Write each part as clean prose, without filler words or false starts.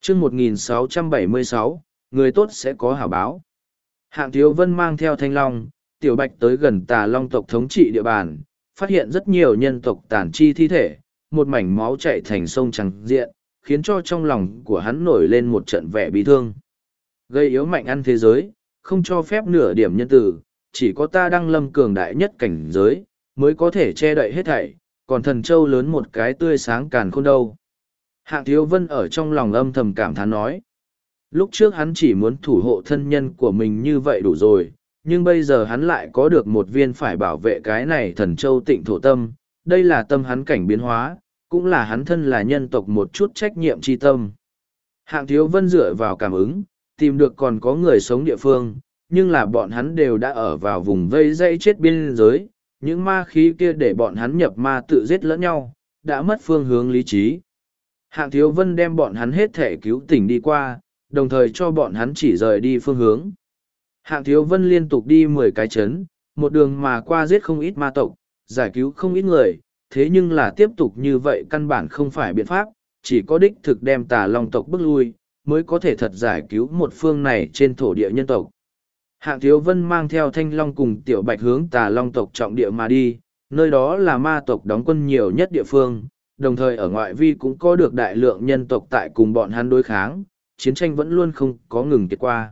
chương 1676, người tốt sẽ có hảo báo. Hạng Thiếu Vân mang theo Thanh Long, Tiểu Bạch tới gần Tà Long tộc thống trị địa bàn, phát hiện rất nhiều nhân tộc tàn chi thi thể, một mảnh máu chảy thành sông trắng diện, khiến cho trong lòng của hắn nổi lên một trận vẻ bi thương. Gây yếu mạnh ăn thế giới, không cho phép nửa điểm nhân tử, chỉ có ta đăng lâm cường đại nhất cảnh giới, mới có thể che đậy hết thảy, còn thần châu lớn một cái tươi sáng càn khôn đâu. Hạng Thiếu Vân ở trong lòng âm thầm cảm thán nói. Lúc trước hắn chỉ muốn thủ hộ thân nhân của mình như vậy đủ rồi, nhưng bây giờ hắn lại có được một viên phải bảo vệ cái này thần châu tịnh thổ tâm, đây là tâm hắn cảnh biến hóa, cũng là hắn thân là nhân tộc một chút trách nhiệm chi tâm. Hạng Thiếu Vân dựa vào cảm ứng, tìm được còn có người sống địa phương, nhưng là bọn hắn đều đã ở vào vùng vây dây chết biên giới, những ma khí kia để bọn hắn nhập ma tự giết lẫn nhau, đã mất phương hướng lý trí. Hạng Thiếu Vân đem bọn hắn hết thể cứu tỉnh đi qua, đồng thời cho bọn hắn chỉ rời đi phương hướng. Hạng Thiếu Vân liên tục đi 10 cái chấn, một đường mà qua giết không ít ma tộc, giải cứu không ít người, thế nhưng là tiếp tục như vậy căn bản không phải biện pháp, chỉ có đích thực đem Tà Long tộc bước lui, mới có thể thật giải cứu một phương này trên thổ địa nhân tộc. Hạng Thiếu Vân mang theo Thanh Long cùng Tiểu Bạch hướng Tà Long tộc trọng địa mà đi, nơi đó là ma tộc đóng quân nhiều nhất địa phương, đồng thời ở ngoại vi cũng có được đại lượng nhân tộc tại cùng bọn hắn đối kháng, chiến tranh vẫn luôn không có ngừng kết qua.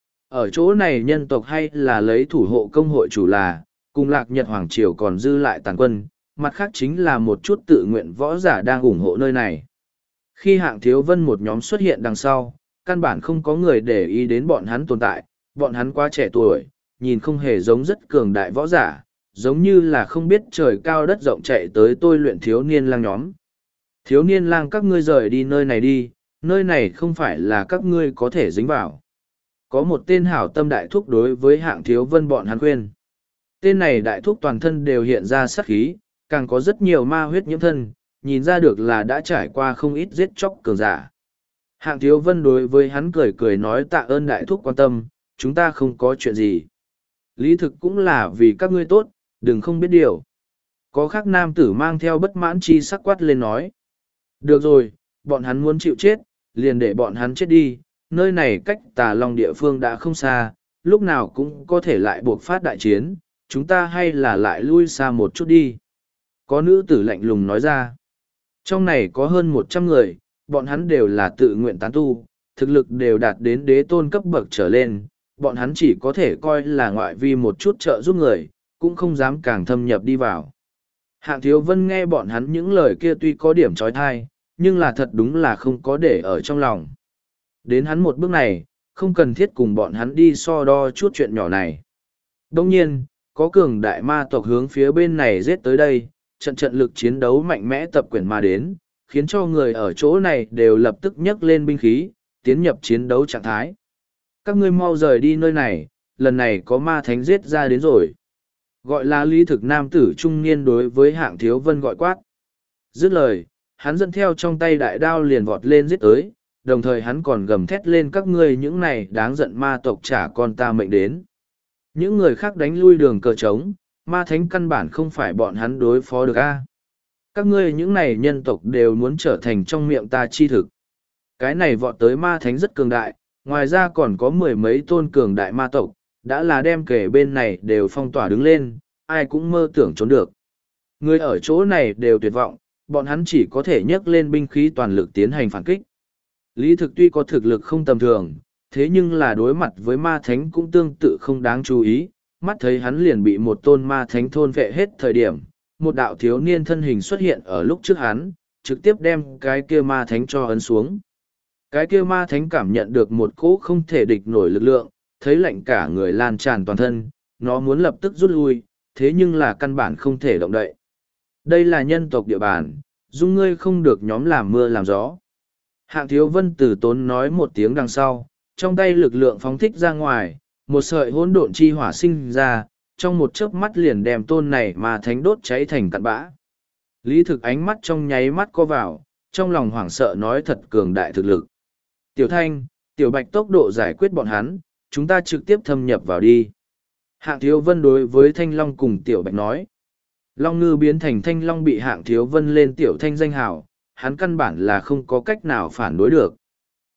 Ở chỗ này nhân tộc hay là lấy thủ hộ công hội chủ là, cùng Lạc Nhật Hoàng Triều còn dư lại tàn quân, mặt khác chính là một chút tự nguyện võ giả đang ủng hộ nơi này. Khi Hạng Thiếu Vân một nhóm xuất hiện đằng sau, căn bản không có người để ý đến bọn hắn tồn tại, bọn hắn quá trẻ tuổi, nhìn không hề giống rất cường đại võ giả, giống như là không biết trời cao đất rộng chạy tới tôi luyện thiếu niên lang nhóm. Thiếu niên lang các ngươi rời đi nơi này đi, nơi này không phải là các ngươi có thể dính vào. Có một tên hảo tâm đại thúc đối với Hạng Thiếu Vân bọn hắn khuyên. Tên này đại thúc toàn thân đều hiện ra sát khí, càng có rất nhiều ma huyết nhiễm thân, nhìn ra được là đã trải qua không ít giết chóc cường giả. Hạng Thiếu Vân đối với hắn cười cười nói tạ ơn đại thúc quan tâm, chúng ta không có chuyện gì. Lý thực cũng là vì các ngươi tốt, đừng không biết điều. Có khác nam tử mang theo bất mãn chi sắc quát lên nói. Được rồi, bọn hắn muốn chịu chết, liền để bọn hắn chết đi, nơi này cách Tà Long địa phương đã không xa, lúc nào cũng có thể lại buộc phát đại chiến, chúng ta hay là lại lui xa một chút đi. Có nữ tử lạnh lùng nói ra. Trong này có hơn 100 người, bọn hắn đều là tự nguyện tán tu, thực lực đều đạt đến đế tôn cấp bậc trở lên, bọn hắn chỉ có thể coi là ngoại vi một chút trợ giúp người, cũng không dám càng thâm nhập đi vào. Hạng Thiếu Vân nghe bọn hắn những lời kia tuy có điểm trói thai, nhưng là thật đúng là không có để ở trong lòng. Đến hắn một bước này, không cần thiết cùng bọn hắn đi so đo chút chuyện nhỏ này. Đồng nhiên, có cường đại ma tộc hướng phía bên này giết tới đây, trận trận lực chiến đấu mạnh mẽ tập quyển mà đến, khiến cho người ở chỗ này đều lập tức nhấc lên binh khí, tiến nhập chiến đấu trạng thái. Các ngươi mau rời đi nơi này, lần này có ma thánh giết ra đến rồi. Gọi là lý thực nam tử trung niên đối với Hạng Thiếu Vân gọi quát. Dứt lời, hắn dẫn theo trong tay đại đao liền vọt lên giết tới, đồng thời hắn còn gầm thét lên các ngươi những này đáng giận ma tộc trả con ta mệnh đến. Những người khác đánh lui đường cờ trống, ma thánh căn bản không phải bọn hắn đối phó được a. Các ngươi những này nhân tộc đều muốn trở thành trong miệng ta chi thực. Cái này vọt tới ma thánh rất cường đại, ngoài ra còn có 10 mấy tôn cường đại ma tộc, đã là đem kể bên này đều phong tỏa đứng lên, ai cũng mơ tưởng trốn được. Người ở chỗ này đều tuyệt vọng, bọn hắn chỉ có thể nhấc lên binh khí toàn lực tiến hành phản kích. Lý thực tuy có thực lực không tầm thường, thế nhưng là đối mặt với ma thánh cũng tương tự không đáng chú ý, mắt thấy hắn liền bị một tôn ma thánh thôn vệ hết thời điểm, một đạo thiếu niên thân hình xuất hiện ở lúc trước hắn, trực tiếp đem cái kia ma thánh cho ấn xuống. Cái kia ma thánh cảm nhận được một cỗ không thể địch nổi lực lượng, thấy lạnh cả người lan tràn toàn thân, nó muốn lập tức rút lui, thế nhưng là căn bản không thể động đậy. Đây là nhân tộc địa bàn, dung ngươi không được nhóm làm mưa làm gió. Hạng Thiếu Vân Tử tốn nói một tiếng đằng sau, trong tay lực lượng phóng thích ra ngoài, một sợi hỗn độn chi hỏa sinh ra, trong một chớp mắt liền đem tôn này mà thánh đốt cháy thành cặn bã. Lý thực ánh mắt trong nháy mắt co vào, trong lòng hoảng sợ nói thật cường đại thực lực. Tiểu Thanh, Tiểu Bạch tốc độ giải quyết bọn hắn, chúng ta trực tiếp thâm nhập vào đi. Hạng Thiếu Vân đối với Thanh Long cùng Tiểu Bạch nói. Long ngư biến thành Thanh Long bị Hạng Thiếu Vân lên Tiểu Thanh danh hào, hắn căn bản là không có cách nào phản đối được.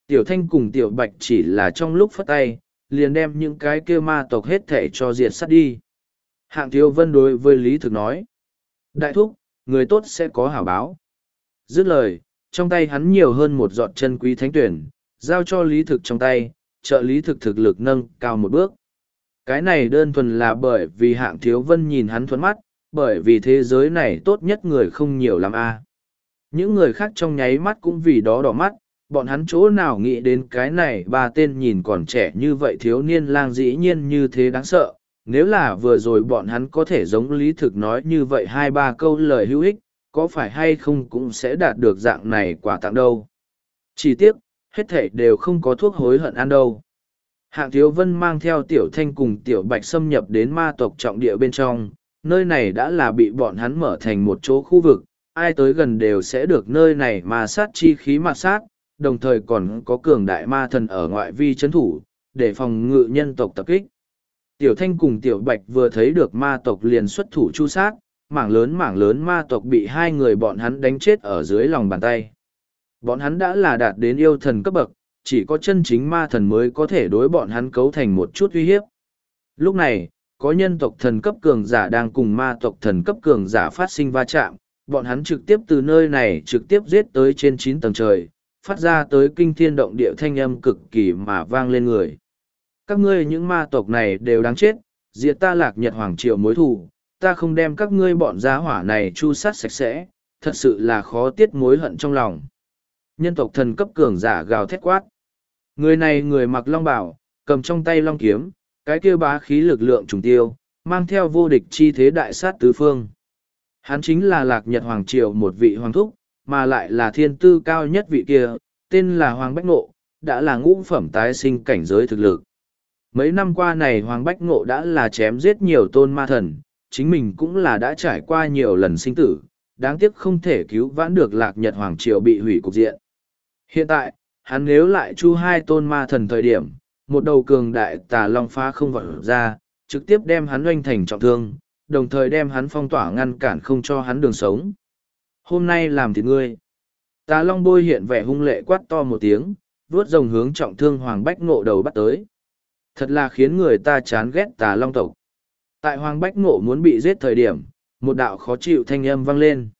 Tiểu Thanh cùng Tiểu Bạch chỉ là trong lúc phất tay, liền đem những cái kia ma tộc hết thể cho diệt sát đi. Hạng Thiếu Vân đối với Lý Thực nói. Đại thúc, người tốt sẽ có hảo báo. Dứt lời, trong tay hắn nhiều hơn một giọt chân quý thánh tuyển, giao cho Lý Thực trong tay, trợ Lý Thực thực lực nâng cao một bước. Cái này đơn thuần là bởi vì Hạng Thiếu Vân nhìn hắn thuẫn mắt, bởi vì thế giới này tốt nhất người không nhiều lắm a. Những người khác trong nháy mắt cũng vì đó đỏ mắt, bọn hắn chỗ nào nghĩ đến cái này ba tên nhìn còn trẻ như vậy thiếu niên lang dĩ nhiên như thế đáng sợ. Nếu là vừa rồi bọn hắn có thể giống Lý Thực nói như vậy hai ba câu lời hữu ích, có phải hay không cũng sẽ đạt được dạng này quà tặng đâu. Chỉ tiếc, hết thảy đều không có thuốc hối hận ăn đâu. Hạng Thiếu Vân mang theo Tiểu Thanh cùng Tiểu Bạch xâm nhập đến ma tộc trọng địa bên trong, nơi này đã là bị bọn hắn mở thành một chỗ khu vực, ai tới gần đều sẽ được nơi này mà sát chi khí mà sát, đồng thời còn có cường đại ma thần ở ngoại vi chấn thủ, để phòng ngự nhân tộc tập kích. Tiểu Thanh cùng Tiểu Bạch vừa thấy được ma tộc liền xuất thủ chu sát, mảng lớn ma tộc bị hai người bọn hắn đánh chết ở dưới lòng bàn tay. Bọn hắn đã là đạt đến yêu thần cấp bậc, chỉ có chân chính ma thần mới có thể đối bọn hắn cấu thành một chút uy hiếp. Lúc này, có nhân tộc thần cấp cường giả đang cùng ma tộc thần cấp cường giả phát sinh va chạm, bọn hắn trực tiếp từ nơi này trực tiếp giết tới trên 9 tầng trời, phát ra tới kinh thiên động địa thanh âm cực kỳ mà vang lên người. Các ngươi những ma tộc này đều đáng chết, diệt ta Lạc Nhật Hoàng Triều mối thù, ta không đem các ngươi bọn giá hỏa này chu sát sạch sẽ, thật sự là khó tiết mối hận trong lòng. Nhân tộc thần cấp cường giả gào thét quát. Người này người mặc long bào, cầm trong tay long kiếm, cái kia bá khí lực lượng trùng tiêu, mang theo vô địch chi thế đại sát tứ phương. Hắn chính là Lạc Nhật Hoàng Triều một vị hoàng thúc, mà lại là thiên tư cao nhất vị kia, tên là Hoàng Bách Ngộ, đã là ngũ phẩm tái sinh cảnh giới thực lực. Mấy năm qua này Hoàng Bách Ngộ đã là chém giết nhiều tôn ma thần, chính mình cũng là đã trải qua nhiều lần sinh tử, đáng tiếc không thể cứu vãn được Lạc Nhật Hoàng Triều bị hủy cục diện. Hiện tại, hắn nếu lại chu hai tôn ma thần thời điểm, một đầu cường đại tà long phá không vọt ra, trực tiếp đem hắn oanh thành trọng thương, đồng thời đem hắn phong tỏa ngăn cản không cho hắn đường sống. Hôm nay làm thịt ngươi. Tà long bôi hiện vẻ hung lệ quát to một tiếng, vuốt rồng hướng trọng thương Hoàng Bách Ngộ đầu bắt tới. Thật là khiến người ta chán ghét tà long tộc. Tại Hoàng Bách Ngộ muốn bị giết thời điểm, một đạo khó chịu thanh âm vang lên.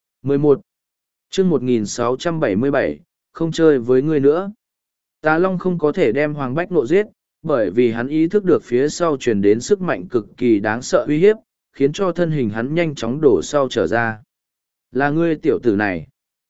11. Chương 1677, không chơi với ngươi nữa. Tà Long không có thể đem Hoàng Bách Ngộ giết, bởi vì hắn ý thức được phía sau truyền đến sức mạnh cực kỳ đáng sợ uy hiếp, khiến cho thân hình hắn nhanh chóng đổ sau trở ra. Là ngươi tiểu tử này.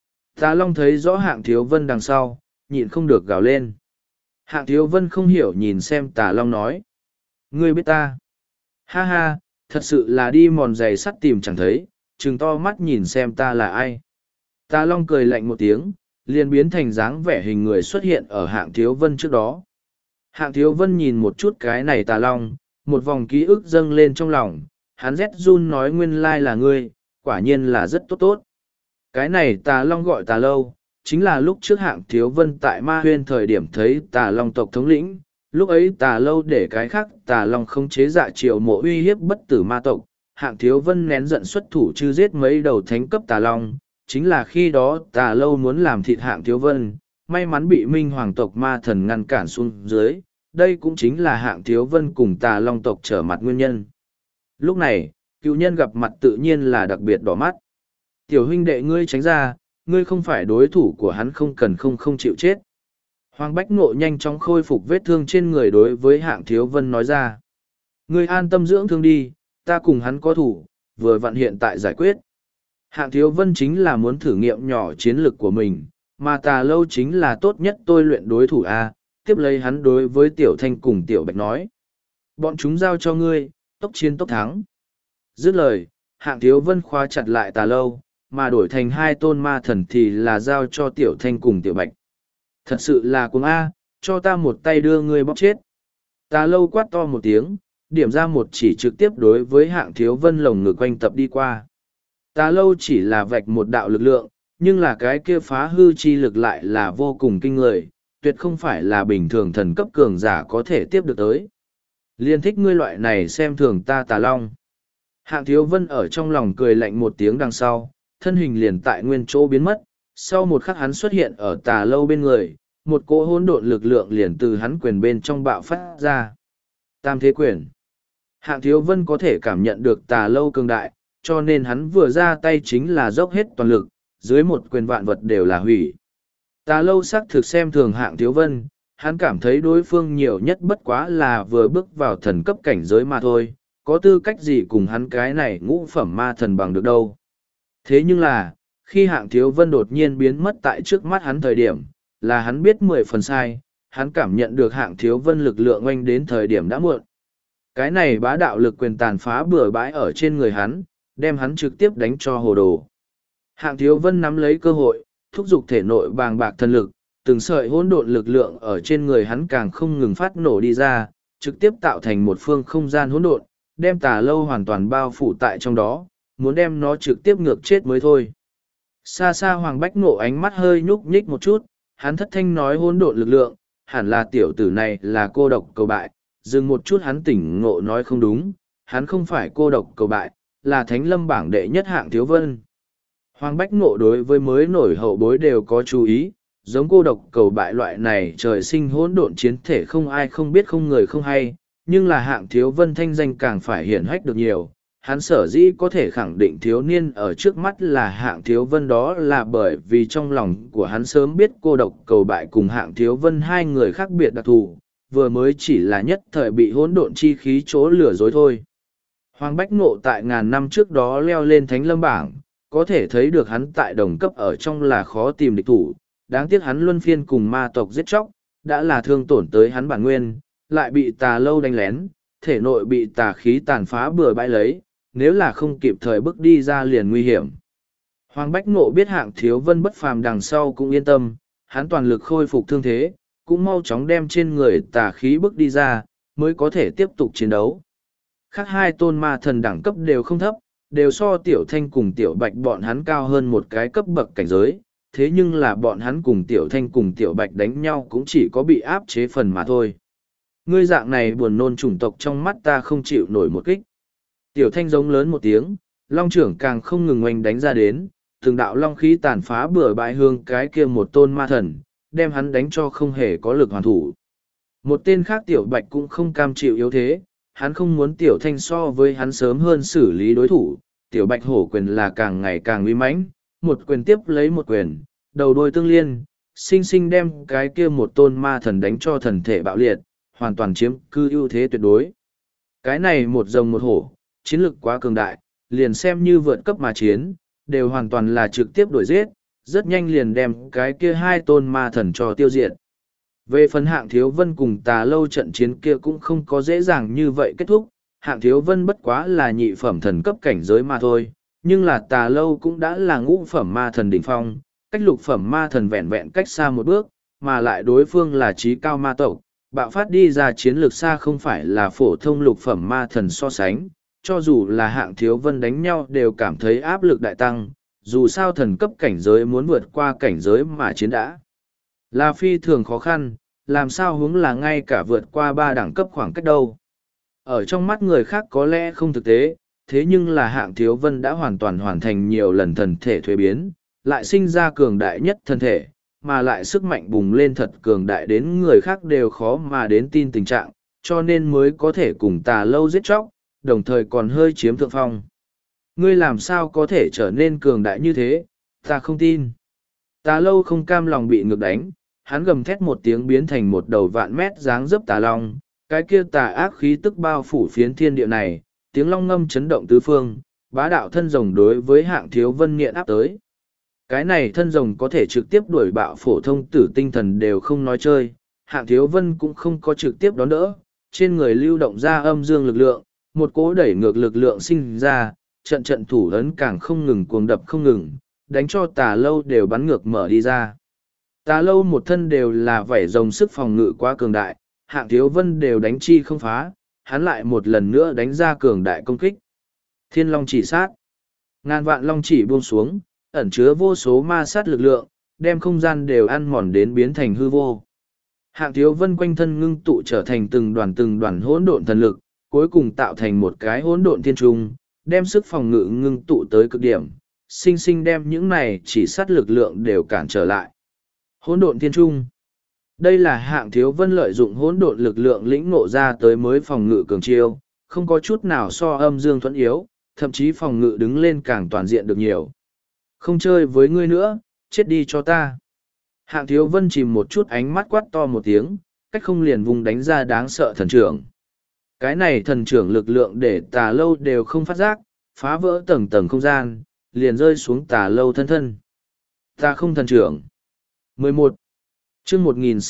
Tà Long thấy rõ Hạng Thiếu Vân đằng sau, nhịn không được gào lên. Hạng Thiếu Vân không hiểu nhìn xem Tà Long nói. Ngươi biết ta. Ha ha, thật sự là đi mòn giày sắt tìm chẳng thấy, trừng to mắt nhìn xem ta là ai. Tà Long cười lạnh một tiếng, liền biến thành dáng vẻ hình người xuất hiện ở Hạng Thiếu Vân trước đó. Hạng Thiếu Vân nhìn một chút cái này Tà Long, một vòng ký ức dâng lên trong lòng, hắn rét run nói nguyên lai là ngươi, quả nhiên là rất tốt tốt. Cái này Tà Long gọi Tà Lâu, chính là lúc trước Hạng Thiếu Vân tại Ma Huyên thời điểm thấy Tà Long tộc thống lĩnh, lúc ấy Tà Lâu để cái khác Tà Long không chế dạ triệu mộ uy hiếp bất tử ma tộc, Hạng Thiếu Vân nén giận xuất thủ chư giết mấy đầu thánh cấp Tà Long, chính là khi đó Tà Lâu muốn làm thịt Hạng Thiếu Vân, may mắn bị Minh Hoàng tộc ma thần ngăn cản xuống dưới, đây cũng chính là Hạng Thiếu Vân cùng Tà Long tộc trở mặt nguyên nhân. Lúc này, cựu nhân gặp mặt tự nhiên là đặc biệt đỏ mắt. Tiểu huynh đệ ngươi tránh ra, ngươi không phải đối thủ của hắn không cần không chịu chết. Hoàng Bách Ngộ nhanh chóng khôi phục vết thương trên người đối với Hạng Thiếu Vân nói ra. Ngươi an tâm dưỡng thương đi, ta cùng hắn có thủ, vừa vặn hiện tại giải quyết. Hạng Thiếu Vân chính là muốn thử nghiệm nhỏ chiến lực của mình, mà Tà Lâu chính là tốt nhất tôi luyện đối thủ A, tiếp lấy hắn đối với Tiểu Thanh cùng Tiểu Bạch nói. Bọn chúng giao cho ngươi, tốc chiến tốc thắng. Dứt lời, Hạng Thiếu Vân khóa chặt lại Tà Lâu, mà đổi thành hai tôn ma thần thì là giao cho Tiểu Thanh cùng Tiểu Bạch. Thật sự là cuồng A, cho ta một tay đưa ngươi bóc chết. Tà Lâu quát to một tiếng, điểm ra một chỉ trực tiếp đối với Hạng Thiếu Vân lồng ngực quanh tập đi qua. Tà Lâu chỉ là vạch một đạo lực lượng, nhưng là cái kia phá hư chi lực lại là vô cùng kinh người, tuyệt không phải là bình thường thần cấp cường giả có thể tiếp được tới. Liên thích ngươi loại này xem thường ta Tà Long. Hạng Thiếu Vân ở trong lòng cười lạnh một tiếng đằng sau, thân hình liền tại nguyên chỗ biến mất, sau một khắc hắn xuất hiện ở Tà Lâu bên người, một cỗ hỗn độn lực lượng liền từ hắn quyền bên trong bạo phát ra. Tam thế quyền. Hạng Thiếu Vân có thể cảm nhận được Tà Lâu cường đại, cho nên hắn vừa ra tay chính là dốc hết toàn lực, dưới một quyền vạn vật đều là hủy. Tà Lâu xác thực xem thường Hạng Thiếu Vân, hắn cảm thấy đối phương nhiều nhất bất quá là vừa bước vào thần cấp cảnh giới mà thôi, có tư cách gì cùng hắn cái này ngũ phẩm ma thần bằng được đâu. Thế nhưng là, khi Hạng Thiếu Vân đột nhiên biến mất tại trước mắt hắn thời điểm, là hắn biết 10 phần sai, hắn cảm nhận được Hạng Thiếu Vân lực lượng oanh đến thời điểm đã muộn. Cái này bá đạo lực quyền tàn phá bừa bãi ở trên người hắn, đem hắn trực tiếp đánh cho hồ đồ. Hạng Thiếu Vân nắm lấy cơ hội, thúc giục thể nội bàng bạc thần lực, từng sợi hỗn độn lực lượng ở trên người hắn càng không ngừng phát nổ đi ra, trực tiếp tạo thành một phương không gian hỗn độn, đem Tà Lâu hoàn toàn bao phủ tại trong đó, muốn đem nó trực tiếp ngược chết mới thôi. Xa xa Hoàng Bách Ngộ ánh mắt hơi nhúc nhích một chút, hắn thất thanh nói hỗn độn lực lượng, hẳn là tiểu tử này là cô độc cầu bại, dừng một chút hắn tỉnh ngộ nói không đúng, hắn không phải cô độc cầu bại, là Thánh Lâm bảng đệ nhất Hạng Thiếu Vân. Hoàng Bách Ngộ đối với mới nổi hậu bối đều có chú ý, giống cô độc cầu bại loại này trời sinh hỗn độn chiến thể không ai không biết không người không hay, nhưng là Hạng Thiếu Vân thanh danh càng phải hiển hách được nhiều. Hắn sở dĩ có thể khẳng định thiếu niên ở trước mắt là Hạng Thiếu Vân đó là bởi vì trong lòng của hắn sớm biết cô độc cầu bại cùng Hạng Thiếu Vân hai người khác biệt đặc thù, vừa mới chỉ là nhất thời bị hỗn độn chi khí chỗ lừa dối thôi. Hoàng Bách Ngộ tại ngàn năm trước đó leo lên Thánh Lâm bảng, có thể thấy được hắn tại đồng cấp ở trong là khó tìm địch thủ, đáng tiếc hắn luân phiên cùng ma tộc giết chóc, đã là thương tổn tới hắn bản nguyên, lại bị Tà Lâu đánh lén, thể nội bị tà khí tàn phá bừa bãi lấy, nếu là không kịp thời bước đi ra liền nguy hiểm. Hoàng Bách Ngộ biết Hạng Thiếu Vân bất phàm đằng sau cũng yên tâm, hắn toàn lực khôi phục thương thế, cũng mau chóng đem trên người tà khí bước đi ra, mới có thể tiếp tục chiến đấu. Khác hai tôn ma thần đẳng cấp đều không thấp, đều so Tiểu Thanh cùng Tiểu Bạch bọn hắn cao hơn một cái cấp bậc cảnh giới, thế nhưng là bọn hắn cùng Tiểu Thanh cùng Tiểu Bạch đánh nhau cũng chỉ có bị áp chế phần mà thôi. Ngươi dạng này buồn nôn chủng tộc trong mắt ta không chịu nổi một kích. Tiểu Thanh giống lớn một tiếng, long trưởng càng không ngừng oanh đánh ra đến, từng đạo long khí tàn phá bừa bãi hương cái kia một tôn ma thần, đem hắn đánh cho không hề có lực hoàn thủ. Một tên khác Tiểu Bạch cũng không cam chịu yếu thế, hắn không muốn Tiểu Thanh so với hắn sớm hơn xử lý đối thủ. Tiểu Bạch hổ quyền là càng ngày càng uy mãnh, một quyền tiếp lấy một quyền, đầu đôi tương liên, sinh sinh đem cái kia một tôn ma thần đánh cho thần thể bạo liệt, hoàn toàn chiếm cư ưu thế tuyệt đối. Cái này một rồng một hổ, chiến lực quá cường đại, liền xem như vượt cấp mà chiến, đều hoàn toàn là trực tiếp đuổi giết, rất nhanh liền đem cái kia hai tôn ma thần cho tiêu diệt. Về phần Hạng Thiếu Vân cùng Tà Lâu trận chiến kia cũng không có dễ dàng như vậy kết thúc, Hạng Thiếu Vân bất quá là nhị phẩm thần cấp cảnh giới mà thôi, nhưng là Tà Lâu cũng đã là ngũ phẩm ma thần đỉnh phong, cách lục phẩm ma thần vẹn vẹn cách xa một bước, mà lại đối phương là trí cao ma tộc, bạo phát đi ra chiến lược xa không phải là phổ thông lục phẩm ma thần so sánh, cho dù là Hạng Thiếu Vân đánh nhau đều cảm thấy áp lực đại tăng, dù sao thần cấp cảnh giới muốn vượt qua cảnh giới mà chiến đã là phi thường khó khăn, làm sao hướng là ngay cả vượt qua 3 đẳng cấp khoảng cách đâu. Ở trong mắt người khác có lẽ không thực tế, thế nhưng là Hạng Thiếu Vân đã hoàn toàn hoàn thành nhiều lần thần thể thuế biến, lại sinh ra cường đại nhất thân thể, mà lại sức mạnh bùng lên thật cường đại đến người khác đều khó mà đến tin tình trạng, cho nên mới có thể cùng Tà Lâu giết chóc, đồng thời còn hơi chiếm thượng phong. Ngươi làm sao có thể trở nên cường đại như thế, ta không tin. Tà Lâu không cam lòng bị ngược đánh, hắn gầm thét một tiếng biến thành một đầu vạn mét dáng dấp tà long, cái kia tà ác khí tức bao phủ phiến thiên địa này, tiếng long ngâm chấn động tứ phương, bá đạo thân rồng đối với Hạng Thiếu Vân nghiện áp tới. Cái này thân rồng có thể trực tiếp đuổi bạo phổ thông tử tinh thần đều không nói chơi, Hạng Thiếu Vân cũng không có trực tiếp đón đỡ, trên người lưu động ra âm dương lực lượng, một cỗ đẩy ngược lực lượng sinh ra, trận trận thủ ấn càng không ngừng cuồng đập không ngừng, đánh cho Tà Lâu đều bắn ngược mở đi ra. Tà Lâu một thân đều là vảy rồng sức phòng ngự quá cường đại, Hạng Thiếu Vân đều đánh chi không phá, hắn lại một lần nữa đánh ra cường đại công kích. Thiên Long chỉ sát. Ngàn vạn long chỉ buông xuống, ẩn chứa vô số ma sát lực lượng, đem không gian đều ăn mòn đến biến thành hư vô. Hạng Thiếu Vân quanh thân ngưng tụ trở thành từng đoàn hỗn độn thần lực, cuối cùng tạo thành một cái hỗn độn thiên trung, đem sức phòng ngự ngưng tụ tới cực điểm, sinh sinh đem những này chỉ sát lực lượng đều cản trở lại. Hỗn độn thiên trung. Đây là Hạng Thiếu Vân lợi dụng hỗn độn lực lượng lĩnh ngộ ra tới mới phòng ngự cường chiêu, không có chút nào so âm dương thuẫn yếu, thậm chí phòng ngự đứng lên càng toàn diện được nhiều. Không chơi với ngươi nữa, chết đi cho ta. Hạng Thiếu Vân chìm một chút ánh mắt quát to một tiếng, cách không liền vùng đánh ra đáng sợ thần trưởng. Cái này thần trưởng lực lượng để Tà Lâu đều không phát giác, phá vỡ tầng tầng không gian, liền rơi xuống Tà Lâu thân thân. Ta không thần trưởng. 11. chương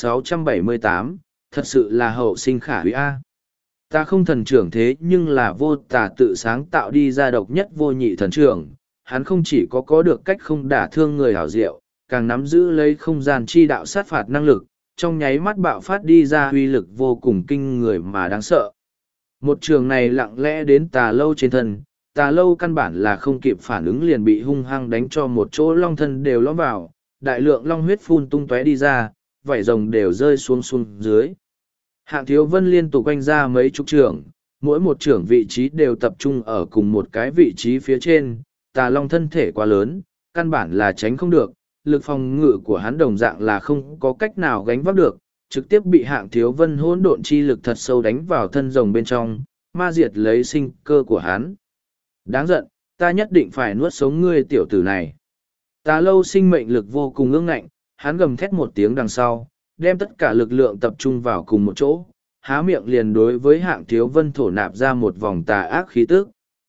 1678, thật sự là hậu sinh khả hủy A. Ta không thần trưởng thế nhưng là vô tà tự sáng tạo đi ra độc nhất vô nhị thần trưởng. Hắn không chỉ có được cách không đả thương người hảo diệu, càng nắm giữ lấy không gian chi đạo sát phạt năng lực, trong nháy mắt bạo phát đi ra uy lực vô cùng kinh người mà đáng sợ. Một trường này lặng lẽ đến Tà Lâu trên thân, Tà Lâu căn bản là không kịp phản ứng liền bị hung hăng đánh cho một chỗ long thân đều lõm vào, đại lượng long huyết phun tung tóe đi ra, vảy rồng đều rơi xuống dưới. Hạng Thiếu Vân liên tục quanh ra mấy chục trưởng, mỗi một trưởng vị trí đều tập trung ở cùng một cái vị trí phía trên, Tà Long thân thể quá lớn, căn bản là tránh không được, lực phòng ngự của hắn đồng dạng là không có cách nào gánh vác được, trực tiếp bị Hạng Thiếu Vân hỗn độn chi lực thật sâu đánh vào thân rồng bên trong, ma diệt lấy sinh cơ của hắn. Đáng giận, ta nhất định phải nuốt sống ngươi tiểu tử này. Tà Lâu sinh mệnh lực vô cùng ương ngạnh, hắn gầm thét một tiếng đằng sau, đem tất cả lực lượng tập trung vào cùng một chỗ, há miệng liền đối với Hạng Thiếu Vân thổ nạp ra một vòng tà ác khí tức.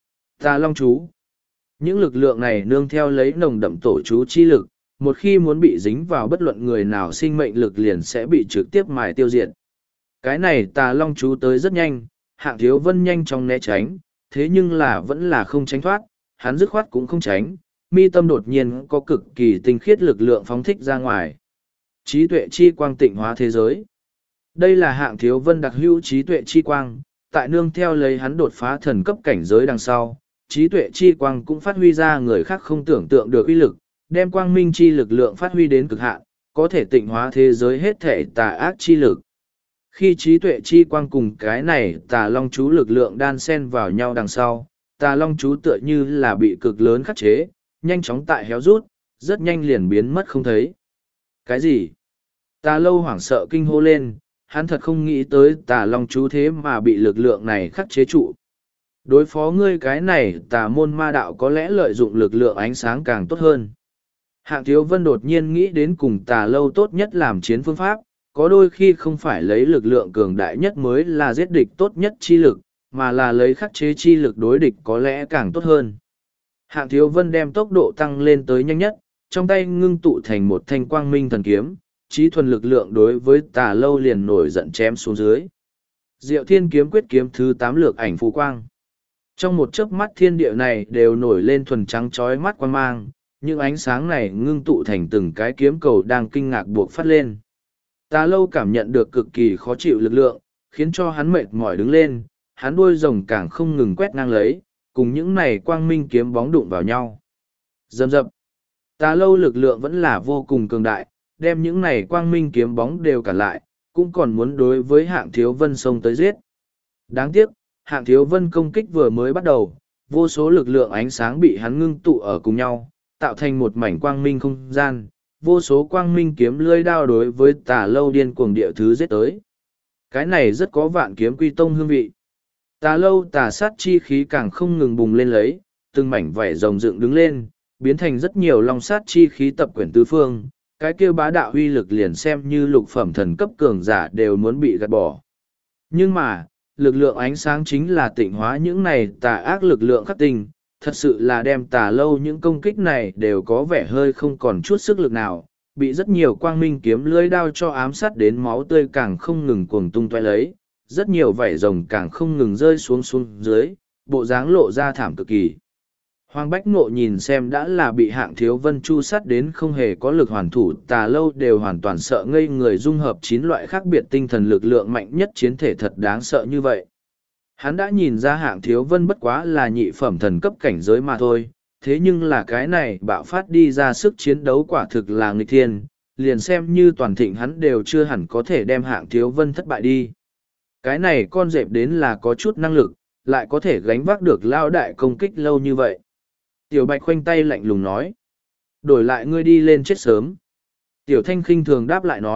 Tà Long chú. Những lực lượng này nương theo lấy nồng đậm tổ chú chi lực, một khi muốn bị dính vào bất luận người nào sinh mệnh lực liền sẽ bị trực tiếp mài tiêu diệt. Cái này Tà Long chú tới rất nhanh, Hạng Thiếu Vân nhanh chóng né tránh, thế nhưng là vẫn là không tránh thoát, hắn dứt khoát cũng không tránh, mi tâm đột nhiên có cực kỳ tinh khiết lực lượng phóng thích ra ngoài. Trí tuệ chi quang tịnh hóa thế giới. Đây là Hạng Thiếu Vân đặc hữu trí tuệ chi quang, tại nương theo lấy hắn đột phá thần cấp cảnh giới đằng sau, trí tuệ chi quang cũng phát huy ra người khác không tưởng tượng được uy lực, đem quang minh chi lực lượng phát huy đến cực hạn, có thể tịnh hóa thế giới hết thể tà ác chi lực. Khi trí tuệ chi quang cùng cái này Tà Long chú lực lượng đan xen vào nhau đằng sau, Tà Long chú tựa như là bị cực lớn khắc chế, nhanh chóng tại héo rút, rất nhanh liền biến mất không thấy. Cái gì? Tà Lâu hoảng sợ kinh hô lên, hắn thật không nghĩ tới Tà Long chú thế mà bị lực lượng này khắc chế trụ. Đối phó ngươi cái này Tà môn ma đạo có lẽ lợi dụng lực lượng ánh sáng càng tốt hơn. Hạng Thiếu Vân đột nhiên nghĩ đến cùng Tà Lâu tốt nhất làm chiến phương pháp, có đôi khi không phải lấy lực lượng cường đại nhất mới là giết địch tốt nhất chi lực, mà là lấy khắc chế chi lực đối địch có lẽ càng tốt hơn. Hạng Thiếu Vân đem tốc độ tăng lên tới nhanh nhất, trong tay ngưng tụ thành một thanh quang minh thần kiếm, trí thuần lực lượng đối với Tà Lâu liền nổi giận chém xuống dưới. Diệu Thiên kiếm quyết kiếm thứ 8 lược ảnh phù quang. Trong một chớp mắt thiên địa này đều nổi lên thuần trắng chói mắt quang mang, những ánh sáng này ngưng tụ thành từng cái kiếm cầu đang kinh ngạc buộc phát lên. Tà Lâu cảm nhận được cực kỳ khó chịu lực lượng, khiến cho hắn mệt mỏi đứng lên, hắn đuôi rồng càng không ngừng quét ngang lấy, cùng những này quang minh kiếm bóng đụng vào nhau. Dầm dập. Tà Lâu lực lượng vẫn là vô cùng cường đại, đem những này quang minh kiếm bóng đều cản lại, cũng còn muốn đối với Hạng Thiếu Vân xông tới giết. Đáng tiếc, Hạng Thiếu Vân công kích vừa mới bắt đầu, vô số lực lượng ánh sáng bị hắn ngưng tụ ở cùng nhau, tạo thành một mảnh quang minh không gian, vô số quang minh kiếm lưỡi đao đối với Tà Lâu điên cuồng địa thứ giết tới. Cái này rất có Vạn Kiếm Quy Tông hương vị. Tà Lâu tà sát chi khí càng không ngừng bùng lên lấy, từng mảnh vảy rồng dựng đứng lên, biến thành rất nhiều long sát chi khí tập quyển tứ phương, cái kêu bá đạo uy lực liền xem như lục phẩm thần cấp cường giả đều muốn bị gạt bỏ. Nhưng mà, lực lượng ánh sáng chính là tịnh hóa những này tà ác lực lượng khắc tinh, thật sự là đem Tà Lâu những công kích này đều có vẻ hơi không còn chút sức lực nào, bị rất nhiều quang minh kiếm lưỡi đao cho ám sát đến máu tươi càng không ngừng cuồng tung toe lấy, rất nhiều vảy rồng càng không ngừng rơi xuống dưới, bộ dáng lộ ra thảm cực kỳ. Hoàng Bách Ngộ nhìn xem đã là bị Hạng Thiếu Vân chu sát đến không hề có lực hoàn thủ, Tà Lâu đều hoàn toàn sợ ngây người, dung hợp 9 loại khác biệt tinh thần lực lượng mạnh nhất chiến thể thật đáng sợ như vậy. Hắn đã nhìn ra Hạng Thiếu Vân bất quá là nhị phẩm thần cấp cảnh giới mà thôi, thế nhưng là cái này bạo phát đi ra sức chiến đấu quả thực là nghịch thiên, liền xem như toàn thịnh hắn đều chưa hẳn có thể đem Hạng Thiếu Vân thất bại đi. Cái này con dẹp đến là có chút năng lực, lại có thể gánh vác được lao đại công kích lâu như vậy. Tiểu Bạch khoanh tay lạnh lùng nói. Đổi lại ngươi đi lên chết sớm. Tiểu Thanh khinh thường đáp lại nói,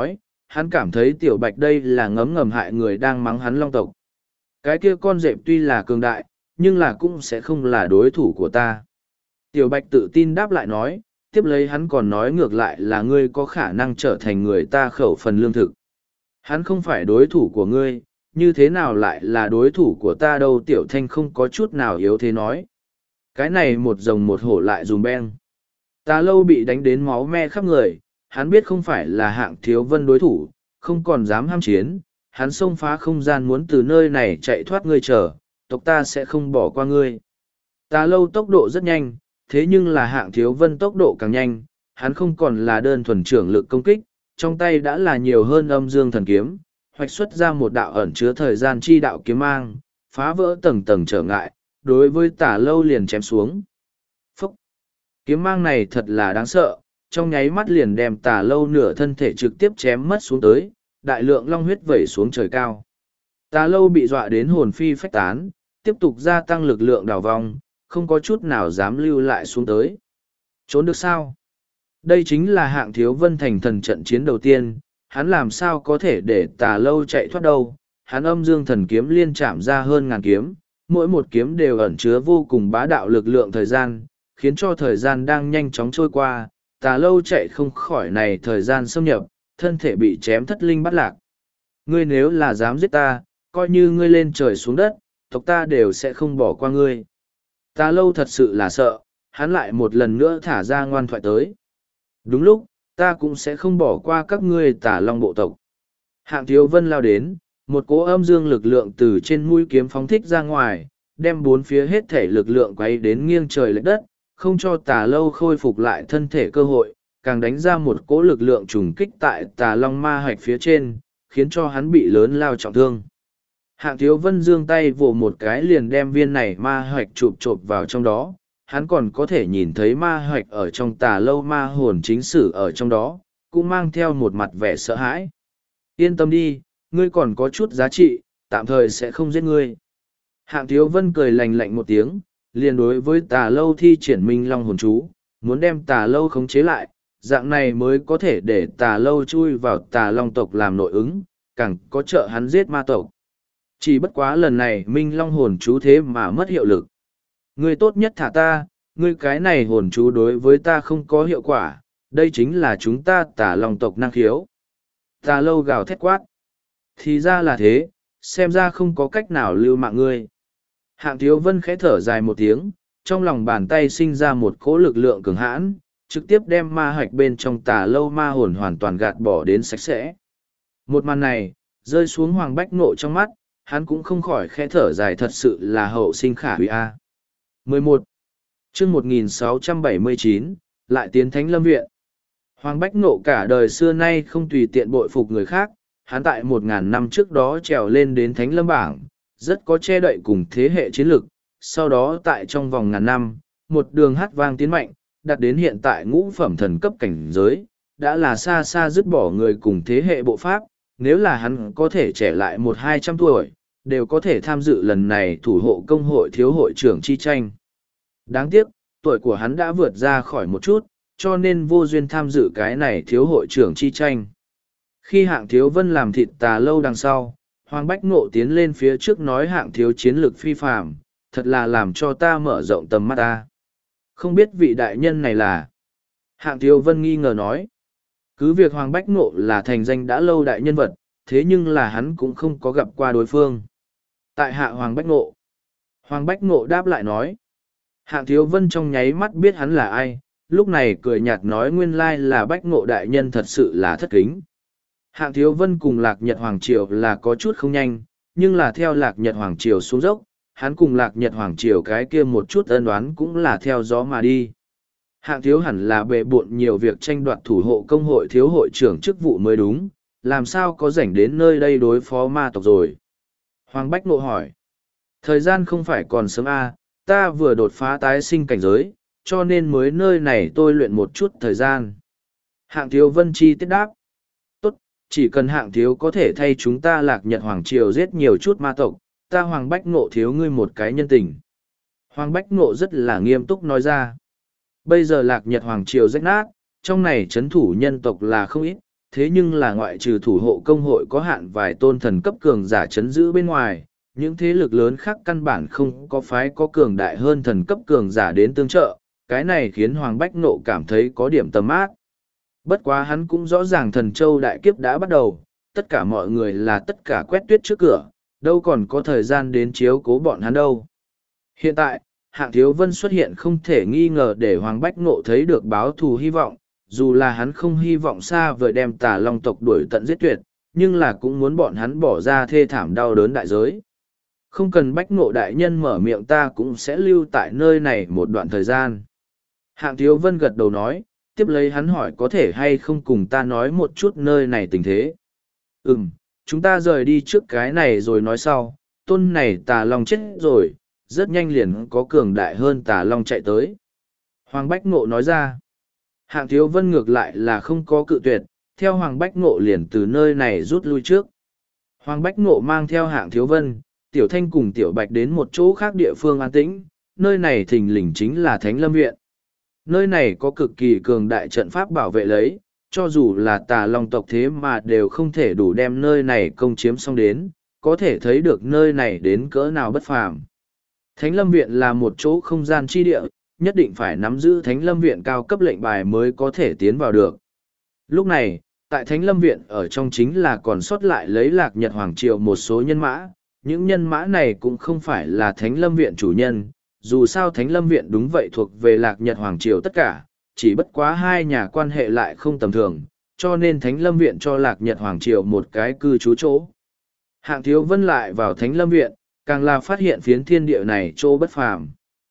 hắn cảm thấy tiểu bạch đây là ngấm ngầm hại người đang mắng hắn long tộc. Cái kia con rệp tuy là cường đại, nhưng là cũng sẽ không là đối thủ của ta. Tiểu bạch tự tin đáp lại nói, tiếp lấy hắn còn nói ngược lại là ngươi có khả năng trở thành người ta khẩu phần lương thực. Hắn không phải đối thủ của ngươi, như thế nào lại là đối thủ của ta đâu. Tiểu thanh không có chút nào yếu thế nói. Cái này một rồng một hổ lại dùm beng. Tà Lâu bị đánh đến máu me khắp người, hắn biết không phải là Hạng Thiếu Vân đối thủ, không còn dám ham chiến, hắn xông phá không gian muốn từ nơi này chạy thoát ngươi chờ, tộc ta sẽ không bỏ qua ngươi. Tà Lâu tốc độ rất nhanh, thế nhưng là Hạng Thiếu Vân tốc độ càng nhanh, hắn không còn là đơn thuần trưởng lực công kích, trong tay đã là nhiều hơn âm dương thần kiếm, hoạch xuất ra một đạo ẩn chứa thời gian chi đạo kiếm mang, phá vỡ tầng tầng trở ngại, đối với Tà Lâu liền chém xuống. Phúc! Kiếm mang này thật là đáng sợ, trong nháy mắt liền đem Tà Lâu nửa thân thể trực tiếp chém mất xuống tới, đại lượng long huyết vẩy xuống trời cao. Tà Lâu bị dọa đến hồn phi phách tán, tiếp tục gia tăng lực lượng đào vong, không có chút nào dám lưu lại xuống tới. Trốn được sao? Đây chính là Hạng Thiếu Vân thành thần trận chiến đầu tiên, hắn làm sao có thể để Tà Lâu chạy thoát đâu. Hắn âm dương thần kiếm liên chạm ra hơn ngàn kiếm, mỗi một kiếm đều ẩn chứa vô cùng bá đạo lực lượng thời gian, khiến cho thời gian đang nhanh chóng trôi qua. Tà Lâu chạy không khỏi này thời gian xâm nhập, thân thể bị chém thất linh bắt lạc. Ngươi nếu là dám giết ta, coi như ngươi lên trời xuống đất, tộc ta đều sẽ không bỏ qua ngươi. Tà Lâu thật sự là sợ, hắn lại một lần nữa thả ra ngoan thoại tới. Đúng lúc, ta cũng sẽ không bỏ qua các ngươi Tà Long bộ tộc. Hạng Thiếu Vân lao đến, một cỗ âm dương lực lượng từ trên mũi kiếm phóng thích ra ngoài, đem bốn phía hết thể lực lượng quay đến nghiêng trời lệch đất, không cho Tà Lâu khôi phục lại thân thể cơ hội, càng đánh ra một cỗ lực lượng trùng kích tại Tà Long ma hạch phía trên, khiến cho hắn bị lớn lao trọng thương. Hạng Thiếu Vân giương tay vỗ một cái liền đem viên này ma hạch chộp vào trong đó, hắn còn có thể nhìn thấy ma hạch ở trong Tà Lâu ma hồn chính sử ở trong đó, cũng mang theo một mặt vẻ sợ hãi. Yên tâm đi, ngươi còn có chút giá trị, tạm thời sẽ không giết ngươi. Hạng Thiếu Vân cười lạnh lạnh một tiếng, liền đối với Tà Lâu thi triển Minh Long hồn chú, muốn đem Tà Lâu khống chế lại, dạng này mới có thể để Tà Lâu chui vào Tà Long tộc làm nội ứng, càng có trợ hắn giết ma tộc. Chỉ bất quá lần này Minh Long hồn chú thế mà mất hiệu lực. Ngươi tốt nhất thả ta, ngươi cái này hồn chú đối với ta không có hiệu quả, đây chính là chúng ta Tà Long tộc năng khiếu. Tà Lâu gào thét quát. Thì ra là thế, xem ra không có cách nào lưu mạng ngươi. Hạng Thiếu Vân khẽ thở dài một tiếng, trong lòng bàn tay sinh ra một cỗ lực lượng cường hãn, trực tiếp đem ma hạch bên trong Tà Lâu ma hồn hoàn toàn gạt bỏ đến sạch sẽ. Một màn này, rơi xuống Hoàng Bách Ngộ trong mắt, hắn cũng không khỏi khẽ thở dài, thật sự là hậu sinh khả hủy a. 11. Chương 1679, lại tiến Thánh Lâm Viện. Hoàng Bách Ngộ cả đời xưa nay không tùy tiện bội phục người khác, hắn tại 1.000 năm trước đó trèo lên đến Thánh Lâm bảng, rất có che đậy cùng thế hệ chiến lực, sau đó tại trong vòng ngàn năm, một đường hát vang tiến mạnh, đạt đến hiện tại ngũ phẩm thần cấp cảnh giới, đã là xa xa dứt bỏ người cùng thế hệ bộ pháp, nếu là hắn có thể trẻ lại 100-200 tuổi, đều có thể tham dự lần này thủ hộ công hội thiếu hội trưởng chi tranh. Đáng tiếc, tuổi của hắn đã vượt ra khỏi một chút, cho nên vô duyên tham dự cái này thiếu hội trưởng chi tranh. Khi Hạng Thiếu Vân làm thịt Tà Lâu đằng sau, Hoàng Bách Ngộ tiến lên phía trước nói Hạng thiếu chiến lược phi phàm, thật là làm cho ta mở rộng tầm mắt ta. Không biết vị đại nhân này là... Hạng Thiếu Vân nghi ngờ nói. Cứ việc Hoàng Bách Ngộ là thành danh đã lâu đại nhân vật, thế nhưng là hắn cũng không có gặp qua đối phương. Tại hạ Hoàng Bách Ngộ. Hoàng Bách Ngộ đáp lại nói. Hạng Thiếu Vân trong nháy mắt biết hắn là ai, lúc này cười nhạt nói nguyên lai là Bách Ngộ đại nhân, thật sự là thất kính. Hạng Thiếu Vân cùng Lạc Nhật Hoàng Triều là có chút không nhanh, nhưng là theo Lạc Nhật Hoàng Triều xuống dốc, hắn cùng Lạc Nhật Hoàng Triều cái kia một chút ân oán cũng là theo gió mà đi. Hạng Thiếu hẳn là bệ bộn nhiều việc tranh đoạt thủ hộ công hội thiếu hội trưởng chức vụ mới đúng, làm sao có rảnh đến nơi đây đối phó ma tộc rồi. Hoàng Bách Ngộ hỏi. Thời gian không phải còn sớm à, ta vừa đột phá tái sinh cảnh giới, cho nên mới nơi này tôi luyện một chút thời gian. Hạng Thiếu Vân chi tiết đáp. Chỉ cần Hạng thiếu có thể thay chúng ta Lạc Nhật Hoàng Triều giết nhiều chút ma tộc, ta Hoàng Bách Ngộ thiếu ngươi một cái nhân tình. Hoàng Bách Ngộ rất là nghiêm túc nói ra. Bây giờ Lạc Nhật Hoàng Triều rách nát, trong này chấn thủ nhân tộc là không ít, thế nhưng là ngoại trừ thủ hộ công hội có hạn vài tôn thần cấp cường giả chấn giữ bên ngoài, những thế lực lớn khác căn bản không có phái có cường đại hơn thần cấp cường giả đến tương trợ, cái này khiến Hoàng Bách Nộ cảm thấy có điểm tầm mát. Bất quá hắn cũng rõ ràng thần châu đại kiếp đã bắt đầu, tất cả mọi người là tất cả quét tuyết trước cửa, đâu còn có thời gian đến chiếu cố bọn hắn đâu. Hiện tại, Hạng Thiếu Vân xuất hiện không thể nghi ngờ để Hoàng Bách Ngộ thấy được báo thù hy vọng, dù là hắn không hy vọng xa vời đem Tà Long tộc đuổi tận giết tuyệt, nhưng là cũng muốn bọn hắn bỏ ra thê thảm đau đớn đại giới. Không cần Bách Ngộ đại nhân mở miệng, ta cũng sẽ lưu tại nơi này một đoạn thời gian. Hạng Thiếu Vân gật đầu nói, tiếp lấy hắn hỏi có thể hay không cùng ta nói một chút nơi này tình thế. Chúng ta rời đi trước cái này rồi nói sau, tôn này Tà Long chết rồi, rất nhanh liền có cường đại hơn Tà Long chạy tới. Hoàng Bách Ngộ nói ra, Hạng Thiếu Vân ngược lại là không có cự tuyệt, theo Hoàng Bách Ngộ liền từ nơi này rút lui trước. Hoàng Bách Ngộ mang theo Hạng Thiếu Vân, Tiểu Thanh cùng Tiểu Bạch đến một chỗ khác địa phương an tĩnh, nơi này thình lình chính là Thánh Lâm Viện. Nơi này có cực kỳ cường đại trận pháp bảo vệ lấy, cho dù là Tà Long tộc thế mà đều không thể đủ đem nơi này công chiếm xong đến, có thể thấy được nơi này đến cỡ nào bất phàm. Thánh Lâm Viện là một chỗ không gian chi địa, nhất định phải nắm giữ Thánh Lâm Viện cao cấp lệnh bài mới có thể tiến vào được. Lúc này, tại Thánh Lâm Viện ở trong chính là còn sót lại lấy Lạc Nhật Hoàng Triều một số nhân mã, những nhân mã này cũng không phải là Thánh Lâm Viện chủ nhân, dù sao Thánh Lâm Viện đúng vậy thuộc về Lạc Nhật Hoàng Triều tất cả, chỉ bất quá hai nhà quan hệ lại không tầm thường, cho nên Thánh Lâm Viện cho Lạc Nhật Hoàng Triều một cái cư trú chỗ. Hạng Thiếu Vân lại vào Thánh Lâm Viện, càng là phát hiện phiến thiên địa này chỗ bất phàm.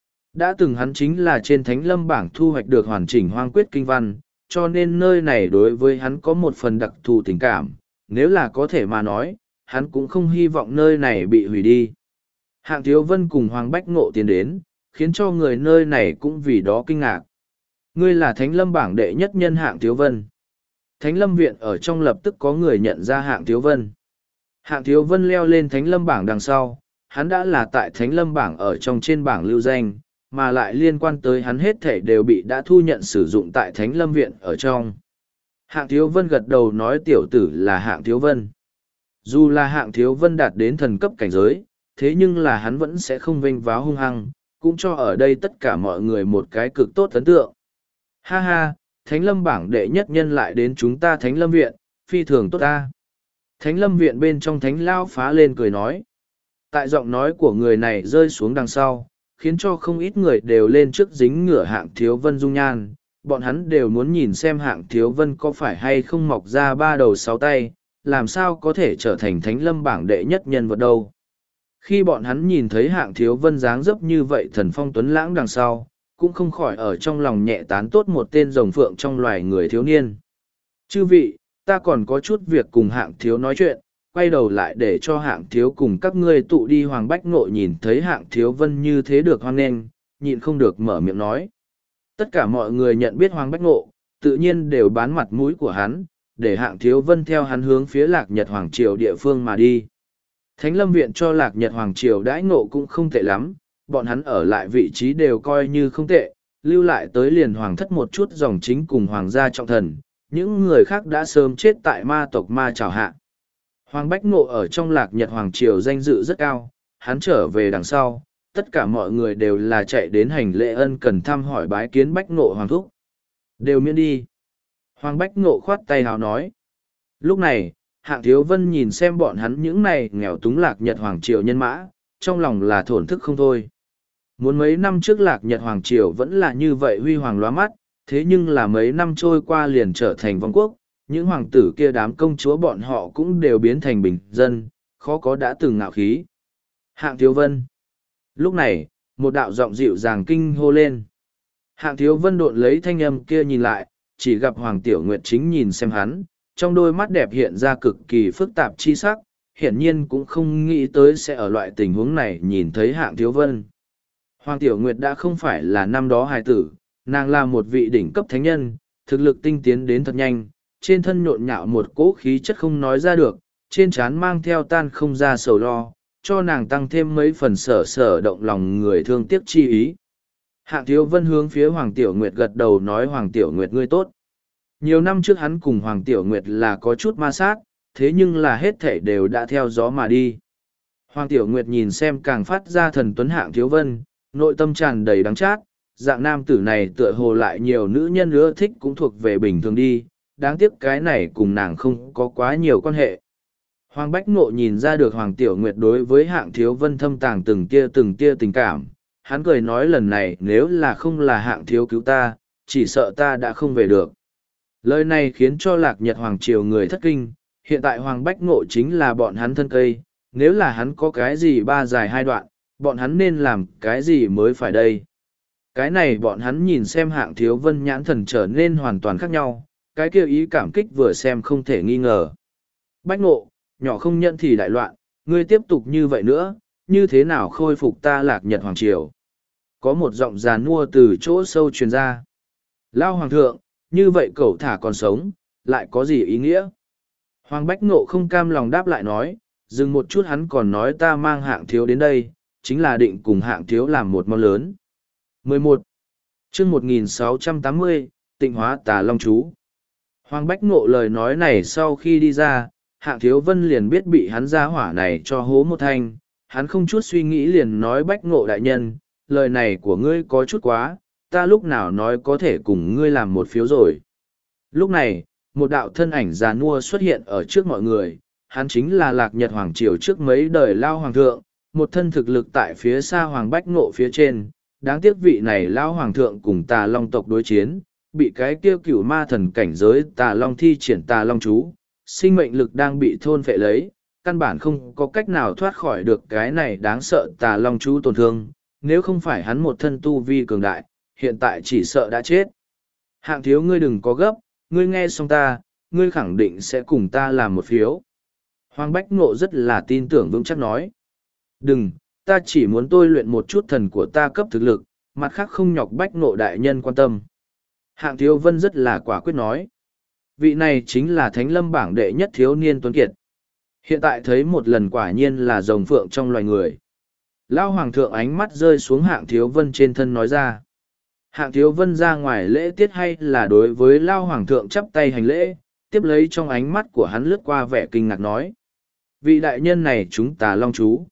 Đã từng hắn chính là trên Thánh Lâm bảng thu hoạch được hoàn chỉnh Hoang Quyết Kinh Văn, cho nên nơi này đối với hắn có một phần đặc thù tình cảm, nếu là có thể mà nói, hắn cũng không hy vọng nơi này bị hủy đi. Hạng Thiếu Vân cùng Hoàng Bách Ngộ tiến đến, khiến cho người nơi này cũng vì đó kinh ngạc. Ngươi là Thánh Lâm bảng đệ nhất nhân Hạng Thiếu Vân. Thánh Lâm Viện ở trong lập tức có người nhận ra Hạng Thiếu Vân. Hạng Thiếu Vân leo lên Thánh Lâm bảng đằng sau, hắn đã là tại Thánh Lâm bảng ở trong trên bảng lưu danh, mà lại liên quan tới hắn hết thể đều bị đã thu nhận sử dụng tại Thánh Lâm Viện ở trong. Hạng Thiếu Vân gật đầu nói tiểu tử là Hạng Thiếu Vân. Dù là Hạng Thiếu Vân đạt đến thần cấp cảnh giới, thế nhưng là hắn vẫn sẽ không vênh váo hung hăng, cũng cho ở đây tất cả mọi người một cái cực tốt ấn tượng. Ha ha, Thánh Lâm bảng đệ nhất nhân lại đến chúng ta Thánh Lâm Viện, phi thường tốt ta. Thánh Lâm Viện bên trong Thánh Lao phá lên cười nói. Tại giọng nói của người này rơi xuống đằng sau, khiến cho không ít người đều lên trước dính ngửa Hạng Thiếu Vân dung nhan. Bọn hắn đều muốn nhìn xem Hạng Thiếu Vân có phải hay không mọc ra ba đầu sáu tay, làm sao có thể trở thành Thánh Lâm bảng đệ nhất nhân vật đâu. Khi bọn hắn nhìn thấy Hạng Thiếu Vân dáng dấp như vậy thần phong tuấn lãng đằng sau, cũng không khỏi ở trong lòng nhẹ tán tốt một tên rồng phượng trong loài người thiếu niên. Chư vị, ta còn có chút việc cùng Hạng Thiếu nói chuyện, quay đầu lại để cho Hạng Thiếu cùng các ngươi tụ đi. Hoàng Bách Ngộ nhìn thấy Hạng Thiếu Vân như thế được hoan nghênh, nhịn không được mở miệng nói. Tất cả mọi người nhận biết Hoàng Bách Ngộ, tự nhiên đều bán mặt mũi của hắn, để Hạng Thiếu Vân theo hắn hướng phía Lạc Nhật Hoàng Triều địa phương mà đi. Thánh Lâm Viện cho Lạc Nhật Hoàng Triều đãi ngộ cũng không tệ lắm, bọn hắn ở lại vị trí đều coi như không tệ, lưu lại tới liền hoàng thất một chút dòng chính cùng hoàng gia trọng thần, những người khác đã sớm chết tại ma tộc ma trảo hạ. Hoàng Bách Ngộ ở trong Lạc Nhật Hoàng Triều danh dự rất cao, hắn trở về đằng sau, tất cả mọi người đều là chạy đến hành lễ ân cần thăm hỏi bái kiến Bách Ngộ Hoàng Thúc. Đều miễn đi. Hoàng Bách Ngộ khoát tay hào nói. Lúc này, Hạng Thiếu Vân nhìn xem bọn hắn những này nghèo túng Lạc Nhật Hoàng Triều nhân mã, trong lòng là thổn thức không thôi. Muốn mấy năm trước Lạc Nhật Hoàng Triều vẫn là như vậy huy hoàng lóa mắt, thế nhưng là mấy năm trôi qua liền trở thành vong quốc, những hoàng tử kia đám công chúa bọn họ cũng đều biến thành bình dân, khó có đã từng ngạo khí. Hạng Thiếu Vân. Lúc này, một đạo giọng dịu dàng kinh hô lên. Hạng Thiếu Vân độn lấy thanh âm kia nhìn lại, chỉ gặp Hoàng Tiểu Nguyệt chính nhìn xem hắn, trong đôi mắt đẹp hiện ra cực kỳ phức tạp chi sắc, hiển nhiên cũng không nghĩ tới sẽ ở loại tình huống này nhìn thấy Hạng Thiếu Vân. Hoàng Tiểu Nguyệt đã không phải là năm đó hài tử, nàng là một vị đỉnh cấp thánh nhân, thực lực tinh tiến đến thật nhanh, trên thân nhộn nhạo một cỗ khí chất không nói ra được, trên trán mang theo tan không ra sầu lo, cho nàng tăng thêm mấy phần sở động lòng người thương tiếc chi ý. Hạng Thiếu Vân hướng phía Hoàng Tiểu Nguyệt gật đầu nói Hoàng Tiểu Nguyệt ngươi tốt. Nhiều năm trước hắn cùng Hoàng Tiểu Nguyệt là có chút ma sát, thế nhưng là hết thảy đều đã theo gió mà đi. Hoàng Tiểu Nguyệt nhìn xem càng phát ra thần tuấn Hạng Thiếu Vân, nội tâm tràn đầy đắng chát, dạng nam tử này tựa hồ lại nhiều nữ nhân ưa thích cũng thuộc về bình thường đi, đáng tiếc cái này cùng nàng không có quá nhiều quan hệ. Hoàng Bách Ngộ nhìn ra được Hoàng Tiểu Nguyệt đối với Hạng Thiếu Vân thâm tàng từng tia tình cảm, hắn cười nói lần này nếu là không là Hạng Thiếu cứu ta, chỉ sợ ta đã không về được. Lời này khiến cho Lạc Nhật Hoàng Triều người thất kinh, hiện tại Hoàng Bách Ngộ chính là bọn hắn thân cây, nếu là hắn có cái gì ba dài hai đoạn, bọn hắn nên làm cái gì mới phải đây. Cái này bọn hắn nhìn xem Hạng Thiếu Vân nhãn thần trở nên hoàn toàn khác nhau, cái kia ý cảm kích vừa xem không thể nghi ngờ. Bách Ngộ, nhỏ không nhận thì đại loạn, ngươi tiếp tục như vậy nữa, như thế nào khôi phục ta Lạc Nhật Hoàng Triều. Có một giọng giàn nua từ chỗ sâu truyền ra. Lao Hoàng thượng, như vậy cậu thả còn sống, lại có gì ý nghĩa? Hoàng Bách Ngộ không cam lòng đáp lại nói, dừng một chút hắn còn nói ta mang Hạng Thiếu đến đây, chính là định cùng Hạng Thiếu làm một món lớn. 11. chương 1680, Tịnh hóa Tà Long Chú. Hoàng Bách Ngộ lời nói này sau khi đi ra, Hạng Thiếu Vân liền biết bị hắn ra hỏa này cho hố một thanh, hắn không chút suy nghĩ liền nói Bách Ngộ đại nhân, lời này của ngươi có chút quá, ta lúc nào nói có thể cùng ngươi làm một phiếu rồi. Lúc này, một đạo thân ảnh già nua xuất hiện ở trước mọi người, hắn chính là Lạc Nhật Hoàng Triều trước mấy đời lao hoàng thượng, một thân thực lực tại phía xa Hoàng Bách Ngộ phía trên, đáng tiếc vị này lao hoàng thượng cùng Tà Long tộc đối chiến, bị cái kêu cửu ma thần cảnh giới Tà Long thi triển Tà Long chú, sinh mệnh lực đang bị thôn phệ lấy, căn bản không có cách nào thoát khỏi được cái này đáng sợ Tà Long chú tổn thương, nếu không phải hắn một thân tu vi cường đại, hiện tại chỉ sợ đã chết. Hạng Thiếu ngươi đừng có gấp, ngươi nghe xong ta, ngươi khẳng định sẽ cùng ta làm một phiếu. Hoàng Bách Ngộ rất là tin tưởng vững chắc nói. Đừng, ta chỉ muốn tôi luyện một chút thần của ta cấp thực lực, mặt khác không nhọc Bách Ngộ đại nhân quan tâm. Hạng Thiếu Vân rất là quả quyết nói. Vị này chính là Thánh Lâm bảng đệ nhất thiếu niên tuấn kiệt. Hiện tại thấy một lần quả nhiên là rồng phượng trong loài người. Lao Hoàng thượng ánh mắt rơi xuống Hạng Thiếu Vân trên thân nói ra. Hạng Thiếu Vân ra ngoài lễ tiết hay là đối với Lao Hoàng thượng chắp tay hành lễ, tiếp lấy trong ánh mắt của hắn lướt qua vẻ kinh ngạc nói. Vị đại nhân này chúng Tà Long chú.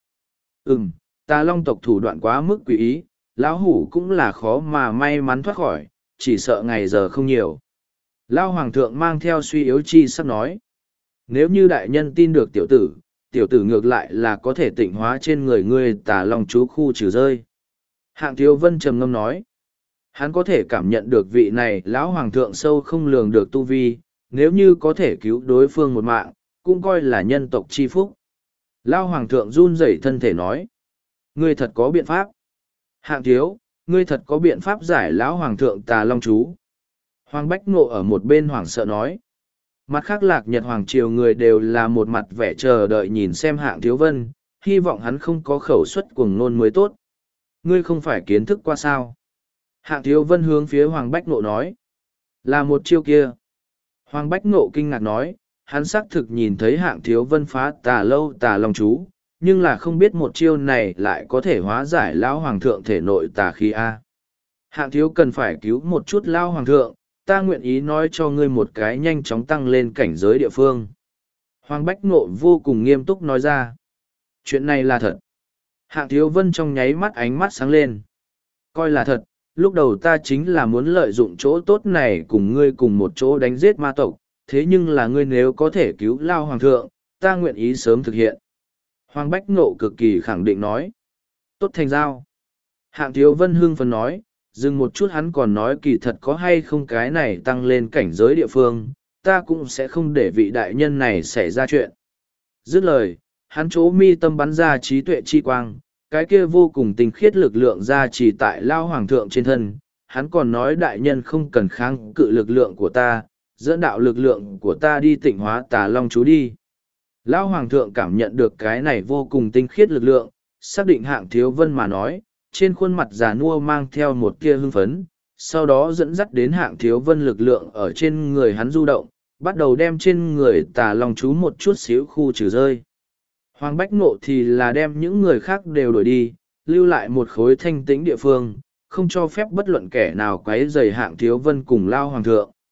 Tà Long tộc thủ đoạn quá mức quỷ ý, lão hủ cũng là khó mà may mắn thoát khỏi, chỉ sợ ngày giờ không nhiều. Lao Hoàng thượng mang theo suy yếu chi sắp nói. Nếu như đại nhân tin được tiểu tử ngược lại là có thể tịnh hóa trên người ngươi Tà Long chú khu trừ rơi. Hạng Thiếu Vân trầm ngâm nói. Hắn có thể cảm nhận được vị này lão hoàng thượng sâu không lường được tu vi, nếu như có thể cứu đối phương một mạng, cũng coi là nhân tộc chi phúc. Lão hoàng thượng run rẩy thân thể nói. Ngươi thật có biện pháp. Hạng Thiếu, ngươi thật có biện pháp giải lão hoàng thượng Tà Long chú. Hoàng Bách Ngộ ở một bên hoảng sợ nói. Mặt khác Lạc Nhật Hoàng Triều người đều là một mặt vẻ chờ đợi nhìn xem Hạng Thiếu Vân, hy vọng hắn không có khẩu suất cuồng nôn mới tốt. Ngươi không phải kiến thức qua sao. Hạng Thiếu Vân hướng phía Hoàng Bách Ngộ nói. Là một chiêu kia. Hoàng Bách Ngộ kinh ngạc nói, hắn xác thực nhìn thấy Hạng Thiếu Vân phá Tà Long chú, nhưng là không biết một chiêu này lại có thể hóa giải lão hoàng thượng thể nội tà khí A. Hạng Thiếu cần phải cứu một chút lão hoàng thượng, ta nguyện ý nói cho ngươi một cái nhanh chóng tăng lên cảnh giới địa phương. Hoàng Bách Ngộ vô cùng nghiêm túc nói ra. Chuyện này là thật. Hạng Thiếu Vân trong nháy mắt ánh mắt sáng lên. Coi là thật, lúc đầu ta chính là muốn lợi dụng chỗ tốt này cùng ngươi cùng một chỗ đánh giết ma tộc, thế nhưng là ngươi nếu có thể cứu lao hoàng thượng, ta nguyện ý sớm thực hiện. Hoàng Bách Ngộ cực kỳ khẳng định nói. Tốt thành giao. Hạng Thiếu Vân hưng phấn nói, dừng một chút hắn còn nói kỳ thật có hay không cái này tăng lên cảnh giới địa phương, ta cũng sẽ không để vị đại nhân này xảy ra chuyện. Dứt lời, hắn chỗ mi tâm bắn ra trí tuệ chi quang, cái kia vô cùng tinh khiết lực lượng ra chỉ tại lao hoàng thượng trên thân, hắn còn nói đại nhân không cần kháng cự lực lượng của ta, dẫn đạo lực lượng của ta đi tịnh hóa Tà Long chú đi. Lao hoàng thượng cảm nhận được cái này vô cùng tinh khiết lực lượng, xác định Hạng Thiếu Vân mà nói, trên khuôn mặt già nua mang theo một tia hưng phấn, sau đó dẫn dắt đến Hạng Thiếu Vân lực lượng ở trên người hắn du động, bắt đầu đem trên người Tà Long chú một chút xíu khu trừ rơi. Hoàng Bách Ngộ thì là đem những người khác đều đuổi đi, lưu lại một khối thanh tĩnh địa phương, không cho phép bất luận kẻ nào quấy rầy Hạng Thiếu Vân cùng lao hoàng thượng.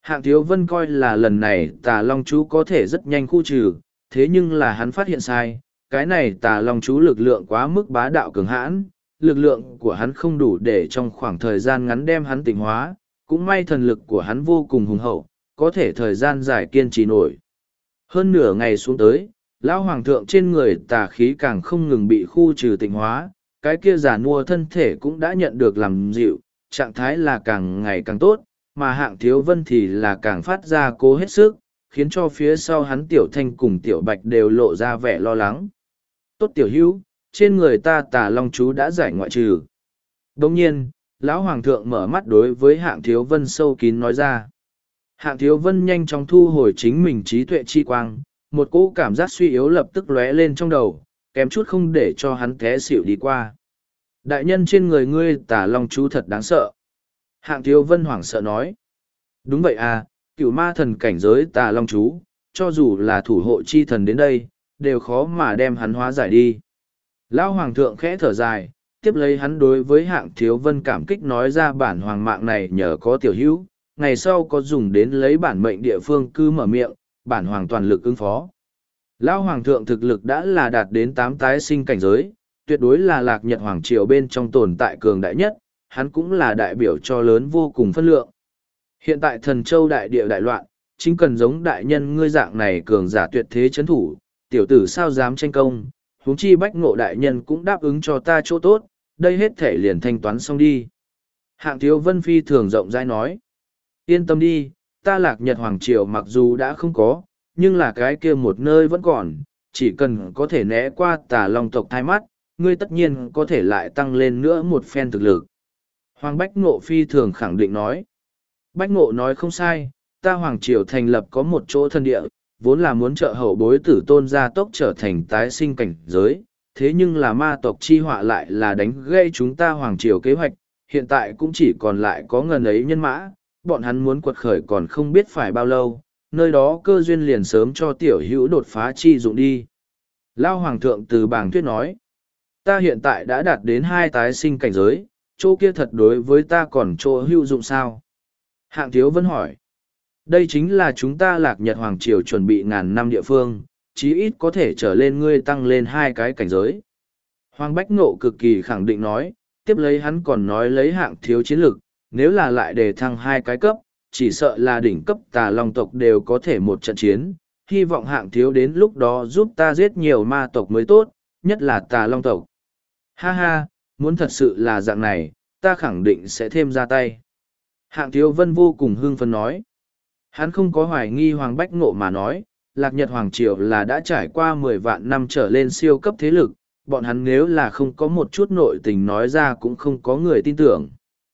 Hạng Thiếu Vân coi là lần này Tà Long chú có thể rất nhanh khu trừ, thế nhưng là hắn phát hiện sai, cái này Tà Long chú lực lượng quá mức bá đạo cường hãn, lực lượng của hắn không đủ để trong khoảng thời gian ngắn đem hắn tỉnh hóa, cũng may thần lực của hắn vô cùng hùng hậu, có thể thời gian dài kiên trì nổi. Hơn nửa ngày xuống tới, lão hoàng thượng trên người tà khí càng không ngừng bị khu trừ tịnh hóa, cái kia giả nua thân thể cũng đã nhận được làm dịu, trạng thái là càng ngày càng tốt, mà Hạng Thiếu Vân thì là càng phát ra cố hết sức, khiến cho phía sau hắn Tiểu Thanh cùng Tiểu Bạch đều lộ ra vẻ lo lắng. Tốt tiểu hữu, trên người ta Tà Long chú đã giải ngoại trừ. Đồng nhiên, lão hoàng thượng mở mắt đối với Hạng Thiếu Vân sâu kín nói ra. Hạng Thiếu Vân nhanh chóng thu hồi chính mình trí tuệ chi quang, một cỗ cảm giác suy yếu lập tức lóe lên trong đầu, kém chút không để cho hắn té xỉu đi qua. Đại nhân trên người ngươi Tà Long chú thật đáng sợ. Hạng Thiếu Vân hoảng sợ nói. Đúng vậy à, cửu ma thần cảnh giới Tà Long chú, cho dù là thủ hộ chi thần đến đây, đều khó mà đem hắn hóa giải đi. Lão hoàng thượng khẽ thở dài, tiếp lấy hắn đối với Hạng Thiếu Vân cảm kích nói ra bản hoàng mạng này nhờ có tiểu hữu, ngày sau có dùng đến lấy bản mệnh địa phương cứ mở miệng, bản hoàng toàn lực ứng phó. Lão hoàng thượng thực lực đã là đạt đến 8 tái sinh cảnh giới, tuyệt đối là Lạc Nhật hoàng triều bên trong tồn tại cường đại nhất, hắn cũng là đại biểu cho lớn vô cùng phân lượng. Hiện tại Thần Châu đại địa đại loạn, chính cần giống đại nhân ngươi dạng này cường giả tuyệt thế chấn thủ, tiểu tử sao dám tranh công, huống chi Bách Ngộ đại nhân cũng đáp ứng cho ta chỗ tốt, đây hết thể liền thanh toán xong đi. Hạng Thiếu Vân phi thường rộng rãi nói. Yên tâm đi, ta Lạc Nhật hoàng triều mặc dù đã không có, nhưng là cái kia một nơi vẫn còn, chỉ cần có thể né qua Tà Long tộc thai mắt, ngươi tất nhiên có thể lại tăng lên nữa một phen thực lực. Hoàng Bách Ngộ phi thường khẳng định nói. Bách Ngộ nói không sai, ta Hoàng Triều thành lập có một chỗ thân địa, vốn là muốn trợ hậu bối tử tôn gia tốc trở thành tái sinh cảnh giới, thế nhưng là ma tộc chi họa lại là đánh gây chúng ta Hoàng Triều kế hoạch, hiện tại cũng chỉ còn lại có ngần ấy nhân mã, bọn hắn muốn quật khởi còn không biết phải bao lâu, nơi đó cơ duyên liền sớm cho tiểu hữu đột phá chi dụng đi. Lao Hoàng thượng từ bảng tuyết nói, ta hiện tại đã đạt đến 2 tái sinh cảnh giới, chỗ kia thật đối với ta còn chỗ hữu dụng sao? Hạng Thiếu Vân hỏi, đây chính là chúng ta Lạc Nhật hoàng triều chuẩn bị ngàn năm địa phương, chí ít có thể trở lên ngươi tăng lên 2 cái cảnh giới. Hoàng Bách Ngộ cực kỳ khẳng định nói, tiếp lấy hắn còn nói lấy Hạng Thiếu chiến lực, nếu là lại đề thăng 2 cái cấp, chỉ sợ là đỉnh cấp Tà Long tộc đều có thể một trận chiến, hy vọng Hạng Thiếu đến lúc đó giúp ta giết nhiều ma tộc mới tốt, nhất là Tà Long tộc. Ha ha, muốn thật sự là dạng này, ta khẳng định sẽ thêm ra tay. Hạng Thiếu Vân vô cùng hưng phấn nói. Hắn không có hoài nghi Hoàng Bách Ngộ mà nói, Lạc Nhật Hoàng Triều là đã trải qua 10 vạn năm trở lên siêu cấp thế lực, bọn hắn nếu là không có một chút nội tình nói ra cũng không có người tin tưởng.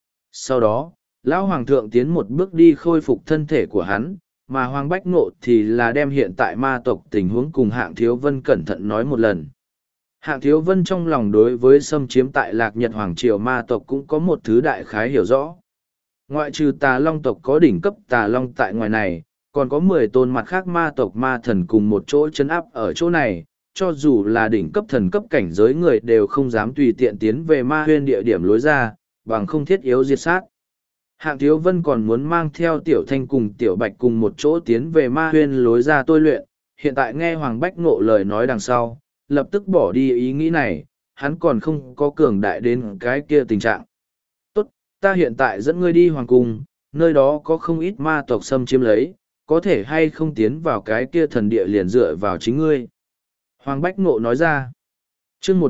Sau đó, Lão Hoàng thượng tiến một bước đi khôi phục thân thể của hắn, mà Hoàng Bách Ngộ thì là đem hiện tại ma tộc tình huống cùng Hạng Thiếu Vân cẩn thận nói một lần. Hạng Thiếu Vân trong lòng đối với xâm chiếm tại Lạc Nhật Hoàng Triều ma tộc cũng có một thứ đại khái hiểu rõ. Ngoại trừ Tà Long tộc có đỉnh cấp Tà Long tại ngoài này, còn có 10 tôn mặt khác ma tộc ma thần cùng một chỗ chấn áp ở chỗ này, cho dù là đỉnh cấp thần cấp cảnh giới người đều không dám tùy tiện tiến về ma huyên địa điểm lối ra, bằng không thiết yếu diệt sát. Hạng Thiếu Vân còn muốn mang theo Tiểu Thanh cùng Tiểu Bạch cùng một chỗ tiến về ma huyên lối ra tôi luyện, hiện tại nghe Hoàng Bách Ngộ lời nói đằng sau, lập tức bỏ đi ý nghĩ này, hắn còn không có cường đại đến cái kia tình trạng. Tốt, ta hiện tại dẫn ngươi đi hoàng cung, nơi đó có không ít ma tộc xâm chiếm lấy, có thể hay không tiến vào cái kia thần địa liền dựa vào chính ngươi. Hoàng Bách Ngộ nói ra, chương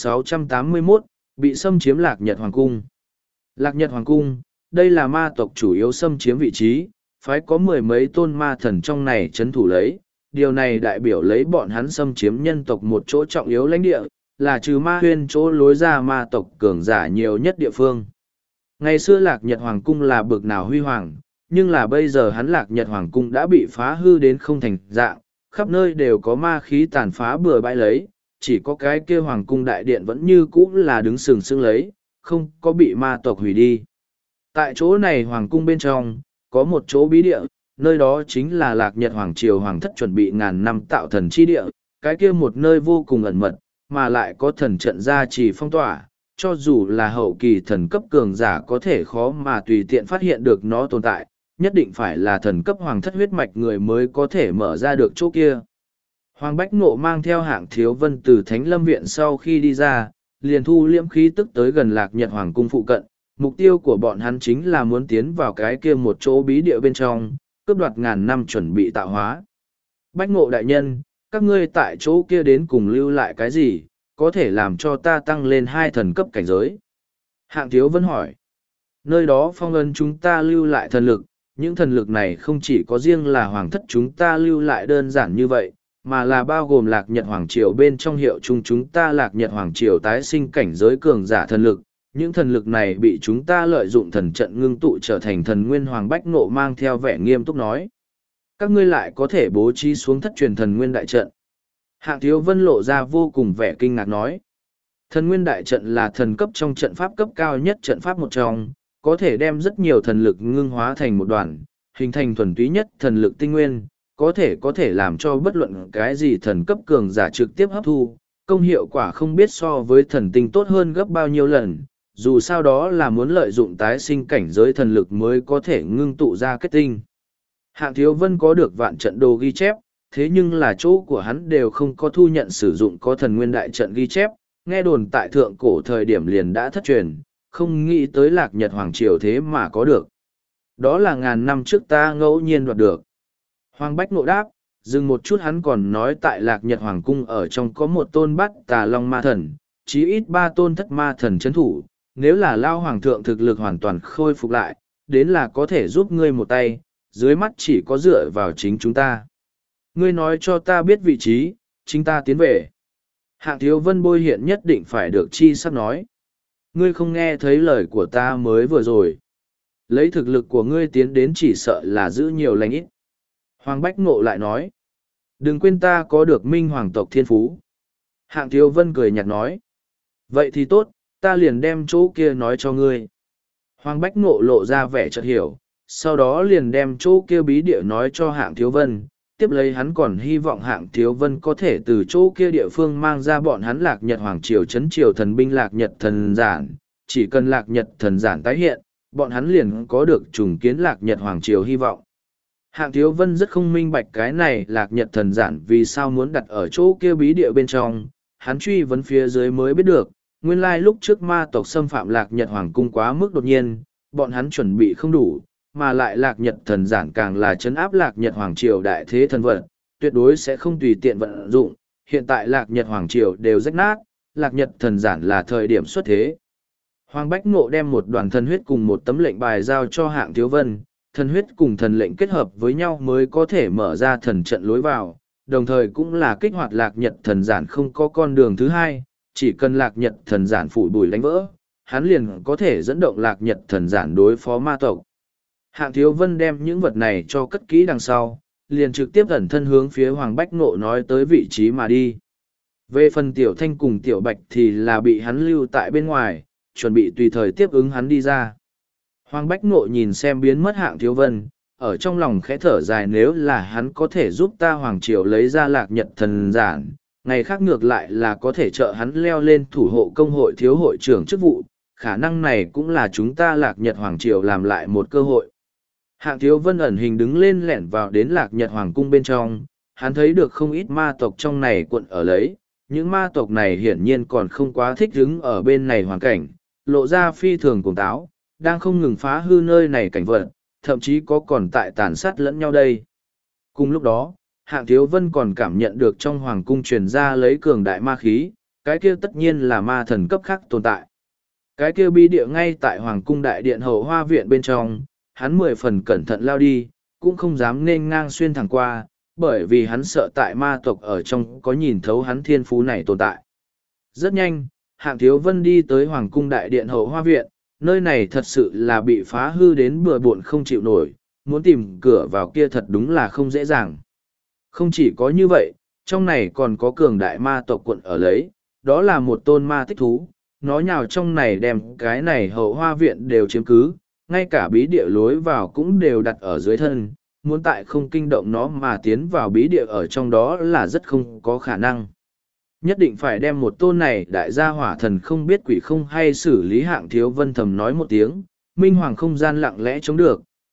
1681, bị xâm chiếm Lạc Nhật Hoàng Cung. Lạc Nhật Hoàng Cung, đây là ma tộc chủ yếu xâm chiếm vị trí, phải có 10 mấy tôn ma thần trong này chấn thủ lấy. Điều này đại biểu lấy bọn hắn xâm chiếm nhân tộc một chỗ trọng yếu lãnh địa, là trừ ma huyên chỗ lối ra ma tộc cường giả nhiều nhất địa phương. Ngày xưa Lạc Nhật Hoàng Cung là bực nào huy hoàng, nhưng là bây giờ hắn Lạc Nhật Hoàng Cung đã bị phá hư đến không thành dạng, khắp nơi đều có ma khí tàn phá bừa bãi lấy, chỉ có cái kia Hoàng Cung đại điện vẫn như cũ là đứng sừng sững lấy, không có bị ma tộc hủy đi. Tại chỗ này Hoàng Cung bên trong, có một chỗ bí địa, nơi đó chính là Lạc Nhật Hoàng Triều Hoàng thất chuẩn bị ngàn năm tạo thần chi địa, cái kia một nơi vô cùng ẩn mật, mà lại có thần trận gia trì phong tỏa, cho dù là hậu kỳ thần cấp cường giả có thể khó mà tùy tiện phát hiện được nó tồn tại, nhất định phải là thần cấp hoàng thất huyết mạch người mới có thể mở ra được chỗ kia. Hoàng Bách Ngộ mang theo Hạng Thiếu Vân từ Thánh Lâm Viện sau khi đi ra, liền thu liễm khí tức tới gần Lạc Nhật Hoàng cung phụ cận. Mục tiêu của bọn hắn chính là muốn tiến vào cái kia một chỗ bí địa bên trong, cướp đoạt ngàn năm chuẩn bị tạo hóa. Bách Ngộ đại nhân, các ngươi tại chỗ kia đến cùng lưu lại cái gì, có thể làm cho ta tăng lên 2 thần cấp cảnh giới? Hạng Thiếu Vân hỏi. Nơi đó phong ấn chúng ta lưu lại thần lực, những thần lực này không chỉ có riêng là hoàng thất chúng ta lưu lại đơn giản như vậy, mà là bao gồm Lạc Nhật Hoàng Triều bên trong hiệu chung chúng ta Lạc Nhật Hoàng Triều tái sinh cảnh giới cường giả thần lực. Những thần lực này bị chúng ta lợi dụng thần trận ngưng tụ trở thành thần nguyên. Hoàng Bách Ngộ mang theo vẻ nghiêm túc nói. Các ngươi lại có thể bố trí xuống thất truyền thần nguyên đại trận. Hạng Thiếu Vân lộ ra vô cùng vẻ kinh ngạc nói. Thần nguyên đại trận là thần cấp trong trận pháp cấp cao nhất trận pháp một trong, có thể đem rất nhiều thần lực ngưng hóa thành một đoàn, hình thành thuần túy nhất thần lực tinh nguyên, có thể làm cho bất luận cái gì thần cấp cường giả trực tiếp hấp thu, công hiệu quả không biết so với thần tinh tốt hơn gấp bao nhiêu lần, dù sao đó là muốn lợi dụng tái sinh cảnh giới thần lực mới có thể ngưng tụ ra kết tinh. Hạng Thiếu Vân có được vạn trận đồ ghi chép, thế nhưng là chỗ của hắn đều không có thu nhận sử dụng có thần nguyên đại trận ghi chép, nghe đồn tại thượng cổ thời điểm liền đã thất truyền, không nghĩ tới Lạc Nhật Hoàng Triều thế mà có được. Đó là ngàn năm trước ta ngẫu nhiên đoạt được. Hoàng Bách Ngộ đáp, dừng một chút hắn còn nói tại Lạc Nhật Hoàng Cung ở trong có một tôn bát tà long ma thần, chí ít 3 tôn thất ma thần chấn thủ, nếu là Lao Hoàng thượng thực lực hoàn toàn khôi phục lại, đến là có thể giúp ngươi một tay, dưới mắt chỉ có dựa vào chính chúng ta. Ngươi nói cho ta biết vị trí, chính ta tiến về. Hạng Thiếu Vân bôi hiện nhất định phải được chi sắp nói. Ngươi không nghe thấy lời của ta mới vừa rồi. Lấy thực lực của ngươi tiến đến chỉ sợ là giữ nhiều lành ít. Hoàng Bách Ngộ lại nói. Đừng quên ta có được minh hoàng tộc thiên phú. Hạng Thiếu Vân cười nhạt nói. Vậy thì tốt, ta liền đem chỗ kia nói cho ngươi. Hoàng Bách Ngộ lộ ra vẻ chợt hiểu, sau đó liền đem chỗ kia bí địa nói cho Hạng Thiếu Vân. Tiếp lấy hắn còn hy vọng Hạng Thiếu Vân có thể từ chỗ kia địa phương mang ra bọn hắn Lạc Nhật Hoàng Triều trấn triều thần binh Lạc Nhật thần giản. Chỉ cần Lạc Nhật thần giản tái hiện, bọn hắn liền có được trùng kiến Lạc Nhật Hoàng Triều hy vọng. Hạng Thiếu Vân rất không minh bạch cái này Lạc Nhật thần giản vì sao muốn đặt ở chỗ kia bí địa bên trong, hắn truy vấn phía dưới mới biết được, nguyên lai lúc trước ma tộc xâm phạm Lạc Nhật Hoàng Cung quá mức đột nhiên, bọn hắn chuẩn bị không đủ, mà lại Lạc Nhật thần giản càng là trấn áp Lạc Nhật Hoàng Triều đại thế thần vật, tuyệt đối sẽ không tùy tiện vận dụng, hiện tại Lạc Nhật Hoàng Triều đều rách nát, Lạc Nhật thần giản là thời điểm xuất thế. Hoàng Bách Ngộ đem một đoàn thần huyết cùng một tấm lệnh bài giao cho Hạng Thiếu Vân, thần huyết cùng thần lệnh kết hợp với nhau mới có thể mở ra thần trận lối vào, đồng thời cũng là kích hoạt Lạc Nhật thần giản không có con đường thứ hai, chỉ cần Lạc Nhật thần giản phủ bùi đánh vỡ, hắn liền có thể dẫn động Lạc Nhật thần giản đối phó ma tộc. Hạng Thiếu Vân đem những vật này cho cất kỹ đằng sau, liền trực tiếp ẩn thân hướng phía Hoàng Bách Ngộ nói tới vị trí mà đi. Về phần Tiểu Thanh cùng Tiểu Bạch thì là bị hắn lưu tại bên ngoài, chuẩn bị tùy thời tiếp ứng hắn đi ra. Hoàng Bách Ngộ nhìn xem biến mất Hạng Thiếu Vân, ở trong lòng khẽ thở dài, nếu là hắn có thể giúp ta Hoàng Triều lấy ra Lạc Nhật thần giản, ngày khác ngược lại là có thể trợ hắn leo lên thủ hộ công hội thiếu hội trưởng chức vụ, khả năng này cũng là chúng ta Lạc Nhật Hoàng Triều làm lại một cơ hội. Hạng Thiếu Vân ẩn hình đứng lên lẻn vào đến Lạc Nhật Hoàng Cung bên trong, hắn thấy được không ít ma tộc trong này quận ở lấy, những ma tộc này hiển nhiên còn không quá thích ứng ở bên này hoàn cảnh, lộ ra phi thường cuồng táo, đang không ngừng phá hư nơi này cảnh vật, thậm chí có còn tại tàn sát lẫn nhau đây. Cùng lúc đó, Hạng Thiếu Vân còn cảm nhận được trong hoàng cung truyền ra lấy cường đại ma khí, cái kia tất nhiên là ma thần cấp khác tồn tại. Cái kia bi địa ngay tại hoàng cung đại điện hậu hoa viện bên trong, hắn 10 phần cẩn thận lao đi, cũng không dám nên ngang xuyên thẳng qua, bởi vì hắn sợ tại ma tộc ở trong có nhìn thấu hắn thiên phú này tồn tại. Rất nhanh, Hạng Thiếu Vân đi tới hoàng cung đại điện hậu hoa viện, nơi này thật sự là bị phá hư đến bừa bộn không chịu nổi, muốn tìm cửa vào kia thật đúng là không dễ dàng. Không chỉ có như vậy, trong này còn có cường đại ma tộc quận ở lấy, đó là một tôn ma tích thú, nó nhào trong này đem cái này hậu hoa viện đều chiếm cứ, ngay cả bí địa lối vào cũng đều đặt ở dưới thân, muốn tại không kinh động nó mà tiến vào bí địa ở trong đó là rất không có khả năng. Nhất định phải đem một tôn này đại gia hỏa thần không biết quỷ không hay xử lý. Hạng Thiếu Vân thầm nói một tiếng, minh hoàng không gian lặng lẽ chống được,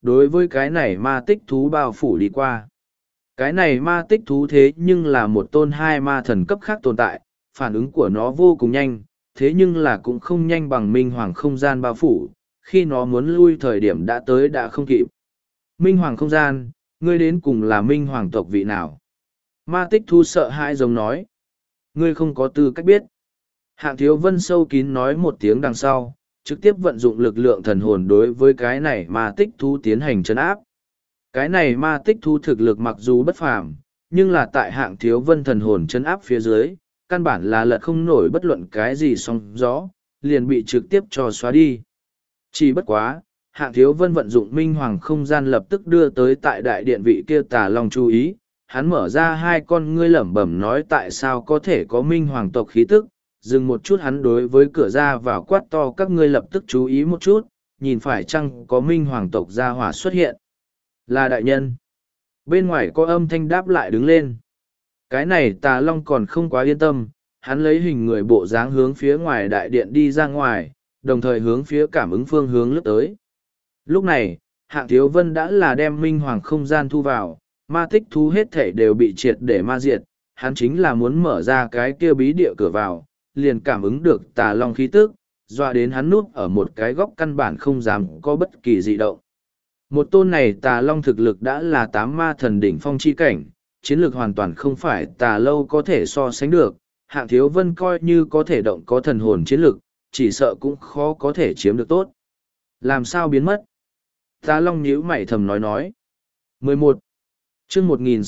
đối với cái này ma tích thú bao phủ đi qua. Cái này ma tích thú thế nhưng là một tôn hai ma thần cấp khác tồn tại, phản ứng của nó vô cùng nhanh, thế nhưng là cũng không nhanh bằng minh hoàng không gian bao phủ, khi nó muốn lui thời điểm đã tới đã không kịp. Minh hoàng không gian, ngươi đến cùng là minh hoàng tộc vị nào? Ma tích thú sợ hãi giống nói. Ngươi không có tư cách biết. Hạng Thiếu Vân sâu kín nói một tiếng đằng sau, trực tiếp vận dụng lực lượng thần hồn đối với cái này ma tích thú tiến hành trấn áp. Cái này ma tích thú thực lực mặc dù bất phàm, nhưng là tại Hạng Thiếu Vân thần hồn trấn áp phía dưới, căn bản là lật không nổi bất luận cái gì song gió, liền bị trực tiếp cho xóa đi. Chỉ bất quá, Hạng Thiếu Vân vận dụng minh hoàng không gian lập tức đưa tới tại đại điện vị kia Tà Long chú ý, hắn mở ra hai con ngươi lẩm bẩm nói tại sao có thể có minh hoàng tộc khí tức, dừng một chút hắn đối với cửa ra vào quát to các ngươi lập tức chú ý một chút, nhìn phải chăng có minh hoàng tộc gia hỏa xuất hiện. Là đại nhân. Bên ngoài có âm thanh đáp lại đứng lên. Cái này Tà Long còn không quá yên tâm, hắn lấy hình người bộ dáng hướng phía ngoài đại điện đi ra ngoài, đồng thời hướng phía cảm ứng phương hướng lướt tới. Lúc này, Hạng Thiếu Vân đã là đem minh hoàng không gian thu vào, ma tích thú hết thể đều bị triệt để ma diệt, hắn chính là muốn mở ra cái kia bí địa cửa vào, liền cảm ứng được Tà Long khí tức, dọa đến hắn núp ở một cái góc căn bản không dám có bất kỳ dị động. Một tôn này Tà Long thực lực đã là 8 ma thần đỉnh phong chi cảnh, chiến lược hoàn toàn không phải Tà Lâu có thể so sánh được, Hạng Thiếu Vân coi như có thể động có thần hồn chiến lược, chỉ sợ cũng khó có thể chiếm được tốt. Làm sao biến mất? Tà Long nhíu mày thầm nói. 11. chương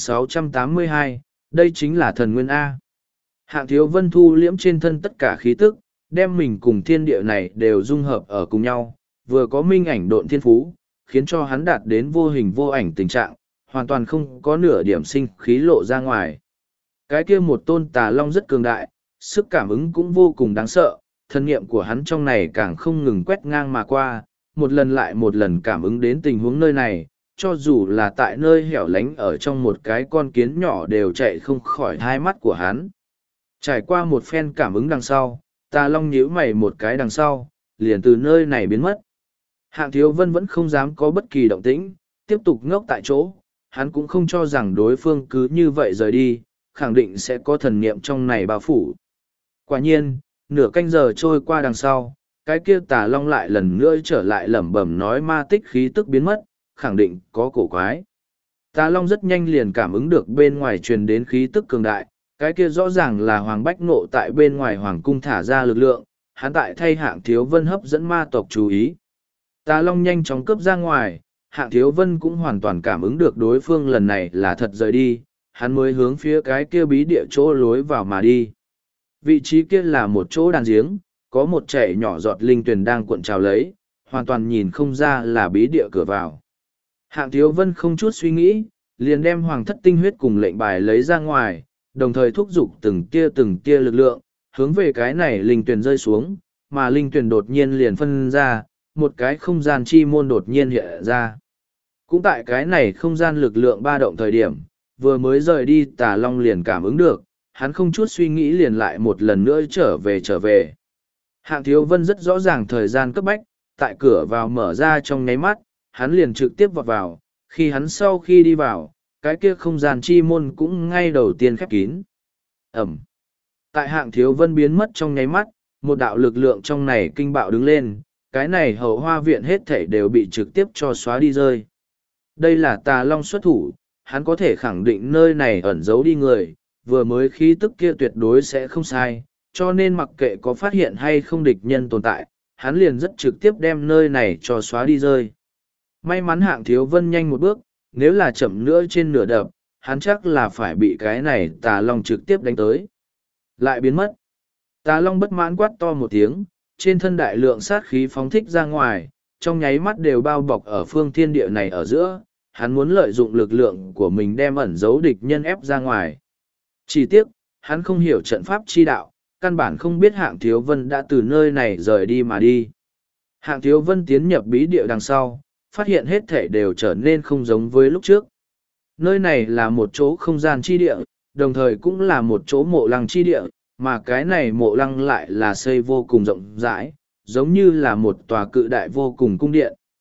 1682, đây chính là thần nguyên A. Hạng Thiếu Vân thu liễm trên thân tất cả khí tức, đem mình cùng thiên địa này đều dung hợp ở cùng nhau, vừa có minh ảnh độn thiên phú, khiến cho hắn đạt đến vô hình vô ảnh tình trạng, hoàn toàn không có nửa điểm sinh khí lộ ra ngoài. Cái kia một tôn Tà Long rất cường đại, sức cảm ứng cũng vô cùng đáng sợ, thân nghiệm của hắn trong này càng không ngừng quét ngang mà qua, một lần lại một lần cảm ứng đến tình huống nơi này, cho dù là tại nơi hẻo lánh ở trong một cái con kiến nhỏ đều chạy không khỏi hai mắt của hắn. Trải qua một phen cảm ứng đằng sau, Tà Long nhíu mày một cái đằng sau, liền từ nơi này biến mất. Hạng Thiếu Vân vẫn không dám có bất kỳ động tĩnh, tiếp tục ngốc tại chỗ, hắn cũng không cho rằng đối phương cứ như vậy rời đi, khẳng định sẽ có thần niệm trong này bao phủ. Quả nhiên, nửa canh giờ trôi qua đằng sau, cái kia Tà Long lại lần nữa trở lại lẩm bẩm nói ma tích khí tức biến mất, khẳng định có cổ quái. Tà Long rất nhanh liền cảm ứng được bên ngoài truyền đến khí tức cường đại, cái kia rõ ràng là Hoàng Bách Nộ tại bên ngoài Hoàng Cung thả ra lực lượng, hắn tại thay Hạng Thiếu Vân hấp dẫn ma tộc chú ý. Tà Long nhanh chóng cướp ra ngoài, Hạng Thiếu Vân cũng hoàn toàn cảm ứng được đối phương lần này là thật rời đi, hắn mới hướng phía cái kia bí địa chỗ lối vào mà đi. Vị trí kia là một chỗ đàn giếng, có một chảy nhỏ giọt linh tuyền đang cuộn trào lấy, hoàn toàn nhìn không ra là bí địa cửa vào. Hạng Thiếu Vân không chút suy nghĩ, liền đem hoàng thất tinh huyết cùng lệnh bài lấy ra ngoài, đồng thời thúc giục từng tia lực lượng, hướng về cái này linh tuyền rơi xuống, mà linh tuyền đột nhiên liền phân ra, một cái không gian chi môn đột nhiên hiện ra. Cũng tại cái này không gian lực lượng ba động thời điểm, vừa mới rời đi Tà Long liền cảm ứng được, hắn không chút suy nghĩ liền lại một lần nữa trở về. Hạng Thiếu Vân rất rõ ràng thời gian cấp bách, tại cửa vào mở ra trong nháy mắt, hắn liền trực tiếp vọt vào, khi hắn sau khi đi vào, cái kia không gian chi môn cũng ngay đầu tiên khép kín. Ẩm. Tại Hạng Thiếu Vân biến mất trong nháy mắt, một đạo lực lượng trong này kinh bạo đứng lên, cái này Hậu Hoa Viện hết thảy đều bị trực tiếp cho xóa đi rơi. Đây là Tà Long xuất thủ, hắn có thể khẳng định nơi này ẩn giấu đi người, vừa mới khí tức kia tuyệt đối sẽ không sai, cho nên mặc kệ có phát hiện hay không địch nhân tồn tại, hắn liền rất trực tiếp đem nơi này cho xóa đi rơi. May mắn Hạng Thiếu Vân nhanh một bước, nếu là chậm nữa trên nửa đập, hắn chắc là phải bị cái này Tà Long trực tiếp đánh tới. Lại biến mất. Tà Long bất mãn quát to một tiếng, trên thân đại lượng sát khí phóng thích ra ngoài, trong nháy mắt đều bao bọc ở phương thiên địa này ở giữa, hắn muốn lợi dụng lực lượng của mình đem ẩn giấu địch nhân ép ra ngoài. Chỉ tiếc, hắn không hiểu trận pháp chi đạo, căn bản không biết Hạng Thiếu Vân đã từ nơi này rời đi mà đi. Hạng Thiếu Vân tiến nhập bí địa đằng sau, phát hiện hết thể đều trở nên không giống với lúc trước. Nơi này là một chỗ không gian chi địa, đồng thời cũng là một chỗ mộ lăng chi địa, mà cái này mộ lăng lại là xây vô cùng rộng rãi, giống như là một tòa cự đại vô cùng cung điện,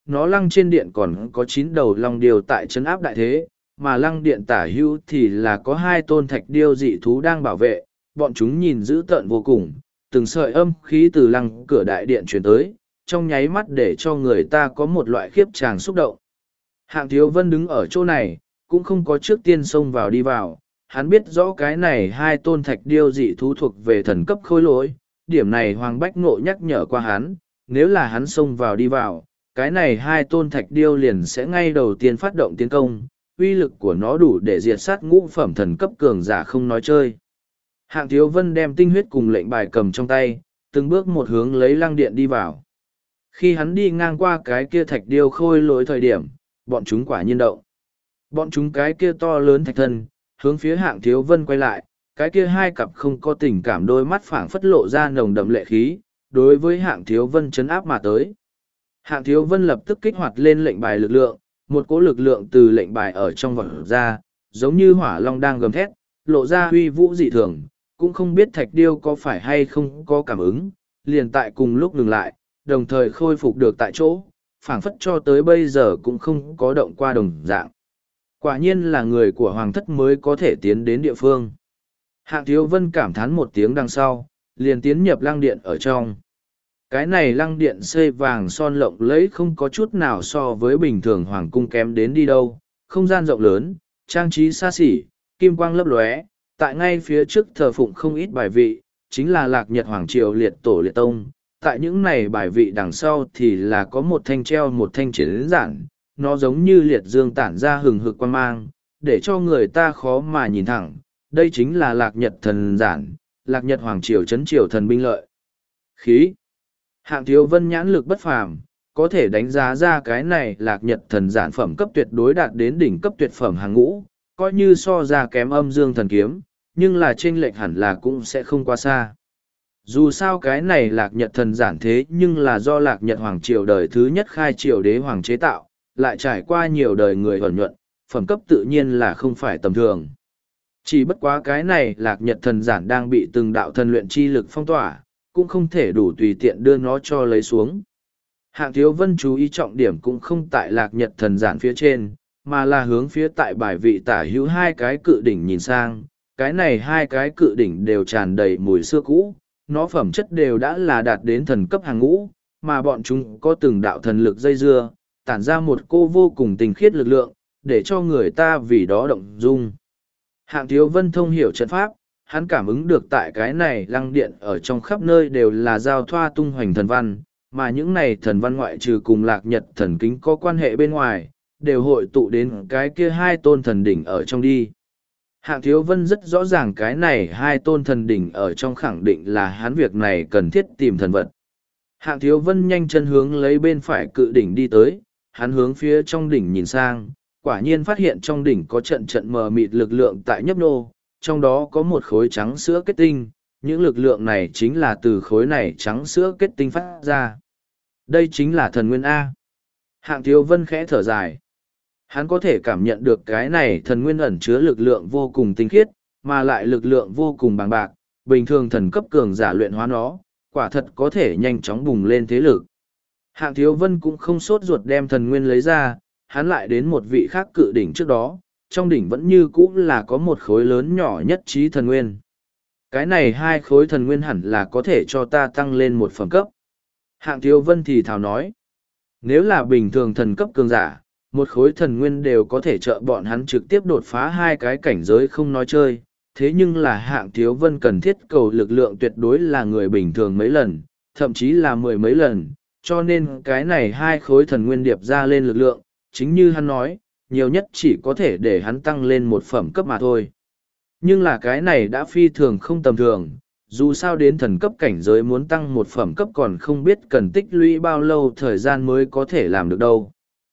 nó lăng trên điện còn có 9 đầu long điêu tại trấn áp đại thế, mà lăng điện tả hữu thì là có 2 tôn thạch điêu dị thú đang bảo vệ, bọn chúng nhìn dữ tợn vô cùng, từng sợi âm khí từ lăng cửa đại điện truyền tới, trong nháy mắt để cho người ta có một loại khiếp tràng xúc động. Hạng Thiếu Vân đứng ở chỗ này, cũng không có trước tiên xông vào đi vào, hắn biết rõ cái này 2 tôn thạch điêu dị thú thuộc về thần cấp khôi lỗi, điểm này Hoàng Bách Ngộ nhắc nhở qua hắn, nếu là hắn xông vào đi vào, cái này 2 tôn thạch điêu liền sẽ ngay đầu tiên phát động tiến công, uy lực của nó đủ để diệt sát ngũ phẩm thần cấp cường giả không nói chơi. Hạng Thiếu Vân đem tinh huyết cùng lệnh bài cầm trong tay, từng bước một hướng lấy lăng điện đi vào. Khi hắn đi ngang qua cái kia thạch điêu khôi lỗi thời điểm, bọn chúng quả nhiên động. Bọn chúng cái kia to lớn thạch thân, hướng phía Hạng Thiếu Vân quay lại, cái kia 2 cặp không có tình cảm đôi mắt phảng phất lộ ra nồng đậm lệ khí, đối với Hạng Thiếu Vân chấn áp mà tới. Hạng Thiếu Vân lập tức kích hoạt lên lệnh bài lực lượng, một cỗ lực lượng từ lệnh bài ở trong vỏ ra, giống như hỏa long đang gầm thét, lộ ra huy vũ dị thường, cũng không biết thạch điêu có phải hay không có cảm ứng, liền tại cùng lúc ngừng lại, đồng thời khôi phục được tại chỗ, phảng phất cho tới bây giờ cũng không có động qua đồng dạng. Quả nhiên là người của Hoàng thất mới có thể tiến đến địa phương. Hạng Thiếu Vân cảm thán một tiếng đằng sau, liền tiến nhập lăng điện ở trong. Cái này lăng điện xây vàng son lộng lẫy không có chút nào so với bình thường hoàng cung kém đến đi đâu, không gian rộng lớn, trang trí xa xỉ, kim quang lấp lóe, tại ngay phía trước thờ phụng không ít bài vị, chính là Lạc Nhật Hoàng Triều liệt tổ liệt tông. Tại những này bài vị đằng sau thì là có một thanh treo một thanh chiến giản, nó giống như liệt dương tản ra hừng hực quan mang, để cho người ta khó mà nhìn thẳng. Đây chính là Lạc Nhật thần giản, Lạc Nhật Hoàng Triều trấn triều thần binh lợi khí. Hạng Thiếu Vân nhãn lực bất phàm, có thể đánh giá ra cái này Lạc Nhật thần giản phẩm cấp tuyệt đối đạt đến đỉnh cấp tuyệt phẩm hàng ngũ, coi như so ra kém âm dương thần kiếm, nhưng là chênh lệch hẳn là cũng sẽ không quá xa. Dù sao cái này Lạc Nhật thần giản thế nhưng là do Lạc Nhật Hoàng Triều đời thứ nhất khai triều đế hoàng chế tạo, lại trải qua nhiều đời người thuần nhuận, phẩm cấp tự nhiên là không phải tầm thường. Chỉ bất quá cái này Lạc Nhật thần giản đang bị từng đạo thần luyện chi lực phong tỏa, cũng không thể đủ tùy tiện đưa nó cho lấy xuống. Hạng Thiếu Vân chú ý trọng điểm cũng không tại Lạc Nhật thần giản phía trên, mà là hướng phía tại bài vị tả hữu 2 cái cự đỉnh nhìn sang. Cái này 2 cái cự đỉnh đều tràn đầy mùi xưa cũ, nó phẩm chất đều đã là đạt đến thần cấp hàng ngũ, mà bọn chúng có từng đạo thần lực dây dưa, tản ra một cô vô cùng tinh khiết lực lượng, để cho người ta vì đó động dung. Hạng Thiếu Vân thông hiểu trận pháp, hắn cảm ứng được tại cái này lăng điện ở trong khắp nơi đều là giao thoa tung hoành thần văn, mà những này thần văn ngoại trừ cùng Lạc Nhật thần kính có quan hệ bên ngoài, đều hội tụ đến cái kia 2 tôn thần đỉnh ở trong đi. Hạng Thiếu Vân rất rõ ràng cái này 2 tôn thần đỉnh ở trong khẳng định là hắn việc này cần thiết tìm thần vật. Hạng Thiếu Vân nhanh chân hướng lấy bên phải cự đỉnh đi tới, hắn hướng phía trong đỉnh nhìn sang, quả nhiên phát hiện trong đỉnh có trận trận mờ mịt lực lượng tại nhấp nô, trong đó có một khối trắng sữa kết tinh, những lực lượng này chính là từ khối này trắng sữa kết tinh phát ra. Đây chính là thần nguyên A. Hạng Thiếu Vân khẽ thở dài. Hắn có thể cảm nhận được cái này thần nguyên ẩn chứa lực lượng vô cùng tinh khiết, mà lại lực lượng vô cùng bằng bạc, bình thường thần cấp cường giả luyện hóa nó, quả thật có thể nhanh chóng bùng lên thế lực. Hạng Thiếu Vân cũng không sốt ruột đem thần nguyên lấy ra, hắn lại đến một vị khác cự đỉnh trước đó, trong đỉnh vẫn như cũ là có một khối lớn nhỏ nhất trí thần nguyên. Cái này 2 khối thần nguyên hẳn là có thể cho ta tăng lên một phẩm cấp. Hạng Thiếu Vân thì thào nói, nếu là bình thường thần cấp cường giả, một khối thần nguyên đều có thể trợ bọn hắn trực tiếp đột phá 2 cái cảnh giới không nói chơi. Thế nhưng là Hạng Thiếu Vân cần thiết cầu lực lượng tuyệt đối là người bình thường mấy lần, thậm chí là 10 mấy lần, cho nên cái này 2 khối thần nguyên điệp ra lên lực lượng, chính như hắn nói, nhiều nhất chỉ có thể để hắn tăng lên một phẩm cấp mà thôi. Nhưng là cái này đã phi thường không tầm thường, dù sao đến thần cấp cảnh giới muốn tăng một phẩm cấp còn không biết cần tích lũy bao lâu thời gian mới có thể làm được đâu.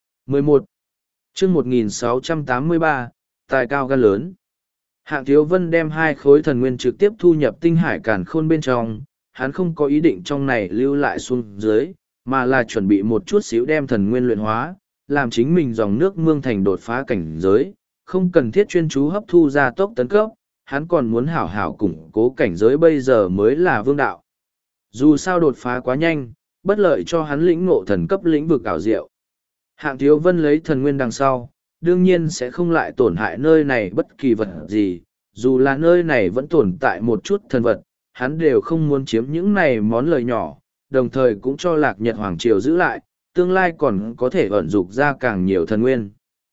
11. Chương 1683, tài cao gan lớn. Hạng Thiếu Vân đem 2 khối thần nguyên trực tiếp thu nhập tinh hải càn khôn bên trong, hắn không có ý định trong này lưu lại xuống dưới, mà là chuẩn bị một chút xíu đem thần nguyên luyện hóa, làm chính mình dòng nước mương thành đột phá cảnh giới, không cần thiết chuyên chú hấp thu ra tốc tấn cấp, hắn còn muốn hảo hảo củng cố cảnh giới bây giờ mới là vương đạo. Dù sao đột phá quá nhanh, bất lợi cho hắn lĩnh ngộ thần cấp lĩnh vực ảo diệu. Hạng Thiếu Vân lấy thần nguyên đằng sau, đương nhiên sẽ không lại tổn hại nơi này bất kỳ vật gì, dù là nơi này vẫn tồn tại một chút thần vật, hắn đều không muốn chiếm những này món lời nhỏ, đồng thời cũng cho Lạc Nhật Hoàng Triều giữ lại, tương lai còn có thể ẩn dục ra càng nhiều thần nguyên.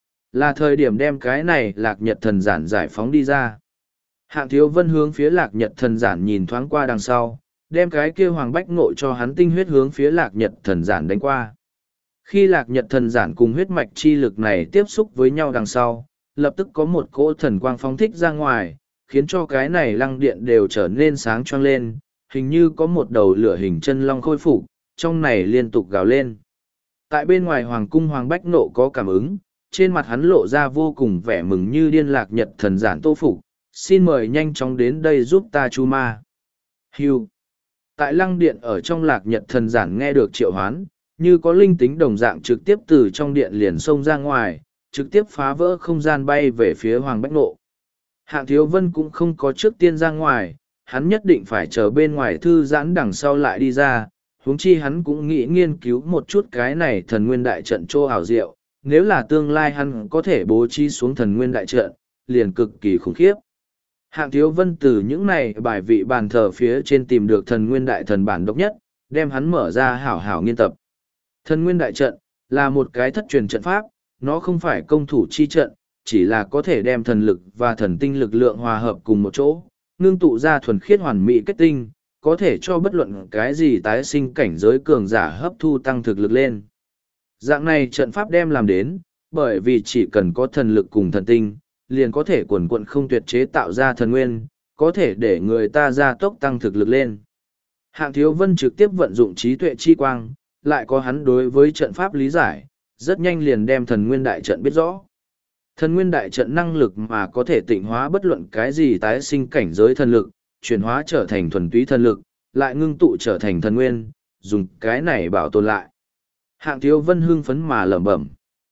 Là thời điểm đem cái này Lạc Nhật thần giản giải phóng đi ra. Hạng Thiếu Vân hướng phía Lạc Nhật thần giản nhìn thoáng qua đằng sau, đem cái kia Hoàng Bách Ngộ cho hắn tinh huyết hướng phía Lạc Nhật thần giản đánh qua. Khi Lạc Nhật thần giản cùng huyết mạch chi lực này tiếp xúc với nhau đằng sau, lập tức có một cỗ thần quang phóng thích ra ngoài, khiến cho cái này lăng điện đều trở nên sáng choang lên, hình như có một đầu lửa hình chân long khôi phục, trong này liên tục gào lên. Tại bên ngoài Hoàng cung Hoàng Bách Nộ có cảm ứng, trên mặt hắn lộ ra vô cùng vẻ mừng như điên. Lạc Nhật thần giản tô phục, xin mời nhanh chóng đến đây giúp ta chu ma. Hưu. Tại lăng điện ở trong Lạc Nhật thần giản nghe được triệu hoán, như có linh tính đồng dạng trực tiếp từ trong điện liền xông ra ngoài, trực tiếp phá vỡ không gian bay về phía Hoàng Bách Nộ. Hạng Thiếu Vân cũng không có trước tiên ra ngoài, hắn nhất định phải chờ bên ngoài thư giãn đằng sau lại đi ra, huống chi hắn cũng nghĩ nghiên cứu một chút cái này thần nguyên đại trận trô ảo diệu, nếu là tương lai hắn có thể bố trí xuống thần nguyên đại trận, liền cực kỳ khủng khiếp. Hạng Thiếu Vân từ những này bài vị bàn thờ phía trên tìm được thần nguyên đại thần bản độc nhất, đem hắn mở ra hảo hảo nghiên tập. Thần nguyên đại trận là một cái thất truyền trận pháp, nó không phải công thủ chi trận, chỉ là có thể đem thần lực và thần tinh lực lượng hòa hợp cùng một chỗ, ngưng tụ ra thuần khiết hoàn mỹ kết tinh, có thể cho bất luận cái gì tái sinh cảnh giới cường giả hấp thu tăng thực lực lên. Dạng này trận pháp đem làm đến, bởi vì chỉ cần có thần lực cùng thần tinh, liền có thể quần quận không tuyệt chế tạo ra thần nguyên, có thể để người ta gia tốc tăng thực lực lên. Hạng Thiếu Vân trực tiếp vận dụng trí tuệ chi quang, lại có hắn đối với trận pháp lý giải, rất nhanh liền đem thần nguyên đại trận biết rõ. Thần nguyên đại trận năng lực mà có thể tịnh hóa bất luận cái gì tái sinh cảnh giới thần lực, chuyển hóa trở thành thuần túy thần lực, lại ngưng tụ trở thành thần nguyên, dùng cái này bảo tồn lại. Hạng Thiếu Vân hưng phấn mà lẩm bẩm.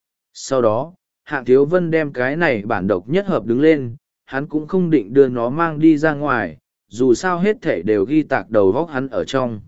Sau đó, Hạng Thiếu Vân đem cái này bản độc nhất hợp đứng lên, hắn cũng không định đưa nó mang đi ra ngoài, dù sao hết thể đều ghi tạc đầu góc hắn ở trong.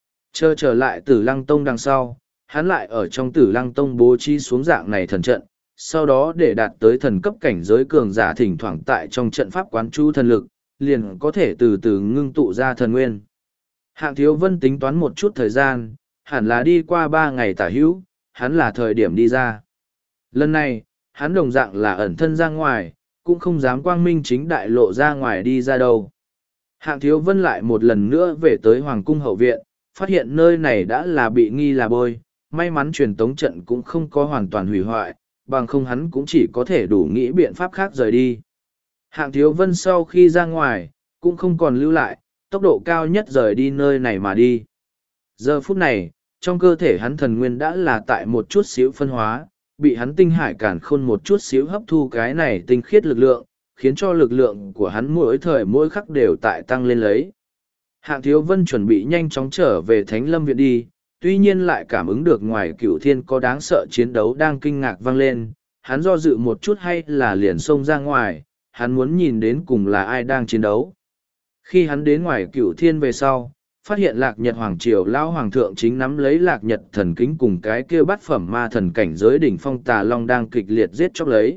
Trở lại Tử Lăng Tông đằng sau, hắn lại ở trong Tử Lăng Tông bố trí xuống dạng này thần trận, sau đó để đạt tới thần cấp cảnh giới cường giả thỉnh thoảng tại trong trận pháp quán chú thần lực, liền có thể từ từ ngưng tụ ra thần nguyên. Hạng Thiếu Vân tính toán một chút thời gian, hẳn là đi qua 3 ngày tả hữu, hắn là thời điểm đi ra. Lần này, hắn đồng dạng là ẩn thân ra ngoài, cũng không dám quang minh chính đại lộ ra ngoài đi ra đâu. Hạng Thiếu Vân lại một lần nữa về tới Hoàng cung hậu viện, phát hiện nơi này đã là bị nghi là bôi, may mắn truyền tống trận cũng không có hoàn toàn hủy hoại, bằng không hắn cũng chỉ có thể đủ nghĩ biện pháp khác rời đi. Hạng Thiếu Vân sau khi ra ngoài, cũng không còn lưu lại, tốc độ cao nhất rời đi nơi này mà đi. Giờ phút này, trong cơ thể hắn thần nguyên đã là tại một chút xíu phân hóa, bị hắn tinh hải cản khôn một chút xíu hấp thu cái này tinh khiết lực lượng, khiến cho lực lượng của hắn mỗi thời mỗi khắc đều tại tăng lên lấy. Hạng Thiếu Vân chuẩn bị nhanh chóng trở về Thánh Lâm Viện đi, tuy nhiên lại cảm ứng được ngoài Cửu Thiên có đáng sợ chiến đấu đang kinh ngạc vang lên, hắn do dự một chút hay là liền xông ra ngoài, hắn muốn nhìn đến cùng là ai đang chiến đấu. Khi hắn đến ngoài Cửu Thiên về sau, phát hiện Lạc Nhật Hoàng Triều lão hoàng thượng chính nắm lấy Lạc Nhật thần kính cùng cái kia bát phẩm ma thần cảnh giới đỉnh phong Tà Long đang kịch liệt giết chóc lấy.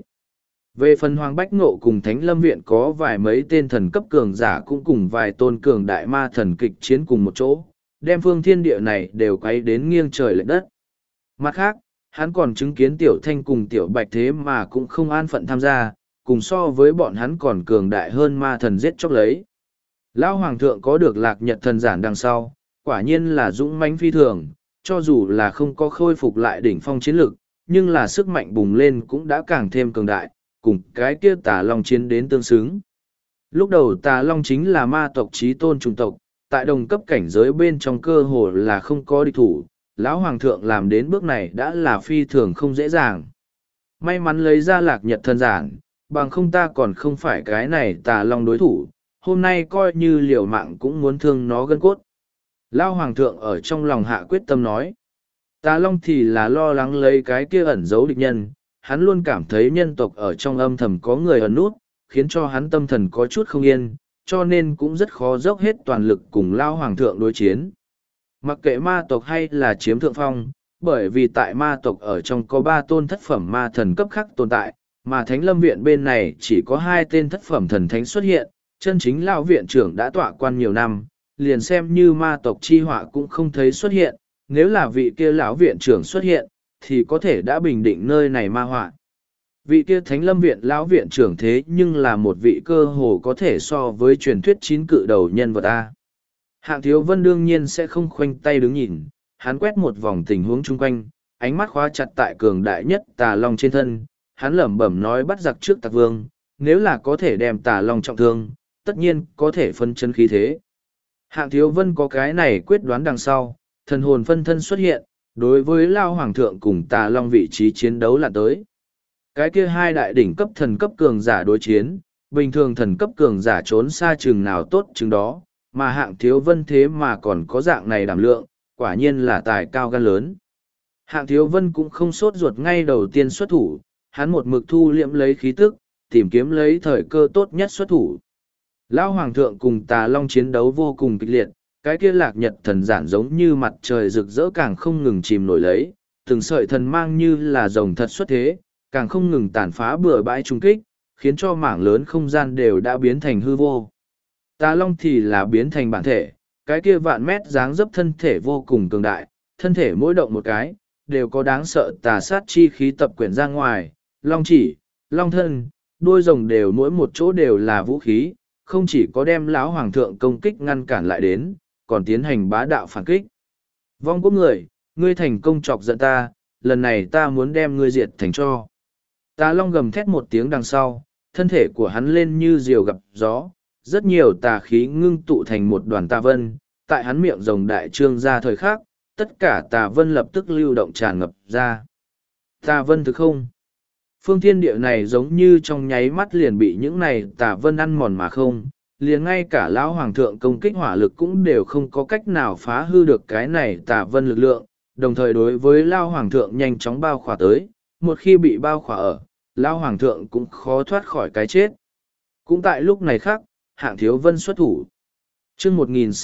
Về phần Hoàng Bách Ngộ cùng Thánh Lâm Viện có vài mấy tên thần cấp cường giả cũng cùng vài tôn cường đại ma thần kịch chiến cùng một chỗ, đem phương thiên địa này đều quay đến nghiêng trời lệch đất. Mặt khác, hắn còn chứng kiến Tiểu Thanh cùng Tiểu Bạch thế mà cũng không an phận tham gia, cùng so với bọn hắn còn cường đại hơn ma thần giết chóc lấy. Lão Hoàng thượng có được Lạc Nhật thần giản đằng sau, quả nhiên là dũng mãnh phi thường, cho dù là không có khôi phục lại đỉnh phong chiến lực, nhưng là sức mạnh bùng lên cũng đã càng thêm cường đại, cùng cái kia Tà Long chiến đến tương xứng. Lúc đầu Tà Long chính là ma tộc chí tôn chủng tộc, tại đồng cấp cảnh giới bên trong cơ hồ là không có địch thủ, lão hoàng thượng làm đến bước này đã là phi thường không dễ dàng. May mắn lấy ra Lạc Nhật thần giản, bằng không ta còn không phải cái này Tà Long đối thủ, hôm nay coi như liều mạng cũng muốn thương nó gân cốt. Lão hoàng thượng ở trong lòng hạ quyết tâm nói. Tà Long thì là lo lắng lấy cái kia ẩn giấu địch nhân, hắn luôn cảm thấy nhân tộc ở trong âm thầm có người ẩn nút, khiến cho hắn tâm thần có chút không yên, cho nên cũng rất khó dốc hết toàn lực cùng Lão hoàng thượng đối chiến. Mặc kệ ma tộc hay là chiếm thượng phong, bởi vì tại ma tộc ở trong có 3 tôn thất phẩm ma thần cấp khác tồn tại, mà Thánh Lâm Viện bên này chỉ có 2 tên thất phẩm thần thánh xuất hiện, chân chính lão viện trưởng đã tọa quan nhiều năm, liền xem như ma tộc chi họa cũng không thấy xuất hiện, nếu là vị kia lão viện trưởng xuất hiện, thì có thể đã bình định nơi này ma họa. Vị kia Thánh Lâm Viện lão viện trưởng thế nhưng là một vị cơ hồ có thể so với truyền thuyết 9 cự đầu nhân vật A. Hạng Thiếu Vân đương nhiên sẽ không khoanh tay đứng nhìn, hắn quét một vòng tình huống chung quanh, ánh mắt khóa chặt tại cường đại nhất Tà Long trên thân, hắn lẩm bẩm nói bắt giặc trước Tặc Vương, nếu là có thể đem Tà Long trọng thương, tất nhiên có thể phân chân khí thế. Hạng Thiếu Vân có cái này quyết đoán đằng sau, thần hồn phân thân xuất hiện, đối với Lao Hoàng thượng cùng Tà Long vị trí chiến đấu là tới. Cái kia 2 đại đỉnh cấp thần cấp cường giả đối chiến, bình thường thần cấp cường giả trốn xa chừng nào tốt chừng đó, mà Hạng Thiếu Vân thế mà còn có dạng này đảm lượng, quả nhiên là tài cao gan lớn. Hạng Thiếu Vân cũng không sốt ruột ngay đầu tiên xuất thủ, hắn một mực thu liễm lấy khí tức, tìm kiếm lấy thời cơ tốt nhất xuất thủ. Lão Hoàng thượng cùng Tà Long chiến đấu vô cùng kịch liệt, cái kia Lạc Nhật thần giản giống như mặt trời rực rỡ càng không ngừng chìm nổi lấy, từng sợi thần mang như là rồng thật xuất thế, càng không ngừng tàn phá bừa bãi trung kích, khiến cho mảng lớn không gian đều đã biến thành hư vô. Tà Long thì là biến thành bản thể, cái kia vạn mét dáng dấp thân thể vô cùng cường đại, thân thể mỗi động một cái, đều có đáng sợ tà sát chi khí tập quyển ra ngoài, long chỉ, long thân, đuôi rồng đều mỗi một chỗ đều là vũ khí, không chỉ có đem lão hoàng thượng công kích ngăn cản lại đến, còn tiến hành bá đạo phản kích. Vong quốc người, ngươi thành công chọc giận ta, lần này ta muốn đem ngươi diệt thành tro. Tà Long gầm thét một tiếng đằng sau, thân thể của hắn lên như diều gặp gió, rất nhiều tà khí ngưng tụ thành một đoàn tà vân, tại hắn miệng rồng đại trương ra thời khắc, tất cả tà vân lập tức lưu động tràn ngập ra. Tà vân thực không? Phương thiên địa này giống như trong nháy mắt liền bị những này tà vân ăn mòn mà không, liền ngay cả lão hoàng thượng công kích hỏa lực cũng đều không có cách nào phá hư được cái này tà vân lực lượng, đồng thời đối với lão hoàng thượng nhanh chóng bao khỏa tới, một khi bị bao khỏa ở, lão hoàng thượng cũng khó thoát khỏi cái chết. Cũng tại lúc này khác, Hạng Thiếu Vân xuất thủ. Chương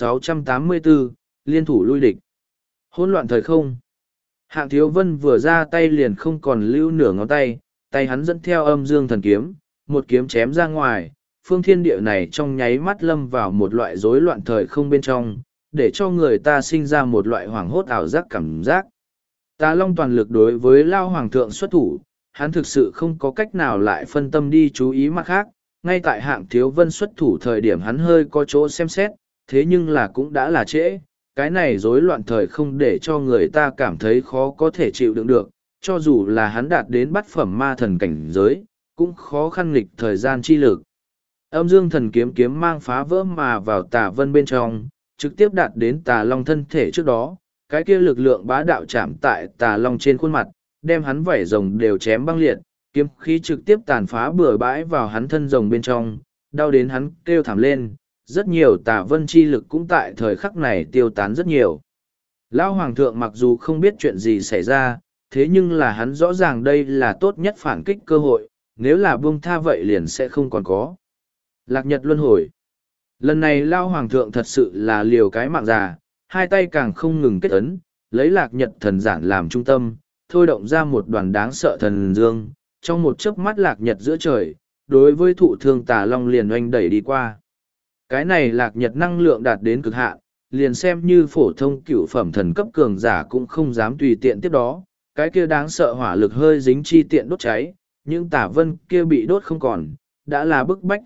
1684, liên thủ lui địch. Hỗn loạn thời không. Hạng Thiếu Vân vừa ra tay liền không còn lưu nửa ngón tay, tay hắn dẫn theo âm dương thần kiếm, một kiếm chém ra ngoài, phương thiên địa này trong nháy mắt lâm vào một loại rối loạn thời không bên trong, để cho người ta sinh ra một loại hoảng hốt ảo giác cảm giác. Tà Long toàn lực đối với Lao Hoàng thượng xuất thủ, hắn thực sự không có cách nào lại phân tâm đi chú ý mặt khác, ngay tại Hạng Thiếu Vân xuất thủ thời điểm hắn hơi có chỗ xem xét, thế nhưng là cũng đã là trễ, cái này rối loạn thời không để cho người ta cảm thấy khó có thể chịu đựng được, cho dù là hắn đạt đến bát phẩm ma thần cảnh giới, cũng khó khăn nghịch thời gian chi lực. Âm dương thần kiếm kiếm mang phá vỡ mà vào Tà Vân bên trong, trực tiếp đạt đến Tà Long thân thể trước đó, cái kia lực lượng bá đạo chạm tại Tà Long trên khuôn mặt, đem hắn vảy rồng đều chém băng liệt, kiếm khí trực tiếp tàn phá bừa bãi vào hắn thân rồng bên trong, đau đến hắn kêu thảm lên, rất nhiều Tà Vân chi lực cũng tại thời khắc này tiêu tán rất nhiều. Lão Hoàng thượng mặc dù không biết chuyện gì xảy ra, thế nhưng là hắn rõ ràng đây là tốt nhất phản kích cơ hội, nếu là buông tha vậy liền sẽ không còn có. Lạc Nhật luân hồi. Lần này Lão Hoàng thượng thật sự là liều cái mạng già, hai tay càng không ngừng kết ấn, lấy Lạc Nhật thần giản làm trung tâm, thôi động ra một đoàn đáng sợ thần dương, trong một chớp mắt Lạc Nhật giữa trời, đối với thụ thương Tà Long liền oanh đẩy đi qua. Cái này Lạc Nhật năng lượng đạt đến cực hạn, liền xem như phổ thông cửu phẩm thần cấp cường giả cũng không dám tùy tiện tiếp đó, cái kia đáng sợ hỏa lực hơi dính chi tiện đốt cháy, những Tà Vân kia bị đốt không còn, đã là bức bách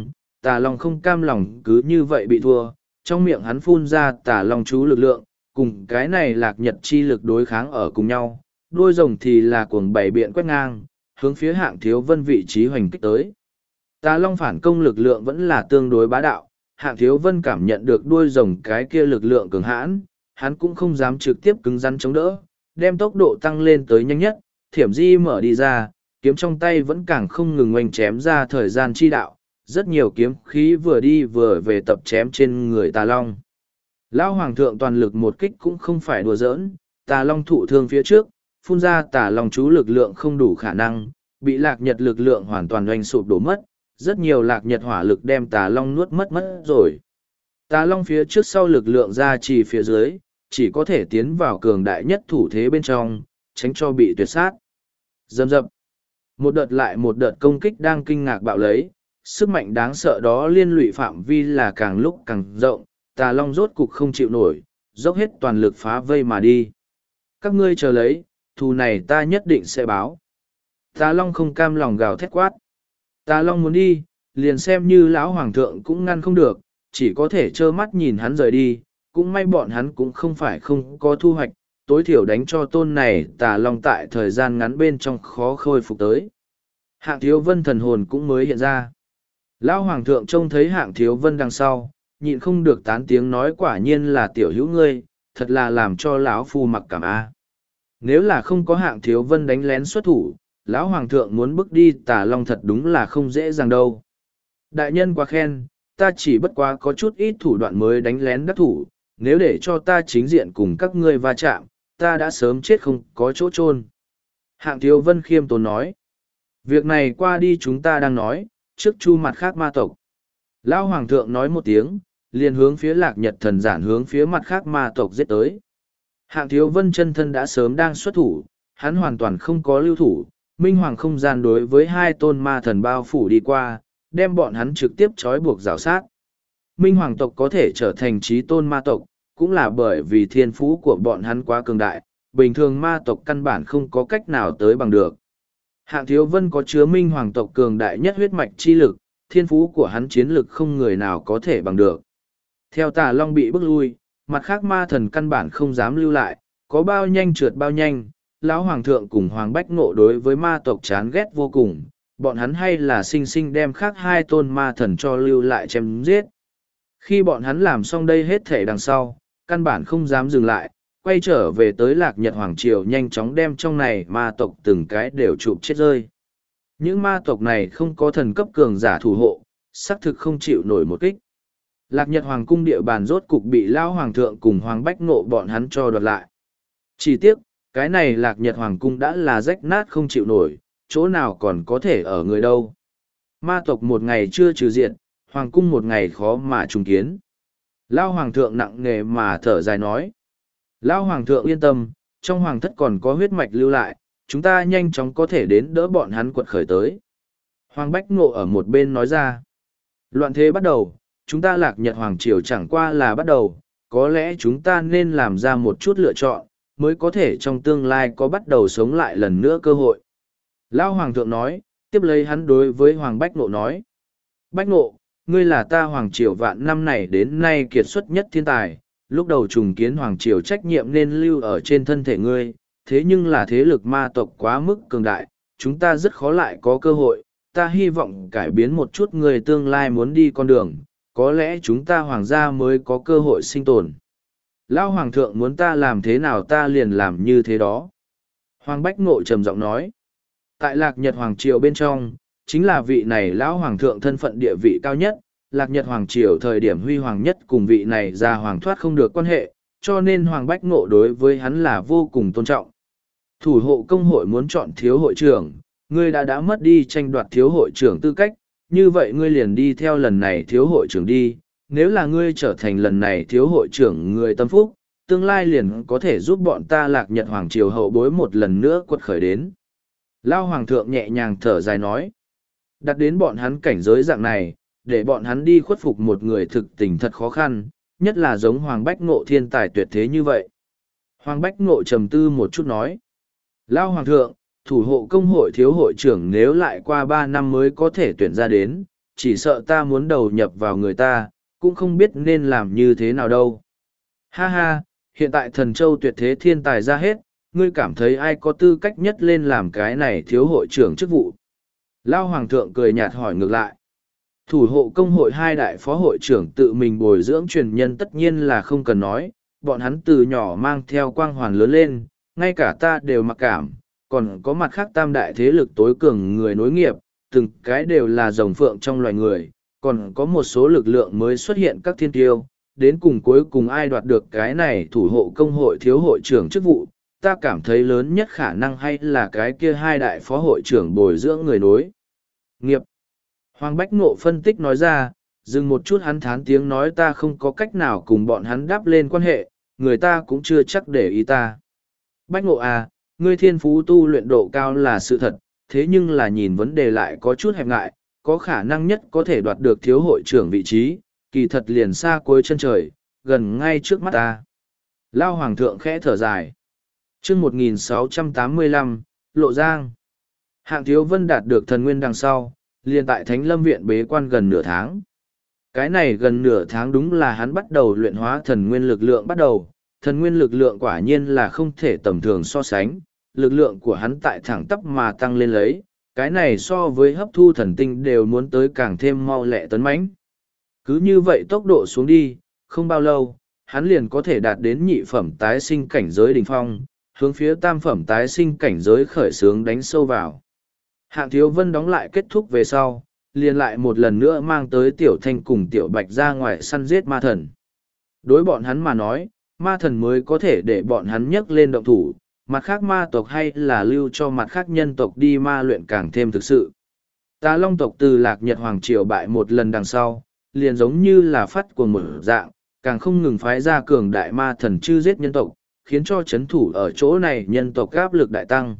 Tà Long không cam lòng cứ như vậy bị thua, trong miệng hắn phun ra Tà Long chú lực lượng, cùng cái này Lạc Nhật chi lực đối kháng ở cùng nhau, đuôi rồng thì là cuồng bảy biện quét ngang, hướng phía Hạng Thiếu Vân vị trí hoành kích tới. Tà Long phản công lực lượng vẫn là tương đối bá đạo, Hạng Thiếu Vân cảm nhận được đuôi rồng cái kia lực lượng cường hãn, hắn cũng không dám trực tiếp cứng rắn chống đỡ, đem tốc độ tăng lên tới nhanh nhất, thiểm di mở đi ra, kiếm trong tay vẫn càng không ngừng oanh chém ra thời gian chi đạo, rất nhiều kiếm khí vừa đi vừa về tập chém trên người Tà Long. Lão Hoàng thượng toàn lực một kích cũng không phải đùa giỡn, Tà Long thụ thương phía trước, phun ra Tà Long chú lực lượng không đủ khả năng, bị Lạc Nhật lực lượng hoàn toàn oanh sụp đổ mất, rất nhiều Lạc Nhật hỏa lực đem Tà Long nuốt mất rồi. Tà Long phía trước sau lực lượng ra chỉ phía dưới, chỉ có thể tiến vào cường đại nhất thủ thế bên trong, tránh cho bị tuyệt sát. Dầm dập. Một đợt lại một đợt công kích đang kinh ngạc bạo lấy, sức mạnh đáng sợ đó liên lụy phạm vi là càng lúc càng rộng, Tà Long rốt cục không chịu nổi, dốc hết toàn lực phá vây mà đi. Các ngươi chờ lấy, thù này ta nhất định sẽ báo. Tà Long không cam lòng gào thét quát. Tà Long muốn đi, liền xem như lão hoàng thượng cũng ngăn không được, chỉ có thể trơ mắt nhìn hắn rời đi, cũng may bọn hắn cũng không phải không có thu hoạch, tối thiểu đánh cho tôn này Tà Long tại thời gian ngắn bên trong khó khôi phục tới. Hạng Thiếu Vân thần hồn cũng mới hiện ra. Lão hoàng thượng trông thấy Hạng Thiếu Vân đằng sau, nhịn không được tán tiếng nói quả nhiên là tiểu hữu ngươi, thật là làm cho lão phu mặc cảm a. Nếu là không có Hạng Thiếu Vân đánh lén xuất thủ, lão hoàng thượng muốn bước đi Tà Long thật đúng là không dễ dàng đâu. Đại nhân quá khen, ta chỉ bất quá có chút ít thủ đoạn mới đánh lén đắc thủ, nếu để cho ta chính diện cùng các ngươi va chạm, ta đã sớm chết không có chỗ chôn. Hạng Thiếu Vân khiêm tốn nói. Việc này qua đi chúng ta đang nói, trước chu mặt khác ma tộc. Lão hoàng thượng nói một tiếng, liền hướng phía Lạc Nhật thần giản hướng phía mặt khác ma tộc giết tới. Hạng Thiếu Vân chân thân đã sớm đang xuất thủ, hắn hoàn toàn không có lưu thủ, minh hoàng không gian đối với hai tôn ma thần bao phủ đi qua, đem bọn hắn trực tiếp trói buộc rào sát. Minh hoàng tộc có thể trở thành trí tôn ma tộc, cũng là bởi vì thiên phú của bọn hắn quá cường đại, bình thường ma tộc căn bản không có cách nào tới bằng được. Hạng Thiếu Vân có chứa minh hoàng tộc cường đại nhất huyết mạch chi lực, thiên phú của hắn chiến lực không người nào có thể bằng được. Theo Tà Long bị bức lui, mặt khác ma thần căn bản không dám lưu lại, có bao nhanh trượt bao nhanh, lão hoàng thượng cùng Hoàng Bách Ngộ đối với ma tộc chán ghét vô cùng, bọn hắn hay là sinh sinh đem khác hai tôn ma thần cho lưu lại chém giết. Khi bọn hắn làm xong đây hết thể đằng sau, căn bản không dám dừng lại, quay trở về tới Lạc Nhật Hoàng Triều nhanh chóng đem trong này ma tộc từng cái đều chụp chết rơi. Những ma tộc này không có thần cấp cường giả thủ hộ, xác thực không chịu nổi một kích. Lạc Nhật Hoàng cung địa bàn rốt cục bị Lão Hoàng thượng cùng Hoàng Bách Ngộ bọn hắn cho đoạt lại. Chỉ tiếc, cái này Lạc Nhật Hoàng cung đã là rách nát không chịu nổi, chỗ nào còn có thể ở người đâu. Ma tộc một ngày chưa trừ diệt, Hoàng cung một ngày khó mà trùng kiến. Lão Hoàng thượng nặng nề mà thở dài nói. Lão Hoàng thượng yên tâm, trong Hoàng thất còn có huyết mạch lưu lại, chúng ta nhanh chóng có thể đến đỡ bọn hắn quật khởi tới. Hoàng Bách Ngộ ở một bên nói ra. Loạn thế bắt đầu, chúng ta Lạc Nhật Hoàng Triều chẳng qua là bắt đầu, có lẽ chúng ta nên làm ra một chút lựa chọn, mới có thể trong tương lai có bắt đầu sống lại lần nữa cơ hội. Lão Hoàng thượng nói, tiếp lấy hắn đối với Hoàng Bách Ngộ nói. Bách Ngộ, ngươi là ta Hoàng Triều vạn năm này đến nay kiệt xuất nhất thiên tài, lúc đầu trùng kiến Hoàng Triều trách nhiệm nên lưu ở trên thân thể ngươi, thế nhưng là thế lực ma tộc quá mức cường đại, chúng ta rất khó lại có cơ hội, ta hy vọng cải biến một chút người tương lai muốn đi con đường, có lẽ chúng ta hoàng gia mới có cơ hội sinh tồn. Lão Hoàng thượng muốn ta làm thế nào ta liền làm như thế đó. Hoàng Bách Ngộ trầm giọng nói, tại Lạc Nhật Hoàng Triều bên trong, chính là vị này Lão Hoàng thượng thân phận địa vị cao nhất, Lạc Nhật Hoàng Triều thời điểm huy hoàng nhất cùng vị này ra hoàng thoát không được quan hệ, cho nên Hoàng Bách Ngộ đối với hắn là vô cùng tôn trọng. Thủ hộ công hội muốn chọn thiếu hội trưởng, ngươi đã mất đi tranh đoạt thiếu hội trưởng tư cách, như vậy ngươi liền đi theo lần này thiếu hội trưởng đi, nếu là ngươi trở thành lần này thiếu hội trưởng người tâm phúc, tương lai liền có thể giúp bọn ta Lạc Nhật Hoàng Triều hậu bối một lần nữa quật khởi đến. Lao Hoàng thượng nhẹ nhàng thở dài nói, đặt đến bọn hắn cảnh giới dạng này, để bọn hắn đi khuất phục một người thực tình thật khó khăn, nhất là giống Hoàng Bách Ngộ thiên tài tuyệt thế như vậy. Hoàng Bách Ngộ trầm tư một chút nói, Lao Hoàng thượng, thủ hộ công hội thiếu hội trưởng nếu lại qua 3 năm mới có thể tuyển ra đến, chỉ sợ ta muốn đầu nhập vào người ta, cũng không biết nên làm như thế nào đâu. Ha ha, hiện tại thần châu tuyệt thế thiên tài ra hết, ngươi cảm thấy ai có tư cách nhất lên làm cái này thiếu hội trưởng chức vụ? Lao Hoàng thượng cười nhạt hỏi ngược lại. Thủ hộ công hội hai đại phó hội trưởng tự mình bồi dưỡng truyền nhân tất nhiên là không cần nói, bọn hắn từ nhỏ mang theo quang hoàn lớn lên, ngay cả ta đều mặc cảm, còn có mặt khác tam đại thế lực tối cường người nối nghiệp, từng cái đều là rồng phượng trong loài người, còn có một số lực lượng mới xuất hiện các thiên tiêu, đến cùng cuối cùng ai đoạt được cái này thủ hộ công hội thiếu hội trưởng chức vụ, ta cảm thấy lớn nhất khả năng hay là cái kia hai đại phó hội trưởng bồi dưỡng người nối nghiệp. Hoàng Bách Ngộ phân tích nói ra, dừng một chút hắn thán tiếng nói ta không có cách nào cùng bọn hắn đáp lên quan hệ, người ta cũng chưa chắc để ý ta. Bách Ngộ à, ngươi thiên phú tu luyện độ cao là sự thật, thế nhưng là nhìn vấn đề lại có chút hẹp ngại, có khả năng nhất có thể đoạt được thiếu hội trưởng vị trí, kỳ thật liền xa cuối chân trời, gần ngay trước mắt ta. Lao Hoàng thượng khẽ thở dài. Chương 1685, Lộ Giang. Hạng Thiếu Vân đạt được thần nguyên đằng sau, liền tại Thánh Lâm Viện bế quan gần nửa tháng. Cái này gần nửa tháng đúng là hắn bắt đầu luyện hóa thần nguyên lực lượng bắt đầu. Thần nguyên lực lượng quả nhiên là không thể tầm thường so sánh, lực lượng của hắn tại thẳng tắp mà tăng lên lấy, cái này so với hấp thu thần tinh đều muốn tới càng thêm mau lẹ tấn mãnh. Cứ như vậy tốc độ xuống đi, không bao lâu, hắn liền có thể đạt đến nhị phẩm tái sinh cảnh giới đỉnh phong, hướng phía tam phẩm tái sinh cảnh giới khởi xướng đánh sâu vào. Hạng Thiếu Vân đóng lại kết thúc về sau, liền lại một lần nữa mang tới Tiểu Thanh cùng Tiểu Bạch ra ngoài săn giết ma thần. Đối bọn hắn mà nói, ma thần mới có thể để bọn hắn nhấc lên động thủ, mặt khác ma tộc hay là lưu cho mặt khác nhân tộc đi ma luyện càng thêm thực sự. Tà Long tộc từ Lạc Nhật Hoàng Triều bại một lần đằng sau, liền giống như là phát cuồng một dạng, càng không ngừng phái ra cường đại ma thần chư giết nhân tộc, khiến cho chấn thủ ở chỗ này nhân tộc áp lực đại tăng.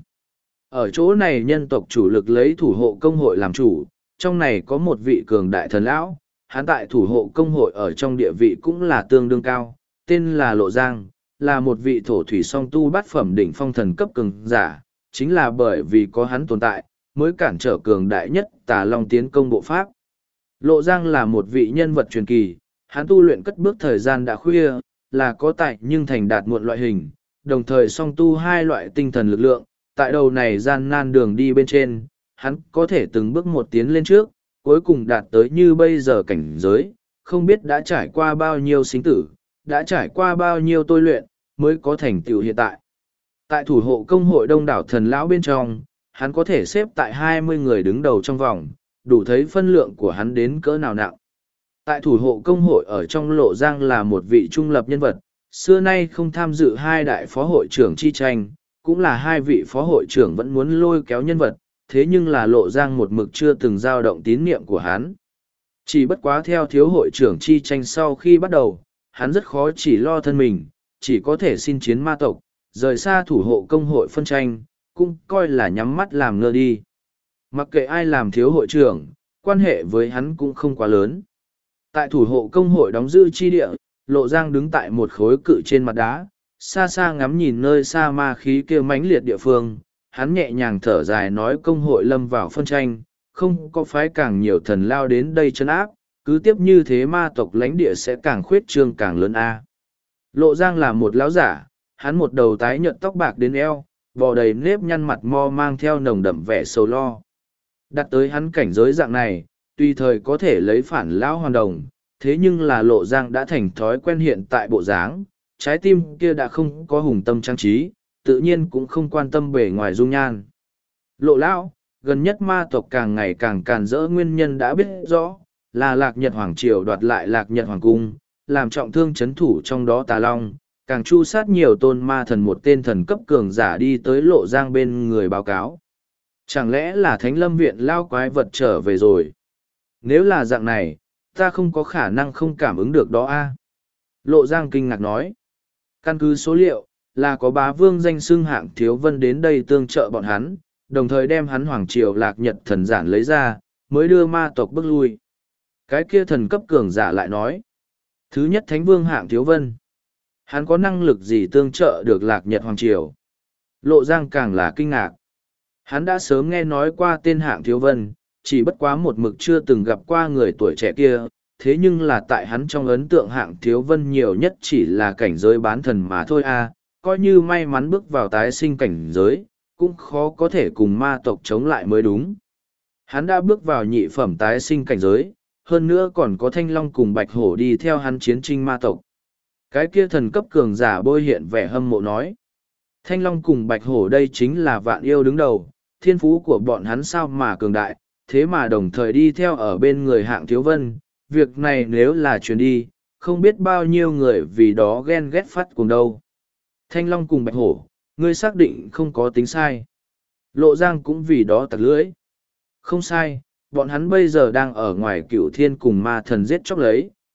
Ở chỗ này nhân tộc chủ lực lấy thủ hộ công hội làm chủ, trong này có một vị cường đại thần lão, hắn tại thủ hộ công hội ở trong địa vị cũng là tương đương cao, tên là Lộ Giang, là một vị thổ thủy song tu bát phẩm đỉnh phong thần cấp cường giả, chính là bởi vì có hắn tồn tại, mới cản trở cường đại nhất Tà Long tiến công bộ pháp. Lộ Giang là một vị nhân vật truyền kỳ, hắn tu luyện cất bước thời gian đã khuya, là có tài nhưng thành đạt muộn loại hình, đồng thời song tu hai loại tinh thần lực lượng, tại đầu này gian nan đường đi bên trên, hắn có thể từng bước một tiến lên trước, cuối cùng đạt tới như bây giờ cảnh giới, không biết đã trải qua bao nhiêu sinh tử, đã trải qua bao nhiêu tôi luyện, mới có thành tựu hiện tại. Tại thủ hộ công hội đông đảo thần lão bên trong, hắn có thể xếp tại 20 người đứng đầu trong vòng, đủ thấy phân lượng của hắn đến cỡ nào nặng. Tại thủ hộ công hội ở trong Lộ Giang là một vị trung lập nhân vật, xưa nay không tham dự hai đại phó hội trưởng chi tranh, cũng là hai vị phó hội trưởng vẫn muốn lôi kéo nhân vật, thế nhưng là Lộ Giang một mực chưa từng dao động tín niệm của hắn. Chỉ bất quá theo thiếu hội trưởng chi tranh sau khi bắt đầu, hắn rất khó chỉ lo thân mình, chỉ có thể xin chiến ma tộc, rời xa thủ hộ công hội phân tranh, cũng coi là nhắm mắt làm ngơ đi. Mặc kệ ai làm thiếu hội trưởng, quan hệ với hắn cũng không quá lớn. Tại thủ hộ công hội đóng giữ chi địa, Lộ Giang đứng tại một khối cự trên mặt đá, xa xa ngắm nhìn nơi xa ma khí kia mãnh liệt địa phương, hắn nhẹ nhàng thở dài nói công hội lâm vào phân tranh, không có phái càng nhiều thần lao đến đây chân áp, cứ tiếp như thế ma tộc lãnh địa sẽ càng khuyết trương càng lớn a. Lộ Giang là một lão giả, hắn một đầu tái nhợt tóc bạc đến eo, bò đầy nếp nhăn mặt mo mang theo nồng đậm vẻ sầu lo. Đặt tới hắn cảnh giới dạng này, tùy thời có thể lấy phản lão hoàn đồng, thế nhưng là Lộ Giang đã thành thói quen hiện tại bộ dáng, trái tim kia đã không có hùng tâm trang trí, tự nhiên cũng không quan tâm bề ngoài dung nhan. Lộ lão, gần nhất ma tộc càng ngày càng càn rỡ nguyên nhân đã biết rõ, là Lạc Nhật Hoàng Triều đoạt lại Lạc Nhật Hoàng Cung, làm trọng thương chấn thủ trong đó Tà Long, càng chu sát nhiều tôn ma thần một tên thần cấp cường giả đi tới Lộ Giang bên người báo cáo. Chẳng lẽ là Thánh Lâm Viện lao quái vật trở về rồi? Nếu là dạng này, ta không có khả năng không cảm ứng được đó a. Lộ Giang kinh ngạc nói. Căn cứ số liệu, là có bá vương danh xưng Hạng Thiếu Vân đến đây tương trợ bọn hắn, đồng thời đem hắn Hoàng Triều Lạc Nhật thần giản lấy ra, mới đưa ma tộc bước lui. Cái kia thần cấp cường giả lại nói. Thứ nhất Thánh Vương Hạng Thiếu Vân. Hắn có năng lực gì tương trợ được Lạc Nhật Hoàng Triều? Lộ Giang càng là kinh ngạc. Hắn đã sớm nghe nói qua tên Hạng Thiếu Vân, chỉ bất quá một mực chưa từng gặp qua người tuổi trẻ kia, thế nhưng là tại hắn trong ấn tượng Hạng Thiếu Vân nhiều nhất chỉ là cảnh giới bán thần mà thôi a, coi như may mắn bước vào tái sinh cảnh giới, cũng khó có thể cùng ma tộc chống lại mới đúng. Hắn đã bước vào nhị phẩm tái sinh cảnh giới, hơn nữa còn có Thanh Long cùng Bạch Hổ đi theo hắn chiến tranh ma tộc. Cái kia thần cấp cường giả bôi hiện vẻ hâm mộ nói. Thanh Long cùng Bạch Hổ đây chính là vạn yêu đứng đầu, thiên phú của bọn hắn sao mà cường đại, thế mà đồng thời đi theo ở bên người Hạng Thiếu Vân. Việc này nếu là chuyến đi, không biết bao nhiêu người vì đó ghen ghét phát cùng đâu. Thanh Long cùng Bạch Hổ, ngươi xác định không có tính sai. Lộ Giang cũng vì đó tặc lưỡi. Không sai, bọn hắn bây giờ đang ở ngoài Cửu Thiên cùng ma thần giết chóc lấy,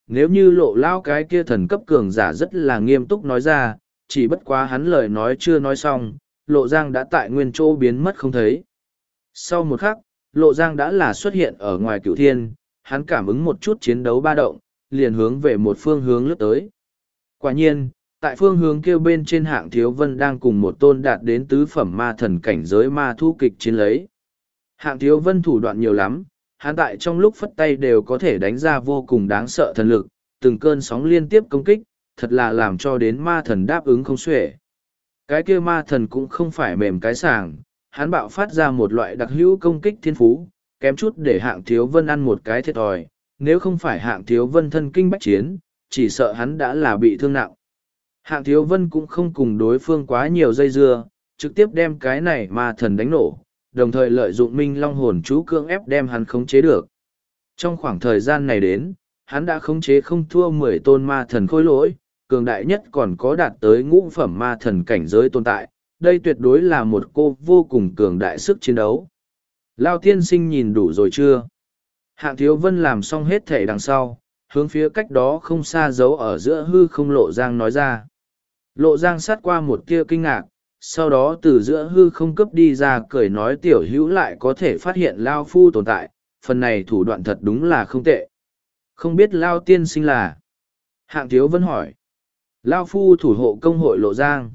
nếu như lộ lao cái kia thần cấp cường giả rất là nghiêm túc nói ra, chỉ bất quá hắn lời nói chưa nói xong, lộ giang đã tại nguyên chỗ biến mất không thấy. Sau một khắc, lộ giang đã là xuất hiện ở ngoài cửu thiên, hắn cảm ứng một chút chiến đấu ba động, liền hướng về một phương hướng lướt tới. Quả nhiên, tại phương hướng kêu bên trên Hạng Thiếu Vân đang cùng một tôn đạt đến tứ phẩm ma thần cảnh giới ma thu kịch chiến lấy. Hạng Thiếu Vân thủ đoạn nhiều lắm, hắn tại trong lúc phất tay đều có thể đánh ra vô cùng đáng sợ thần lực, từng cơn sóng liên tiếp công kích, thật là làm cho đến ma thần đáp ứng không xuể. Cái kia ma thần cũng không phải mềm cái sàng, hắn bạo phát ra một loại đặc hữu công kích thiên phú, kém chút để Hạng Thiếu Vân ăn một cái thiệt thòi, nếu không phải Hạng Thiếu Vân thân kinh bách chiến, chỉ sợ hắn đã là bị thương nặng. Hạng Thiếu Vân cũng không cùng đối phương quá nhiều dây dưa, trực tiếp đem cái này ma thần đánh nổ, đồng thời lợi dụng Minh Long hồn chú cưỡng ép đem hắn khống chế được. Trong khoảng thời gian này đến, hắn đã khống chế không thua 10 tôn ma thần khôi lỗi, cường đại nhất còn có đạt tới ngũ phẩm ma thần cảnh giới tồn tại, đây tuyệt đối là một cô vô cùng cường đại sức chiến đấu. Lao tiên sinh nhìn đủ rồi chưa? Hạng Thiếu Vân làm xong hết thể đằng sau, hướng phía cách đó không xa giấu ở giữa hư không Lộ Giang nói ra. Lộ Giang sát qua một tia kinh ngạc, sau đó từ giữa hư không cấp đi ra cười nói tiểu hữu lại có thể phát hiện Lao Phu tồn tại, phần này thủ đoạn thật đúng là không tệ. Không biết Lao tiên sinh là? Hạng Thiếu Vân hỏi. Lao Phu thủ hộ công hội Lộ Giang.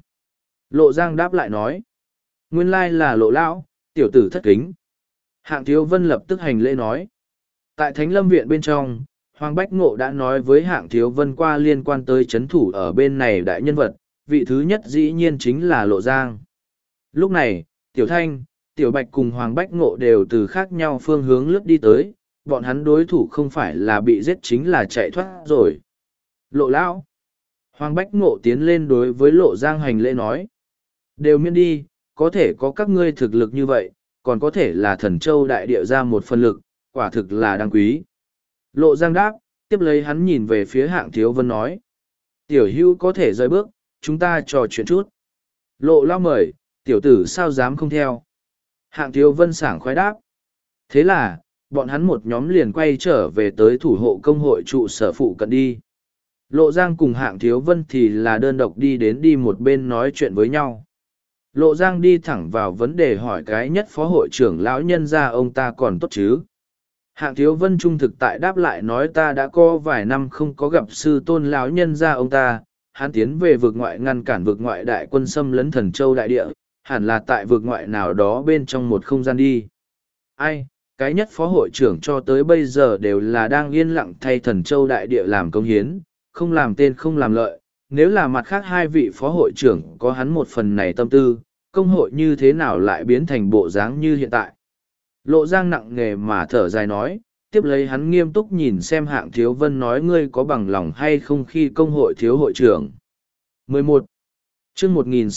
Lộ Giang đáp lại nói. Nguyên lai là Lộ Lão, tiểu tử thất kính. Hạng Thiếu Vân lập tức hành lễ nói. Tại Thánh Lâm Viện bên trong, Hoàng Bách Ngộ đã nói với Hạng Thiếu Vân qua liên quan tới chấn thủ ở bên này đại nhân vật, vị thứ nhất dĩ nhiên chính là Lộ Giang. Lúc này, Tiểu Thanh, Tiểu Bạch cùng Hoàng Bách Ngộ đều từ khác nhau phương hướng lướt đi tới, bọn hắn đối thủ không phải là bị giết chính là chạy thoát rồi. Lộ Lão. Hoàng Bách Ngộ tiến lên đối với Lộ Giang hành lễ nói. Đều miễn đi, có thể có các ngươi thực lực như vậy, còn có thể là thần châu đại địa ra một phần lực, quả thực là đáng quý. Lộ Giang đáp, tiếp lấy hắn nhìn về phía Hạng Thiếu Vân nói. Tiểu hữu có thể rời bước, chúng ta trò chuyện chút. Lộ Lao mời, tiểu tử sao dám không theo. Hạng Thiếu Vân sảng khoái đáp. Thế là, bọn hắn một nhóm liền quay trở về tới thủ hộ công hội trụ sở phụ cận đi. Lộ Giang cùng Hạng Thiếu Vân thì là đơn độc đi một bên nói chuyện với nhau. Lộ Giang đi thẳng vào vấn đề hỏi cái nhất phó hội trưởng lão nhân ra ông ta còn tốt chứ. Hạng Thiếu Vân trung thực tại đáp lại nói ta đã có vài năm không có gặp sư tôn lão nhân ra ông ta, hắn tiến về vực ngoại ngăn cản vực ngoại đại quân xâm lấn Thần Châu đại địa, hẳn là tại vực ngoại nào đó bên trong một không gian đi. Ai, cái nhất phó hội trưởng cho tới bây giờ đều là đang yên lặng thay Thần Châu đại địa làm công hiến, không làm tên không làm lợi, nếu là mặt khác hai vị phó hội trưởng có hắn một phần này tâm tư, công hội như thế nào lại biến thành bộ dáng như hiện tại. Lộ Giang nặng nề mà thở dài nói, tiếp lấy hắn nghiêm túc nhìn xem Hạng Thiếu Vân nói ngươi có bằng lòng hay không khi công hội thiếu hội trưởng. 11. chương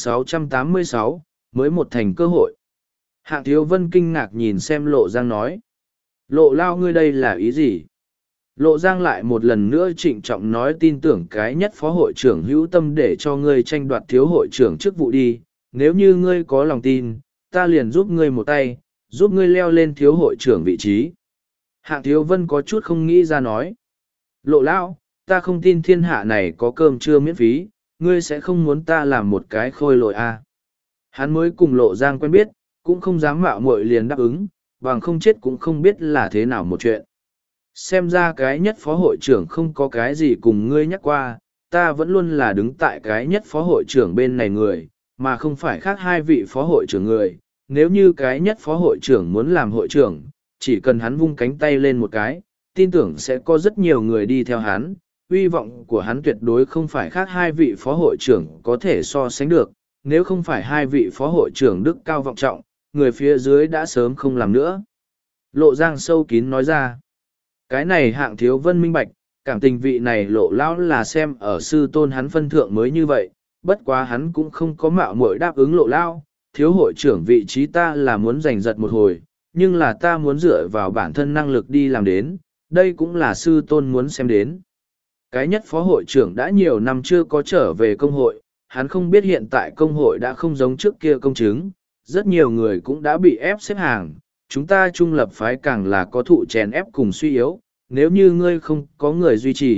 1686, mới một thành cơ hội. Hạng Thiếu Vân kinh ngạc nhìn xem Lộ Giang nói. Lộ Lao ngươi đây là ý gì? Lộ Giang lại một lần nữa trịnh trọng nói tin tưởng cái nhất phó hội trưởng hữu tâm để cho ngươi tranh đoạt thiếu hội trưởng chức vụ đi, nếu như ngươi có lòng tin, ta liền giúp ngươi một tay, giúp ngươi leo lên thiếu hội trưởng vị trí. Hạng Thiếu Vân có chút không nghĩ ra nói. Lộ Lão, ta không tin thiên hạ này có cơm trưa miễn phí, ngươi sẽ không muốn ta làm một cái khôi lỗi à. Hắn mới cùng Lộ Giang quen biết, cũng không dám mạo muội liền đáp ứng, bằng không chết cũng không biết là thế nào một chuyện. Xem ra cái nhất phó hội trưởng không có cái gì cùng ngươi nhắc qua, ta vẫn luôn là đứng tại cái nhất phó hội trưởng bên này người, mà không phải khác hai vị phó hội trưởng người. Nếu như cái nhất phó hội trưởng muốn làm hội trưởng, chỉ cần hắn vung cánh tay lên một cái, tin tưởng sẽ có rất nhiều người đi theo hắn. Hy vọng của hắn tuyệt đối không phải khác hai vị phó hội trưởng có thể so sánh được, nếu không phải hai vị phó hội trưởng đức cao vọng trọng, người phía dưới đã sớm không làm nữa. Lộ Giang sâu kín nói ra, cái này Hạng Thiếu Vân minh bạch, cảm tình vị này Lộ Lão là xem ở sư tôn hắn phân thượng mới như vậy, bất quá hắn cũng không có mạo muội đáp ứng Lộ Lão, thiếu hội trưởng vị trí ta là muốn giành giật một hồi, nhưng là ta muốn dựa vào bản thân năng lực đi làm đến, đây cũng là sư tôn muốn xem đến. Cái nhất phó hội trưởng đã nhiều năm chưa có trở về công hội, hắn không biết hiện tại công hội đã không giống trước kia công chứng, rất nhiều người cũng đã bị ép xếp hàng, chúng ta trung lập phái càng là có thụ chèn ép cùng suy yếu, nếu như ngươi không có người duy trì,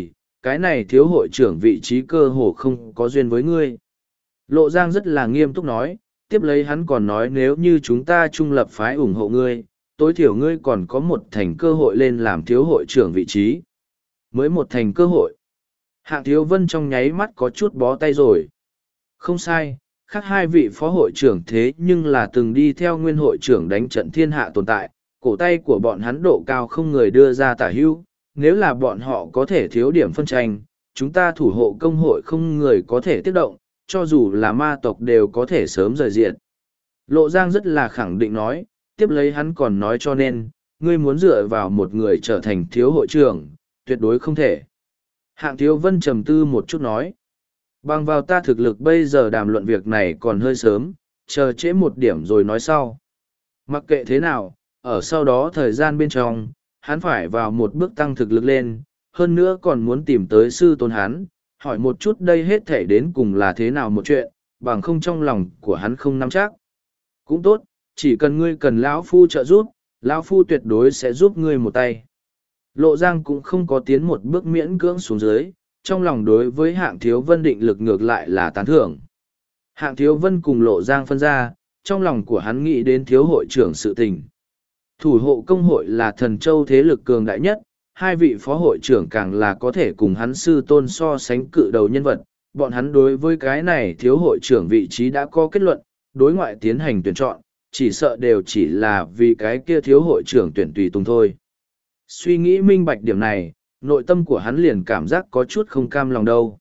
cái này thiếu hội trưởng vị trí cơ hồ không có duyên với ngươi. Lộ Giang rất là nghiêm túc nói, tiếp lấy hắn còn nói nếu như chúng ta trung lập phái ủng hộ ngươi, tối thiểu ngươi còn có một thành cơ hội lên làm thiếu hội trưởng vị trí. Mới một thành cơ hội. Hạng Thiếu Vân trong nháy mắt có chút bó tay rồi. Không sai, khác hai vị phó hội trưởng thế nhưng là từng đi theo nguyên hội trưởng đánh trận thiên hạ tồn tại, cổ tay của bọn hắn độ cao không người đưa ra tả hữu, nếu là bọn họ có thể thiếu điểm phân tranh, chúng ta thủ hộ công hội không người có thể tiếp động, cho dù là ma tộc đều có thể sớm rời diện. Lộ Giang rất là khẳng định nói, tiếp lấy hắn còn nói cho nên, ngươi muốn dựa vào một người trở thành thiếu hội trưởng, tuyệt đối không thể. Hạng Thiếu Vân trầm tư một chút nói, bằng vào ta thực lực bây giờ đàm luận việc này còn hơi sớm, chờ trễ một điểm rồi nói sau. Mặc kệ thế nào, ở sau đó thời gian bên trong, hắn phải vào một bước tăng thực lực lên, hơn nữa còn muốn tìm tới sư tôn hắn, hỏi một chút đây hết thể đến cùng là thế nào một chuyện, bằng không trong lòng của hắn không nắm chắc. Cũng tốt, chỉ cần ngươi cần lão phu trợ giúp, lão phu tuyệt đối sẽ giúp ngươi một tay. Lộ Giang cũng không có tiến một bước miễn cưỡng xuống dưới, trong lòng đối với Hạng Thiếu Vân định lực ngược lại là tán thưởng. Hạng Thiếu Vân cùng Lộ Giang phân ra, trong lòng của hắn nghĩ đến thiếu hội trưởng sự tình. Thủ hộ công hội là thần châu thế lực cường đại nhất, hai vị phó hội trưởng càng là có thể cùng hắn sư tôn so sánh cự đầu nhân vật. Bọn hắn đối với cái này thiếu hội trưởng vị trí đã có kết luận, đối ngoại tiến hành tuyển chọn, chỉ sợ đều chỉ là vì cái kia thiếu hội trưởng tuyển tùy tùng thôi. Suy nghĩ minh bạch điểm này, nội tâm của hắn liền cảm giác có chút không cam lòng đâu.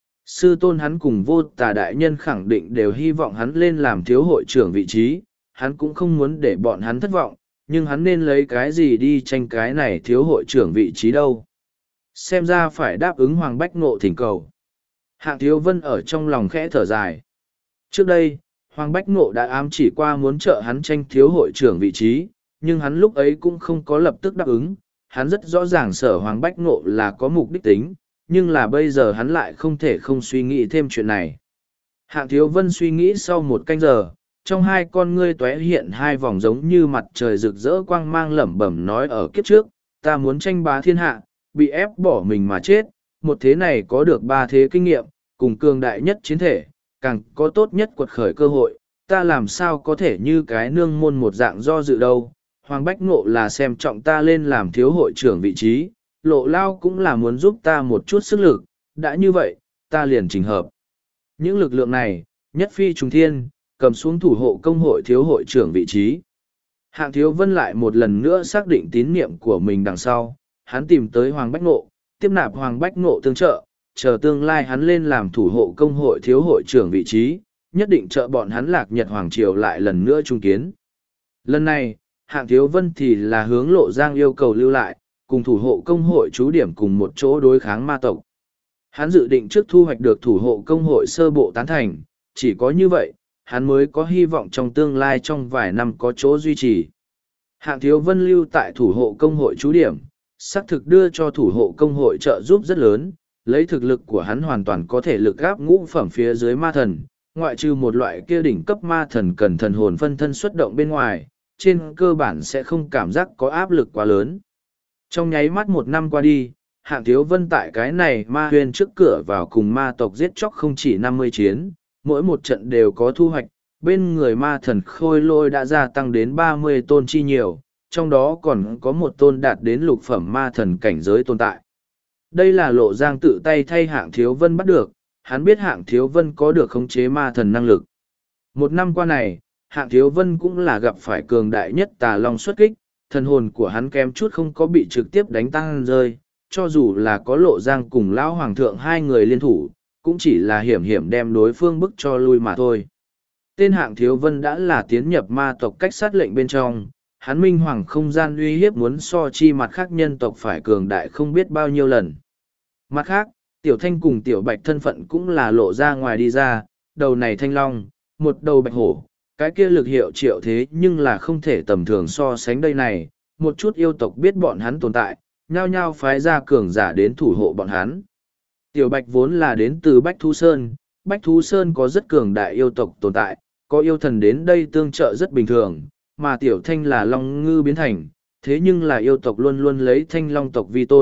Sư tôn hắn cùng Vô Tà đại nhân khẳng định đều hy vọng hắn lên làm thiếu hội trưởng vị trí, hắn cũng không muốn để bọn hắn thất vọng, nhưng hắn nên lấy cái gì đi tranh cái này thiếu hội trưởng vị trí đâu. Xem ra phải đáp ứng Hoàng Bách Ngộ thỉnh cầu. Hạng Thiếu Vân ở trong lòng khẽ thở dài. Trước đây, Hoàng Bách Ngộ đã ám chỉ qua muốn trợ hắn tranh thiếu hội trưởng vị trí, nhưng hắn lúc ấy cũng không có lập tức đáp ứng. Hắn rất rõ ràng sở Hoàng Bách Ngộ là có mục đích tính, nhưng là bây giờ hắn lại không thể không suy nghĩ thêm chuyện này. Hạng Thiếu Vân suy nghĩ sau một canh giờ, trong hai con ngươi tóe hiện hai vòng giống như mặt trời rực rỡ quang mang lẩm bẩm nói ở kiếp trước, ta muốn tranh bá thiên hạ, bị ép bỏ mình mà chết, một thế này có được ba thế kinh nghiệm, cùng cường đại nhất chiến thể, càng có tốt nhất quật khởi cơ hội, ta làm sao có thể như cái nương môn một dạng do dự đâu. Hoàng Bách Ngộ là xem trọng ta lên làm thiếu hội trưởng vị trí, Lộ Lao cũng là muốn giúp ta một chút sức lực, đã như vậy, ta liền trình hợp. Những lực lượng này, nhất phi trùng thiên, cầm xuống thủ hộ công hội thiếu hội trưởng vị trí. Hạng Thiếu Vân lại một lần nữa xác định tín nhiệm của mình đằng sau, hắn tìm tới Hoàng Bách Ngộ, tiếp nạp Hoàng Bách Ngộ tương trợ, chờ tương lai hắn lên làm thủ hộ công hội thiếu hội trưởng vị trí, nhất định trợ bọn hắn Lạc Nhật Hoàng Triều lại lần nữa trung kiến. Lần này, Hạng Thiếu Vân thì là hướng Lộ Giang yêu cầu lưu lại, cùng thủ hộ công hội trú điểm cùng một chỗ đối kháng ma tộc. Hắn dự định trước thu hoạch được thủ hộ công hội sơ bộ tán thành, chỉ có như vậy, hắn mới có hy vọng trong tương lai trong vài năm có chỗ duy trì. Hạng Thiếu Vân lưu tại thủ hộ công hội trú điểm, xác thực đưa cho thủ hộ công hội trợ giúp rất lớn, lấy thực lực của hắn hoàn toàn có thể lực gáp ngũ phẩm phía dưới ma thần, ngoại trừ một loại kia đỉnh cấp ma thần cần thần hồn phân thân xuất động bên ngoài, trên cơ bản sẽ không cảm giác có áp lực quá lớn. Trong nháy mắt một năm qua đi, Hạng Thiếu Vân tại cái này ma huyên trước cửa vào cùng ma tộc giết chóc không chỉ 50 chiến, mỗi một trận đều có thu hoạch, bên người ma thần khôi lôi đã gia tăng đến 30 tôn chi nhiều, trong đó còn có một tôn đạt đến lục phẩm ma thần cảnh giới tồn tại. Đây là Lộ Giang tự tay thay Hạng Thiếu Vân bắt được, hắn biết Hạng Thiếu Vân có được khống chế ma thần năng lực. Một năm qua này, Hạng Thiếu Vân cũng là gặp phải cường đại nhất Tà Long xuất kích, thần hồn của hắn kém chút không có bị trực tiếp đánh tăng rơi, cho dù là có Lộ Giang cùng Lão Hoàng thượng hai người liên thủ, cũng chỉ là hiểm hiểm đem đối phương bức cho lui mà thôi. Tên Hạng Thiếu Vân đã là tiến nhập ma tộc cách sát lệnh bên trong, hắn minh hoàng không gian uy hiếp muốn so chi mặt khác nhân tộc phải cường đại không biết bao nhiêu lần. Mặt khác, Tiểu Thanh cùng Tiểu Bạch thân phận cũng là lộ ra ngoài đi ra, đầu này thanh long, một đầu bạch hổ, cái kia lực hiệu triệu thế nhưng là không thể tầm thường so sánh đây này, một chút yêu tộc biết bọn hắn tồn tại, nhao nhao phái ra cường giả đến thủ hộ bọn hắn. Tiểu Bạch vốn là đến từ Bách Thú Sơn, Bách Thú Sơn có rất cường đại yêu tộc tồn tại, có yêu thần đến đây tương trợ rất bình thường, mà Tiểu Thanh là long ngư biến thành, thế nhưng là yêu tộc luôn luôn lấy thanh long tộc vi tôn,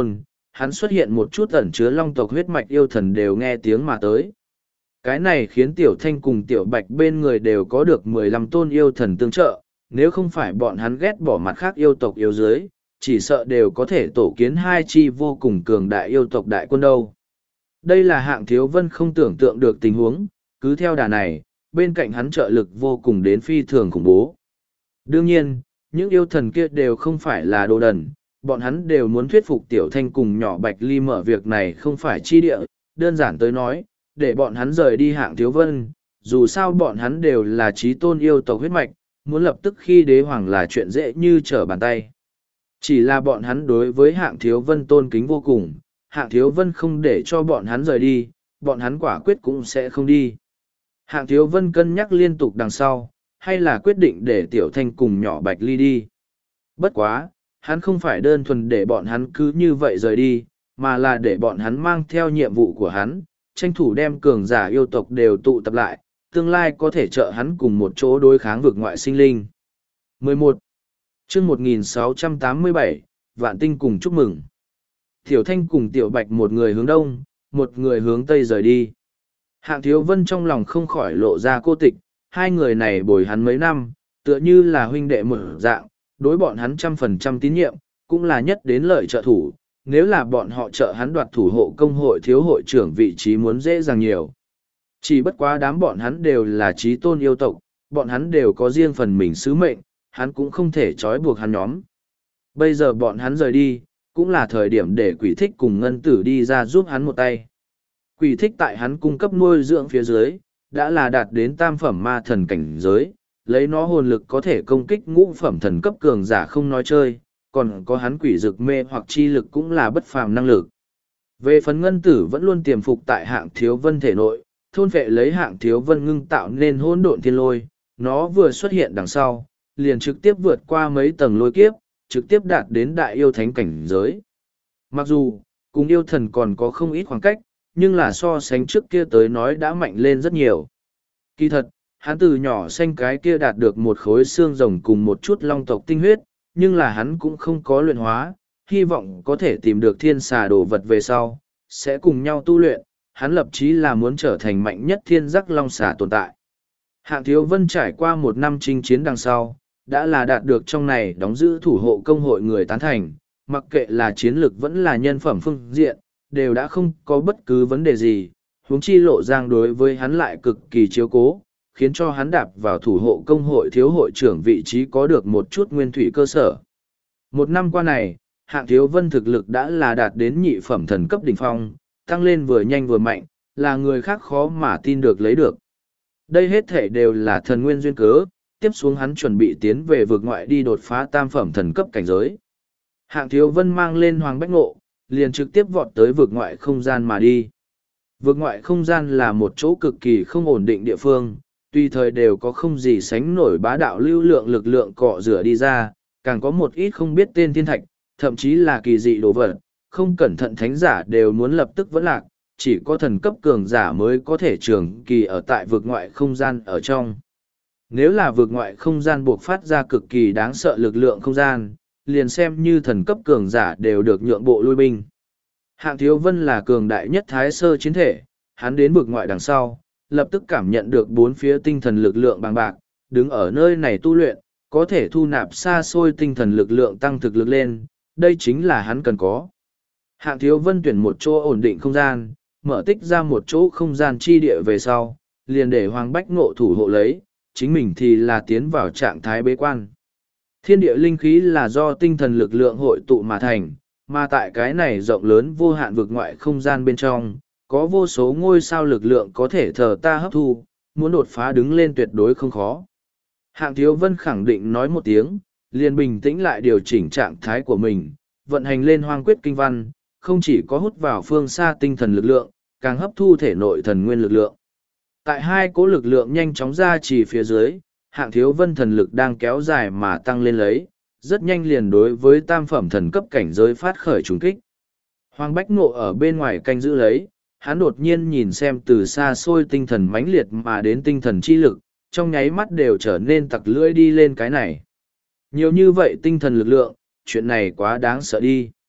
hắn xuất hiện một chút ẩn chứa long tộc huyết mạch yêu thần đều nghe tiếng mà tới. Cái này khiến Tiểu Thanh cùng Tiểu Bạch bên người đều có được 15 tôn yêu thần tương trợ, nếu không phải bọn hắn ghét bỏ mặt khác yêu tộc yếu dưới, chỉ sợ đều có thể tổ kiến hai chi vô cùng cường đại yêu tộc đại quân đâu. Đây là Hạng Thiếu Vân không tưởng tượng được tình huống, cứ theo đà này, bên cạnh hắn trợ lực vô cùng đến phi thường khủng bố. Đương nhiên, những yêu thần kia đều không phải là đồ đần, bọn hắn đều muốn thuyết phục Tiểu Thanh cùng nhỏ Bạch Ly mở việc này không phải chi địa, đơn giản tới nói, để bọn hắn rời đi Hạng Thiếu Vân, dù sao bọn hắn đều là chí tôn yêu tộc huyết mạch, muốn lập tức khi đế hoàng là chuyện dễ như trở bàn tay. Chỉ là bọn hắn đối với Hạng Thiếu Vân tôn kính vô cùng, Hạng Thiếu Vân không để cho bọn hắn rời đi, bọn hắn quả quyết cũng sẽ không đi. Hạng Thiếu Vân cân nhắc liên tục đằng sau, hay là quyết định để Tiểu Thanh cùng nhỏ Bạch Ly đi. Bất quá, hắn không phải đơn thuần để bọn hắn cứ như vậy rời đi, mà là để bọn hắn mang theo nhiệm vụ của hắn, tranh thủ đem cường giả yêu tộc đều tụ tập lại, tương lai có thể trợ hắn cùng một chỗ đối kháng vực ngoại sinh linh. 11. Chương 1687, Vạn Tinh cùng chúc mừng. Tiểu Thanh cùng Tiểu Bạch một người hướng đông, một người hướng tây rời đi. Hạng Thiếu Vân trong lòng không khỏi lộ ra cô tịch, hai người này bồi hắn mấy năm, tựa như là huynh đệ một dạng, đối bọn hắn 100% tín nhiệm, cũng là nhất đến lợi trợ thủ. Nếu là bọn họ trợ hắn đoạt thủ hộ công hội thiếu hội trưởng vị trí muốn dễ dàng nhiều. Chỉ bất quá đám bọn hắn đều là chí tôn yêu tộc, bọn hắn đều có riêng phần mình sứ mệnh, hắn cũng không thể trói buộc hắn nhóm. Bây giờ bọn hắn rời đi, cũng là thời điểm để quỷ thích cùng ngân tử đi ra giúp hắn một tay. Quỷ thích tại hắn cung cấp nuôi dưỡng phía dưới, đã là đạt đến tam phẩm ma thần cảnh giới, lấy nó hồn lực có thể công kích ngũ phẩm thần cấp cường giả không nói chơi, còn có hắn quỷ dực mê hoặc chi lực cũng là bất phàm năng lực. Về phần ngân tử vẫn luôn tiềm phục tại Hạng Thiếu Vân thể nội, thôn vệ lấy Hạng Thiếu Vân ngưng tạo nên hỗn độn thiên lôi, nó vừa xuất hiện đằng sau, liền trực tiếp vượt qua mấy tầng lôi kiếp, trực tiếp đạt đến đại yêu thánh cảnh giới. Mặc dù, cùng yêu thần còn có không ít khoảng cách, nhưng là so sánh trước kia tới nói đã mạnh lên rất nhiều. Kỳ thật, hắn từ nhỏ xanh cái kia đạt được một khối xương rồng cùng một chút long tộc tinh huyết, nhưng là hắn cũng không có luyện hóa, hy vọng có thể tìm được thiên xà đồ vật về sau, sẽ cùng nhau tu luyện, hắn lập chí là muốn trở thành mạnh nhất thiên giác long xà tồn tại. Hạng Thiếu Vân trải qua một năm chinh chiến đằng sau, đã là đạt được trong này đóng giữ thủ hộ công hội người tán thành, mặc kệ là chiến lược vẫn là nhân phẩm phương diện, đều đã không có bất cứ vấn đề gì, huống chi Lộ Giang đối với hắn lại cực kỳ chiếu cố, khiến cho hắn đạp vào thủ hộ công hội thiếu hội trưởng vị trí có được một chút nguyên thủy cơ sở. Một năm qua này, Hạng Thiếu Vân thực lực đã là đạt đến nhị phẩm thần cấp đỉnh phong, tăng lên vừa nhanh vừa mạnh, là người khác khó mà tin được lấy được. Đây hết thể đều là thần nguyên duyên cớ, tiếp xuống hắn chuẩn bị tiến về vực ngoại đi đột phá tam phẩm thần cấp cảnh giới. Hạng Thiếu Vân mang lên Hoàng Bách Ngộ, liền trực tiếp vọt tới vực ngoại không gian mà đi. Vực ngoại không gian là một chỗ cực kỳ không ổn định địa phương, tùy thời đều có không gì sánh nổi bá đạo lưu lượng lực lượng cọ rửa đi ra, càng có một ít không biết tên thiên thạch, thậm chí là kỳ dị đồ vật, không cẩn thận thánh giả đều muốn lập tức vẫn lạc, chỉ có thần cấp cường giả mới có thể trường kỳ ở tại vực ngoại không gian ở trong. Nếu là vực ngoại không gian buộc phát ra cực kỳ đáng sợ lực lượng không gian, liền xem như thần cấp cường giả đều được nhượng bộ lui binh. Hạng Thiếu Vân là cường đại nhất thái sơ chiến thể, hắn đến vực ngoại đằng sau, lập tức cảm nhận được bốn phía tinh thần lực lượng bằng bạc, đứng ở nơi này tu luyện, có thể thu nạp xa xôi tinh thần lực lượng tăng thực lực lên, đây chính là hắn cần có. Hạng Thiếu Vân tuyển một chỗ ổn định không gian, mở tích ra một chỗ không gian chi địa về sau, liền để Hoàng Bách Ngộ thủ hộ lấy, chính mình thì là tiến vào trạng thái bế quan. Thiên địa linh khí là do tinh thần lực lượng hội tụ mà thành, mà tại cái này rộng lớn vô hạn vực ngoại không gian bên trong, có vô số ngôi sao lực lượng có thể thờ ta hấp thu, muốn đột phá đứng lên tuyệt đối không khó. Hạng Thiếu Vân khẳng định nói một tiếng, liền bình tĩnh lại điều chỉnh trạng thái của mình, vận hành lên hoang quyết kinh văn, không chỉ có hút vào phương xa tinh thần lực lượng, càng hấp thu thể nội thần nguyên lực lượng. Tại hai cỗ lực lượng nhanh chóng ra chỉ phía dưới, Hạng Thiếu Vân thần lực đang kéo dài mà tăng lên lấy, rất nhanh liền đối với tam phẩm thần cấp cảnh giới phát khởi trùng kích. Hoàng Bách Ngộ ở bên ngoài canh giữ lấy, hắn đột nhiên nhìn xem từ xa xôi tinh thần mãnh liệt mà đến tinh thần chi lực, trong nháy mắt đều trở nên tặc lưỡi đi lên cái này. Nhiều như vậy tinh thần lực lượng, chuyện này quá đáng sợ đi.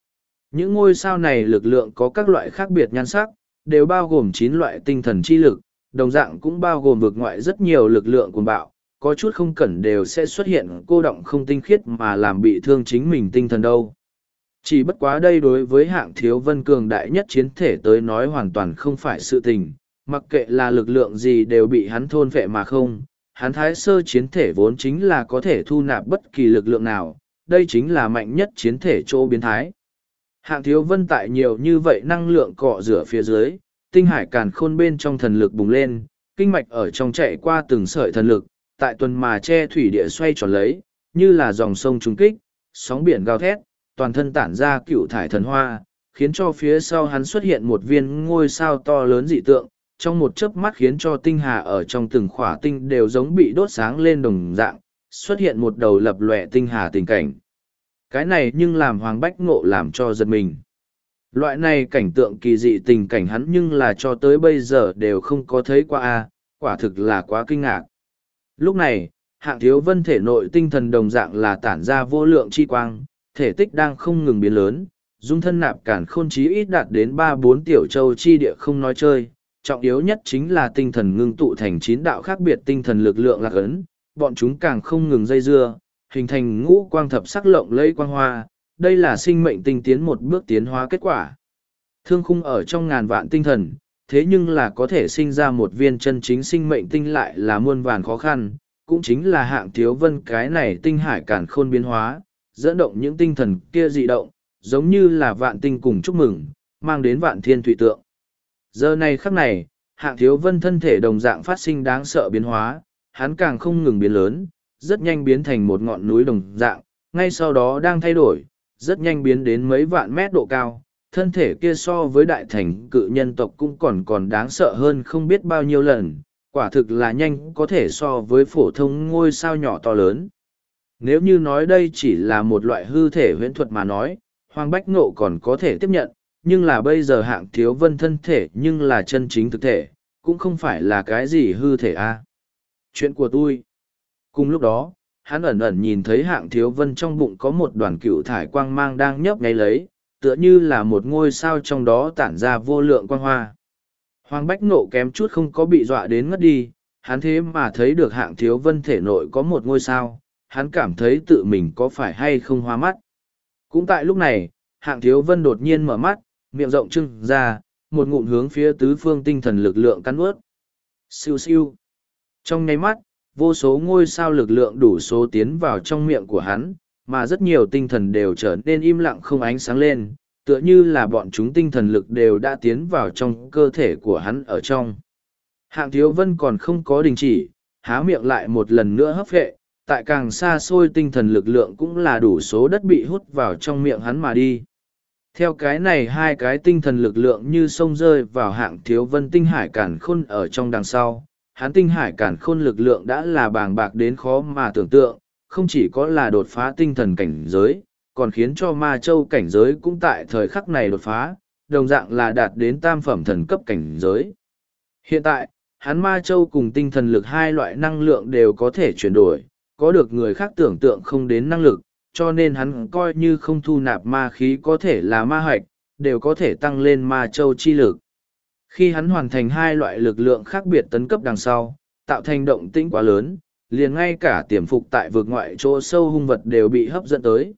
Những ngôi sao này lực lượng có các loại khác biệt nhan sắc, đều bao gồm 9 loại tinh thần chi lực, đồng dạng cũng bao gồm vực ngoại rất nhiều lực lượng cuồng bạo, có chút không cẩn đều sẽ xuất hiện cô động không tinh khiết mà làm bị thương chính mình tinh thần đâu. Chỉ bất quá đây đối với hạng thiếu vân cường đại nhất chiến thể tới nói hoàn toàn không phải sự tình, mặc kệ là lực lượng gì đều bị hắn thôn phệ mà không, hắn thái sơ chiến thể vốn chính là có thể thu nạp bất kỳ lực lượng nào, đây chính là mạnh nhất chiến thể chỗ biến thái. Hạng thiếu vân tại nhiều như vậy năng lượng cọ rửa phía dưới, tinh hải càn khôn bên trong thần lực bùng lên, kinh mạch ở trong chạy qua từng sợi thần lực, tại tuần mà che thủy địa xoay tròn lấy, như là dòng sông trung kích, sóng biển gào thét, toàn thân tản ra cựu thải thần hoa, khiến cho phía sau hắn xuất hiện một viên ngôi sao to lớn dị tượng, trong một chớp mắt khiến cho tinh hà ở trong từng khỏa tinh đều giống bị đốt sáng lên đồng dạng, xuất hiện một đầu lập lòe tinh hà tình cảnh. Cái này nhưng làm Hoàng Bách Ngộ làm cho giật mình. Loại này cảnh tượng kỳ dị tình cảnh hắn nhưng là cho tới bây giờ đều không có thấy qua a, quả thực là quá kinh ngạc. Lúc này, hạng thiếu vân thể nội tinh thần đồng dạng là tản ra vô lượng chi quang, thể tích đang không ngừng biến lớn, dung thân nạp cản khôn chí ít đạt đến 3-4 tiểu châu chi địa không nói chơi. Trọng yếu nhất chính là tinh thần ngưng tụ thành 9 đạo khác biệt tinh thần lực lượng lạc ấn, bọn chúng càng không ngừng dây dưa, hình thành ngũ quang thập sắc lộng lẫy quang hoa, đây là sinh mệnh tinh tiến một bước tiến hóa kết quả. Thương khung ở trong ngàn vạn tinh thần, thế nhưng là có thể sinh ra một viên chân chính sinh mệnh tinh lại là muôn vàn khó khăn, cũng chính là hạng thiếu vân cái này tinh hải càn khôn biến hóa, dẫn động những tinh thần kia dị động, giống như là vạn tinh cùng chúc mừng, mang đến vạn thiên thủy tượng. Giờ này khắc này, hạng thiếu vân thân thể đồng dạng phát sinh đáng sợ biến hóa, hắn càng không ngừng biến lớn, rất nhanh biến thành một ngọn núi đồng dạng, ngay sau đó đang thay đổi, rất nhanh biến đến mấy vạn mét độ cao, thân thể kia so với đại thành cự nhân tộc cũng còn đáng sợ hơn không biết bao nhiêu lần, quả thực là nhanh có thể so với phổ thông ngôi sao nhỏ to lớn. Nếu như nói đây chỉ là một loại hư thể huyễn thuật mà nói, Hoàng Bách Ngộ còn có thể tiếp nhận, nhưng là bây giờ hạng thiếu vân thân thể nhưng là chân chính thực thể, cũng không phải là cái gì hư thể a. Chuyện của tôi. Cùng lúc đó, hắn ẩn ẩn nhìn thấy hạng thiếu vân trong bụng có một đoàn cựu thải quang mang đang nhấp nháy lấy, tựa như là một ngôi sao trong đó tản ra vô lượng quang hoa. Hoàng Bách Ngộ kém chút không có bị dọa đến ngất đi, hắn thế mà thấy được hạng thiếu vân thể nội có một ngôi sao, hắn cảm thấy tự mình có phải hay không hoa mắt. Cũng tại lúc này, hạng thiếu vân đột nhiên mở mắt, miệng rộng trưng ra, một ngụm hướng phía tứ phương tinh thần lực lượng cắn ướt. Siêu siêu. Trong nháy mắt, vô số ngôi sao lực lượng đủ số tiến vào trong miệng của hắn, mà rất nhiều tinh thần đều trở nên im lặng không ánh sáng lên, tựa như là bọn chúng tinh thần lực đều đã tiến vào trong cơ thể của hắn ở trong. Hạng thiếu vân còn không có đình chỉ, há miệng lại một lần nữa hấp vệ, tại càng xa xôi tinh thần lực lượng cũng là đủ số đất bị hút vào trong miệng hắn mà đi. Theo cái này hai cái tinh thần lực lượng như sông rơi vào hạng thiếu vân tinh hải cản khôn ở trong đằng sau, hắn tinh hải cản khôn lực lượng đã là bàng bạc đến khó mà tưởng tượng, không chỉ có là đột phá tinh thần cảnh giới, còn khiến cho ma châu cảnh giới cũng tại thời khắc này đột phá, đồng dạng là đạt đến tam phẩm thần cấp cảnh giới. Hiện tại, hắn ma châu cùng tinh thần lực hai loại năng lượng đều có thể chuyển đổi, có được người khác tưởng tượng không đến năng lực, cho nên hắn coi như không thu nạp ma khí có thể là ma hoạch, đều có thể tăng lên ma châu chi lực. Khi hắn hoàn thành hai loại lực lượng khác biệt tấn cấp đằng sau, tạo thành động tĩnh quá lớn, liền ngay cả tiềm phục tại vực ngoại chỗ sâu hung vật đều bị hấp dẫn tới.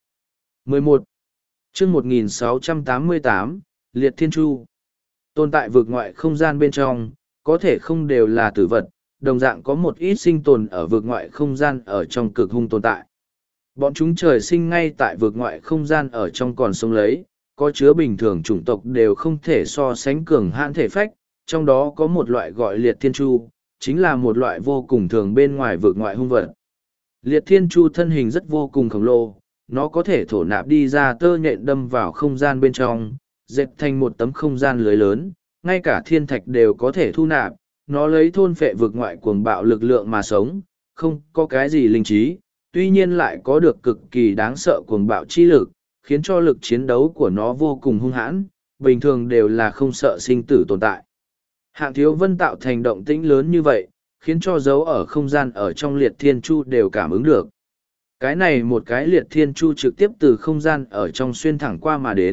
11. Chương 1688, Liệt Thiên Chu. Tồn tại vực ngoại không gian bên trong, có thể không đều là tử vật, đồng dạng có một ít sinh tồn ở vực ngoại không gian ở trong cực hung tồn tại. Bọn chúng trời sinh ngay tại vực ngoại không gian ở trong còn sống lấy, có chứa bình thường chủng tộc đều không thể so sánh cường hãn thể phách, trong đó có một loại gọi liệt thiên chu, chính là một loại vô cùng thường bên ngoài vực ngoại hung vật. Liệt thiên chu thân hình rất vô cùng khổng lồ, nó có thể thổ nạp đi ra tơ nhện đâm vào không gian bên trong, dệt thành một tấm không gian lưới lớn, ngay cả thiên thạch đều có thể thu nạp, nó lấy thôn phệ vực ngoại cuồng bạo lực lượng mà sống, không có cái gì linh trí, tuy nhiên lại có được cực kỳ đáng sợ cuồng bạo chi lực, khiến cho lực chiến đấu của nó vô cùng hung hãn, bình thường đều là không sợ sinh tử tồn tại. Hạng thiếu vân tạo thành động tĩnh lớn như vậy, khiến cho dấu ở không gian ở trong liệt thiên chu đều cảm ứng được. Cái này một cái liệt thiên chu trực tiếp từ không gian ở trong xuyên thẳng qua mà đến,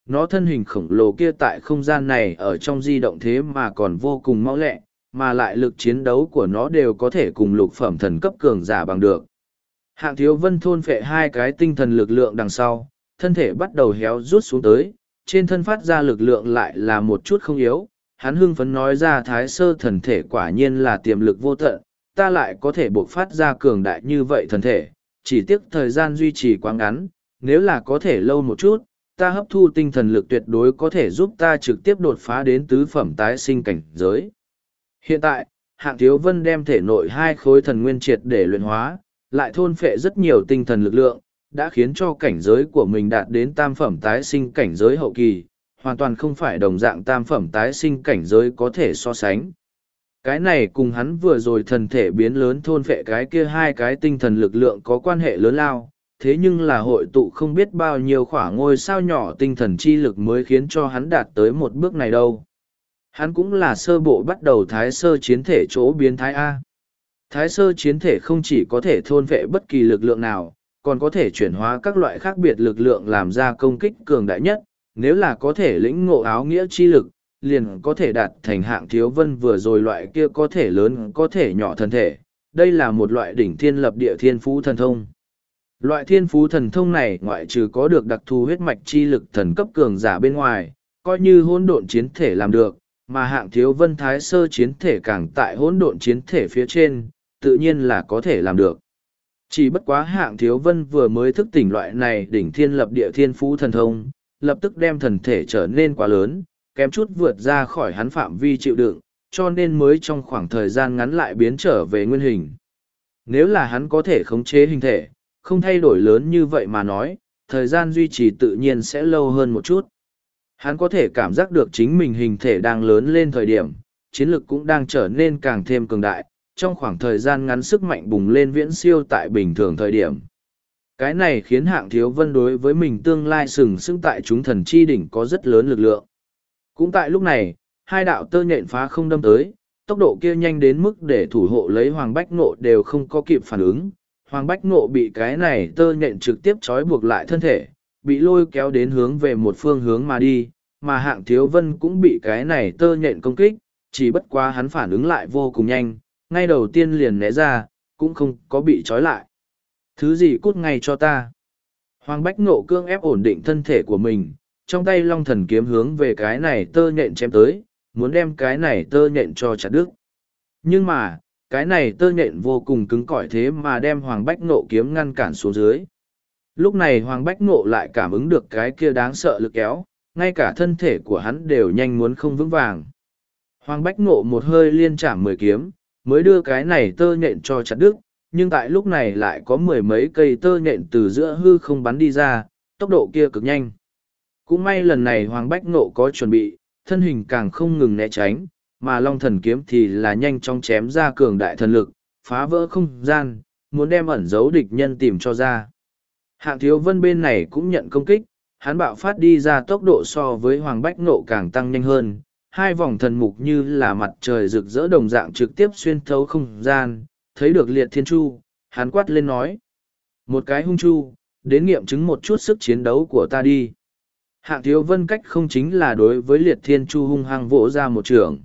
nó thân hình khổng lồ kia tại không gian này ở trong di động thế mà còn vô cùng mau lẹ, mà lại lực chiến đấu của nó đều có thể cùng lục phẩm thần cấp cường giả bằng được. Hạng Thiếu Vân thôn phệ hai cái tinh thần lực lượng đằng sau, thân thể bắt đầu héo rút xuống tới, trên thân phát ra lực lượng lại là một chút không yếu. Hắn hưng phấn nói ra Thái Sơ thần thể quả nhiên là tiềm lực vô tận, ta lại có thể buộc phát ra cường đại như vậy thần thể, chỉ tiếc thời gian duy trì quá ngắn, nếu là có thể lâu một chút, ta hấp thu tinh thần lực tuyệt đối có thể giúp ta trực tiếp đột phá đến tứ phẩm tái sinh cảnh giới. Hiện tại, Hạng Thiếu Vân đem thể nội hai khối thần nguyên triệt để luyện hóa, lại thôn phệ rất nhiều tinh thần lực lượng, đã khiến cho cảnh giới của mình đạt đến tam phẩm tái sinh cảnh giới hậu kỳ, hoàn toàn không phải đồng dạng tam phẩm tái sinh cảnh giới có thể so sánh. Cái này cùng hắn vừa rồi thần thể biến lớn thôn phệ cái kia hai cái tinh thần lực lượng có quan hệ lớn lao, thế nhưng là hội tụ không biết bao nhiêu khỏa ngôi sao nhỏ tinh thần chi lực mới khiến cho hắn đạt tới một bước này đâu. Hắn cũng là sơ bộ bắt đầu thái sơ chiến thể chỗ biến thái A. Thái sơ chiến thể không chỉ có thể thôn vệ bất kỳ lực lượng nào, còn có thể chuyển hóa các loại khác biệt lực lượng làm ra công kích cường đại nhất, nếu là có thể lĩnh ngộ áo nghĩa chi lực, liền có thể đạt thành Hạng Thiếu Vân vừa rồi loại kia có thể lớn có thể nhỏ thân thể. Đây là một loại đỉnh thiên lập địa thiên phú thần thông. Loại thiên phú thần thông này ngoại trừ có được đặc thù huyết mạch chi lực thần cấp cường giả bên ngoài, coi như hỗn độn chiến thể làm được, mà Hạng Thiếu Vân thái sơ chiến thể càng tại hỗn độn chiến thể phía trên, tự nhiên là có thể làm được. Chỉ bất quá Hạng Thiếu Vân vừa mới thức tỉnh loại này đỉnh thiên lập địa thiên phú thần thông, lập tức đem thần thể trở nên quá lớn, kém chút vượt ra khỏi hắn phạm vi chịu đựng, cho nên mới trong khoảng thời gian ngắn lại biến trở về nguyên hình. Nếu là hắn có thể khống chế hình thể, không thay đổi lớn như vậy mà nói, thời gian duy trì tự nhiên sẽ lâu hơn một chút. Hắn có thể cảm giác được chính mình hình thể đang lớn lên thời điểm, chiến lực cũng đang trở nên càng thêm cường đại, trong khoảng thời gian ngắn sức mạnh bùng lên viễn siêu tại bình thường thời điểm. Cái này khiến Hạng Thiếu Vân đối với mình tương lai sừng sững tại chúng thần chi đỉnh có rất lớn lực lượng. Cũng tại lúc này, hai đạo tơ nhện phá không đâm tới, tốc độ kia nhanh đến mức để thủ hộ lấy Hoàng Bách Ngộ đều không có kịp phản ứng. Hoàng Bách Ngộ bị cái này tơ nhện trực tiếp trói buộc lại thân thể, bị lôi kéo đến hướng về một phương hướng mà đi, mà Hạng Thiếu Vân cũng bị cái này tơ nhện công kích, chỉ bất quá hắn phản ứng lại vô cùng nhanh, ngay đầu tiên liền né ra, cũng không có bị trói lại. Thứ gì cút ngay cho ta. Hoàng Bách Ngộ cương ép ổn định thân thể của mình, trong tay Long Thần kiếm hướng về cái này tơ nhện chém tới, muốn đem cái này tơ nhện cho chặt đứt. Nhưng mà, cái này tơ nhện vô cùng cứng cỏi thế mà đem Hoàng Bách Ngộ kiếm ngăn cản xuống dưới. Lúc này Hoàng Bách Ngộ lại cảm ứng được cái kia đáng sợ lực kéo, ngay cả thân thể của hắn đều nhanh muốn không vững vàng. Hoàng Bách Ngộ một hơi liên chạm 10 kiếm, mới đưa cái này tơ nhện cho chặt đứt, nhưng tại lúc này lại có mười mấy cây tơ nhện từ giữa hư không bắn đi ra, tốc độ kia cực nhanh. Cũng may lần này Hoàng Bách Ngộ có chuẩn bị, thân hình càng không ngừng né tránh, mà Long Thần kiếm thì là nhanh chóng chém ra cường đại thần lực, phá vỡ không gian, muốn đem ẩn giấu địch nhân tìm cho ra. Hạng Thiếu Vân bên này cũng nhận công kích, hắn bạo phát đi ra tốc độ so với Hoàng Bách Ngộ càng tăng nhanh hơn, hai vòng thần mục như là mặt trời rực rỡ đồng dạng trực tiếp xuyên thấu không gian, thấy được Liệt Thiên Chu, hắn quát lên nói. Một cái hung chu, đến nghiệm chứng một chút sức chiến đấu của ta đi. Hạng Thiếu Vân cách không chính là đối với Liệt Thiên Chu hung hăng vỗ ra một trường.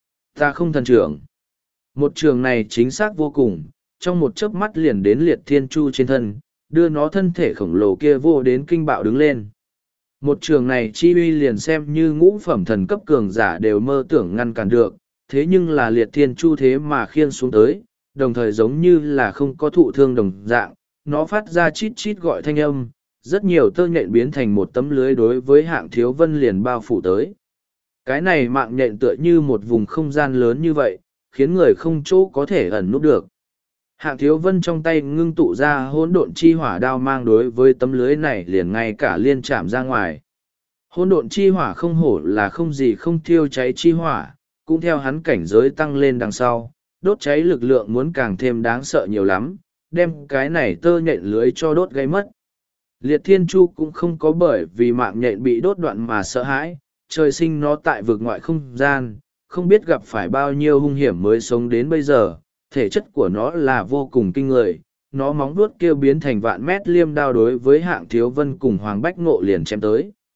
Ta không thần trưởng. Một trường này chính xác vô cùng, trong một chớp mắt liền đến Liệt Thiên Chu trên thân, đưa nó thân thể khổng lồ kia vô đến kinh bạo đứng lên. Một trường này chi uy liền xem như ngũ phẩm thần cấp cường giả đều mơ tưởng ngăn cản được, thế nhưng là Liệt Thiên Chu thế mà khiên xuống tới, đồng thời giống như là không có thụ thương đồng dạng, nó phát ra chít chít gọi thanh âm, rất nhiều tơ nhện biến thành một tấm lưới đối với Hạng Thiếu Vân liền bao phủ tới. Cái này mạng nhện tựa như một vùng không gian lớn như vậy, khiến người không chỗ có thể ẩn núp được. Hạng Thiếu Vân trong tay ngưng tụ ra hỗn độn chi hỏa đao mang đối với tấm lưới này liền ngay cả liên chạm ra ngoài. Hỗn độn chi hỏa không hổ là không gì không thiêu cháy chi hỏa, cũng theo hắn cảnh giới tăng lên đằng sau, đốt cháy lực lượng muốn càng thêm đáng sợ nhiều lắm, đem cái này tơ nhện lưới cho đốt gây mất. Liệt Thiên Chu cũng không có bởi vì mạng nhện bị đốt đoạn mà sợ hãi, trời sinh nó tại vực ngoại không gian, không biết gặp phải bao nhiêu hung hiểm mới sống đến bây giờ, thể chất của nó là vô cùng kinh người, nó móng vuốt kêu biến thành vạn mét liêm đao đối với Hạng Thiếu Vân cùng Hoàng Bách Ngộ liền chém tới.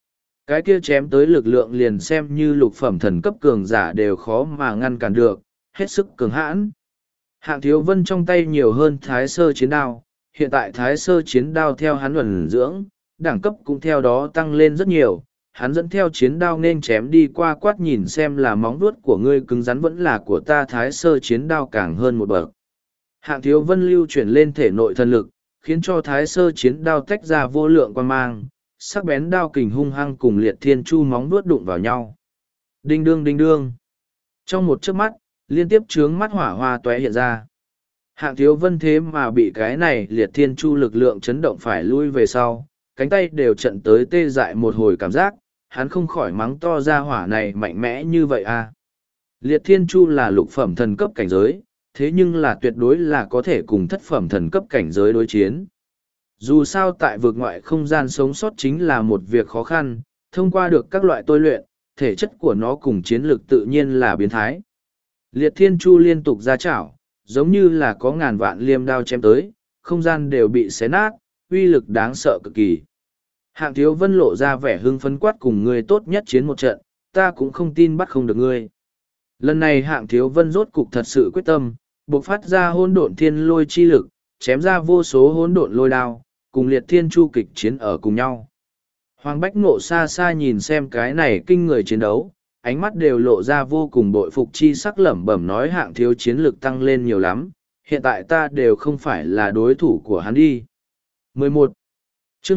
Cái kia chém tới lực lượng liền xem như lục phẩm thần cấp cường giả đều khó mà ngăn cản được, hết sức cường hãn. Hạng Thiếu Vân trong tay nhiều hơn Thái Sơ chiến đao, hiện tại Thái Sơ chiến đao theo hắn ẩn dưỡng, đẳng cấp cũng theo đó tăng lên rất nhiều. Hắn dẫn theo chiến đao nên chém đi qua quát nhìn xem là móng vuốt của ngươi cứng rắn vẫn là của ta. Thái Sơ chiến đao càng hơn một bậc. Hạng Thiếu Vân lưu chuyển lên thể nội thần lực, khiến cho Thái Sơ chiến đao tách ra vô lượng quan mang, sắc bén đao kình hung hăng cùng Liệt Thiên Chu móng vuốt đụng vào nhau. Đinh đương đinh đương. Trong một chớp mắt, liên tiếp chướng mắt hỏa hoa tóe hiện ra. Hạng Thiếu Vân thế mà bị cái này Liệt Thiên Chu lực lượng chấn động phải lui về sau, cánh tay đều trận tới tê dại một hồi cảm giác, hắn không khỏi mắng to ra hỏa này mạnh mẽ như vậy à. Liệt Thiên Chu là lục phẩm thần cấp cảnh giới, thế nhưng là tuyệt đối là có thể cùng thất phẩm thần cấp cảnh giới đối chiến. Dù sao tại vực ngoại không gian sống sót chính là một việc khó khăn, thông qua được các loại tôi luyện, thể chất của nó cùng chiến lược tự nhiên là biến thái. Liệt Thiên Chu liên tục ra chảo, giống như là có ngàn vạn liêm đao chém tới, không gian đều bị xé nát, uy lực đáng sợ cực kỳ. Hạng Thiếu Vân lộ ra vẻ hưng phấn quát cùng ngươi tốt nhất chiến một trận, ta cũng không tin bắt không được ngươi. Lần này Hạng Thiếu Vân rốt cục thật sự quyết tâm, buộc phát ra hỗn độn thiên lôi chi lực, chém ra vô số hỗn độn lôi đao, cùng Liệt Thiên Chu kịch chiến ở cùng nhau. Hoàng Bách Ngộ xa xa nhìn xem cái này kinh người chiến đấu, ánh mắt đều lộ ra vô cùng bội phục chi sắc lẩm bẩm nói Hạng thiếu chiến lực tăng lên nhiều lắm, hiện tại ta đều không phải là đối thủ của hắn đi. 11. chương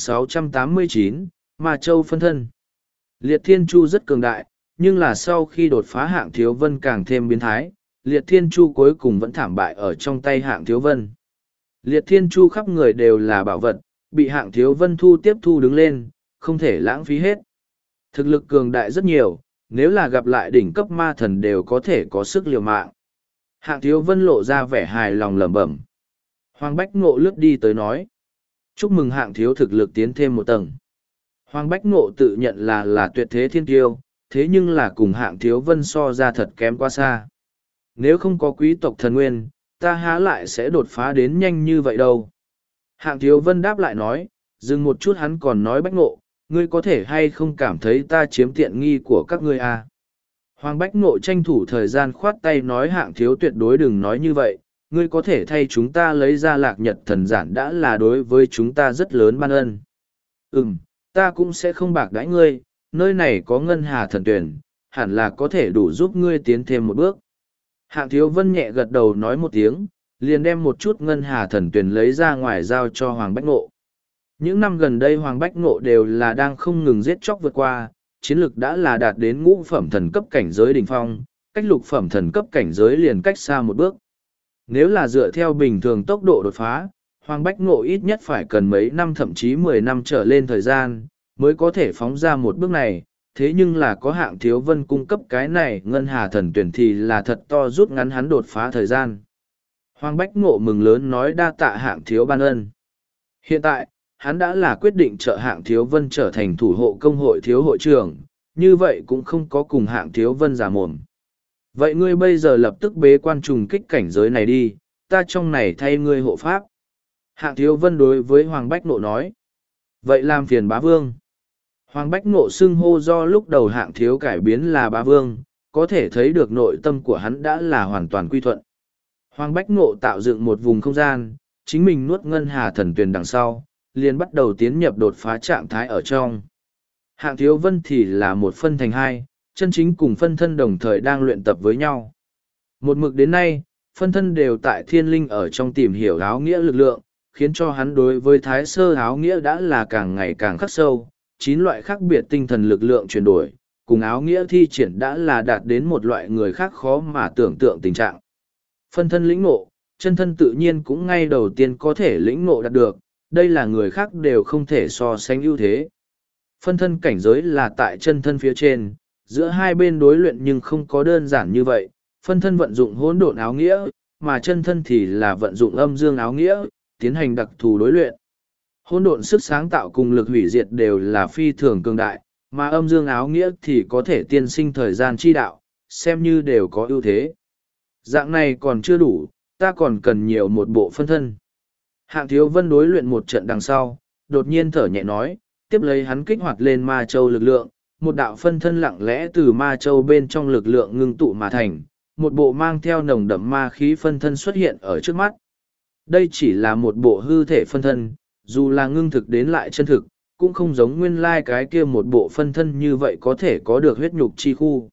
1689, Ma Châu phân thân. Liệt Thiên Chu rất cường đại, nhưng là sau khi đột phá Hạng Thiếu Vân càng thêm biến thái, Liệt Thiên Chu cuối cùng vẫn thảm bại ở trong tay Hạng Thiếu Vân. Liệt Thiên Chu khắp người đều là bảo vật, bị Hạng Thiếu Vân tiếp thu đứng lên, không thể lãng phí hết. Thực lực cường đại rất nhiều, nếu là gặp lại đỉnh cấp ma thần đều có thể có sức liều mạng. Hạng Thiếu Vân lộ ra vẻ hài lòng lẩm bẩm. Hoàng Bách Ngộ lướt đi tới nói. Chúc mừng Hạng thiếu thực lực tiến thêm một tầng. Hoàng Bách Ngộ tự nhận là tuyệt thế thiên tiêu, thế nhưng là cùng Hạng Thiếu Vân so ra thật kém quá xa. Nếu không có quý tộc thần nguyên, ta há lại sẽ đột phá đến nhanh như vậy đâu. Hạng Thiếu Vân đáp lại nói, dừng một chút hắn còn nói Bách Ngộ, ngươi có thể hay không cảm thấy ta chiếm tiện nghi của các ngươi à? Hoàng Bách Ngộ tranh thủ thời gian khoát tay nói Hạng thiếu tuyệt đối đừng nói như vậy, ngươi có thể thay chúng ta lấy ra Lạc Nhật thần giản đã là đối với chúng ta rất lớn ban ân. Ta cũng sẽ không bạc đãi ngươi, nơi này có ngân hà thần tuyển, hẳn là có thể đủ giúp ngươi tiến thêm một bước. Hạng Thiếu Vân nhẹ gật đầu nói một tiếng, liền đem một chút ngân hà thần tuyển lấy ra ngoài giao cho Hoàng Bách Ngộ. Những năm gần đây Hoàng Bách Ngộ đều là đang không ngừng giết chóc vượt qua, chiến lực đã là đạt đến ngũ phẩm thần cấp cảnh giới đỉnh phong, cách lục phẩm thần cấp cảnh giới liền cách xa một bước. Nếu là dựa theo bình thường tốc độ đột phá, Hoàng Bách Ngộ ít nhất phải cần mấy năm thậm chí 10 năm trở lên thời gian, mới có thể phóng ra một bước này, thế nhưng là có Hạng Thiếu Vân cung cấp cái này ngân hà thần tuyển thì là thật to rút ngắn hắn đột phá thời gian. Hoàng Bách Ngộ mừng lớn nói đa tạ Hạng thiếu ban ân. Hiện tại, hắn đã là quyết định trợ Hạng Thiếu Vân trở thành thủ hộ công hội thiếu hội trưởng, như vậy cũng không có cùng Hạng Thiếu Vân giả mồm. Vậy ngươi bây giờ lập tức bế quan trùng kích cảnh giới này đi, ta trong này thay ngươi hộ pháp. Hạng Thiếu Vân đối với Hoàng Bách Ngộ nói. Vậy làm phiền bá vương. Hoàng Bách Ngộ xưng hô do lúc đầu Hạng Thiếu cải biến là bá vương, có thể thấy được nội tâm của hắn đã là hoàn toàn quy thuận. Hoàng Bách Ngộ tạo dựng một vùng không gian, chính mình nuốt ngân hà thần tuyền đằng sau, liền bắt đầu tiến nhập đột phá trạng thái ở trong. Hạng Thiếu Vân thì là một phân thành hai, chân chính cùng phân thân đồng thời đang luyện tập với nhau. Một mực đến nay, phân thân đều tại thiên linh ở trong tìm hiểu áo nghĩa lực lượng, khiến cho hắn đối với thái sơ áo nghĩa đã là càng ngày càng khắc sâu, 9 loại khác biệt tinh thần lực lượng chuyển đổi, cùng áo nghĩa thi triển đã là đạt đến một loại người khác khó mà tưởng tượng tình trạng. Phân thân lĩnh ngộ, chân thân tự nhiên cũng ngay đầu tiên có thể lĩnh ngộ đạt được, đây là người khác đều không thể so sánh ưu thế. Phân thân cảnh giới là tại chân thân phía trên, giữa hai bên đối luyện nhưng không có đơn giản như vậy, phân thân vận dụng hỗn độn áo nghĩa, mà chân thân thì là vận dụng âm dương áo nghĩa, tiến hành đặc thù đối luyện. Hỗn độn sức sáng tạo cùng lực hủy diệt đều là phi thường cường đại, mà âm dương áo nghĩa thì có thể tiên sinh thời gian chi đạo, xem như đều có ưu thế. Dạng này còn chưa đủ, ta còn cần nhiều một bộ phân thân. Hạng Thiếu Vân đối luyện một trận đằng sau, đột nhiên thở nhẹ nói, tiếp lấy hắn kích hoạt lên ma châu lực lượng, một đạo phân thân lặng lẽ từ ma châu bên trong lực lượng ngưng tụ mà thành, một bộ mang theo nồng đậm ma khí phân thân xuất hiện ở trước mắt. Đây chỉ là một bộ hư thể phân thân, dù là ngưng thực đến lại chân thực, cũng không giống nguyên lai cái kia một bộ phân thân như vậy có thể có được huyết nhục chi khu.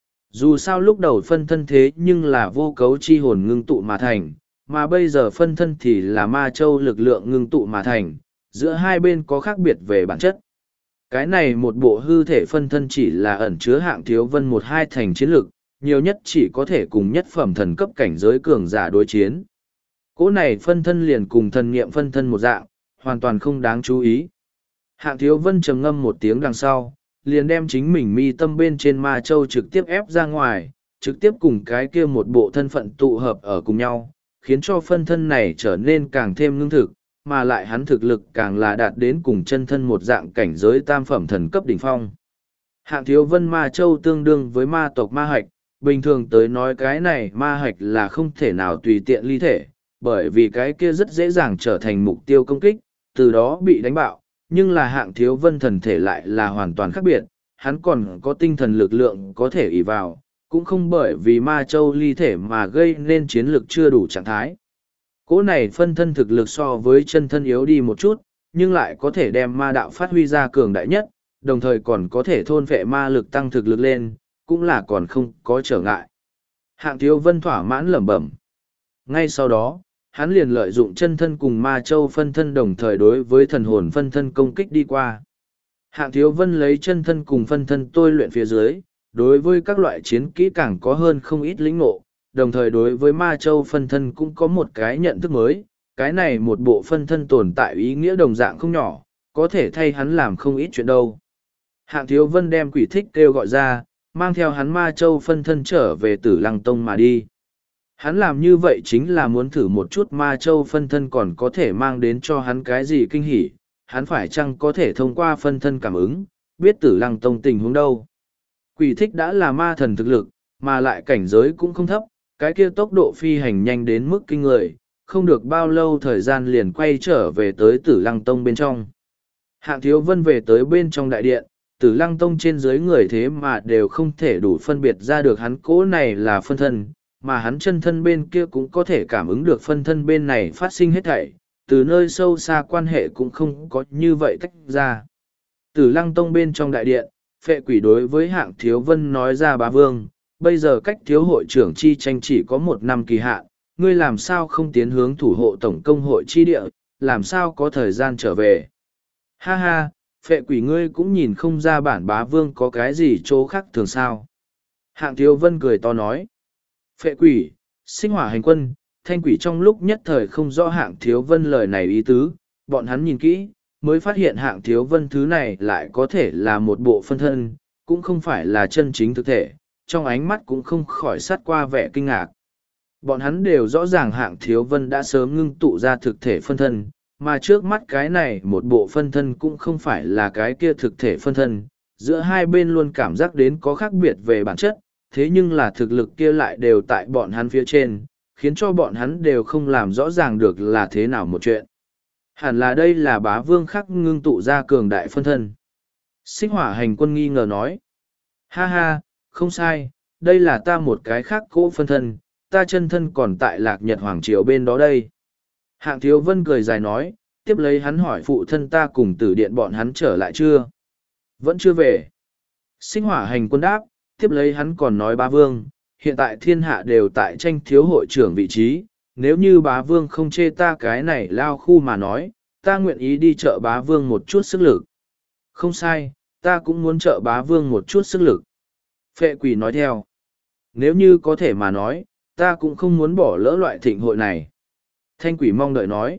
Dù sao lúc đầu phân thân thế nhưng là vô cấu chi hồn ngưng tụ mà thành, mà bây giờ phân thân thì là ma châu lực lượng ngưng tụ mà thành, giữa hai bên có khác biệt về bản chất. Cái này một bộ hư thể phân thân chỉ là ẩn chứa Hạng Thiếu Vân một hai thành chiến lực, nhiều nhất chỉ có thể cùng nhất phẩm thần cấp cảnh giới cường giả đối chiến. Cỗ này phân thân liền cùng thần niệm phân thân một dạng, hoàn toàn không đáng chú ý. Hạng Thiếu Vân trầm ngâm một tiếng đằng sau, liền đem chính mình mi tâm bên trên ma châu trực tiếp ép ra ngoài, trực tiếp cùng cái kia một bộ thân phận tụ hợp ở cùng nhau, khiến cho phân thân này trở nên càng thêm ngưng thực, mà lại hắn thực lực càng là đạt đến cùng chân thân một dạng cảnh giới tam phẩm thần cấp đỉnh phong. Hạng Thiếu Vân ma châu tương đương với ma tộc ma hạch, bình thường tới nói cái này ma hạch là không thể nào tùy tiện ly thể, bởi vì cái kia rất dễ dàng trở thành mục tiêu công kích, từ đó bị đánh bạo, nhưng là Hạng Thiếu Vân thần thể lại là hoàn toàn khác biệt, hắn còn có tinh thần lực lượng có thể ỷ vào, cũng không bởi vì ma châu ly thể mà gây nên chiến lực chưa đủ trạng thái. Cỗ này phân thân thực lực so với chân thân yếu đi một chút, nhưng lại có thể đem ma đạo phát huy ra cường đại nhất, đồng thời còn có thể thôn phệ ma lực tăng thực lực lên, cũng là còn không có trở ngại. Hạng Thiếu Vân thỏa mãn lẩm bẩm. Ngay sau đó, hắn liền lợi dụng chân thân cùng ma châu phân thân đồng thời đối với thần hồn phân thân công kích đi qua. Hạng Thiếu Vân lấy chân thân cùng phân thân tôi luyện phía dưới, đối với các loại chiến kỹ càng có hơn không ít lĩnh ngộ, đồng thời đối với ma châu phân thân cũng có một cái nhận thức mới, cái này một bộ phân thân tồn tại ý nghĩa đồng dạng không nhỏ, có thể thay hắn làm không ít chuyện đâu. Hạng Thiếu Vân đem quỷ thích kêu gọi ra, mang theo hắn ma châu phân thân trở về Tử Lăng Tông mà đi. Hắn làm như vậy chính là muốn thử một chút ma châu phân thân còn có thể mang đến cho hắn cái gì kinh hỉ, hắn phải chăng có thể thông qua phân thân cảm ứng, biết Tử Lăng Tông tình huống đâu. Quỷ thích đã là ma thần thực lực, mà lại cảnh giới cũng không thấp, cái kia tốc độ phi hành nhanh đến mức kinh người, không được bao lâu thời gian liền quay trở về tới Tử Lăng Tông bên trong. Hạng Thiếu Vân về tới bên trong đại điện, Tử Lăng Tông trên dưới người thế mà đều không thể đủ phân biệt ra được hắn cố này là phân thân, mà hắn chân thân bên kia cũng có thể cảm ứng được phân thân bên này phát sinh hết thảy, từ nơi sâu xa quan hệ cũng không có như vậy tách ra. Tử Lăng Tông bên trong đại điện, Phệ Quỷ đối với Hạng Thiếu Vân nói ra: Bá Vương, bây giờ cách thiếu hội trưởng chi tranh chỉ có 1 năm kỳ hạn, ngươi làm sao không tiến hướng thủ hộ tổng công hội chi địa, làm sao có thời gian trở về. Ha ha, Phệ Quỷ ngươi cũng nhìn không ra bản Bá Vương có cái gì chỗ khác thường sao. Hạng Thiếu Vân cười to nói. Phệ Quỷ, Sinh Hỏa Hành Quân, Thanh Quỷ trong lúc nhất thời không rõ Hạng Thiếu Vân lời này ý tứ, bọn hắn nhìn kỹ, mới phát hiện Hạng Thiếu Vân thứ này lại có thể là một bộ phân thân, cũng không phải là chân chính thực thể, trong ánh mắt cũng không khỏi sát qua vẻ kinh ngạc. Bọn hắn đều rõ ràng Hạng Thiếu Vân đã sớm ngưng tụ ra thực thể phân thân, mà trước mắt cái này một bộ phân thân cũng không phải là cái kia thực thể phân thân, giữa hai bên luôn cảm giác đến có khác biệt về bản chất, thế nhưng là thực lực kia lại đều tại bọn hắn phía trên, khiến cho bọn hắn đều không làm rõ ràng được là thế nào một chuyện. Hẳn là đây là Bá Vương khắc ngưng tụ ra cường đại phân thân. Sinh Hỏa Hành Quân nghi ngờ nói. Ha ha, không sai, đây là ta một cái khác cỗ phân thân, ta chân thân còn tại Lạc Nhật Hoàng Triều bên đó đây. Hạng Thiếu Vân cười dài nói, tiếp lấy hắn hỏi phụ thân ta cùng Tử Điện bọn hắn trở lại chưa? Vẫn chưa về. Sinh Hỏa Hành Quân đáp, tiếp lấy hắn còn nói: Bá Vương, hiện tại thiên hạ đều tại tranh thiếu hội trưởng vị trí, nếu như Bá Vương không chê ta cái này lao khu mà nói, ta nguyện ý đi chợ Bá Vương một chút sức lực. Không sai, ta cũng muốn trợ Bá Vương một chút sức lực. Phệ Quỷ nói theo. Nếu như có thể mà nói, ta cũng không muốn bỏ lỡ loại thịnh hội này. Thanh Quỷ mong đợi nói.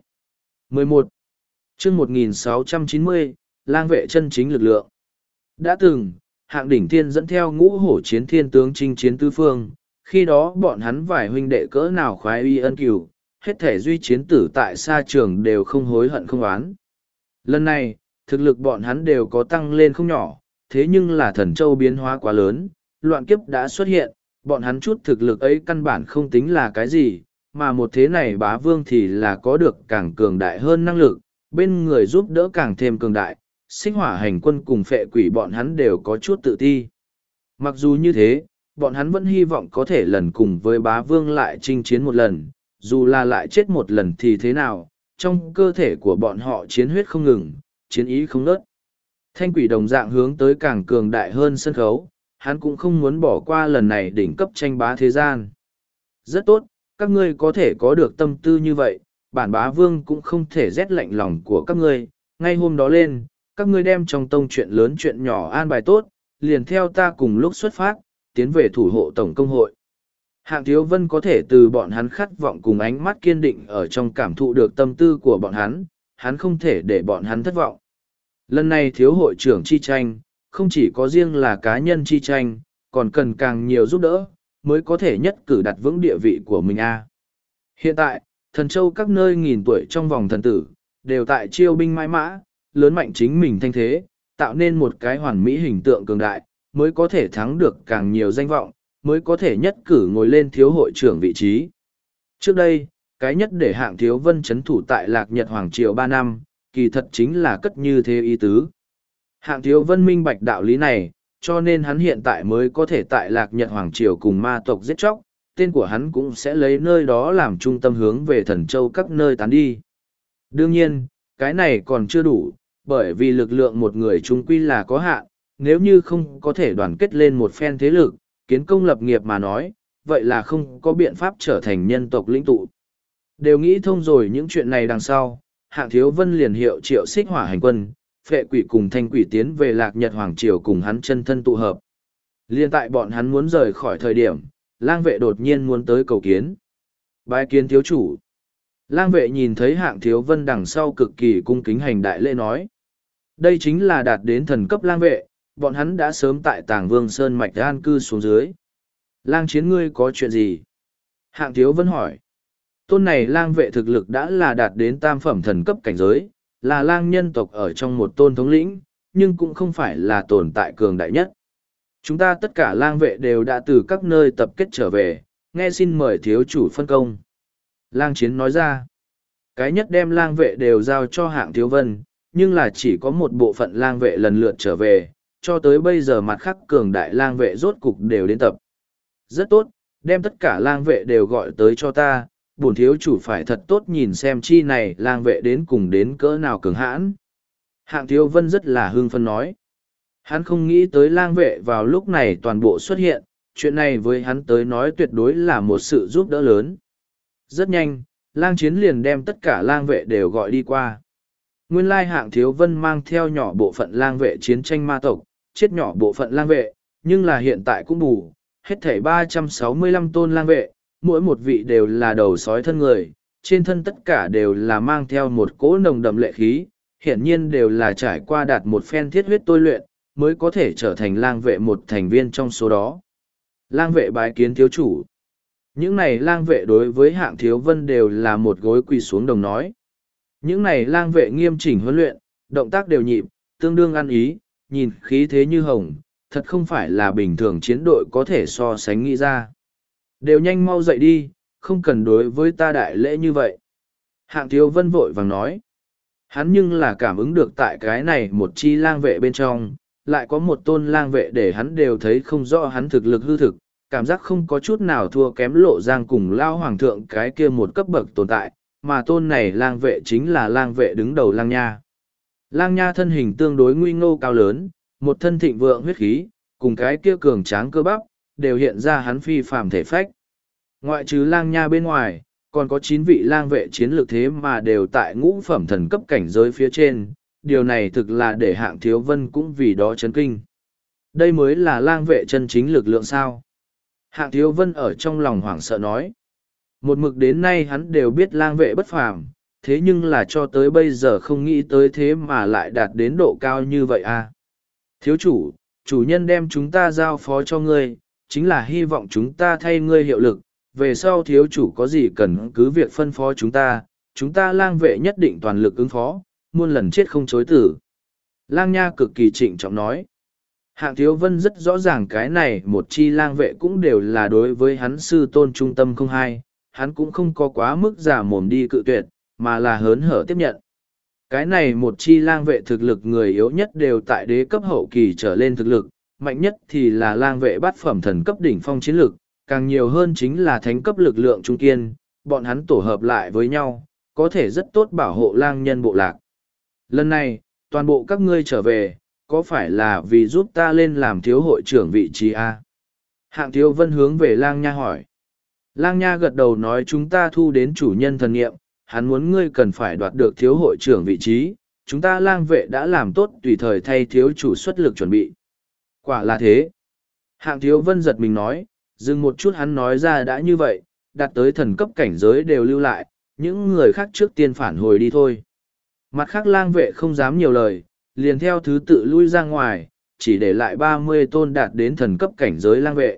11. chương 1690, lang vệ chân chính lực lượng. Đã từng, Hạng Đỉnh Thiên dẫn theo Ngũ Hổ Chiến Thiên tướng chinh chiến tứ phương, khi đó bọn hắn vài huynh đệ cỡ nào khoái uy ân cửu, hết thể duy chiến tử tại xa trường đều không hối hận không oán. Lần này, thực lực bọn hắn đều có tăng lên không nhỏ, thế nhưng là Thần Châu biến hóa quá lớn, loạn kiếp đã xuất hiện, bọn hắn chút thực lực ấy căn bản không tính là cái gì, mà một thế này Bá Vương thì là có được càng cường đại hơn năng lực, bên người giúp đỡ càng thêm cường đại, Xích Hỏa Hành Quân cùng Phệ Quỷ bọn hắn đều có chút tự ti. Mặc dù như thế, bọn hắn vẫn hy vọng có thể lần cùng với bá vương lại chinh chiến một lần, dù là lại chết một lần thì thế nào, trong cơ thể của bọn họ chiến huyết không ngừng, chiến ý không ngớt. Thanh Quỷ đồng dạng hướng tới càng cường đại hơn sân khấu, hắn cũng không muốn bỏ qua lần này đỉnh cấp tranh bá thế gian. Rất tốt, các ngươi có thể có được tâm tư như vậy, bản bá vương cũng không thể rét lạnh lòng của các ngươi. Ngay hôm đó lên, các ngươi đem trong tông chuyện lớn chuyện nhỏ an bài tốt, liền theo ta cùng lúc xuất phát, tiến về thủ hộ tổng công hội. Hạng Thiếu Vân có thể từ bọn hắn khát vọng cùng ánh mắt kiên định ở trong cảm thụ được tâm tư của bọn hắn không thể để bọn hắn thất vọng. Lần này thiếu hội trưởng chi tranh, không chỉ có riêng là cá nhân chi tranh, còn cần càng nhiều giúp đỡ, mới có thể nhất cử đặt vững địa vị của mình a. Hiện tại, thần châu các nơi nghìn tuổi trong vòng thần tử, đều tại chiêu binh mãi mã, lớn mạnh chính mình thanh thế, tạo nên một cái hoàn mỹ hình tượng cường đại, mới có thể thắng được càng nhiều danh vọng, mới có thể nhất cử ngồi lên thiếu hội trưởng vị trí. Trước đây, cái nhất để Hạng Thiếu Vân chấn thủ tại Lạc Nhật Hoàng Triều 3 năm, kỳ thật chính là cất như thế ý tứ. Hạng Thiếu Vân minh bạch đạo lý này, cho nên hắn hiện tại mới có thể tại Lạc Nhật Hoàng Triều cùng ma tộc giết chóc, tên của hắn cũng sẽ lấy nơi đó làm trung tâm hướng về thần châu các nơi tán đi. Đương nhiên, cái này còn chưa đủ, bởi vì lực lượng một người trung quy là có hạn, nếu như không có thể đoàn kết lên một phen thế lực, kiến công lập nghiệp mà nói, vậy là không có biện pháp trở thành nhân tộc lĩnh tụ. Đều nghĩ thông rồi những chuyện này đằng sau, Hạng Thiếu Vân liền hiệu triệu Xích Hỏa Hành Quân, Phệ Quỷ cùng Thanh Quỷ tiến về Lạc Nhật Hoàng Triều cùng hắn chân thân tụ hợp. Liên tại bọn hắn muốn rời khỏi thời điểm, lang vệ đột nhiên muốn tới cầu kiến. Bái kiến thiếu chủ. Lang vệ nhìn thấy Hạng Thiếu Vân đằng sau cực kỳ cung kính hành đại lễ nói. Đây chính là đạt đến thần cấp lang vệ, bọn hắn đã sớm tại Tàng Vương Sơn Mạch an cư xuống dưới. Lang chiến ngươi có chuyện gì? Hạng Thiếu Vân hỏi. Tôn này lang vệ thực lực đã là đạt đến tam phẩm thần cấp cảnh giới, là lang nhân tộc ở trong một tôn thống lĩnh, nhưng cũng không phải là tồn tại cường đại nhất. Chúng ta tất cả lang vệ đều đã từ các nơi tập kết trở về, nghe xin mời thiếu chủ phân công. Lang chiến nói ra, cái nhất đem lang vệ đều giao cho Hạng Thiếu Vân, nhưng là chỉ có một bộ phận lang vệ lần lượt trở về, cho tới bây giờ mặt khác cường đại lang vệ rốt cục đều đến tập. Rất tốt, đem tất cả lang vệ đều gọi tới cho ta, bổn thiếu chủ phải thật tốt nhìn xem chi này lang vệ đến cùng đến cỡ nào cường hãn. Hạng Thiếu Vân rất là hưng phấn nói. Hắn không nghĩ tới lang vệ vào lúc này toàn bộ xuất hiện, chuyện này với hắn tới nói tuyệt đối là một sự giúp đỡ lớn. Rất nhanh, lang chiến liền đem tất cả lang vệ đều gọi đi qua. Nguyên lai Hạng Thiếu Vân mang theo nhỏ bộ phận lang vệ chiến tranh ma tộc, chết nhỏ bộ phận lang vệ, nhưng là hiện tại cũng bù, hết thảy 365 tôn lang vệ, mỗi một vị đều là đầu sói thân người, trên thân tất cả đều là mang theo một cỗ nồng đậm lệ khí, hiển nhiên đều là trải qua đạt một phen thiết huyết tôi luyện, mới có thể trở thành lang vệ một thành viên trong số đó. Lang vệ bái kiến thiếu chủ. Những này lang vệ đối với Hạng Thiếu Vân đều là một gối quỳ xuống đồng nói. Những này lang vệ nghiêm chỉnh huấn luyện, động tác đều nhịp, tương đương ăn ý, nhìn khí thế như hồng, thật không phải là bình thường chiến đội có thể so sánh nghĩ ra. Đều nhanh mau dậy đi, không cần đối với ta đại lễ như vậy. Hạng Thiếu Vân vội vàng nói. Hắn nhưng là cảm ứng được tại cái này một chi lang vệ bên trong, lại có một tôn lang vệ để hắn đều thấy không rõ hắn thực lực hư thực, cảm giác không có chút nào thua kém Lộ Giang cùng Lao Hoàng thượng cái kia một cấp bậc tồn tại, mà tôn này lang vệ chính là lang vệ đứng đầu lang nha. Lang nha thân hình tương đối nguy ngô cao lớn, một thân thịnh vượng huyết khí, cùng cái kia cường tráng cơ bắp, đều hiện ra hắn phi phàm thể phách. Ngoại trừ lang nha bên ngoài, còn có 9 vị lang vệ chiến lược thế mà đều tại ngũ phẩm thần cấp cảnh giới phía trên, điều này thực là để Hạng Thiếu Vân cũng vì đó chấn kinh. Đây mới là lang vệ chân chính lực lượng sao. Hạng Thiếu Vân ở trong lòng hoảng sợ nói. Một mực đến nay hắn đều biết lang vệ bất phàm, thế nhưng là cho tới bây giờ không nghĩ tới thế mà lại đạt đến độ cao như vậy à. Thiếu chủ, chủ nhân đem chúng ta giao phó cho ngươi, chính là hy vọng chúng ta thay ngươi hiệu lực, về sau thiếu chủ có gì cần cứ việc phân phó chúng ta lang vệ nhất định toàn lực ứng phó, muôn lần chết không chối tử. Lang nha cực kỳ trịnh trọng nói. Hạng Thiếu Vân rất rõ ràng cái này một chi lang vệ cũng đều là đối với hắn sư tôn trung tâm không hai, hắn cũng không có quá mức giả mồm đi cự tuyệt, mà là hớn hở tiếp nhận. Cái này một chi lang vệ thực lực người yếu nhất đều tại đế cấp hậu kỳ trở lên thực lực, mạnh nhất thì là lang vệ bát phẩm thần cấp đỉnh phong chiến lực, càng nhiều hơn chính là thánh cấp lực lượng trung kiên, bọn hắn tổ hợp lại với nhau, có thể rất tốt bảo hộ lang nhân bộ lạc. Lần này, toàn bộ các ngươi trở về, có phải là vì giúp ta lên làm thiếu hội trưởng vị trí a? Hạng Thiếu Vân hướng về Lang Nha hỏi. Lang Nha gật đầu nói chúng ta thu đến chủ nhân thần nghiệm, hắn muốn ngươi cần phải đoạt được thiếu hội trưởng vị trí, chúng ta lang vệ đã làm tốt tùy thời thay thiếu chủ xuất lực chuẩn bị. Quả là thế. Hạng Thiếu Vân giật mình nói, dừng một chút hắn nói ra đã như vậy, đạt tới thần cấp cảnh giới đều lưu lại, những người khác trước tiên phản hồi đi thôi. Mặt khác lang vệ không dám nhiều lời, liền theo thứ tự lui ra ngoài, chỉ để lại 30 tôn đạt đến thần cấp cảnh giới lang vệ.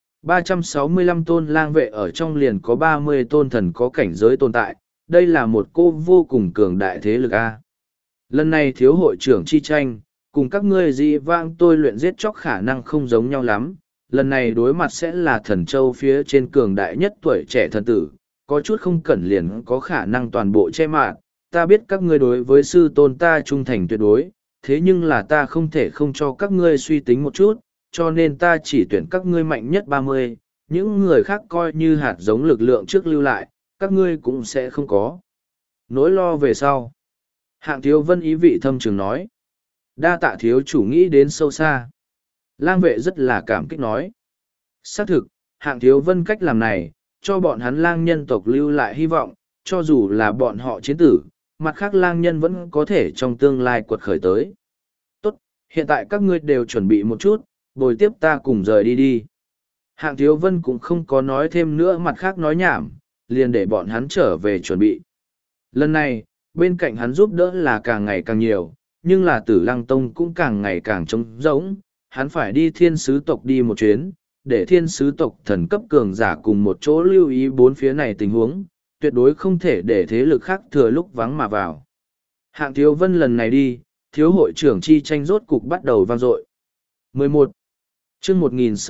365 tôn lang vệ ở trong liền có 30 tôn thần có cảnh giới tồn tại, đây là một cô vô cùng cường đại thế lực A. Lần này thiếu hội trưởng chi tranh, cùng các ngươi dị vang tôi luyện giết chóc khả năng không giống nhau lắm, lần này đối mặt sẽ là thần châu phía trên cường đại nhất tuổi trẻ thần tử, có chút không cẩn liền có khả năng toàn bộ che mạn. Ta biết các ngươi đối với sư tôn ta trung thành tuyệt đối, thế nhưng là ta không thể không cho các ngươi suy tính một chút, cho nên ta chỉ tuyển các ngươi mạnh nhất 30, những người khác coi như hạt giống lực lượng trước lưu lại, các ngươi cũng sẽ không có nỗi lo về sau. Hạng Thiếu Vân ý vị thâm trường nói. Đa tạ thiếu chủ nghĩ đến sâu xa. Lang vệ rất là cảm kích nói. Xác thực, Hạng Thiếu Vân cách làm này, cho bọn hắn lang nhân tộc lưu lại hy vọng, cho dù là bọn họ chiến tử, mặt khác lang nhân vẫn có thể trong tương lai quật khởi tới. Tốt, hiện tại các ngươi đều chuẩn bị một chút, bồi tiếp ta cùng rời đi đi. Hạng Thiếu Vân cũng không có nói thêm nữa mặt khác nói nhảm, liền để bọn hắn trở về chuẩn bị. Lần này, bên cạnh hắn giúp đỡ là càng ngày càng nhiều, nhưng là Tử Lăng Tông cũng càng ngày càng trống rỗng, hắn phải đi thiên sứ tộc đi một chuyến, để thiên sứ tộc thần cấp cường giả cùng một chỗ lưu ý bốn phía này tình huống, tuyệt đối không thể để thế lực khác thừa lúc vắng mà vào. Hạng Thiếu Vân lần này đi, thiếu hội trưởng chi tranh rốt cục bắt đầu vang dội. 11. Chương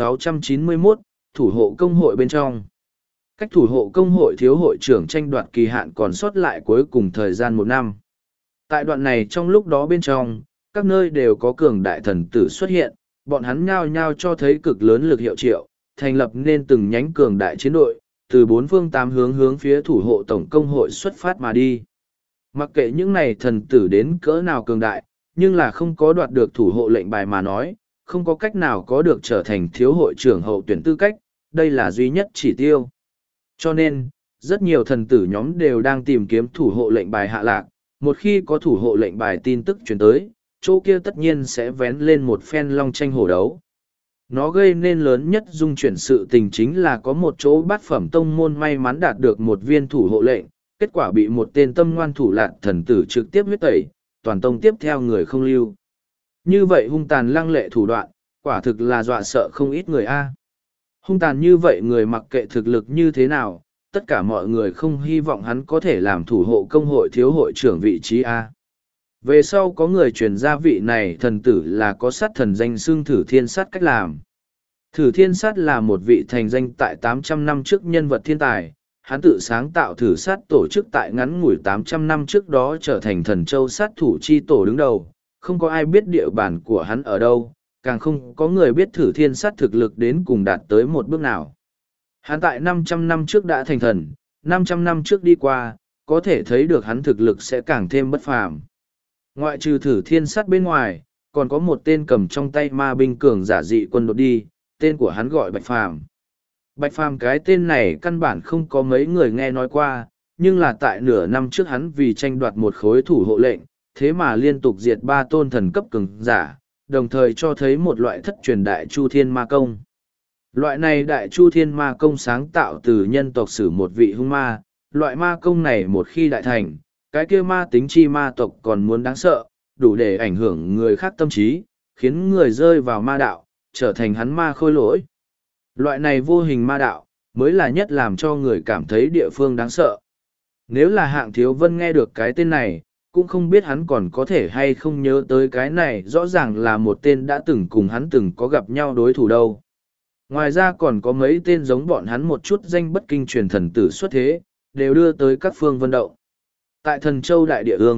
1691, thủ hộ công hội bên trong. Cách thủ hộ công hội thiếu hội trưởng tranh đoạt kỳ hạn còn sót lại cuối cùng thời gian 1 năm. Tại đoạn này trong lúc đó bên trong, các nơi đều có cường đại thần tử xuất hiện, bọn hắn nhao nhao cho thấy cực lớn lực hiệu triệu, thành lập nên từng nhánh cường đại chiến đội, từ 4 phương 8 hướng hướng phía thủ hộ tổng công hội xuất phát mà đi. Mặc kệ những này thần tử đến cỡ nào cường đại, nhưng là không có đoạt được thủ hộ lệnh bài mà nói, không có cách nào có được trở thành thiếu hội trưởng hậu tuyển tư cách, đây là duy nhất chỉ tiêu. Cho nên, rất nhiều thần tử nhóm đều đang tìm kiếm thủ hộ lệnh bài hạ lạc, một khi có thủ hộ lệnh bài tin tức truyền tới, chỗ kia tất nhiên sẽ vén lên một phen long tranh hổ đấu. Nó gây nên lớn nhất dung chuyển sự tình chính là có một chỗ bát phẩm tông môn may mắn đạt được một viên thủ hộ lệnh, kết quả bị một tên tâm ngoan thủ lạn thần tử trực tiếp huyết tẩy, toàn tông tiếp theo người không lưu. Như vậy hung tàn lăng lệ thủ đoạn, quả thực là dọa sợ không ít người a. Hung tàn như vậy người mặc kệ thực lực như thế nào, tất cả mọi người không hy vọng hắn có thể làm thủ hộ công hội thiếu hội trưởng vị trí a. Về sau có người truyền ra vị này thần tử là có sát thần danh xưng Thử Thiên Sát cách làm. Thử Thiên Sát là một vị thành danh tại 800 năm trước nhân vật thiên tài, hắn tự sáng tạo thử sát tổ chức tại ngắn ngủi 800 năm trước đó trở thành thần châu sát thủ chi tổ đứng đầu, không có ai biết địa bàn của hắn ở đâu, càng không có người biết Thử Thiên Sát thực lực đến cùng đạt tới một bước nào. Hắn tại 500 năm trước đã thành thần, 500 năm trước đi qua, có thể thấy được hắn thực lực sẽ càng thêm bất phàm. Ngoại trừ Thử Thiên Sát bên ngoài, còn có một tên cầm trong tay ma binh cường giả dị quân đột đi, tên của hắn gọi Bạch Phàm. Bạch Phàm cái tên này căn bản không có mấy người nghe nói qua, nhưng là tại nửa năm trước hắn vì tranh đoạt một khối thủ hộ lệnh, thế mà liên tục diệt 3 tôn thần cấp cường giả, đồng thời cho thấy một loại thất truyền đại chu thiên ma công. Loại này đại chu thiên ma công sáng tạo từ nhân tộc sử một vị hung ma, loại ma công này một khi đại thành, cái kia ma tính chi ma tộc còn muốn đáng sợ, đủ để ảnh hưởng người khác tâm trí, khiến người rơi vào ma đạo, trở thành hắn ma khôi lỗi. Loại này vô hình ma đạo, mới là nhất làm cho người cảm thấy địa phương đáng sợ. Nếu là Hạng Thiếu Vân nghe được cái tên này, cũng không biết hắn còn có thể hay không nhớ tới cái này rõ ràng là một tên đã từng cùng hắn từng có gặp nhau đối thủ đâu. Ngoài ra còn có mấy tên giống bọn hắn một chút danh bất kinh truyền thần tử xuất thế, đều đưa tới các phương vận động. Tại thần châu đại địa ương,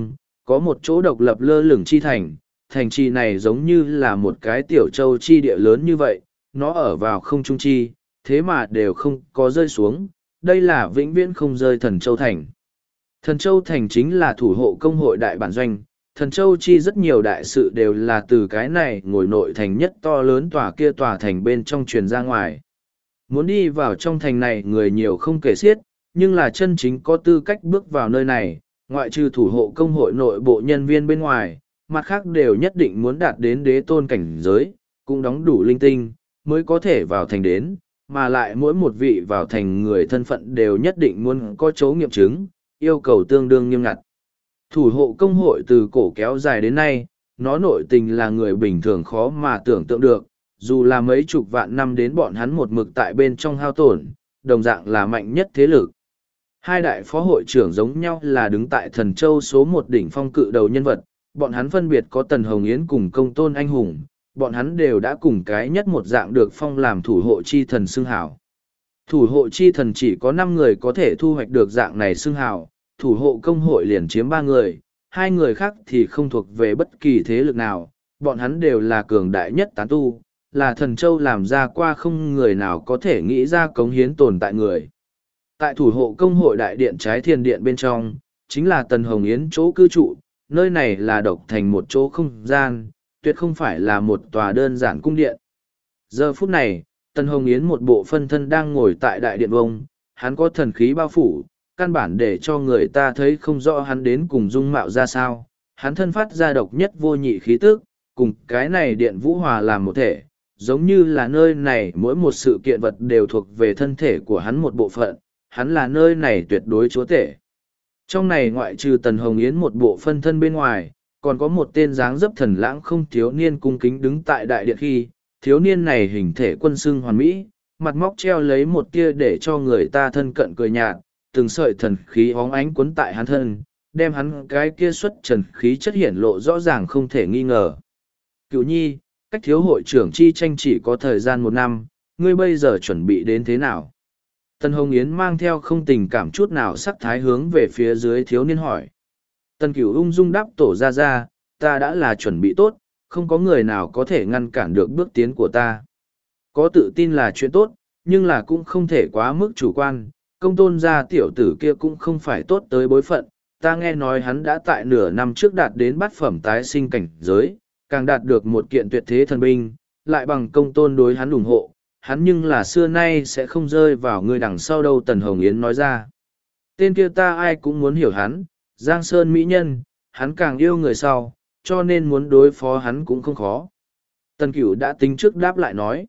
có một chỗ độc lập lơ lửng chi thành, thành trì này giống như là một cái tiểu châu chi địa lớn như vậy, nó ở vào không trung chi, thế mà đều không có rơi xuống, đây là vĩnh viễn không rơi Thần Châu Thành. Thần Châu Thành chính là thủ hộ công hội đại bản doanh, Thần Châu chi rất nhiều đại sự đều là từ cái này ngồi nội thành nhất to lớn tòa kia tòa thành bên trong truyền ra ngoài. Muốn đi vào trong thành này người nhiều không kể xiết, nhưng là chân chính có tư cách bước vào nơi này, ngoại trừ thủ hộ công hội nội bộ nhân viên bên ngoài, mặt khác đều nhất định muốn đạt đến đế tôn cảnh giới, cũng đóng đủ linh tinh, mới có thể vào thành đến, mà lại mỗi một vị vào thành người thân phận đều nhất định muốn có chỗ nghiệm chứng, yêu cầu tương đương nghiêm ngặt. Thủ hộ công hội từ cổ kéo dài đến nay, nó nội tình là người bình thường khó mà tưởng tượng được, dù là mấy chục vạn năm đến bọn hắn một mực tại bên trong hao tổn, đồng dạng là mạnh nhất thế lực. Hai đại phó hội trưởng giống nhau là đứng tại Thần Châu số một đỉnh phong cự đầu nhân vật, bọn hắn phân biệt có Tần Hồng Yến cùng Công Tôn Anh Hùng, bọn hắn đều đã cùng cái nhất một dạng được phong làm thủ hộ chi thần xưng hào. Thủ hộ chi thần chỉ có 5 người có thể thu hoạch được dạng này xưng hào, thủ hộ công hội liền chiếm 3 người, 2 người khác thì không thuộc về bất kỳ thế lực nào, bọn hắn đều là cường đại nhất tán tu, là Thần Châu làm ra qua không người nào có thể nghĩ ra cống hiến tồn tại người. Tại thủ hộ công hội đại điện trái thiền điện bên trong, chính là Tần Hồng Yến chỗ cư trụ, nơi này là độc thành một chỗ không gian, tuyệt không phải là một tòa đơn giản cung điện. Giờ phút này, Tần Hồng Yến một bộ phân thân đang ngồi tại đại điện vông, hắn có thần khí bao phủ, căn bản để cho người ta thấy không rõ hắn đến cùng dung mạo ra sao. Hắn thân phát ra độc nhất vô nhị khí tức, cùng cái này điện vũ hòa làm một thể, giống như là nơi này mỗi một sự kiện vật đều thuộc về thân thể của hắn một bộ phận, hắn là nơi này tuyệt đối chúa tể. Trong này ngoại trừ Tần Hồng Yến một bộ phân thân bên ngoài, còn có một tên dáng dấp thần lãng không thiếu niên cung kính đứng tại đại điện khi, thiếu niên này hình thể quân xưng hoàn mỹ, mặt móc treo lấy một tia để cho người ta thân cận cười nhạt, từng sợi thần khí óng ánh cuốn tại hắn thân, đem hắn cái kia xuất trần khí chất hiển lộ rõ ràng không thể nghi ngờ. Cựu nhi, cách thiếu hội trưởng chi tranh chỉ có thời gian 1 năm, ngươi bây giờ chuẩn bị đến thế nào? Tần Hồng Yến mang theo không tình cảm chút nào sắc thái hướng về phía dưới thiếu niên hỏi. Tần Cửu ung dung đáp tổ ra, ta đã là chuẩn bị tốt, không có người nào có thể ngăn cản được bước tiến của ta. Có tự tin là chuyện tốt, nhưng là cũng không thể quá mức chủ quan, Công Tôn gia tiểu tử kia cũng không phải tốt tới bối phận, ta nghe nói hắn đã tại nửa năm trước đạt đến bát phẩm tái sinh cảnh giới, càng đạt được một kiện tuyệt thế thần binh, lại bằng Công Tôn đối hắn ủng hộ, hắn nhưng là xưa nay sẽ không rơi vào người đằng sau đâu. Tần Hồng Yến nói ra. Tên kia ta ai cũng muốn hiểu hắn, Giang Sơn mỹ nhân, hắn càng yêu người sau, cho nên muốn đối phó hắn cũng không khó. Tần Cửu đã tính trước đáp lại nói.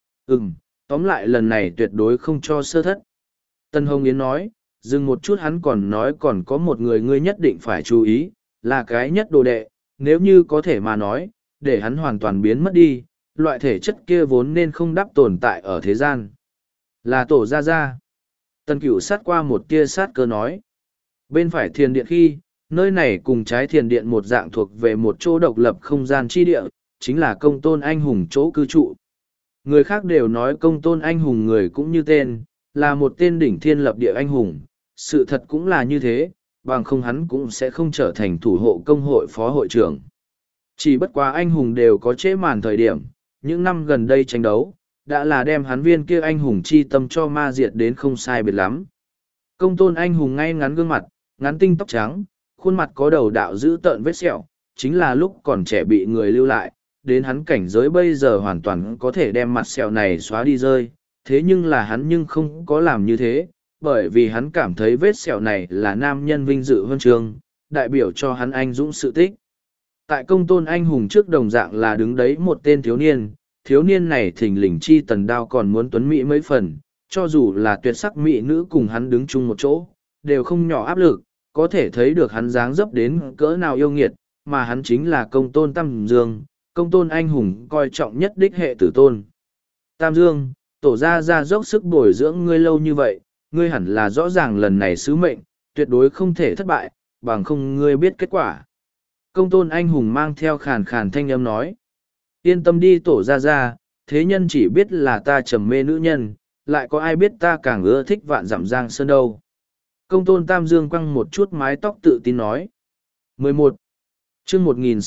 Tóm lại lần này tuyệt đối không cho sơ thất. Tần Hồng Yến nói, dừng một chút hắn còn nói còn có một người ngươi nhất định phải chú ý, là cái nhất đồ đệ, nếu như có thể mà nói, để hắn hoàn toàn biến mất đi, loại thể chất kia vốn nên không đắp tồn tại ở thế gian. Là tổ gia gia. Tần Cửu sát qua một tia sát cơ nói. Bên phải thiền điện khi, nơi này cùng trái thiền điện một dạng thuộc về một chỗ độc lập không gian chi địa, chính là Công Tôn Anh Hùng chỗ cư trụ. Người khác đều nói Công Tôn Anh Hùng người cũng như tên, là một tên đỉnh thiên lập địa anh hùng, sự thật cũng là như thế, bằng không hắn cũng sẽ không trở thành thủ hộ công hội phó hội trưởng. Chỉ bất quá anh hùng đều có chế màn thời điểm, những năm gần đây tranh đấu, đã là đem hắn viên kia anh hùng chi tâm cho ma diệt đến không sai biệt lắm. Công Tôn Anh Hùng ngay ngắn gương mặt, ngắn tinh tóc trắng, khuôn mặt có đầu đạo dữ tợn vết sẹo, chính là lúc còn trẻ bị người lưu lại, đến hắn cảnh giới bây giờ hoàn toàn có thể đem mặt sẹo này xóa đi rơi, thế nhưng là hắn nhưng không có làm như thế, bởi vì hắn cảm thấy vết sẹo này là nam nhân vinh dự huân chương, đại biểu cho hắn anh dũng sự tích. Tại Công Tôn Anh Hùng trước đồng dạng là đứng đấy một tên thiếu niên này thình lình chi tần đao còn muốn tuấn mỹ mấy phần, cho dù là tuyệt sắc mỹ nữ cùng hắn đứng chung một chỗ, đều không nhỏ áp lực, có thể thấy được hắn dáng dấp đến cỡ nào yêu nghiệt, mà hắn chính là Công Tôn Tam Dương, Công Tôn Anh Hùng coi trọng nhất đích hệ tử tôn. Tam Dương, tổ gia gia dốc sức bồi dưỡng ngươi lâu như vậy, ngươi hẳn là rõ ràng lần này sứ mệnh, tuyệt đối không thể thất bại, bằng không ngươi biết kết quả. Công Tôn Anh Hùng mang theo khàn khàn thanh âm nói. Yên tâm đi tổ gia gia, thế nhân chỉ biết là ta trầm mê nữ nhân, lại có ai biết ta càng ưa thích vạn dặm giang sơn đâu. Công Tôn Tam Dương quăng một chút mái tóc tự tin nói. 11. chương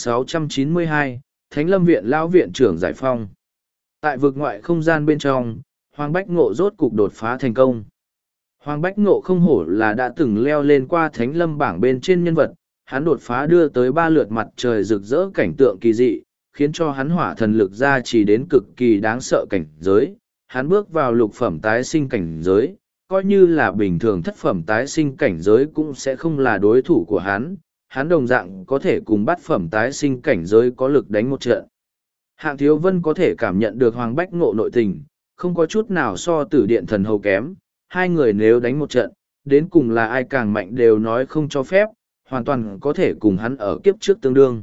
1692, Thánh Lâm Viện Lão Viện trưởng giải phong. Tại vực ngoại không gian bên trong, Hoàng Bách Ngộ rốt cục đột phá thành công. Hoàng Bách Ngộ không hổ là đã từng leo lên qua Thánh Lâm bảng bên trên nhân vật, hắn đột phá đưa tới 3 lượt mặt trời rực rỡ cảnh tượng kỳ dị, khiến cho hắn hỏa thần lực ra chỉ đến cực kỳ đáng sợ cảnh giới. Hắn bước vào lục phẩm tái sinh cảnh giới, coi như là bình thường thất phẩm tái sinh cảnh giới cũng sẽ không là đối thủ của hắn. Hắn đồng dạng có thể cùng bát phẩm tái sinh cảnh giới có lực đánh một trận. Hạng Thiếu Vân có thể cảm nhận được Hoàng Bách Ngộ nội tình, không có chút nào so Tử Điện Thần Hầu kém. Hai người nếu đánh một trận, đến cùng là ai càng mạnh đều nói không cho phép, hoàn toàn có thể cùng hắn ở kiếp trước tương đương.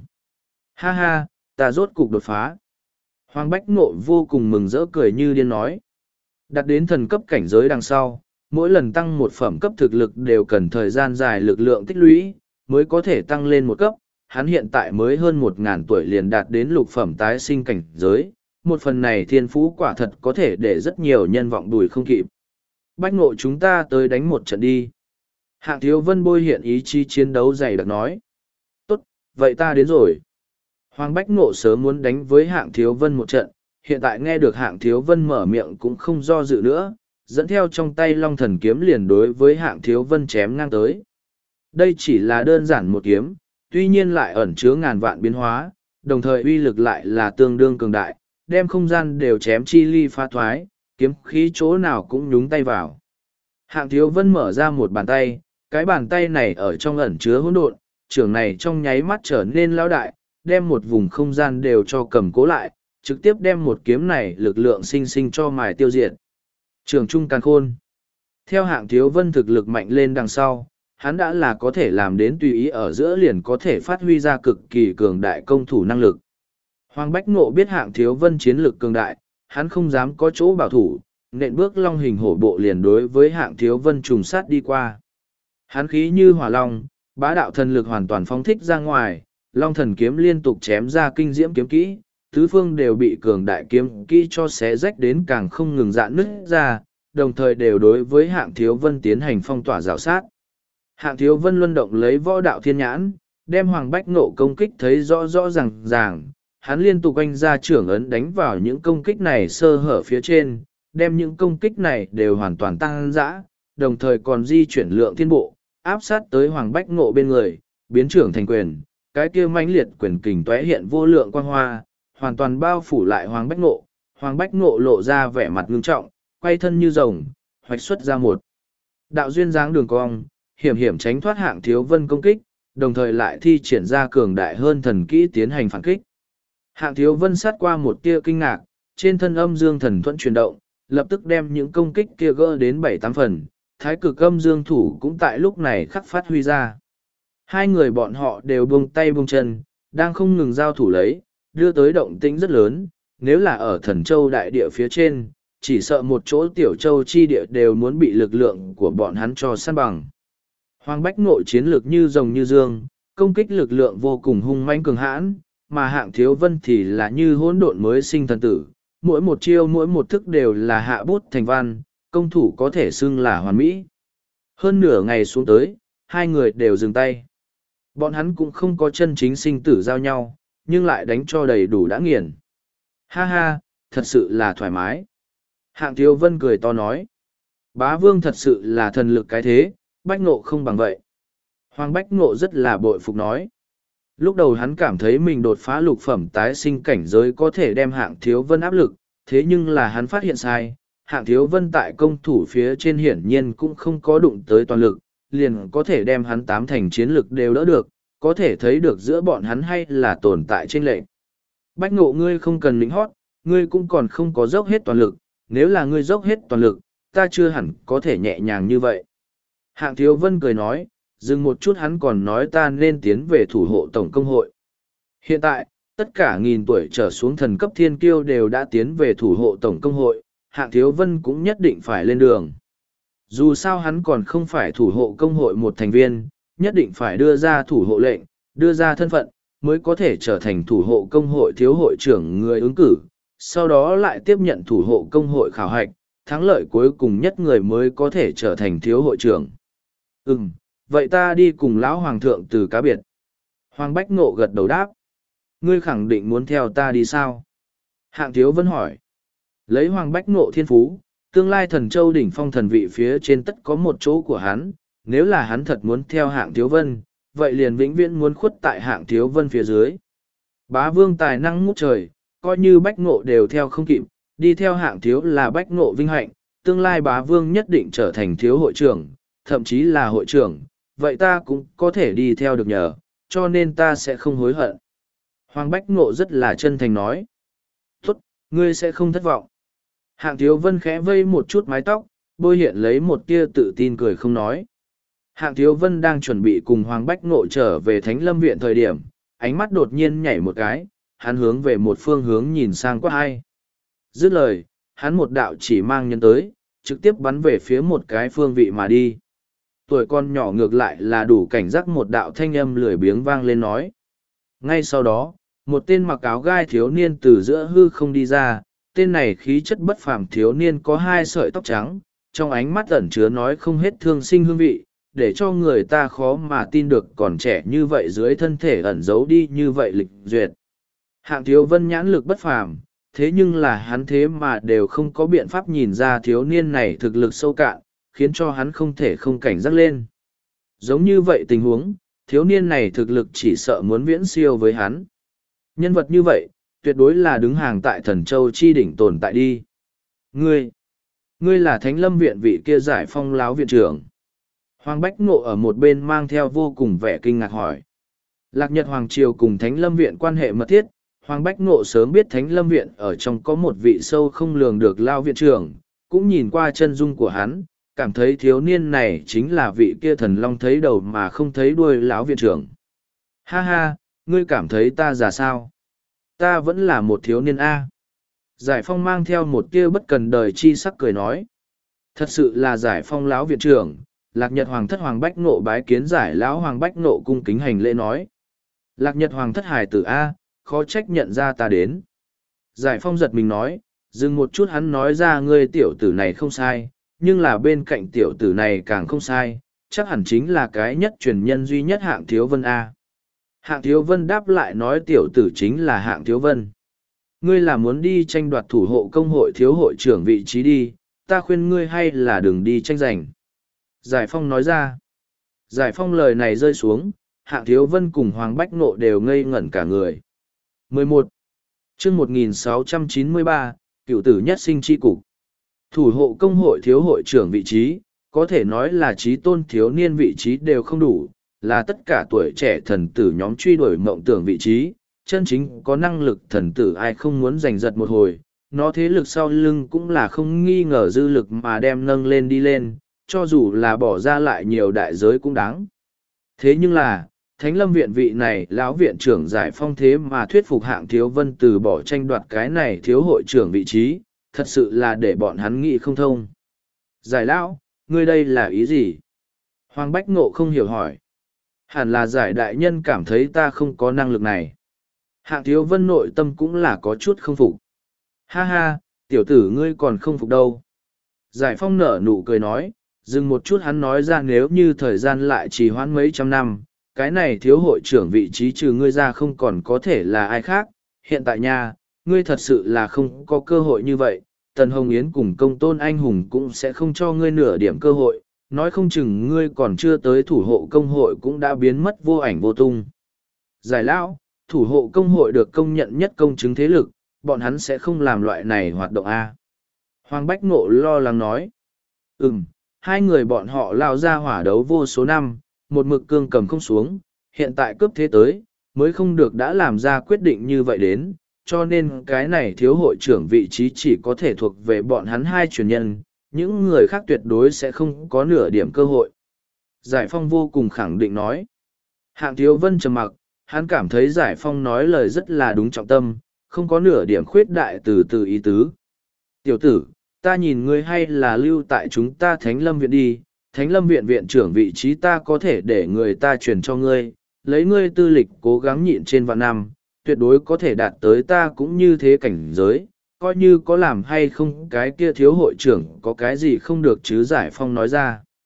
Ha ha, ta rốt cục đột phá. Hoàng Bách Ngộ vô cùng mừng rỡ cười như điên nói. Đặt đến thần cấp cảnh giới đằng sau, mỗi lần tăng một phẩm cấp thực lực đều cần thời gian dài lực lượng tích lũy, mới có thể tăng lên một cấp. Hắn hiện tại mới hơn 1.000 tuổi liền đạt đến lục phẩm tái sinh cảnh giới. Một phần này thiên phú quả thật có thể để rất nhiều nhân vọng đùi không kịp. Bách Ngộ chúng ta tới đánh một trận đi. Hạng Thiếu Vân bôi hiện ý chí chiến đấu dày đặc nói. Tốt, vậy ta đến rồi. Hoàng Bách Ngộ sớm muốn đánh với Hạng Thiếu Vân một trận, hiện tại nghe được Hạng Thiếu Vân mở miệng cũng không do dự nữa, dẫn theo trong tay Long Thần Kiếm liền đối với Hạng Thiếu Vân chém ngang tới. Đây chỉ là đơn giản một kiếm, tuy nhiên lại ẩn chứa ngàn vạn biến hóa, đồng thời uy lực lại là tương đương cường đại, đem không gian đều chém chi ly phá thoái, kiếm khí chỗ nào cũng nhúng tay vào. Hạng Thiếu Vân mở ra một bàn tay, cái bàn tay này ở trong ẩn chứa hỗn độn, trưởng này trong nháy mắt trở nên lão đại, đem một vùng không gian đều cho cầm cố lại, trực tiếp đem một kiếm này lực lượng sinh sinh cho mài tiêu diệt. Trường Trung Càn Khôn. Theo Hạng Thiếu Vân thực lực mạnh lên đằng sau, hắn đã là có thể làm đến tùy ý ở giữa liền có thể phát huy ra cực kỳ cường đại công thủ năng lực. Hoàng Bách Ngộ biết Hạng Thiếu Vân chiến lực cường đại, hắn không dám có chỗ bảo thủ, nện bước long hình hổ bộ liền đối với Hạng Thiếu Vân trùng sát đi qua. Hắn khí như hỏa long, bá đạo thần lực hoàn toàn phóng thích ra ngoài, long thần kiếm liên tục chém ra kinh diễm kiếm kỹ, tứ phương đều bị cường đại kiếm kỹ cho xé rách đến càng không ngừng dạn nứt ra, đồng thời đều đối với Hạng Thiếu Vân tiến hành phong tỏa rào sát. Hạng Thiếu Vân luân động lấy võ đạo thiên nhãn, đem Hoàng Bách Ngộ công kích thấy rõ rõ ràng, hắn liên tục anh ra trưởng ấn đánh vào những công kích này sơ hở phía trên, đem những công kích này đều hoàn toàn tăng dã, đồng thời còn di chuyển lượng thiên bộ, áp sát tới Hoàng Bách Ngộ bên người, biến trưởng thành quyền, cái kia mãnh liệt quyền kình tóe hiện vô lượng quang hoa, hoàn toàn bao phủ lại Hoàng Bách Ngộ. Hoàng Bách Ngộ lộ ra vẻ mặt ngưng trọng, quay thân như rồng, hoạch xuất ra một đạo duyên dáng đường cong, hiểm hiểm tránh thoát Hạng Thiếu Vân công kích, đồng thời lại thi triển ra cường đại hơn thần kỹ tiến hành phản kích. Hạng Thiếu Vân sát qua một tia kinh ngạc, trên thân âm dương thần thuẫn chuyển động, lập tức đem những công kích kia gỡ đến 7-8 phần, thái cực âm dương thủ cũng tại lúc này khắc phát huy ra. Hai người bọn họ đều buông tay buông chân, đang không ngừng giao thủ lấy, đưa tới động tĩnh rất lớn, nếu là ở Thần Châu đại địa phía trên, chỉ sợ một chỗ tiểu châu chi địa đều muốn bị lực lượng của bọn hắn cho săn bằng. Hoàng Bách Ngộ chiến lược như rồng như dương, công kích lực lượng vô cùng hung mãnh cường hãn, mà Hạng Thiếu Vân thì là như hỗn độn mới sinh thần tử, mỗi một chiêu mỗi một thức đều là hạ bút thành văn, công thủ có thể xưng là hoàn mỹ. Hơn nửa ngày xuống tới, hai người đều dừng tay. Bọn hắn cũng không có chân chính sinh tử giao nhau, nhưng lại đánh cho đầy đủ đã nghiền. Ha ha, thật sự là thoải mái. Hạng Thiếu Vân cười to nói. Bá Vương thật sự là thần lực cái thế, Bách Ngộ không bằng vậy. Hoàng Bách Ngộ rất là bội phục nói. Lúc đầu hắn cảm thấy mình đột phá lục phẩm tái sinh cảnh giới có thể đem Hạng Thiếu Vân áp lực, thế nhưng là hắn phát hiện sai. Hạng Thiếu Vân tại công thủ phía trên hiển nhiên cũng không có đụng tới toàn lực, liền có thể đem hắn 8 thành chiến lực đều đỡ được, có thể thấy được giữa bọn hắn hay là tồn tại trên lệnh. Bách Ngộ ngươi không cần lính hót, ngươi cũng còn không có dốc hết toàn lực, nếu là ngươi dốc hết toàn lực, ta chưa hẳn có thể nhẹ nhàng như vậy. Hạng Thiếu Vân cười nói, dừng một chút hắn còn nói ta nên tiến về thủ hộ tổng công hội. Hiện tại, tất cả 1000 tuổi trở xuống thần cấp thiên kiêu đều đã tiến về thủ hộ tổng công hội, Hạng Thiếu Vân cũng nhất định phải lên đường. Dù sao hắn còn không phải thủ hộ công hội một thành viên, nhất định phải đưa ra thủ hộ lệnh, đưa ra thân phận, mới có thể trở thành thủ hộ công hội thiếu hội trưởng người ứng cử, sau đó lại tiếp nhận thủ hộ công hội khảo hạch, thắng lợi cuối cùng nhất người mới có thể trở thành thiếu hội trưởng. Vậy ta đi cùng lão hoàng thượng từ cá biệt. Hoàng Bách Ngộ gật đầu đáp. Ngươi khẳng định muốn theo ta đi sao? Hạng Thiếu Vân hỏi. Lấy Hoàng Bách Ngộ thiên phú, tương lai Thần Châu đỉnh phong thần vị phía trên tất có một chỗ của hắn, nếu là hắn thật muốn theo Hạng Thiếu Vân, vậy liền vĩnh viễn muốn khuất tại Hạng Thiếu Vân phía dưới. Bá Vương tài năng ngút trời, coi như Bách Ngộ đều theo không kịp, đi theo Hạng Thiếu là Bách Ngộ vinh hạnh, tương lai Bá Vương nhất định trở thành thiếu hội trưởng, thậm chí là hội trưởng, vậy ta cũng có thể đi theo được nhờ, cho nên ta sẽ không hối hận. Hoàng Bách Ngộ rất là chân thành nói. Tốt, ngươi sẽ không thất vọng. Hạng Thiếu Vân khẽ vây một chút mái tóc, bôi hiện lấy một tia tự tin cười không nói. Hạng Thiếu Vân đang chuẩn bị cùng Hoàng Bách Ngộ trở về Thánh Lâm Viện thời điểm, ánh mắt đột nhiên nhảy một cái, hắn hướng về một phương hướng nhìn sang Quát Hai. Dứt lời, hắn một đạo chỉ mang nhân tới, trực tiếp bắn về phía một cái phương vị mà đi. Tuổi con nhỏ ngược lại là đủ cảnh giác, một đạo thanh âm lười biếng vang lên nói. Ngay sau đó, một tên mặc áo gai thiếu niên từ giữa hư không đi ra, tên này khí chất bất phàm thiếu niên có hai sợi tóc trắng, trong ánh mắt ẩn chứa nói không hết thương sinh hương vị, để cho người ta khó mà tin được còn trẻ như vậy dưới thân thể ẩn giấu đi như vậy lịch duyệt. Hạng Thiếu Vân nhãn lực bất phàm, thế nhưng là hắn thế mà đều không có biện pháp nhìn ra thiếu niên này thực lực sâu cạn, khiến cho hắn không thể không cảnh giác lên. Giống như vậy tình huống, thiếu niên này thực lực chỉ sợ muốn viễn siêu với hắn. Nhân vật như vậy, tuyệt đối là đứng hàng tại Thần Châu chi đỉnh tồn tại đi. Ngươi là Thánh Lâm Viện vị kia Giải Phong láo viện trưởng. Hoàng Bách Ngộ ở một bên mang theo vô cùng vẻ kinh ngạc hỏi. Lạc Nhật Hoàng Triều cùng Thánh Lâm Viện quan hệ mật thiết, Hoàng Bách Ngộ sớm biết Thánh Lâm Viện ở trong có một vị sâu không lường được lao viện trưởng, cũng nhìn qua chân dung của hắn, cảm thấy thiếu niên này chính là vị kia thần long thấy đầu mà không thấy đuôi lão viện trưởng. Ha ha, ngươi cảm thấy ta già sao? Ta vẫn là một thiếu niên A. Giải Phong mang theo một tia bất cần đời chi sắc cười nói. Thật sự là Giải Phong lão viện trưởng. Lạc Nhật Hoàng thất Hoàng Bách Ngộ bái kiến Giải lão Hoàng Bách Ngộ cung kính hành lễ nói. Lạc Nhật Hoàng thất hải tử A, khó trách nhận ra ta đến. Giải Phong giật mình nói, dừng một chút hắn nói ra ngươi tiểu tử này không sai, nhưng là bên cạnh tiểu tử này càng không sai, chắc hẳn chính là cái nhất truyền nhân duy nhất Hạng Thiếu Vân A. Hạng Thiếu Vân đáp lại nói tiểu tử chính là Hạng Thiếu Vân. Ngươi là muốn đi tranh đoạt thủ hộ công hội thiếu hội trưởng vị trí đi, ta khuyên ngươi hay là đừng đi tranh giành. Giải Phong nói ra. Giải Phong lời này rơi xuống, Hạng Thiếu Vân cùng Hoàng Bách Ngộ đều ngây ngẩn cả người. 11. chương 1693, cựu tử nhất sinh chi cục. Thủ hộ công hội thiếu hội trưởng vị trí, có thể nói là trí tôn thiếu niên vị trí đều không đủ, là tất cả tuổi trẻ thần tử nhóm truy đuổi mộng tưởng vị trí, chân chính có năng lực thần tử ai không muốn giành giật một hồi, nó thế lực sau lưng cũng là không nghi ngờ dư lực mà đem nâng lên đi lên, cho dù là bỏ ra lại nhiều đại giới cũng đáng. Thế nhưng là, Thánh Lâm Viện vị này lão viện trưởng Giải Phong thế mà thuyết phục Hạng Thiếu Vân từ bỏ tranh đoạt cái này thiếu hội trưởng vị trí, thật sự là để bọn hắn nghĩ không thông. Giải lão, ngươi đây là ý gì? Hoàng Bách Ngộ không hiểu hỏi. Hẳn là Giải đại nhân cảm thấy ta không có năng lực này. Hạng Thiếu Vân nội tâm cũng là có chút không phục. Ha ha, tiểu tử ngươi còn không phục đâu. Giải Phong nở nụ cười nói, dừng một chút hắn nói ra nếu như thời gian lại trì hoãn mấy trăm năm, cái này thiếu hội trưởng vị trí trừ ngươi ra không còn có thể là ai khác. Hiện tại nha, ngươi thật sự là không có cơ hội như vậy, Tần Hồng Yến cùng Công Tôn Anh Hùng cũng sẽ không cho ngươi nửa điểm cơ hội, nói không chừng ngươi còn chưa tới thủ hộ công hội cũng đã biến mất vô ảnh vô tung. Giải lão, thủ hộ công hội được công nhận nhất công chứng thế lực, bọn hắn sẽ không làm loại này hoạt động A. Hoàng Bách Ngộ lo lắng nói. Hai người bọn họ lao ra hỏa đấu vô số năm, một mực cương cầm không xuống, hiện tại cướp thế tới, mới không được đã làm ra quyết định như vậy đến, cho nên cái này thiếu hội trưởng vị trí chỉ có thể thuộc về bọn hắn hai truyền nhân, những người khác tuyệt đối sẽ không có nửa điểm cơ hội. Giải Phong vô cùng khẳng định nói. Hạng Thiếu Vân trầm mặc, hắn cảm thấy Giải Phong nói lời rất là đúng trọng tâm, không có nửa điểm khuyết đại từ từ ý tứ. Tiểu tử, ta nhìn ngươi hay là lưu tại chúng ta Thánh Lâm Viện đi, Thánh Lâm Viện viện trưởng vị trí ta có thể để người ta truyền cho ngươi, lấy ngươi tư lịch cố gắng nhịn trên vạn năm, tuyệt đối có thể đạt tới ta cũng như thế cảnh giới, coi như có làm hay không cái kia thiếu hội trưởng có cái gì không được chứ. Giải Phong nói ra.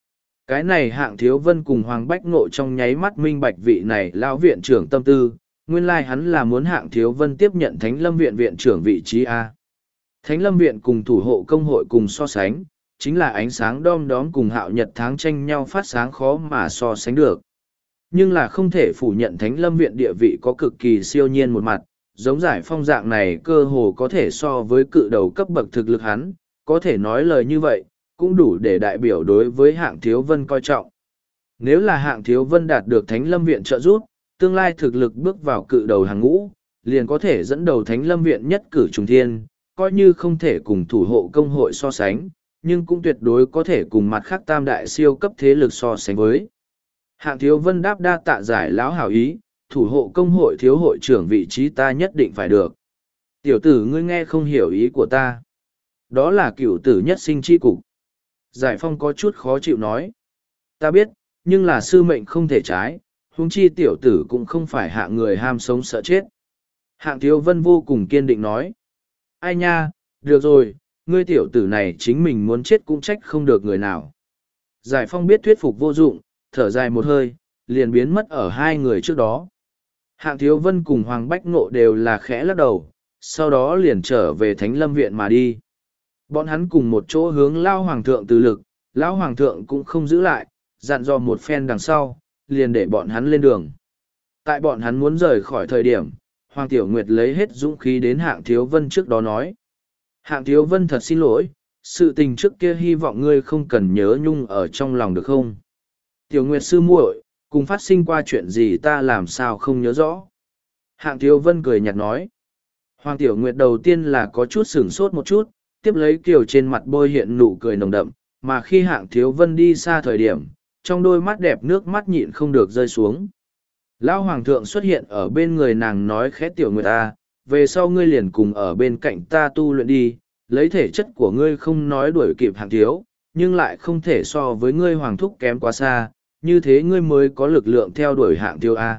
Cái này Hạng Thiếu Vân cùng Hoàng Bách Ngộ trong nháy mắt minh bạch vị này lão viện trưởng tâm tư, nguyên lai hắn là muốn Hạng Thiếu Vân tiếp nhận Thánh Lâm Viện viện trưởng vị trí A. Thánh Lâm Viện cùng thủ hộ công hội cùng so sánh, chính là ánh sáng đom đóm cùng hạo nhật tháng tranh nhau phát sáng khó mà so sánh được. Nhưng là không thể phủ nhận Thánh Lâm Viện địa vị có cực kỳ siêu nhiên một mặt, giống Giải Phong dạng này cơ hồ có thể so với cự đầu cấp bậc thực lực hắn, có thể nói lời như vậy, cũng đủ để đại biểu đối với Hạng Thiếu Vân coi trọng. Nếu là Hạng Thiếu Vân đạt được Thánh Lâm Viện trợ giúp, tương lai thực lực bước vào cự đầu hàng ngũ, liền có thể dẫn đầu Thánh Lâm Viện nhất cử trùng thiên, coi như không thể cùng thủ hộ công hội so sánh, nhưng cũng tuyệt đối có thể cùng mặt khác tam đại siêu cấp thế lực so sánh với. Hạng Thiếu Vân đáp đa tạ giải lão hảo ý, thủ hộ công hội thiếu hội trưởng vị trí ta nhất định phải được. Tiểu tử ngươi nghe không hiểu ý của ta. Đó là cửu tử nhất sinh chi cục. Giải Phong có chút khó chịu nói. Ta biết, nhưng là sư mệnh không thể trái, huống chi tiểu tử cũng không phải hạng người ham sống sợ chết. Hạng Thiếu Vân vô cùng kiên định nói. Ai nha, được rồi, ngươi tiểu tử này chính mình muốn chết cũng trách không được người nào. Giải Phong biết thuyết phục vô dụng, thở dài một hơi, liền biến mất ở hai người trước đó. Hạng Thiếu Vân cùng Hoàng Bách Ngộ đều là khẽ lắc đầu, sau đó liền trở về Thánh Lâm Viện mà đi. Bọn hắn cùng một chỗ hướng lao hoàng thượng từ lực, lão hoàng thượng cũng không giữ lại, dặn dò một phen đằng sau, liền để bọn hắn lên đường. Tại bọn hắn muốn rời khỏi thời điểm, Hoàng Tiểu Nguyệt lấy hết dũng khí đến Hạng Thiếu Vân trước đó nói. Hạng Thiếu Vân thật xin lỗi, sự tình trước kia hy vọng ngươi không cần nhớ nhung ở trong lòng được không? Tiểu Nguyệt sư muội, cùng phát sinh qua chuyện gì ta làm sao không nhớ rõ? Hạng Thiếu Vân cười nhạt nói. Hoàng Tiểu Nguyệt đầu tiên là có chút sửng sốt một chút, tiếp lấy kiều trên mặt bôi hiện nụ cười nồng đậm, mà khi Hạng Thiếu Vân đi xa thời điểm, trong đôi mắt đẹp nước mắt nhịn không được rơi xuống. Lão Hoàng thượng xuất hiện ở bên người nàng nói khẽ Tiểu Nguyệt ta, về sau ngươi liền cùng ở bên cạnh ta tu luyện đi, lấy thể chất của ngươi không nói đuổi kịp Hạng Thiếu, nhưng lại không thể so với ngươi Hoàng thúc kém quá xa, như thế ngươi mới có lực lượng theo đuổi Hạng Thiếu A.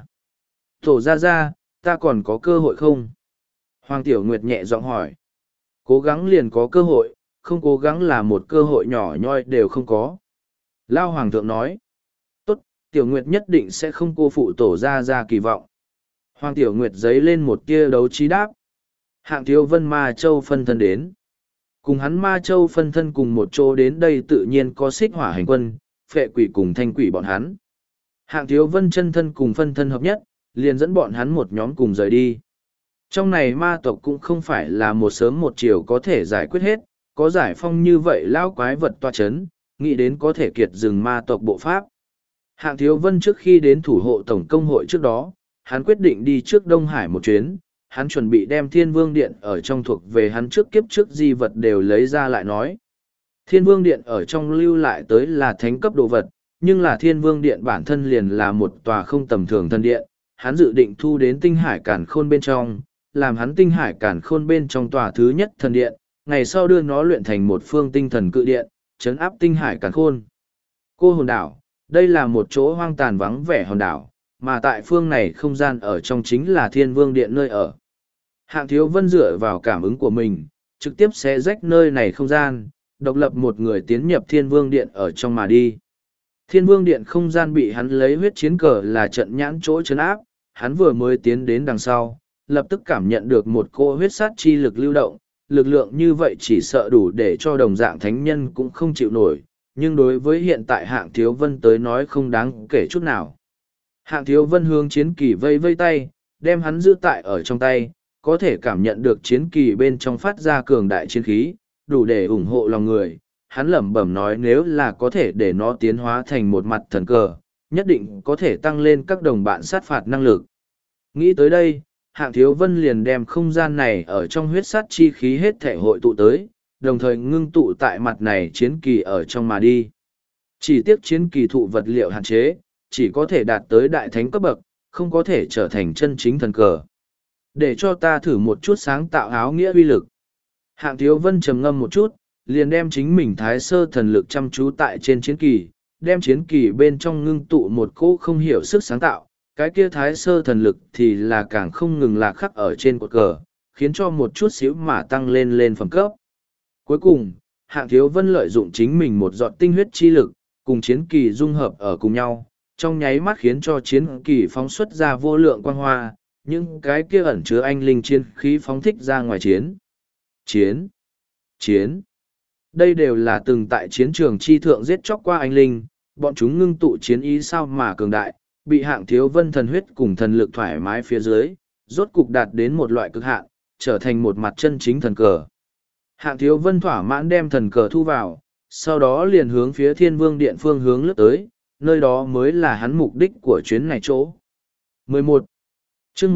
Tổ ra, ta còn có cơ hội không? Hoàng Tiểu Nguyệt nhẹ giọng hỏi. Cố gắng liền có cơ hội, không cố gắng là một cơ hội nhỏ nhoi đều không có. Lao Hoàng thượng nói. Tốt, Tiểu Nguyệt nhất định sẽ không cô phụ tổ ra kỳ vọng. Hoàng Tiểu Nguyệt giấy lên một tia đấu trí đáp. Hạng Thiếu Vân Ma Châu phân thân đến. Cùng hắn Ma Châu phân thân cùng một chỗ đến đây tự nhiên có xích hỏa hành quân, phệ quỷ cùng thanh quỷ bọn hắn. Hạng Thiếu Vân chân thân cùng phân thân hợp nhất, liền dẫn bọn hắn một nhóm cùng rời đi. Trong này ma tộc cũng không phải là một sớm một chiều có thể giải quyết hết, có Giải Phong như vậy lão quái vật toa chấn, nghĩ đến có thể kiệt dừng ma tộc bộ pháp. Hạng Thiếu Vân trước khi đến thủ hộ tổng công hội trước đó, hắn quyết định đi trước Đông Hải một chuyến, hắn chuẩn bị đem Thiên Vương Điện ở trong thuộc về hắn trước kiếp trước di vật đều lấy ra lại nói. Thiên Vương Điện ở trong lưu lại tới là thánh cấp đồ vật, nhưng là Thiên Vương Điện bản thân liền là một tòa không tầm thường thần điện, hắn dự định thu đến tinh hải cản khôn bên trong, làm hắn tinh hải cản khôn bên trong tòa thứ nhất thần điện, ngày sau đưa nó luyện thành một phương tinh thần cự điện, chấn áp tinh hải cản khôn. Cô hồn đảo, đây là một chỗ hoang tàn vắng vẻ hòn đảo, mà tại phương này không gian ở trong chính là Thiên Vương Điện nơi ở. Hạng Thiếu Vân dựa vào cảm ứng của mình, trực tiếp xé rách nơi này không gian, độc lập một người tiến nhập Thiên Vương Điện ở trong mà đi. Thiên Vương Điện không gian bị hắn lấy huyết chiến cờ là trận nhãn chỗ chấn áp, hắn vừa mới tiến đến đằng sau, lập tức cảm nhận được một cỗ huyết sát chi lực lưu động, lực lượng như vậy chỉ sợ đủ để cho đồng dạng thánh nhân cũng không chịu nổi, nhưng đối với hiện tại Hạng Thiếu Vân tới nói không đáng kể chút nào. Hạng Thiếu Vân hướng chiến kỳ vây vây tay, đem hắn giữ tại ở trong tay, có thể cảm nhận được chiến kỳ bên trong phát ra cường đại chiến khí, đủ để ủng hộ lòng người. Hắn lẩm bẩm nói nếu là có thể để nó tiến hóa thành một mặt thần cờ, nhất định có thể tăng lên các đồng bạn sát phạt năng lực. Nghĩ tới đây, Hạng Thiếu Vân liền đem không gian này ở trong huyết sát chi khí hết thể hội tụ tới, đồng thời ngưng tụ tại mặt này chiến kỳ ở trong mà đi. Chỉ tiếc chiến kỳ thụ vật liệu hạn chế, chỉ có thể đạt tới đại thánh cấp bậc, không có thể trở thành chân chính thần cờ. Để cho ta thử một chút sáng tạo áo nghĩa uy lực. Hạng Thiếu Vân trầm ngâm một chút, liền đem chính mình thái sơ thần lực chăm chú tại trên chiến kỳ, đem chiến kỳ bên trong ngưng tụ một cỗ không hiểu sức sáng tạo, cái kia thái sơ thần lực thì là càng không ngừng lạc khắc ở trên cột cờ, khiến cho một chút xíu mà tăng lên phẩm cấp. Cuối cùng, Hạng Thiếu Vân lợi dụng chính mình một giọt tinh huyết chi lực, cùng chiến kỳ dung hợp ở cùng nhau, trong nháy mắt khiến cho chiến kỳ phóng xuất ra vô lượng quang hoa, những cái kia ẩn chứa anh linh chiến khí phóng thích ra ngoài chiến. Đây đều là từng tại chiến trường chi thượng giết chóc qua anh linh, bọn chúng ngưng tụ chiến ý sao mà cường đại, bị Hạng Thiếu Vân thần huyết cùng thần lực thoải mái phía dưới, rốt cục đạt đến một loại cực hạn, trở thành một mặt chân chính thần cờ. Hạng Thiếu Vân thỏa mãn đem thần cờ thu vào, sau đó liền hướng phía Thiên Vương Điện phương hướng lướt tới, nơi đó mới là hắn mục đích của chuyến này chỗ. 11. Chương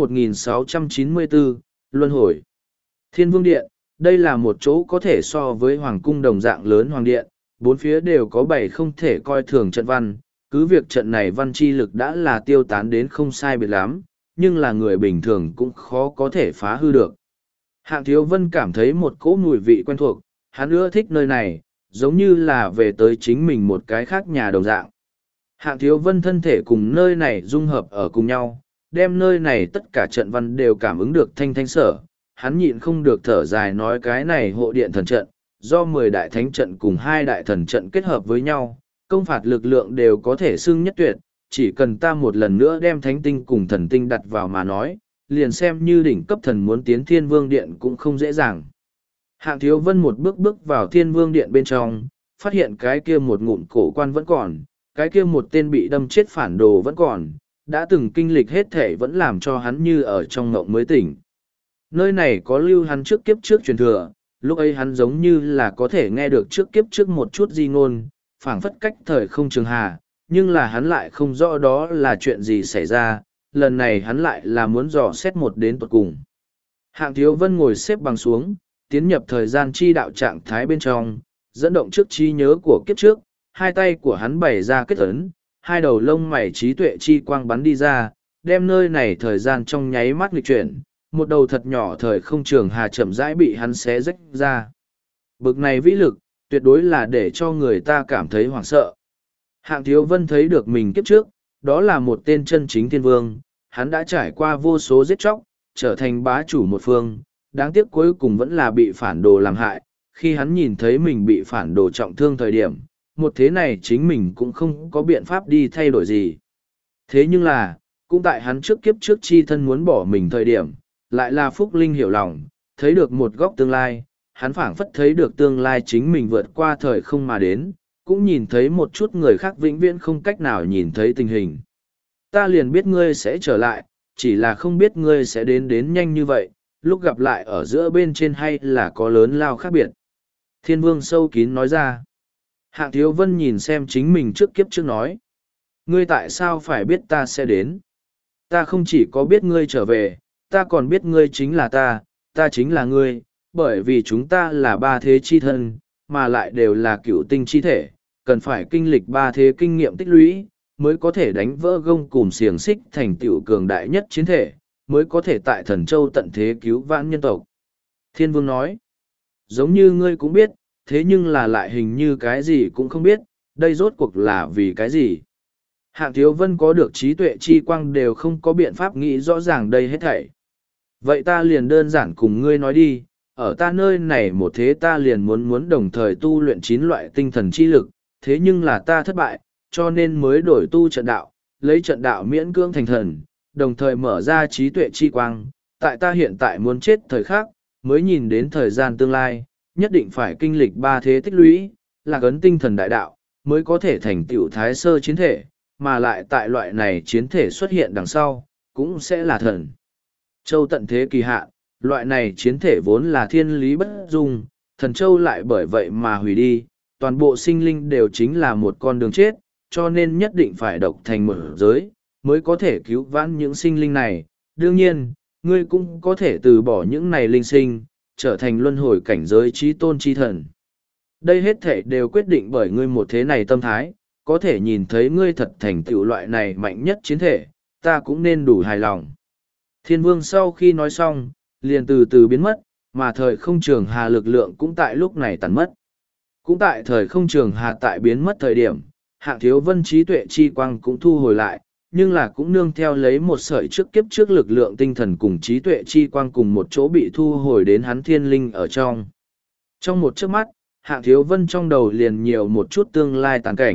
1694, Luân Hồi. Thiên Vương Điện, đây là một chỗ có thể so với Hoàng cung đồng dạng lớn Hoàng Điện, bốn phía đều có bảy không thể coi thường trận văn, cứ việc trận này văn chi lực đã là tiêu tán đến không sai biệt lắm, nhưng là người bình thường cũng khó có thể phá hư được. Hạng Thiếu Vân cảm thấy một cỗ mùi vị quen thuộc, hắn ưa thích nơi này, giống như là về tới chính mình một cái khác nhà đồng dạng. Hạng Thiếu Vân thân thể cùng nơi này dung hợp ở cùng nhau, đem nơi này tất cả trận văn đều cảm ứng được thanh thanh sở. Hắn nhịn không được thở dài nói cái này hộ điện thần trận, do 10 đại thánh trận cùng 2 đại thần trận kết hợp với nhau, công phạt lực lượng đều có thể xưng nhất tuyệt, chỉ cần ta một lần nữa đem thánh tinh cùng thần tinh đặt vào mà nói, liền xem như đỉnh cấp thần muốn tiến Thiên Vương Điện cũng không dễ dàng. Hạng Thiếu Vân một bước bước vào Thiên Vương Điện bên trong, phát hiện cái kia một ngụm cổ quan vẫn còn, cái kia một tên bị đâm chết phản đồ vẫn còn, đã từng kinh lịch hết thể vẫn làm cho hắn như ở trong ngộng mới tỉnh. Nơi này có lưu hắn trước kiếp trước truyền thừa, lúc ấy hắn giống như là có thể nghe được trước kiếp trước một chút di ngôn, phảng phất cách thời không trường hà, nhưng là hắn lại không rõ đó là chuyện gì xảy ra, lần này hắn lại là muốn dò xét một đến tuột cùng. Hạng Thiếu Vân ngồi xếp bằng xuống, tiến nhập thời gian chi đạo trạng thái bên trong, dẫn động trước trí nhớ của kiếp trước, hai tay của hắn bày ra kết ấn, hai đầu lông mày trí tuệ chi quang bắn đi ra, đem nơi này thời gian trong nháy mắt nghịch chuyển, một đầu thật nhỏ thời không trường hà chậm rãi bị hắn xé rách ra. Bực này vĩ lực, tuyệt đối là để cho người ta cảm thấy hoảng sợ. Hạng Thiếu Vân thấy được mình kiếp trước, đó là một tên chân chính thiên vương, hắn đã trải qua vô số giết chóc, trở thành bá chủ một phương, đáng tiếc cuối cùng vẫn là bị phản đồ làm hại. Khi hắn nhìn thấy mình bị phản đồ trọng thương thời điểm, một thế này chính mình cũng không có biện pháp đi thay đổi gì. Thế nhưng là, cũng tại hắn trước kiếp trước chi thân muốn bỏ mình thời điểm, lại là Phúc Linh hiểu lòng, thấy được một góc tương lai, hắn phảng phất thấy được tương lai chính mình vượt qua thời không mà đến, cũng nhìn thấy một chút người khác vĩnh viễn không cách nào nhìn thấy tình hình. Ta liền biết ngươi sẽ trở lại, chỉ là không biết ngươi sẽ đến nhanh như vậy, lúc gặp lại ở giữa bên trên hay là có lớn lao khác biệt. Thiên Vương sâu kín nói ra. Hạng Thiếu Vân nhìn xem chính mình trước kiếp trước nói. Ngươi tại sao phải biết ta sẽ đến? Ta không chỉ có biết ngươi trở về, ta còn biết ngươi chính là ta chính là ngươi, bởi vì chúng ta là ba thế chi thân, mà lại đều là cựu tinh chi thể, cần phải kinh lịch ba thế kinh nghiệm tích lũy, mới có thể đánh vỡ gông cùm xiềng xích thành tựu cường đại nhất chiến thể, mới có thể tại Thần Châu tận thế cứu vãn nhân tộc. Thiên Vương nói, giống như ngươi cũng biết, thế nhưng là lại hình như cái gì cũng không biết, đây rốt cuộc là vì cái gì. Hạng Thiếu Vân có được trí tuệ chi quang đều không có biện pháp nghĩ rõ ràng đây hết thảy. Vậy ta liền đơn giản cùng ngươi nói đi, ở ta nơi này một thế ta liền muốn đồng thời tu luyện 9 loại tinh thần chi lực, thế nhưng là ta thất bại, cho nên mới đổi tu trận đạo, lấy trận đạo miễn cưỡng thành thần, đồng thời mở ra trí tuệ chi quang, tại ta hiện tại muốn chết thời khắc, mới nhìn đến thời gian tương lai, nhất định phải kinh lịch ba thế tích lũy, là ấn tinh thần đại đạo, mới có thể thành tựu thái sơ chiến thể, mà lại tại loại này chiến thể xuất hiện đằng sau, cũng sẽ là thần. Châu tận thế kỳ hạn, loại này chiến thể vốn là thiên lý bất dung, thần châu lại bởi vậy mà hủy đi, toàn bộ sinh linh đều chính là một con đường chết, cho nên nhất định phải độc thành một giới, mới có thể cứu vãn những sinh linh này. Đương nhiên, ngươi cũng có thể từ bỏ những này linh sinh, trở thành luân hồi cảnh giới trí tôn chi thần. Đây hết thể đều quyết định bởi ngươi một thế này tâm thái, có thể nhìn thấy ngươi thật thành tựu loại này mạnh nhất chiến thể, ta cũng nên đủ hài lòng. Thiên Vương sau khi nói xong, liền từ từ biến mất, mà thời không trường hà lực lượng cũng tại lúc này tàn mất. Cũng tại thời không trường hà tại biến mất thời điểm, Hạng Thiếu Vân trí tuệ chi quang cũng thu hồi lại, nhưng là cũng nương theo lấy một sợi trước kiếp trước lực lượng tinh thần cùng trí tuệ chi quang cùng một chỗ bị thu hồi đến hắn thiên linh ở trong. Trong một chớp mắt, Hạng Thiếu Vân trong đầu liền nhiều một chút tương lai tàn cảnh,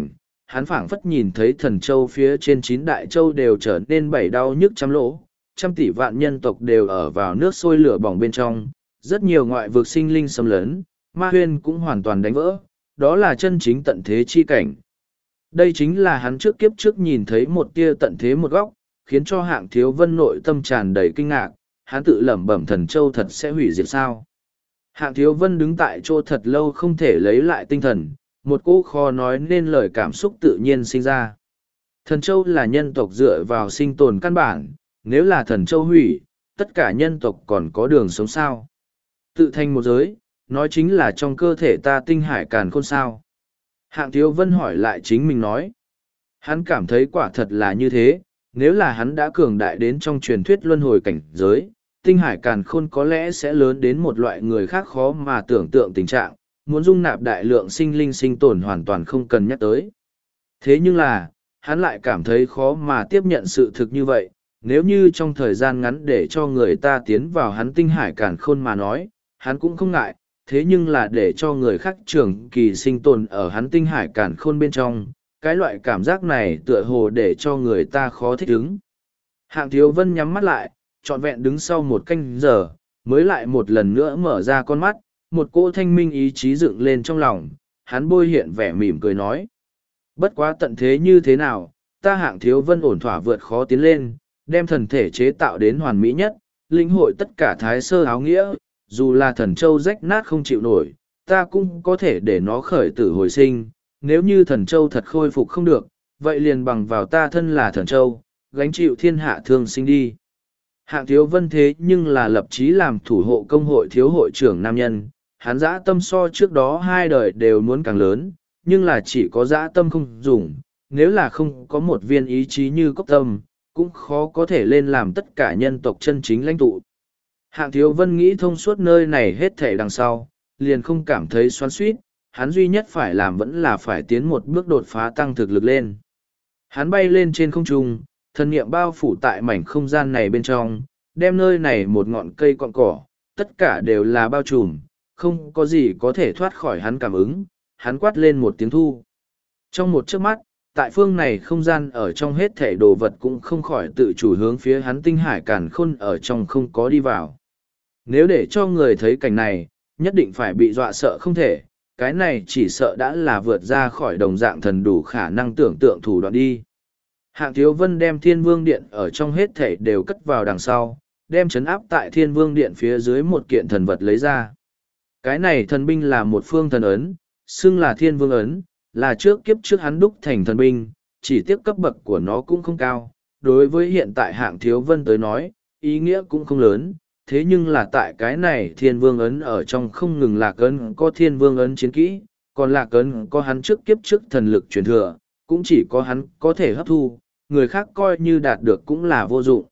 hắn phảng phất nhìn thấy thần châu phía trên 9 đại châu đều trở nên bảy đau nhức trăm lỗ, trăm tỷ vạn nhân tộc đều ở vào nước sôi lửa bỏng bên trong, rất nhiều ngoại vực sinh linh xâm lấn, ma huyên cũng hoàn toàn đánh vỡ, đó là chân chính tận thế chi cảnh. Đây chính là hắn trước kiếp trước nhìn thấy một tia tận thế một góc, khiến cho Hạng Thiếu Vân nội tâm tràn đầy kinh ngạc, hắn tự lẩm bẩm thần châu thật sẽ hủy diệt sao. Hạng Thiếu Vân đứng tại chỗ thật lâu không thể lấy lại tinh thần, một cỗ khó nói nên lời cảm xúc tự nhiên sinh ra. Thần châu là nhân tộc dựa vào sinh tồn căn bản, nếu là thần châu hủy, tất cả nhân tộc còn có đường sống sao. Tự thành một giới, nói chính là trong cơ thể ta tinh hải càn khôn sao. Hạng Thiếu Vân hỏi lại chính mình nói. Hắn cảm thấy quả thật là như thế, nếu là hắn đã cường đại đến trong truyền thuyết luân hồi cảnh giới, tinh hải càn khôn có lẽ sẽ lớn đến một loại người khác khó mà tưởng tượng tình trạng, muốn dung nạp đại lượng sinh linh sinh tồn hoàn toàn không cần nhắc tới. Thế nhưng là, hắn lại cảm thấy khó mà tiếp nhận sự thực như vậy, nếu như trong thời gian ngắn để cho người ta tiến vào hắn tinh hải càn khôn mà nói, hắn cũng không ngại, thế nhưng là để cho người khác trường kỳ sinh tồn ở hắn tinh hải càn khôn bên trong, cái loại cảm giác này tựa hồ để cho người ta khó thích ứng. Hạng Thiếu Vân nhắm mắt lại, trọn vẹn đứng sau một canh giờ, mới lại một lần nữa mở ra con mắt, một cỗ thanh minh ý chí dựng lên trong lòng, hắn bôi hiện vẻ mỉm cười nói. Bất quá tận thế như thế nào, ta Hạng Thiếu Vân ổn thỏa vượt khó tiến lên, đem thần thể chế tạo đến hoàn mỹ nhất, linh hội tất cả thái sơ áo nghĩa, dù là thần châu rách nát không chịu nổi, ta cũng có thể để nó khởi tử hồi sinh, nếu như thần châu thật khôi phục không được, vậy liền bằng vào ta thân là thần châu, gánh chịu thiên hạ thương sinh đi. Hạng Thiếu Vân thế nhưng là lập chí làm thủ hộ công hội thiếu hội trưởng nam nhân, hắn dã tâm so trước đó 2 đời đều muốn càng lớn, nhưng là chỉ có dã tâm không dùng, nếu là không có một viên ý chí như cốc tâm, cũng khó có thể lên làm tất cả nhân tộc chân chính lãnh tụ. Hạng Thiếu Vân nghĩ thông suốt nơi này hết thể đằng sau, liền không cảm thấy xoắn xuýt, hắn duy nhất phải làm vẫn là phải tiến một bước đột phá tăng thực lực lên. Hắn bay lên trên không trung, thần niệm bao phủ tại mảnh không gian này bên trong, đem nơi này một ngọn cây cọn cỏ, tất cả đều là bao trùm, không có gì có thể thoát khỏi hắn cảm ứng, hắn quát lên một tiếng thu. Trong một chớp mắt, tại phương này không gian ở trong hết thể đồ vật cũng không khỏi tự chủ hướng phía hắn tinh hải càn khôn ở trong không có đi vào. Nếu để cho người thấy cảnh này, nhất định phải bị dọa sợ không thể, cái này chỉ sợ đã là vượt ra khỏi đồng dạng thần đủ khả năng tưởng tượng thủ đoạn đi. Hạng Thiếu Vân đem Thiên Vương Điện ở trong hết thể đều cất vào đằng sau, đem trấn áp tại Thiên Vương Điện phía dưới một kiện thần vật lấy ra. Cái này thần binh là một phương thần ấn, xưng là Thiên Vương ấn, là trước kiếp trước hắn đúc thành thần binh, chỉ tiếp cấp bậc của nó cũng không cao. Đối với hiện tại Hạng Thiếu Vân tới nói, ý nghĩa cũng không lớn, thế nhưng là tại cái này Thiên Vương ấn ở trong không ngừng Lạc Ấn có Thiên Vương ấn chiến kỹ, còn Lạc Ấn có hắn trước kiếp trước thần lực truyền thừa, cũng chỉ có hắn có thể hấp thu, người khác coi như đạt được cũng là vô dụng.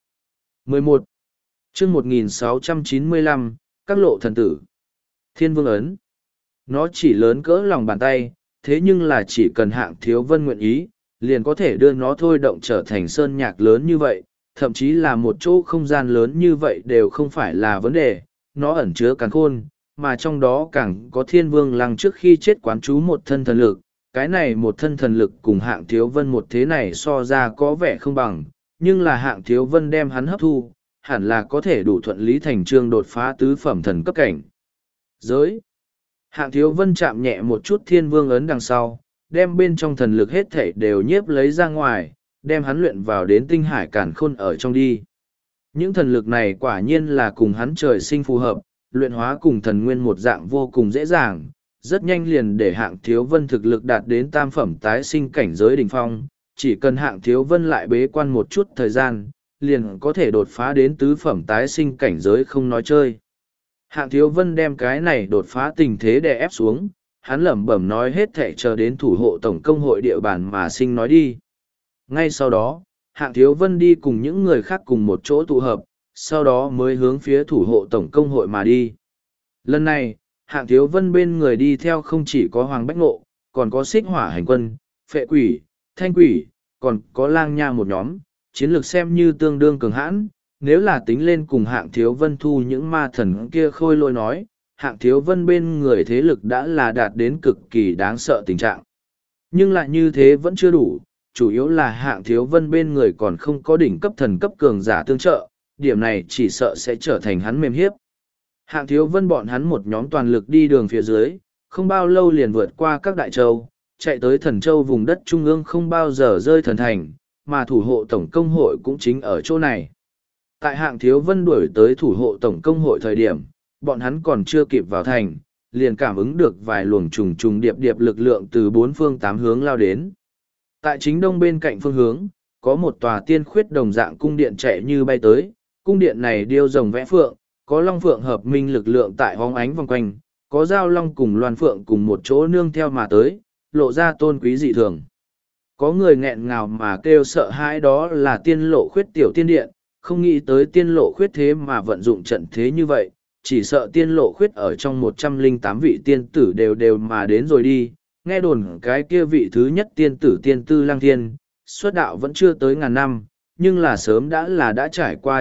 11. Chương 1695, các lộ thần tử. Thiên Vương ấn. Nó chỉ lớn cỡ lòng bàn tay, thế nhưng là chỉ cần Hạng Thiếu Vân nguyện ý, liền có thể đưa nó thôi động trở thành sơn nhạc lớn như vậy, thậm chí là một chỗ không gian lớn như vậy đều không phải là vấn đề, nó ẩn chứa càn khôn, mà trong đó càng có Thiên Vương Lăng trước khi chết quán trú một thân thần lực, cái này một thân thần lực cùng Hạng Thiếu Vân một thế này so ra có vẻ không bằng, nhưng là Hạng Thiếu Vân đem hắn hấp thu, hẳn là có thể đủ thuận lý thành trương đột phá tứ phẩm thần cấp cảnh. Giới. Hạng Thiếu Vân chạm nhẹ một chút Thiên Vương ấn đằng sau, đem bên trong thần lực hết thảy đều nhiếp lấy ra ngoài, đem hắn luyện vào đến tinh hải càn khôn ở trong đi. Những thần lực này quả nhiên là cùng hắn trời sinh phù hợp, luyện hóa cùng thần nguyên một dạng vô cùng dễ dàng, rất nhanh liền để Hạng Thiếu Vân thực lực đạt đến tam phẩm tái sinh cảnh giới đỉnh phong, chỉ cần Hạng Thiếu Vân lại bế quan một chút thời gian, liền có thể đột phá đến tứ phẩm tái sinh cảnh giới không nói chơi. Hạng Thiếu Vân đem cái này đột phá tình thế đè ép xuống, hắn lẩm bẩm nói hết thệ chờ đến thủ hộ tổng công hội địa bàn mà sinh nói đi. Ngay sau đó, Hạng Thiếu Vân đi cùng những người khác cùng một chỗ tụ hợp, sau đó mới hướng phía thủ hộ tổng công hội mà đi. Lần này, Hạng Thiếu Vân bên người đi theo không chỉ có Hoàng Bách Ngộ, còn có Xích Hỏa Hành Quân, Phệ Quỷ, Thanh Quỷ, còn có Lang Nha một nhóm, chiến lược xem như tương đương cường hãn, nếu là tính lên cùng Hạng Thiếu Vân thu những ma thần kia khôi lôi nói, Hạng Thiếu Vân bên người thế lực đã là đạt đến cực kỳ đáng sợ tình trạng. Nhưng lại như thế vẫn chưa đủ, chủ yếu là Hạng Thiếu Vân bên người còn không có đỉnh cấp thần cấp cường giả tương trợ, điểm này chỉ sợ sẽ trở thành hắn mềm hiếp. Hạng Thiếu Vân bọn hắn một nhóm toàn lực đi đường phía dưới, không bao lâu liền vượt qua các đại châu, chạy tới Thần Châu vùng đất trung ương không bao giờ rơi thần thành, mà thủ hộ tổng công hội cũng chính ở chỗ này. Tại Hạng Thiếu Vân đuổi tới thủ hộ tổng công hội thời điểm, bọn hắn còn chưa kịp vào thành, liền cảm ứng được vài luồng trùng trùng điệp điệp lực lượng từ bốn phương tám hướng lao đến. Tại chính đông bên cạnh phương hướng, có một tòa tiên khuyết đồng dạng cung điện chạy như bay tới, cung điện này điêu rồng vẽ phượng, có long phượng hợp minh lực lượng tại hóng ánh vòng quanh, có giao long cùng loan phượng cùng một chỗ nương theo mà tới, lộ ra tôn quý dị thường. Có người nghẹn ngào mà kêu sợ hãi, đó là tiên lộ khuyết tiểu tiên điện, không nghĩ tới tiên lộ khuyết thế mà vận dụng trận thế như vậy, chỉ sợ tiên lộ khuyết ở trong 108 vị tiên tử đều đều mà đến rồi đi. Nghe đồn cái kia vị thứ nhất tiên tử tiên tư lăng thiên, xuất đạo vẫn chưa tới ngàn năm, nhưng là sớm đã trải qua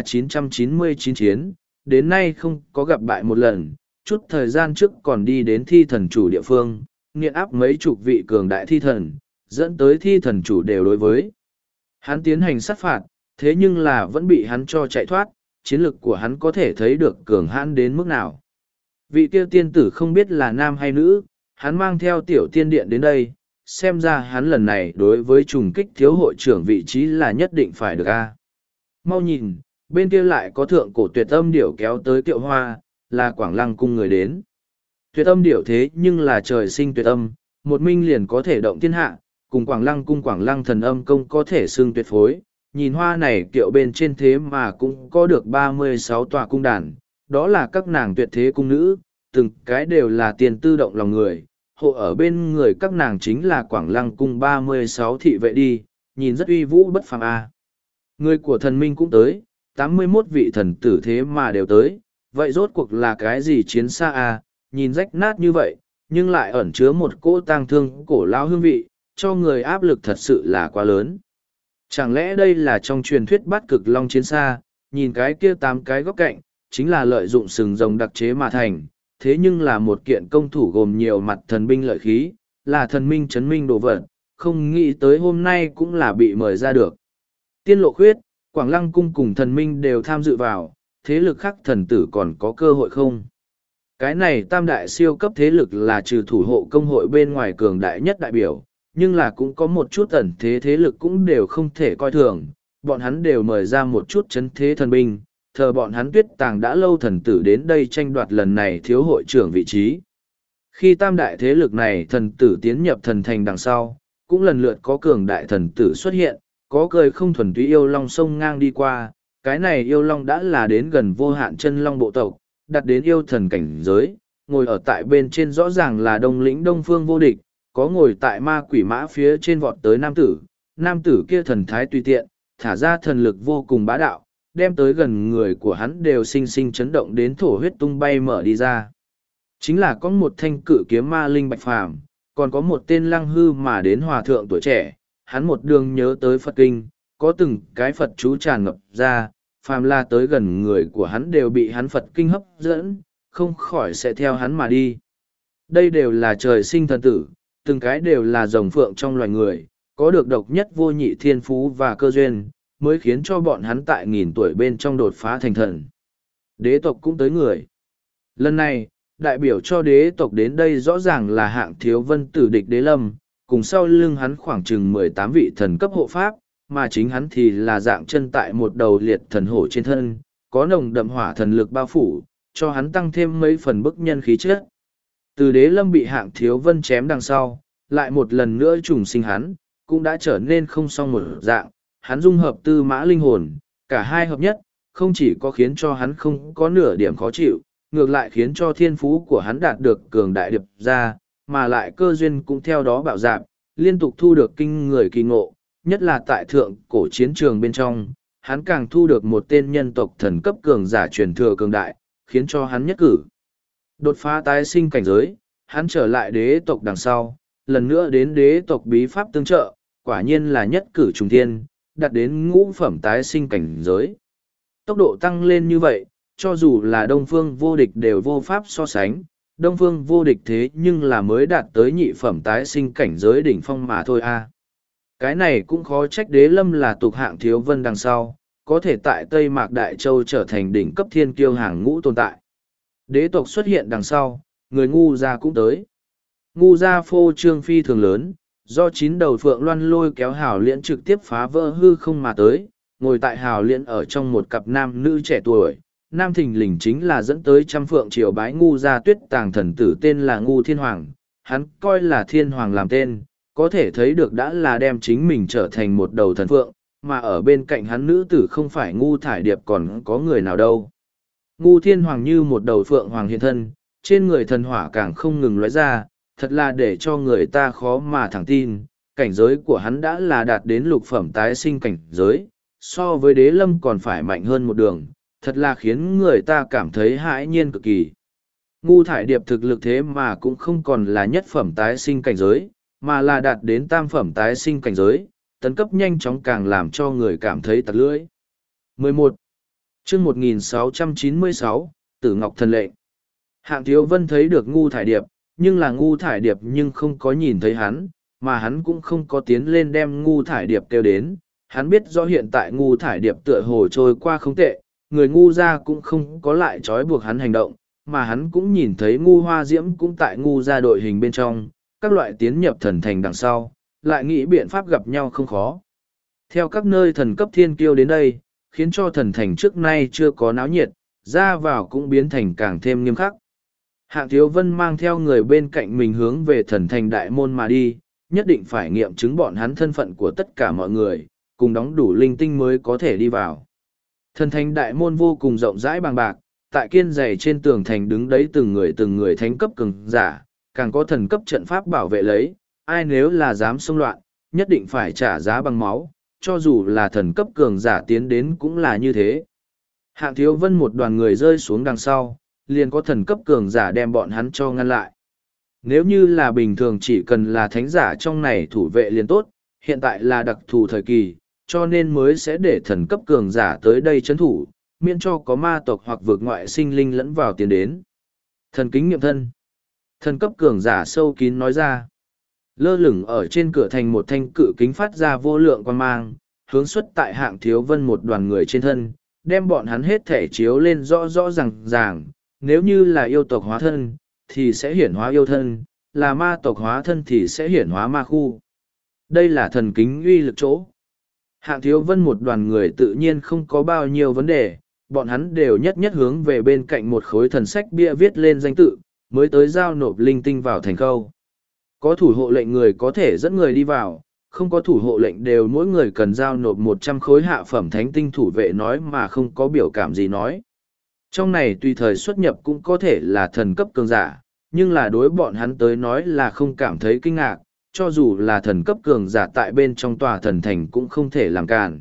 999 chiến, đến nay không có gặp bại một lần, chút thời gian trước còn đi đến thi thần chủ địa phương, nghiện áp mấy chục vị cường đại thi thần, dẫn tới thi thần chủ đều đối với hắn tiến hành sát phạt, thế nhưng là vẫn bị hắn cho chạy thoát, chiến lực của hắn có thể thấy được cường hãn đến mức nào. Vị kia tiên tử không biết là nam hay nữ, hắn mang theo tiểu tiên điện đến đây, xem ra hắn lần này đối với trùng kích thiếu hội trưởng vị trí là nhất định phải được a. Mau nhìn, bên kia lại có thượng cổ tuyệt âm điểu kéo tới Kiệu Hoa, là Quảng Lăng cung người đến. Tuyệt âm điểu thế nhưng là trời sinh tuyệt âm, một minh liền có thể động thiên hạ, cùng Quảng Lăng cung Quảng Lăng thần âm công có thể xưng tuyệt phối. Nhìn hoa này kiệu bên trên thế mà cũng có được 36 tòa cung đàn, đó là các nàng tuyệt thế cung nữ, từng cái đều là tiền tư động lòng người. Hộ ở bên người các nàng chính là Quảng Lăng cung 36 thị vệ đi, nhìn rất uy vũ bất phàm a. Người của thần minh cũng tới, 81 vị thần tử thế mà đều tới, vậy rốt cuộc là cái gì chiến xa a, nhìn rách nát như vậy, nhưng lại ẩn chứa một cỗ tang thương cổ lao hương vị, cho người áp lực thật sự là quá lớn. Chẳng lẽ đây là trong truyền thuyết bát cực long chiến xa, nhìn cái kia 8 cái góc cạnh, chính là lợi dụng sừng rồng đặc chế mà thành, thế nhưng là một kiện công thủ gồm nhiều mặt thần binh lợi khí, là thần minh chấn minh đồ vật, không nghĩ tới hôm nay cũng là bị mời ra được. Tiên lộ khuyết, Quảng Lăng cung cùng thần minh đều tham dự vào, thế lực khác thần tử còn có cơ hội không? Cái này tam đại siêu cấp thế lực là trừ thủ hộ công hội bên ngoài cường đại nhất đại biểu, nhưng là cũng có một chút ẩn thế thế lực cũng đều không thể coi thường, bọn hắn đều mời ra một chút chấn thế thần binh, thờ bọn hắn tuyết tàng đã lâu thần tử đến đây tranh đoạt lần này thiếu hội trưởng vị trí. Khi tam đại thế lực này thần tử tiến nhập thần thành đằng sau, cũng lần lượt có cường đại thần tử xuất hiện, có cười không thuần túy yêu long sông ngang đi qua, cái này yêu long đã là đến gần vô hạn chân long bộ tộc, đặt đến yêu thần cảnh giới, ngồi ở tại bên trên rõ ràng là đông lĩnh đông phương vô địch, có ngồi tại ma quỷ mã phía trên vọt tới nam tử kia thần thái tùy tiện, thả ra thần lực vô cùng bá đạo, đem tới gần người của hắn đều sinh sinh chấn động đến thổ huyết tung bay mở đi ra. Chính là có một thanh cự kiếm ma linh bạch phàm, còn có một tên lăng hư mà đến hòa thượng tuổi trẻ, hắn một đường nhớ tới Phật kinh, có từng cái Phật chú tràn ngập ra, phàm là tới gần người của hắn đều bị hắn Phật kinh hấp dẫn, không khỏi sẽ theo hắn mà đi. Đây đều là trời sinh thần tử, từng cái đều là rồng phượng trong loài người, có được độc nhất vô nhị thiên phú và cơ duyên, mới khiến cho bọn hắn tại nghìn tuổi bên trong đột phá thành thần. Đế tộc cũng tới người. Lần này, đại biểu cho đế tộc đến đây rõ ràng là Hạng Thiếu Vân tử địch đế lâm, cùng sau lưng hắn khoảng chừng 18 vị thần cấp hộ pháp, mà chính hắn thì là dạng chân tại một đầu liệt thần hổ trên thân, có nồng đậm hỏa thần lực bao phủ, cho hắn tăng thêm mấy phần bức nhân khí chất. Từ đế lâm bị Hạng Thiếu Vân chém đằng sau, lại một lần nữa trùng sinh hắn, cũng đã trở nên không song một dạng, hắn dung hợp tư mã linh hồn, cả hai hợp nhất, không chỉ có khiến cho hắn không có nửa điểm khó chịu, ngược lại khiến cho thiên phú của hắn đạt được cường đại điệp ra, mà lại cơ duyên cũng theo đó bạo dạp, liên tục thu được kinh người kỳ ngộ, nhất là tại thượng cổ chiến trường bên trong, hắn càng thu được một tên nhân tộc thần cấp cường giả truyền thừa cường đại, khiến cho hắn nhất cử đột phá tái sinh cảnh giới, hắn trở lại đế tộc đằng sau, lần nữa đến đế tộc bí pháp tương trợ, quả nhiên là nhất cử trùng thiên, đạt đến ngũ phẩm tái sinh cảnh giới. Tốc độ tăng lên như vậy, cho dù là đông phương vô địch đều vô pháp so sánh, Đông Phương vô địch thế nhưng là mới đạt tới nhị phẩm tái sinh cảnh giới đỉnh phong mà thôi a. Cái này cũng khó trách Đế Lâm là tục hạng Thiếu Vân đằng sau, có thể tại Tây Mạc Đại Châu trở thành đỉnh cấp thiên kiêu hàng ngũ tồn tại. Đế tộc xuất hiện đằng sau, người ngu gia cũng tới. Ngu gia phô trương phi thường lớn, do 9 đầu phượng loan lôi kéo Hào Liễn trực tiếp phá vỡ hư không mà tới, ngồi tại Hào Liễn ở trong một cặp nam nữ trẻ tuổi. Nam thình lình chính là dẫn tới trăm phượng triều bái ngu gia tuyết tàng thần tử tên là Ngu Thiên Hoàng, hắn coi là Thiên Hoàng làm tên, có thể thấy được đã là đem chính mình trở thành một đầu thần phượng, mà ở bên cạnh hắn nữ tử không phải Ngu Thải Điệp còn có người nào đâu. Ngu Thiên Hoàng như một đầu phượng hoàng hiện thân, trên người thần hỏa càng không ngừng lóe ra, thật là để cho người ta khó mà thẳng tin, cảnh giới của hắn đã là đạt đến lục phẩm tái sinh cảnh giới, so với Đế Lâm còn phải mạnh hơn một đường, thật là khiến người ta cảm thấy hãi nhiên cực kỳ. Ngu Thải Điệp thực lực thế mà cũng không còn là nhất phẩm tái sinh cảnh giới, mà là đạt đến tam phẩm tái sinh cảnh giới, tấn cấp nhanh chóng càng làm cho người cảm thấy tặc lưỡi. 11. Chương 1696, Tử Ngọc Thần Lệnh. Hạng Thiếu Vân thấy được Ngu Thải Điệp, nhưng là Ngu Thải Điệp nhưng không có nhìn thấy hắn, mà hắn cũng không có tiến lên đem Ngu Thải Điệp kêu đến. Hắn biết rõ hiện tại Ngu Thải Điệp tựa hồ trôi qua không tệ, người ngu gia cũng không có lại trói buộc hắn hành động, mà hắn cũng nhìn thấy Ngu Hoa Diễm cũng tại ngu gia đội hình bên trong, các loại tiến nhập thần thành đằng sau, lại nghĩ biện pháp gặp nhau không khó. Theo các nơi thần cấp thiên kiêu đến đây, khiến cho thần thành trước nay chưa có náo nhiệt, ra vào cũng biến thành càng thêm nghiêm khắc. Hạng Thiếu Vân mang theo người bên cạnh mình hướng về thần thành đại môn mà đi, nhất định phải nghiệm chứng bọn hắn thân phận của tất cả mọi người, cùng đóng đủ linh tinh mới có thể đi vào. Thần thành đại môn vô cùng rộng rãi bằng bạc, tại kiên dày trên tường thành đứng đấy từng người thánh cấp cường giả, càng có thần cấp trận pháp bảo vệ lấy, ai nếu là dám xông loạn, nhất định phải trả giá bằng máu, cho dù là thần cấp cường giả tiến đến cũng là như thế. Hạng Thiếu Vân một đoàn người rơi xuống đằng sau, liền có thần cấp cường giả đem bọn hắn cho ngăn lại. Nếu như là bình thường chỉ cần là thánh giả trong này thủ vệ liền tốt, hiện tại là đặc thù thời kỳ, cho nên mới sẽ để thần cấp cường giả tới đây chấn thủ, miễn cho có ma tộc hoặc vượt ngoại sinh linh lẫn vào tiến đến. Thần kính nghiệm thân. Thần cấp cường giả sâu kín nói ra. Lơ lửng ở trên cửa thành một thanh cự kính phát ra vô lượng quan mang, hướng xuất tại Hạng Thiếu Vân một đoàn người trên thân, đem bọn hắn hết thể chiếu lên rõ rõ ràng. Nếu như là yêu tộc hóa thân, thì sẽ hiển hóa yêu thân, là ma tộc hóa thân thì sẽ hiển hóa ma khu. Đây là thần kính uy lực chỗ. Hạng Thiếu Vân một đoàn người tự nhiên không có bao nhiêu vấn đề, bọn hắn đều nhất hướng về bên cạnh một khối thần sách bia viết lên danh tự, mới tới giao nộp linh tinh vào thành khâu. Có thủ hộ lệnh người có thể dẫn người đi vào, không có thủ hộ lệnh đều mỗi người cần giao nộp 100 khối hạ phẩm thánh tinh thủ vệ nói mà không có biểu cảm gì nói. Trong này tùy thời xuất nhập cũng có thể là thần cấp cường giả, nhưng là đối bọn hắn tới nói là không cảm thấy kinh ngạc, cho dù là thần cấp cường giả tại bên trong tòa thần thành cũng không thể làm cản.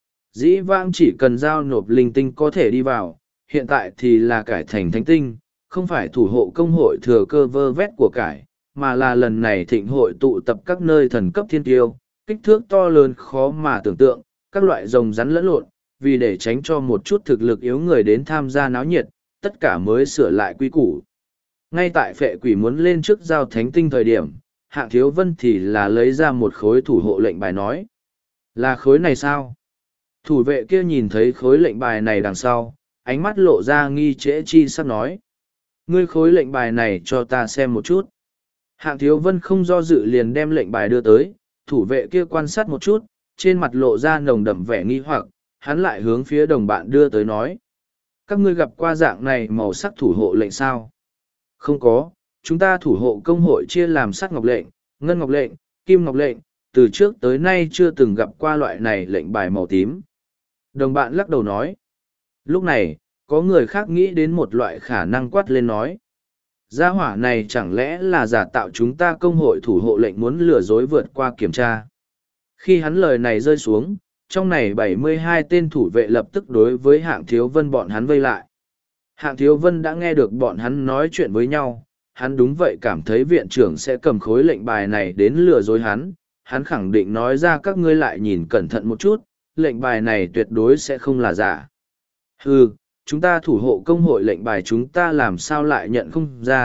Dĩ vãng chỉ cần giao nộp linh tinh có thể đi vào, hiện tại thì là cải thành thánh tinh, không phải thủ hộ công hội thừa cơ vơ vét của cải, mà là lần này thịnh hội tụ tập các nơi thần cấp thiên tiêu, kích thước to lớn khó mà tưởng tượng, các loại rồng rắn lẫn lộn, vì để tránh cho một chút thực lực yếu người đến tham gia náo nhiệt, tất cả mới sửa lại quy củ. Ngay tại phệ quỷ muốn lên trước giao thánh tinh thời điểm, Hạng Thiếu Vân thì là lấy ra một khối thủ hộ lệnh bài nói. Là khối này sao? Thủ vệ kia nhìn thấy khối lệnh bài này đằng sau, ánh mắt lộ ra nghi trễ chi sắp nói. Ngươi khối lệnh bài này cho ta xem một chút. Hạng Thiếu Vân không do dự liền đem lệnh bài đưa tới, thủ vệ kia quan sát một chút, trên mặt lộ ra nồng đậm vẻ nghi hoặc, hắn lại hướng phía đồng bạn đưa tới nói. Các ngươi gặp qua dạng này màu sắc thủ hộ lệnh sao? Không có, chúng ta thủ hộ công hội chia làm sắt ngọc lệnh, ngân ngọc lệnh, kim ngọc lệnh, từ trước tới nay chưa từng gặp qua loại này lệnh bài màu tím. Đồng bạn lắc đầu nói. Lúc này, có người khác nghĩ đến một loại khả năng quát lên nói. Gia hỏa này chẳng lẽ là giả tạo chúng ta công hội thủ hộ lệnh muốn lừa dối vượt qua kiểm tra. Khi hắn lời này rơi xuống, trong này 72 tên thủ vệ lập tức đối với Hạng Thiếu Vân bọn hắn vây lại. Hạng Thiếu Vân đã nghe được bọn hắn nói chuyện với nhau, hắn đúng vậy cảm thấy viện trưởng sẽ cầm khối lệnh bài này đến lừa dối hắn khẳng định nói ra các ngươi lại nhìn cẩn thận một chút, lệnh bài này tuyệt đối sẽ không là giả. Chúng ta thủ hộ công hội lệnh bài chúng ta làm sao lại nhận không ra,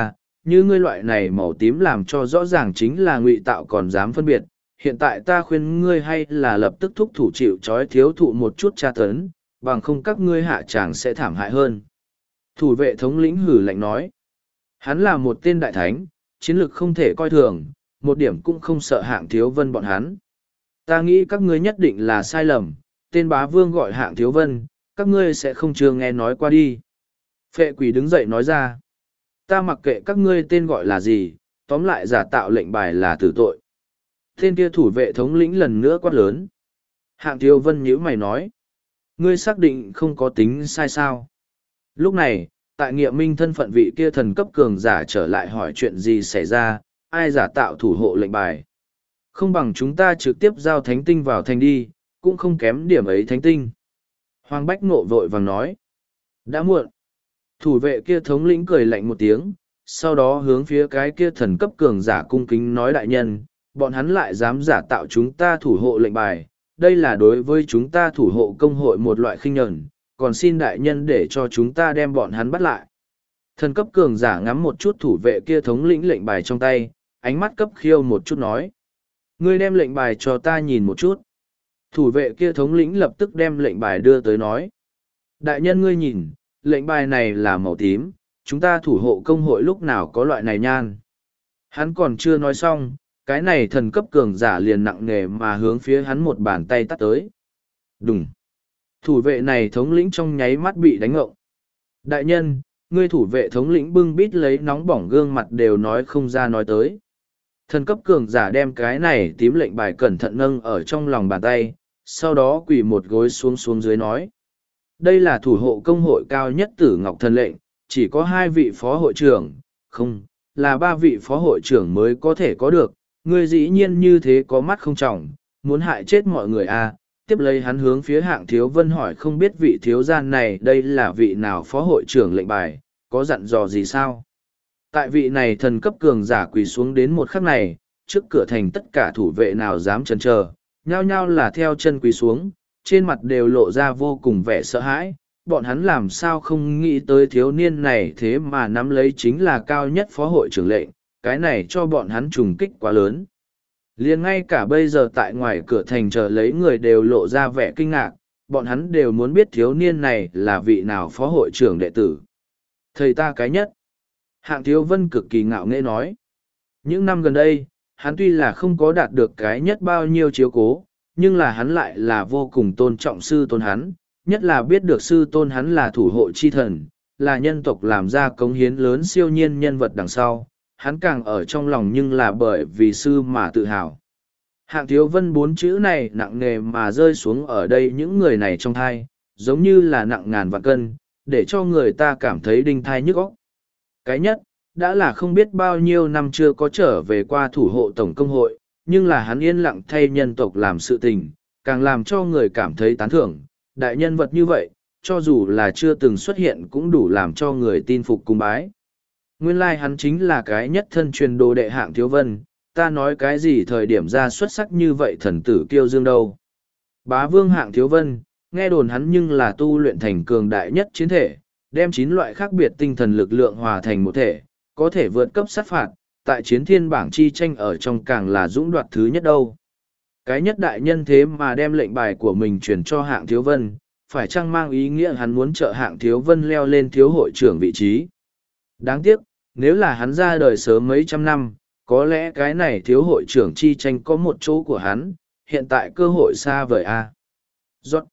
như ngươi loại này màu tím làm cho rõ ràng chính là ngụy tạo còn dám phân biệt. Hiện tại ta khuyên ngươi hay là lập tức thúc thủ chịu trói thiếu thụ một chút tra tấn, bằng không các ngươi hạ tràng sẽ thảm hại hơn. Thủ vệ thống lĩnh hử lạnh nói. Hắn là một tên đại thánh, chiến lược không thể coi thường, một điểm cũng không sợ Hạng Thiếu Vân bọn hắn. Ta nghĩ các ngươi nhất định là sai lầm, tên bá vương gọi Hạng Thiếu Vân, các ngươi sẽ không chưa nghe nói qua đi. Phệ quỷ đứng dậy nói ra. Ta mặc kệ các ngươi tên gọi là gì, tóm lại giả tạo lệnh bài là tử tội. Tên kia thủ vệ thống lĩnh lần nữa quát lớn. Hạng Thiếu Vân nhíu mày nói. Ngươi xác định không có tính sai sao. Lúc này, tại nghiệm minh thân phận vị kia thần cấp cường giả trở lại hỏi chuyện gì xảy ra, ai giả tạo thủ hộ lệnh bài. Không bằng chúng ta trực tiếp giao thánh tinh vào thành đi, cũng không kém điểm ấy thánh tinh. Hoàng Bách Ngộ vội vàng nói. Đã muộn. Thủ vệ kia thống lĩnh cười lạnh một tiếng, sau đó hướng phía cái kia thần cấp cường giả cung kính nói đại nhân, bọn hắn lại dám giả tạo chúng ta thủ hộ lệnh bài, đây là đối với chúng ta thủ hộ công hội một loại khinh nhẫn, còn xin đại nhân để cho chúng ta đem bọn hắn bắt lại. Thần cấp cường giả ngắm một chút thủ vệ kia thống lĩnh lệnh bài trong tay, ánh mắt cấp khiêu một chút nói. Ngươi đem lệnh bài cho ta nhìn một chút. Thủ vệ kia thống lĩnh lập tức đem lệnh bài đưa tới nói. Đại nhân ngươi nhìn, lệnh bài này là màu tím, chúng ta thủ hộ công hội lúc nào có loại này nhan. Hắn còn chưa nói xong, cái này thần cấp cường giả liền nặng nề mà hướng phía hắn một bàn tay tắt tới. Đùng. Thủ vệ này thống lĩnh trong nháy mắt bị đánh ngộng. Đại nhân, ngươi thủ vệ thống lĩnh bưng bít lấy nóng bỏng gương mặt đều nói không ra nói tới. Thần cấp cường giả đem cái này tím lệnh bài cẩn thận nâng ở trong lòng bàn tay, sau đó quỳ một gối xuống dưới nói. Đây là thủ hộ công hội cao nhất Tử Ngọc Thần lệnh, chỉ có 2 vị phó hội trưởng, không, là 3 vị phó hội trưởng mới có thể có được, ngươi dĩ nhiên như thế có mắt không trọng, muốn hại chết mọi người à. Tiếp lấy hắn hướng phía Hạng Thiếu Vân hỏi không biết vị thiếu gia này đây là vị nào phó hội trưởng lệnh bài, có dặn dò gì sao? Tại vị này thần cấp cường giả quỳ xuống đến một khắc này, trước cửa thành tất cả thủ vệ nào dám chần chờ, nhao nhao là theo chân quỳ xuống, trên mặt đều lộ ra vô cùng vẻ sợ hãi, bọn hắn làm sao không nghĩ tới thiếu niên này thế mà nắm lấy chính là cao nhất phó hội trưởng lệnh, cái này cho bọn hắn trùng kích quá lớn. Liền ngay cả bây giờ tại ngoài cửa thành chờ lấy người đều lộ ra vẻ kinh ngạc, bọn hắn đều muốn biết thiếu niên này là vị nào phó hội trưởng đệ tử. Thầy ta cái nhất. Hạng Thiếu Vân cực kỳ ngạo nghễ nói. Những năm gần đây, hắn tuy là không có đạt được cái nhất bao nhiêu chiếu cố, nhưng là hắn lại là vô cùng tôn trọng sư tôn hắn, nhất là biết được sư tôn hắn là thủ hộ chi thần, là nhân tộc làm ra cống hiến lớn siêu nhiên nhân vật đằng sau, hắn càng ở trong lòng nhưng là bởi vì sư mà tự hào. Hạng Thiếu Vân 4 chữ này nặng nề mà rơi xuống ở đây những người này trong thai, giống như là nặng ngàn vạn cân, để cho người ta cảm thấy đinh thai nhức óc. Cái nhất, đã là không biết bao nhiêu năm chưa có trở về qua thủ hộ tổng công hội, nhưng là hắn yên lặng thay nhân tộc làm sự tình, càng làm cho người cảm thấy tán thưởng. Đại nhân vật như vậy, cho dù là chưa từng xuất hiện cũng đủ làm cho người tin phục cung bái. Nguyên lai hắn chính là cái nhất thân truyền đồ đệ Hạng Thiếu Vân, ta nói cái gì thời điểm ra xuất sắc như vậy thần tử kiêu dương đâu. Bá vương Hạng Thiếu Vân, nghe đồn hắn nhưng là tu luyện thành cường đại nhất chiến thể, đem 9 loại khác biệt tinh thần lực lượng hòa thành một thể, có thể vượt cấp sát phạt, tại chiến thiên bảng chi tranh ở trong càng là dũng đoạt thứ nhất đâu. Cái nhất đại nhân thế mà đem lệnh bài của mình chuyển cho Hạng Thiếu Vân, phải chăng mang ý nghĩa hắn muốn trợ Hạng Thiếu Vân leo lên thiếu hội trưởng vị trí. Đáng tiếc, nếu là hắn ra đời sớm mấy trăm năm, có lẽ cái này thiếu hội trưởng chi tranh có một chỗ của hắn, hiện tại cơ hội xa vời a. Giọt.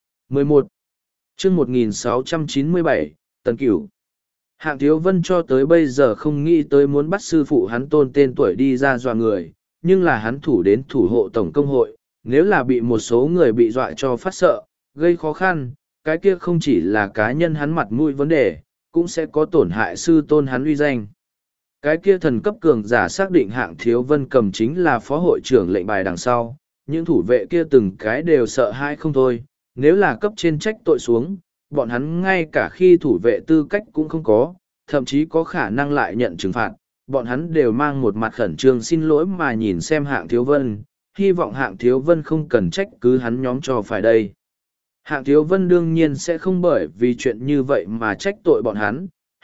11. Chương 1697, Tần Cửu. Hạng Thiếu Vân cho tới bây giờ không nghĩ tới muốn bắt sư phụ hắn tôn tên tuổi đi ra dọa người, nhưng là hắn thủ đến thủ hộ tổng công hội, nếu là bị một số người bị dọa cho phát sợ, gây khó khăn, cái kia không chỉ là cá nhân hắn mặt mũi vấn đề, cũng sẽ có tổn hại sư tôn hắn uy danh. Cái kia thần cấp cường giả xác định Hạng Thiếu Vân cầm chính là phó hội trưởng lệnh bài đằng sau, những thủ vệ kia từng cái đều sợ hãi không thôi, nếu là cấp trên trách tội xuống, bọn hắn ngay cả khi thủ vệ tư cách cũng không có, thậm chí có khả năng lại nhận trừng phạt, bọn hắn đều mang một mặt khẩn trương xin lỗi mà nhìn xem Hạng Thiếu Vân, hy vọng Hạng Thiếu Vân không cần trách cứ hắn nhóm cho phải đây. Hạng Thiếu Vân đương nhiên sẽ không bởi vì chuyện như vậy mà trách tội bọn hắn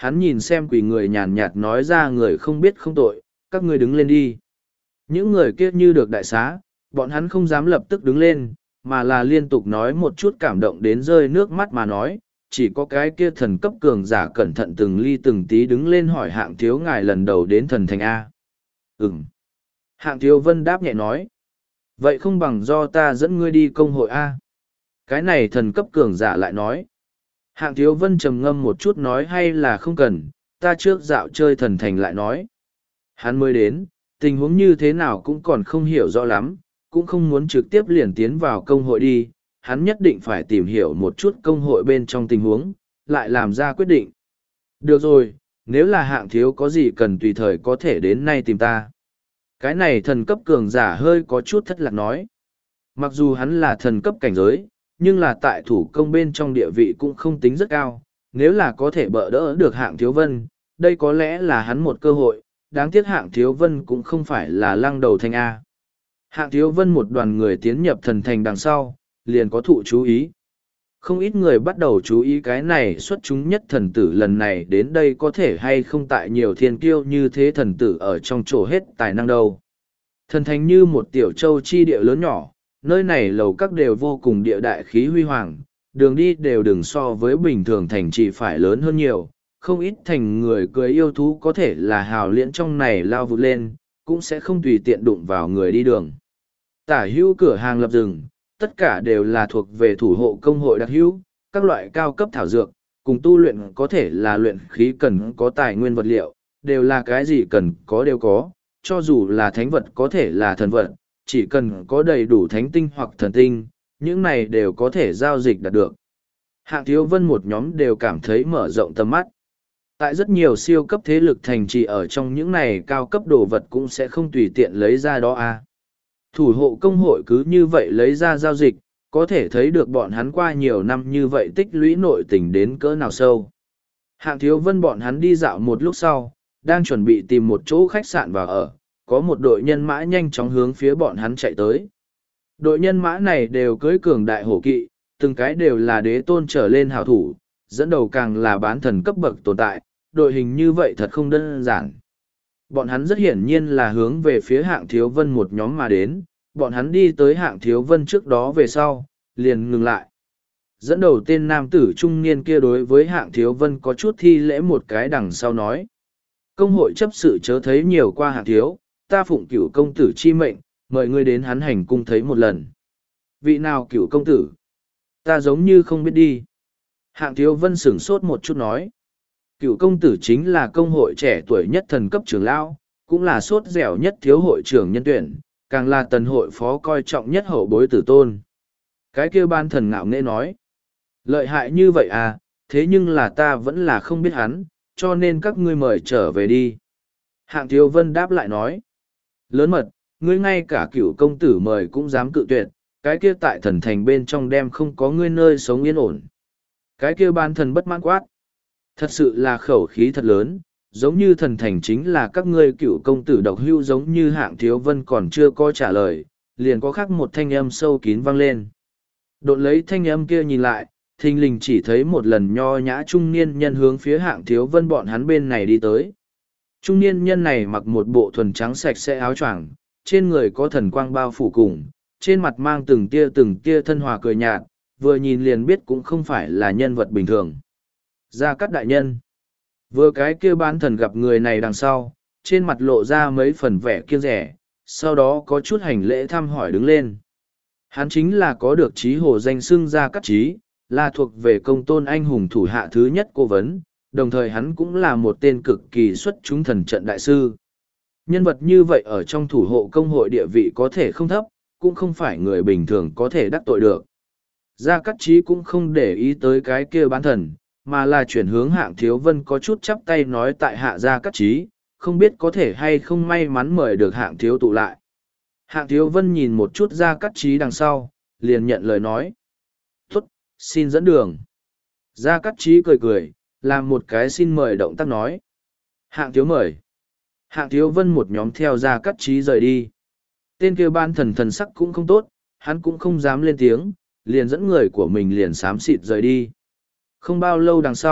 hắn nhìn xem quỷ người nhàn nhạt nói ra người không biết không tội, các ngươi đứng lên đi. Những người kia như được đại xá, bọn hắn không dám lập tức đứng lên, mà là liên tục nói một chút cảm động đến rơi nước mắt mà nói, chỉ có cái kia thần cấp cường giả cẩn thận từng ly từng tí đứng lên hỏi Hạng Thiếu ngài lần đầu đến thần thành A. Ừm. Hạng Thiếu Vân đáp nhẹ nói. Vậy không bằng do ta dẫn ngươi đi công hội A. Cái này thần cấp cường giả lại nói. Hạng Thiếu Vân trầm ngâm một chút nói hay là không cần, ta trước dạo chơi thần thành lại nói. Hắn mới đến, tình huống như thế nào cũng còn không hiểu rõ lắm, cũng không muốn trực tiếp liền tiến vào công hội đi, hắn nhất định phải tìm hiểu một chút công hội bên trong tình huống, lại làm ra quyết định. Được rồi, nếu là Hạng Thiếu có gì cần tùy thời có thể đến nay tìm ta. Cái này thần cấp cường giả hơi có chút thất lạc nói. Mặc dù hắn là thần cấp cảnh giới, nhưng là tại thủ công bên trong địa vị cũng không tính rất cao. Nếu là có thể bỡ đỡ được Hạng Thiếu Vân, đây có lẽ là hắn một cơ hội. Đáng tiếc Hạng Thiếu Vân cũng không phải là lăng đầu thanh A. Hạng Thiếu Vân một đoàn người tiến nhập thần thành đằng sau, liền có thụ chú ý. Không ít người bắt đầu chú ý cái này xuất chúng nhất thần tử lần này đến đây có thể hay không tại nhiều thiên kiêu như thế thần tử ở trong chỗ hết tài năng đâu. Thần thành như một tiểu châu chi địa lớn nhỏ, nơi này lầu các đều vô cùng địa đại khí huy hoàng, đường đi đều đừng so với bình thường thành chỉ phải lớn hơn nhiều. Không ít thành người cười yêu thú có thể là hào liễn trong này lao vụt lên, cũng sẽ không tùy tiện đụng vào người đi đường. Tả hữu cửa hàng lập rừng, tất cả đều là thuộc về thủ hộ công hội đặc hữu, các loại cao cấp thảo dược, cùng tu luyện có thể là luyện khí cần có tài nguyên vật liệu, đều là cái gì cần có đều có, cho dù là thánh vật có thể là thần vật, chỉ cần có đầy đủ thánh tinh hoặc thần tinh, những này đều có thể giao dịch đạt được. Hạng Thiếu Vân một nhóm đều cảm thấy mở rộng tầm mắt. Tại rất nhiều siêu cấp thế lực thành trì ở trong những này cao cấp đồ vật cũng sẽ không tùy tiện lấy ra đó a. Thủ hộ công hội cứ như vậy lấy ra giao dịch, có thể thấy được bọn hắn qua nhiều năm như vậy tích lũy nội tình đến cỡ nào sâu. Hạng Thiếu Vân bọn hắn đi dạo một lúc sau, đang chuẩn bị tìm một chỗ khách sạn vào ở, có một đội nhân mã nhanh chóng hướng phía bọn hắn chạy tới. Đội nhân mã này đều cưỡi cường đại hổ kỵ, từng cái đều là đế tôn trở lên hảo thủ, dẫn đầu càng là bán thần cấp bậc tồn tại, đội hình như vậy thật không đơn giản. Bọn hắn rất hiển nhiên là hướng về phía Hạng Thiếu Vân một nhóm mà đến, bọn hắn đi tới Hạng Thiếu Vân trước đó về sau, liền ngừng lại. Dẫn đầu tên nam tử trung niên kia đối với Hạng Thiếu Vân có chút thi lễ một cái đằng sau nói. Công hội chấp sự chớ thấy nhiều qua Hạng Thiếu, ta phụng cửu công tử chi mệnh, mời ngươi đến hắn hành cung thấy một lần. Vị nào cửu công tử? Ta giống như không biết đi. Hạng Thiếu Vân sửng sốt một chút nói. Cựu công tử chính là công hội trẻ tuổi nhất thần cấp trưởng lão, cũng là sốt dẻo nhất thiếu hội trưởng nhân tuyển, càng là tần hội phó coi trọng nhất hậu bối tử tôn. Cái kia ban thần ngạo nghễ nói. Lợi hại như vậy à, thế nhưng là ta vẫn là không biết hắn, cho nên các ngươi mời trở về đi. Hạng Thiếu Vân đáp lại nói. Lớn mật, ngươi ngay cả cựu công tử mời cũng dám cự tuyệt, cái kia tại thần thành bên trong đem không có ngươi nơi sống yên ổn. Cái kia ban thần bất mãn quát. Thật sự là khẩu khí thật lớn, giống như thần thành chính là các ngươi cựu công tử độc hưu giống như Hạng Thiếu Vân còn chưa có trả lời, liền có khác một thanh âm sâu kín vang lên. Đột lấy thanh âm kia nhìn lại, thình lình chỉ thấy một lần nho nhã trung niên nhân hướng phía Hạng Thiếu Vân bọn hắn bên này đi tới. Trung niên nhân này mặc một bộ thuần trắng sạch sẽ áo choàng, trên người có thần quang bao phủ cùng, trên mặt mang từng tia thân hòa cười nhạt, vừa nhìn liền biết cũng không phải là nhân vật bình thường. Gia Cát đại nhân. Vừa cái kia bán thần gặp người này đằng sau, trên mặt lộ ra mấy phần vẻ kiêng rẻ, sau đó có chút hành lễ thăm hỏi đứng lên. Hắn chính là có được chí hồ danh xưng Gia Cát Chí, là thuộc về công tôn anh hùng thủ hạ thứ nhất cố vấn, đồng thời hắn cũng là một tên cực kỳ xuất chúng thần trận đại sư. Nhân vật như vậy ở trong thủ hộ công hội địa vị có thể không thấp, cũng không phải người bình thường có thể đắc tội được. Gia Cát Chí cũng không để ý tới cái kia bán thần, mà là chuyển hướng Hạng Thiếu Vân có chút chắp tay nói tại hạ Gia Cát Chí, không biết có thể hay không may mắn mời được Hạng Thiếu tụ lại. Hạng Thiếu Vân nhìn một chút Gia Cát Chí đằng sau, liền nhận lời nói. Tốt, xin dẫn đường. Gia Cát Chí cười cười, làm một cái xin mời động tác nói. Hạng Thiếu mời. Hạng Thiếu Vân một nhóm theo Gia Cát Chí rời đi. Tên kia ban thần thần sắc cũng không tốt, hắn cũng không dám lên tiếng, liền dẫn người của mình liền xám xịt rời đi. Không bao lâu đằng sau,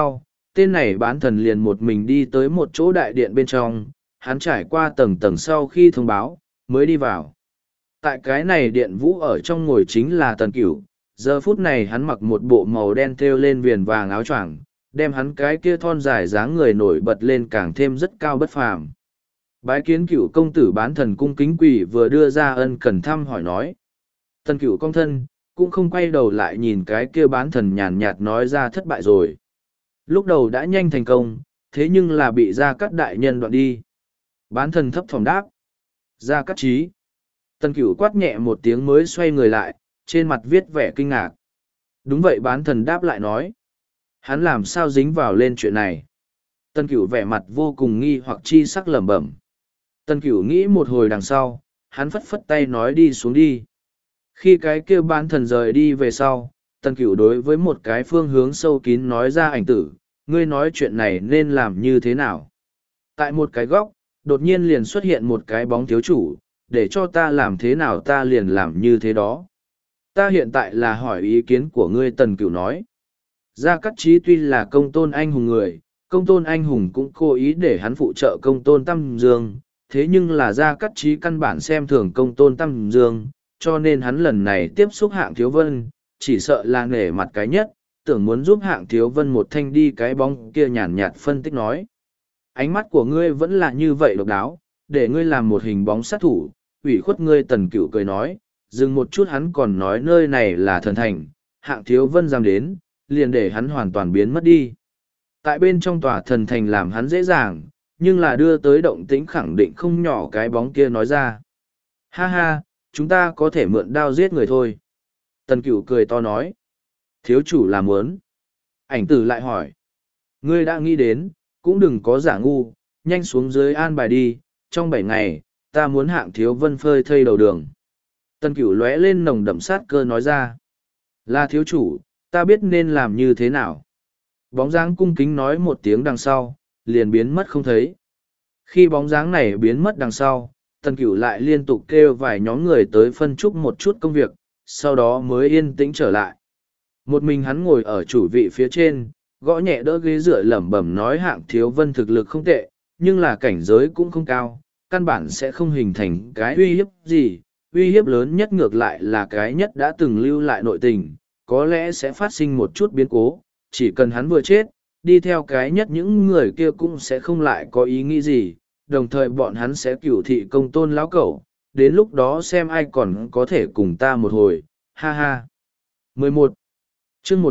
tên này bán thần liền một mình đi tới một chỗ đại điện bên trong, hắn trải qua tầng tầng sau khi thông báo, mới đi vào. Tại cái này điện vũ ở trong ngồi chính là Tần Cửu, giờ phút này hắn mặc một bộ màu đen thêu lên viền vàng áo choàng, đem hắn cái kia thon dài dáng người nổi bật lên càng thêm rất cao bất phàm. Bái kiến Cửu công tử bán thần cung kính quỳ vừa đưa ra ân cần thăm hỏi nói. Tần Cửu công thân, cũng không quay đầu lại nhìn cái kia bán thần nhàn nhạt nói ra thất bại rồi. Lúc đầu đã nhanh thành công, thế nhưng là bị Gia Cát đại nhân đoạn đi. Bán thần thấp thỏm đáp. Gia Cát Chí. Tần Cửu quát nhẹ một tiếng mới xoay người lại, trên mặt viết vẻ kinh ngạc. Đúng vậy bán thần đáp lại nói. Hắn làm sao dính vào lên chuyện này? Tần Cửu vẻ mặt vô cùng nghi hoặc chi sắc lẩm bẩm. Tần Cửu nghĩ một hồi đằng sau, hắn phất phất tay nói đi xuống đi. Khi cái kia bán thần rời đi về sau, Tần Cửu đối với một cái phương hướng sâu kín nói ra ảnh tử, ngươi nói chuyện này nên làm như thế nào? Tại một cái góc, đột nhiên liền xuất hiện một cái bóng thiếu chủ, để cho ta làm thế nào ta liền làm như thế đó. Ta hiện tại là hỏi ý kiến của ngươi. Tần Cửu nói. Gia Cát Chí tuy là công tôn anh hùng người, công tôn anh hùng cũng cố ý để hắn phụ trợ công tôn Tam Dương, thế nhưng là Gia Cát Chí căn bản xem thường công tôn Tam Dương, cho nên hắn lần này tiếp xúc Hạng Thiếu Vân, chỉ sợ là nể mặt cái nhất, tưởng muốn giúp Hạng Thiếu Vân một thanh đi cái bóng kia nhàn nhạt phân tích nói. Ánh mắt của ngươi vẫn là như vậy độc đáo, để ngươi làm một hình bóng sát thủ, ủy khuất ngươi. Tần Cửu cười nói, dừng một chút hắn còn nói nơi này là thần thành, Hạng Thiếu Vân dám đến, liền để hắn hoàn toàn biến mất đi. Tại bên trong tòa thần thành làm hắn dễ dàng, nhưng là đưa tới động tĩnh khẳng định không nhỏ. Cái bóng kia nói ra. Ha ha, chúng ta có thể mượn đao giết người thôi. Tần Cửu cười to nói. Thiếu chủ làm muốn. Ảnh tử lại hỏi. Ngươi đã nghĩ đến, cũng đừng có giả ngu, nhanh xuống dưới an bài đi, trong 7 ngày, ta muốn Hạng Thiếu Vân phơi thây đầu đường. Tần Cửu lóe lên nồng đậm sát cơ nói ra. Là thiếu chủ, ta biết nên làm như thế nào. Bóng dáng cung kính nói một tiếng đằng sau, liền biến mất không thấy. Khi bóng dáng này biến mất đằng sau, Tần Cửu lại liên tục kêu vài nhóm người tới phân chúc một chút công việc, sau đó mới yên tĩnh trở lại. Một mình hắn ngồi ở chủ vị phía trên, gõ nhẹ đỡ ghế dựa lẩm bẩm nói Hạng Thiếu Vân thực lực không tệ, nhưng là cảnh giới cũng không cao, căn bản sẽ không hình thành cái uy hiếp gì. Uy hiếp lớn nhất ngược lại là cái nhất đã từng lưu lại nội tình, có lẽ sẽ phát sinh một chút biến cố, chỉ cần hắn vừa chết, đi theo cái nhất những người kia cũng sẽ không lại có ý nghĩ gì, đồng thời bọn hắn sẽ cửu thị công tôn lão cẩu, đến lúc đó xem ai còn có thể cùng ta một hồi, ha ha. 11. Chương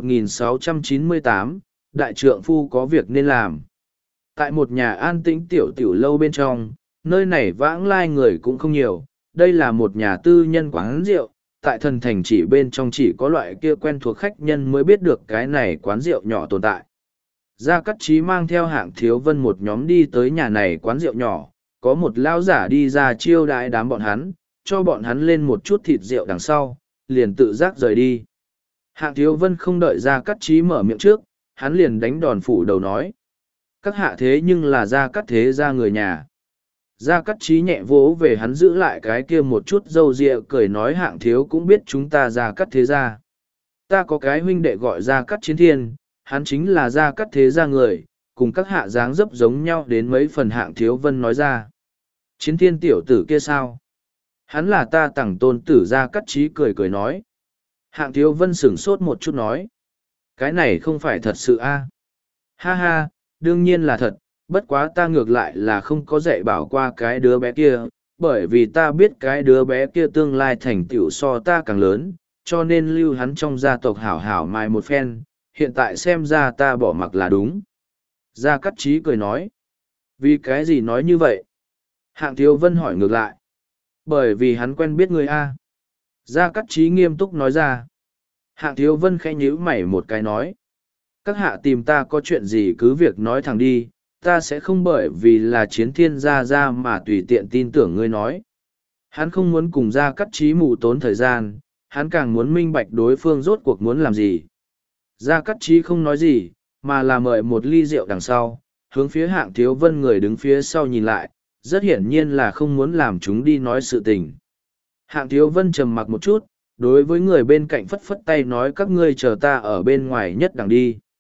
1698, Đại trượng phu có việc nên làm. Tại một nhà an tĩnh tiểu tiểu lâu bên trong, nơi này vãng lai người cũng không nhiều, đây là một nhà tư nhân quán rượu, tại thần thành chỉ bên trong chỉ có loại kia quen thuộc khách nhân mới biết được cái này quán rượu nhỏ tồn tại. Gia Cát Chí mang theo Hạng Thiếu Vân một nhóm đi tới nhà này quán rượu nhỏ, có một lão giả đi ra chiêu đãi đám bọn hắn, cho bọn hắn lên một chút thịt rượu đằng sau, liền tự giác rời đi. Hạng Thiếu Vân không đợi Gia Cát Chí mở miệng trước, hắn liền đánh đòn phủ đầu nói. Các hạ thế nhưng là Gia Cát thế gia người nhà. Gia Cát Chí nhẹ vỗ về hắn giữ lại cái kia một chút râu ria cười nói Hạng thiếu cũng biết chúng ta Gia Cát thế gia. Ta có cái huynh đệ gọi Gia Cát Chiến Thiên, hắn chính là Gia Cát thế gia người, cùng các hạ dáng dấp giống nhau đến mấy phần. Hạng Thiếu Vân nói ra. Chiến Thiên tiểu tử kia sao? Hắn là ta tặng tôn tử. Gia Cát Chí cười cười nói. Hạng Thiếu Vân sửng sốt một chút nói. Cái này không phải thật sự a? Ha ha, đương nhiên là thật. Bất quá ta ngược lại là không có dạy bảo qua cái đứa bé kia, bởi vì ta biết cái đứa bé kia tương lai thành tựu so ta càng lớn, cho nên lưu hắn trong gia tộc hảo hảo mai một phen, hiện tại xem ra ta bỏ mặc là đúng. Gia Cát Chí cười nói. Vì cái gì nói như vậy? Hạng Thiếu Vân hỏi ngược lại. Bởi vì hắn quen biết người A. Gia Cát Chí nghiêm túc nói ra. Hạng Thiếu Vân khẽ nhíu mày một cái nói. Các hạ tìm ta có chuyện gì cứ việc nói thẳng đi, ta sẽ không bởi vì là Chiến Thiên gia gia mà tùy tiện tin tưởng ngươi nói. Hắn không muốn cùng Gia Cát Chí mù tốn thời gian, hắn càng muốn minh bạch đối phương rốt cuộc muốn làm gì. Gia Cát Chí không nói gì, mà là mời một ly rượu đằng sau, hướng phía Hạng Thiếu Vân người đứng phía sau nhìn lại, rất hiển nhiên là không muốn làm chúng đi nói sự tình. Hạng Thiếu Vân trầm mặc một chút, đối với người bên cạnh phất phất tay nói các ngươi chờ ta ở bên ngoài nhất đằng đi.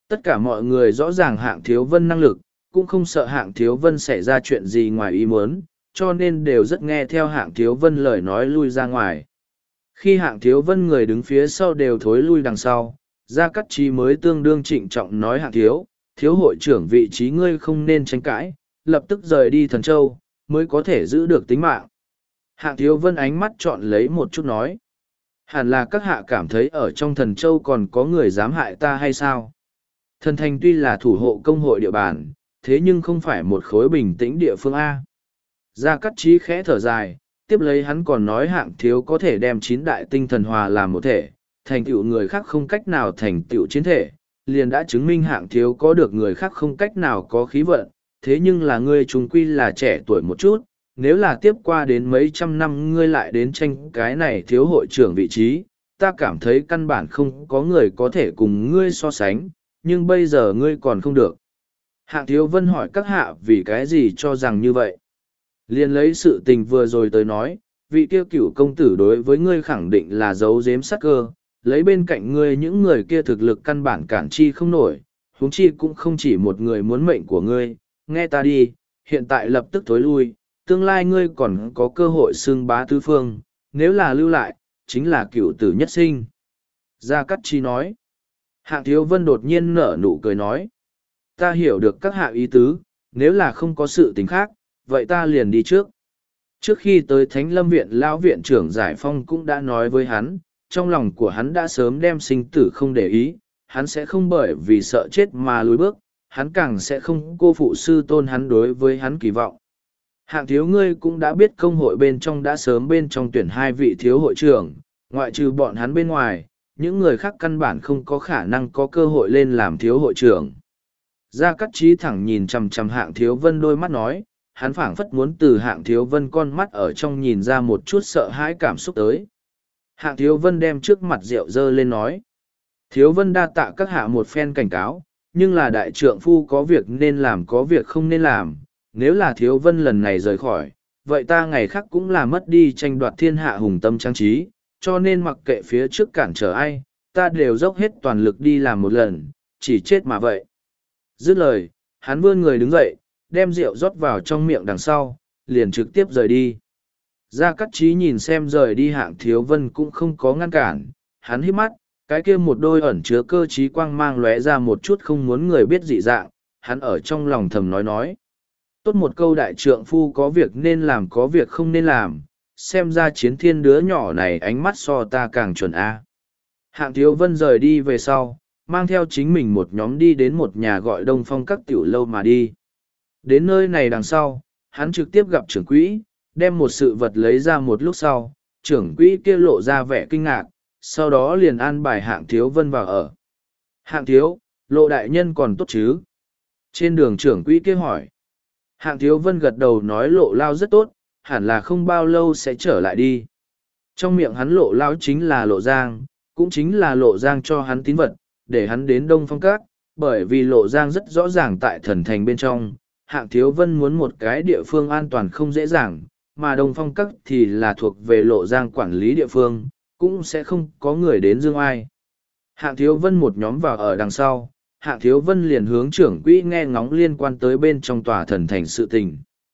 Tất cả mọi người rõ ràng Hạng Thiếu Vân năng lực, cũng không sợ Hạng Thiếu Vân xảy ra chuyện gì ngoài ý muốn, cho nên đều rất nghe theo Hạng Thiếu Vân lời nói lui ra ngoài. Khi Hạng Thiếu Vân người đứng phía sau đều thối lui đằng sau, Gia Cát Trí mới tương đương trịnh trọng nói Hạng Thiếu hội trưởng vị trí ngươi không nên tranh cãi, lập tức rời đi Thần Châu, mới có thể giữ được tính mạng. Hạng Thiếu Vân ánh mắt chọn lấy một chút nói. Hẳn là các hạ cảm thấy ở trong Thần Châu còn có người dám hại ta hay sao? Thần Thành tuy là thủ hộ công hội địa bàn, thế nhưng không phải một khối bình tĩnh địa phương A. Gia Cát Trí khẽ thở dài, tiếp lấy hắn còn nói Hạng Thiếu có thể đem 9 đại tinh thần hòa làm một thể, thành tựu người khác không cách nào thành tựu chiến thể, liền đã chứng minh Hạng Thiếu có được người khác không cách nào có khí vận, thế nhưng là ngươi chúng quy là trẻ tuổi một chút, nếu là tiếp qua đến mấy trăm năm ngươi lại đến tranh cái này thiếu hội trưởng vị trí, ta cảm thấy căn bản không có người có thể cùng ngươi so sánh, nhưng bây giờ ngươi còn không được. Hạng Thiếu Vân hỏi các hạ vì cái gì cho rằng như vậy. Liên lấy sự tình vừa rồi tới nói, vị kia cửu công tử đối với ngươi khẳng định là giấu giếm sát cơ, lấy bên cạnh ngươi những người kia thực lực căn bản cản chi không nổi, huống chi cũng không chỉ một người muốn mệnh của ngươi, nghe ta đi, hiện tại lập tức thối lui, tương lai ngươi còn có cơ hội xưng bá tứ phương, nếu là lưu lại, chính là cửu tử nhất sinh. Gia Cát Chi nói. Hạng Thiếu Vân đột nhiên nở nụ cười nói. Ta hiểu được các hạ ý tứ, nếu là không có sự tình khác, vậy ta liền đi trước. Trước khi tới Thánh Lâm Viện lão viện trưởng Giải Phong cũng đã nói với hắn, trong lòng của hắn đã sớm đem sinh tử không để ý, hắn sẽ không bởi vì sợ chết mà lùi bước, hắn càng sẽ không cô phụ sư tôn hắn đối với hắn kỳ vọng. Hạng Thiếu ngươi cũng đã biết công hội bên trong đã sớm bên trong tuyển 2 vị thiếu hội trưởng, ngoại trừ bọn hắn bên ngoài, những người khác căn bản không có khả năng có cơ hội lên làm thiếu hội trưởng. Gia Cát Trí thẳng nhìn chằm chằm Hạng Thiếu Vân đôi mắt nói, hắn phảng phất muốn từ Hạng Thiếu Vân con mắt ở trong nhìn ra một chút sợ hãi cảm xúc tới. Hạng Thiếu Vân đem trước mặt rượu dơ lên nói. Thiếu Vân đa tạ các hạ một phen cảnh cáo, nhưng là đại trượng phu có việc nên làm có việc không nên làm. Nếu là Thiếu Vân lần này rời khỏi, vậy ta ngày khác cũng là mất đi tranh đoạt thiên hạ hùng tâm trang trí, cho nên mặc kệ phía trước cản trở ai, ta đều dốc hết toàn lực đi làm một lần, chỉ chết mà vậy. Dứt lời, hắn vươn người đứng dậy, đem rượu rót vào trong miệng đằng sau, liền trực tiếp rời đi. Gia Cát Trí nhìn xem rời đi Hạng Thiếu Vân cũng không có ngăn cản, hắn hít mắt, cái kia một đôi ẩn chứa cơ trí quang mang lóe ra một chút không muốn người biết dị dạng, hắn ở trong lòng thầm nói. Tốt một câu đại trượng phu có việc nên làm có việc không nên làm, xem ra Chiến Thiên đứa nhỏ này ánh mắt so ta càng chuẩn a. Hạng Thiếu Vân rời đi về sau, mang theo chính mình một nhóm đi đến một nhà gọi Đông Phong các tiểu lâu mà đi. Đến nơi này đằng sau, hắn trực tiếp gặp trưởng quỹ, đem một sự vật lấy ra một lúc sau, trưởng quỹ kia lộ ra vẻ kinh ngạc, sau đó liền an bài Hạng Thiếu Vân vào ở. Hạng Thiếu, Lộ đại nhân còn tốt chứ? Trên đường trưởng quỹ kia hỏi. Hạng Thiếu Vân gật đầu nói Lộ lao rất tốt, hẳn là không bao lâu sẽ trở lại đi. Trong miệng hắn Lộ lao chính là Lộ Giang, cũng chính là Lộ Giang cho hắn tín vật, để hắn đến Đông Phong Các, bởi vì Lộ Giang rất rõ ràng tại thần thành bên trong, Hạng Thiếu Vân muốn một cái địa phương an toàn không dễ dàng, mà Đông Phong Các thì là thuộc về Lộ Giang quản lý địa phương, cũng sẽ không có người đến dương ai. Hạng Thiếu Vân một nhóm vào ở đằng sau, Hạng Thiếu Vân liền hướng trưởng quỹ nghe ngóng liên quan tới bên trong tòa thần thành sự tình.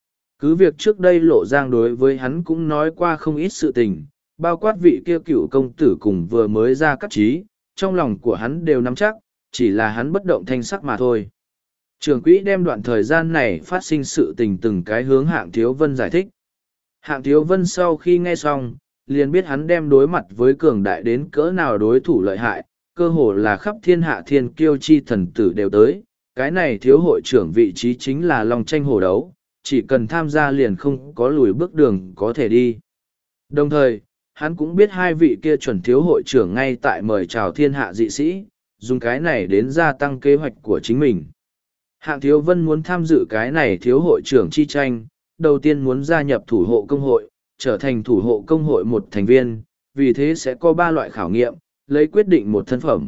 Cứ việc trước đây Lộ Giang đối với hắn cũng nói qua không ít sự tình, bao quát vị kia cựu công tử cùng vừa mới ra cắt trí, trong lòng của hắn đều nắm chắc, chỉ là hắn bất động thanh sắc mà thôi. Trưởng quỹ đem đoạn thời gian này phát sinh sự tình từng cái hướng Hạng Thiếu Vân giải thích. Hạng Thiếu Vân sau khi nghe xong, liền biết hắn đem đối mặt với cường đại đến cỡ nào đối thủ lợi hại, cơ hồ là khắp thiên hạ thiên kiêu chi thần tử đều tới. Cái này thiếu hội trưởng vị trí chính là lòng tranh hổ đấu, chỉ cần tham gia liền không có lùi bước đường có thể đi. Đồng thời, hắn cũng biết 2 vị kia chuẩn thiếu hội trưởng ngay tại mời chào thiên hạ dị sĩ, dùng cái này đến gia tăng kế hoạch của chính mình. Hạng Thiếu Vân muốn tham dự cái này thiếu hội trưởng chi tranh, đầu tiên muốn gia nhập thủ hộ công hội, trở thành thủ hộ công hội một thành viên, vì thế sẽ có 3 loại khảo nghiệm, lấy quyết định một thân phẩm.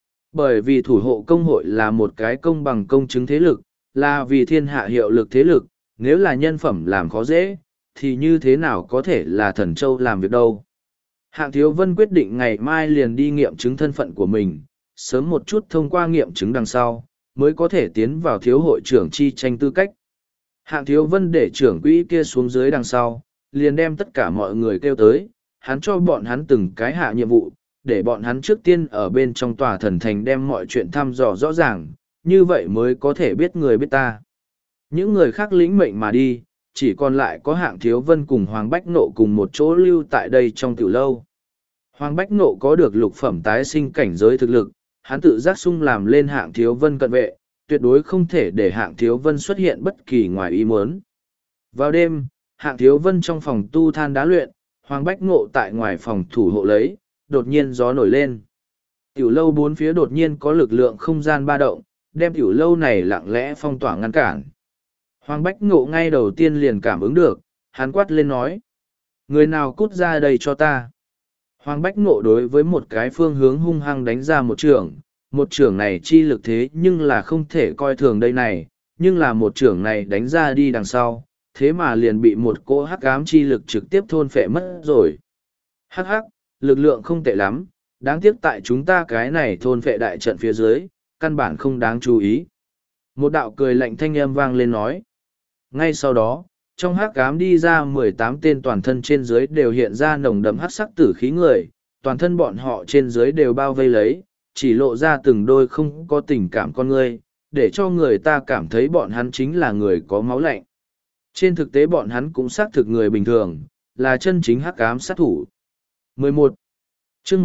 Bởi vì thủ hộ công hội là một cái công bằng công chứng thế lực, là vì thiên hạ hiệu lực thế lực, nếu là nhân phẩm làm khó dễ, thì như thế nào có thể là thần châu làm việc đâu. Hạng Thiếu Vân quyết định ngày mai liền đi nghiệm chứng thân phận của mình, sớm một chút thông qua nghiệm chứng đằng sau, mới có thể tiến vào thiếu hội trưởng chi tranh tư cách. Hạng Thiếu Vân để trưởng quỹ kia xuống dưới đằng sau, liền đem tất cả mọi người kêu tới, hắn cho bọn hắn từng cái hạ nhiệm vụ, để bọn hắn trước tiên ở bên trong tòa thần thành đem mọi chuyện thăm dò rõ ràng, như vậy mới có thể biết người biết ta. Những người khác lĩnh mệnh mà đi, chỉ còn lại có Hạng Thiếu Vân cùng Hoàng Bách Nộ cùng một chỗ lưu tại đây trong tiểu lâu. Hoàng Bách Nộ có được lục phẩm tái sinh cảnh giới thực lực, hắn tự giác sung làm lên Hạng Thiếu Vân cận vệ, tuyệt đối không thể để Hạng Thiếu Vân xuất hiện bất kỳ ngoài ý muốn. Vào đêm, Hạng Thiếu Vân trong phòng tu than đá luyện, Hoàng Bách Ngộ tại ngoài phòng thủ hộ lấy, đột nhiên gió nổi lên. Tiểu lâu bốn phía đột nhiên có lực lượng không gian ba động, đem tiểu lâu này lặng lẽ phong tỏa ngăn cản. Hoàng Bách Ngộ ngay đầu tiên liền cảm ứng được, hắn quát lên nói. Người nào cút ra đây cho ta. Hoàng Bách Ngộ đối với một cái phương hướng hung hăng đánh ra một trưởng này chi lực thế nhưng là không thể coi thường đây này, nhưng là một trưởng này đánh ra đi đằng sau, thế mà liền bị một cỗ hắc ám chi lực trực tiếp thôn phệ mất rồi. Hắc hắc, lực lượng không tệ lắm, đáng tiếc tại chúng ta cái này thôn phệ đại trận phía dưới, căn bản không đáng chú ý. Một đạo cười lạnh thanh âm vang lên nói. Ngay sau đó, trong hắc ám đi ra 18 tên toàn thân trên dưới đều hiện ra nồng đậm hắc sắc tử khí người, toàn thân bọn họ trên dưới đều bao vây lấy, chỉ lộ ra từng đôi không có tình cảm con người, để cho người ta cảm thấy bọn hắn chính là người có máu lạnh. Trên thực tế bọn hắn cũng xác thực người bình thường, là chân chính hắc ám sát thủ. 11. Chương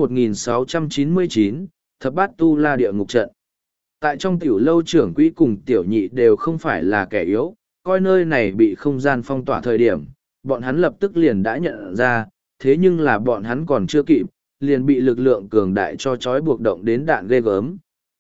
1699, Thập Bát Tu La Địa Ngục Trận. Tại trong tiểu lâu trưởng quỹ cùng tiểu nhị đều không phải là kẻ yếu, coi nơi này bị không gian phong tỏa thời điểm, bọn hắn lập tức liền đã nhận ra, thế nhưng là bọn hắn còn chưa kịp, liền bị lực lượng cường đại cho trói buộc động đến đạn ghê gớm.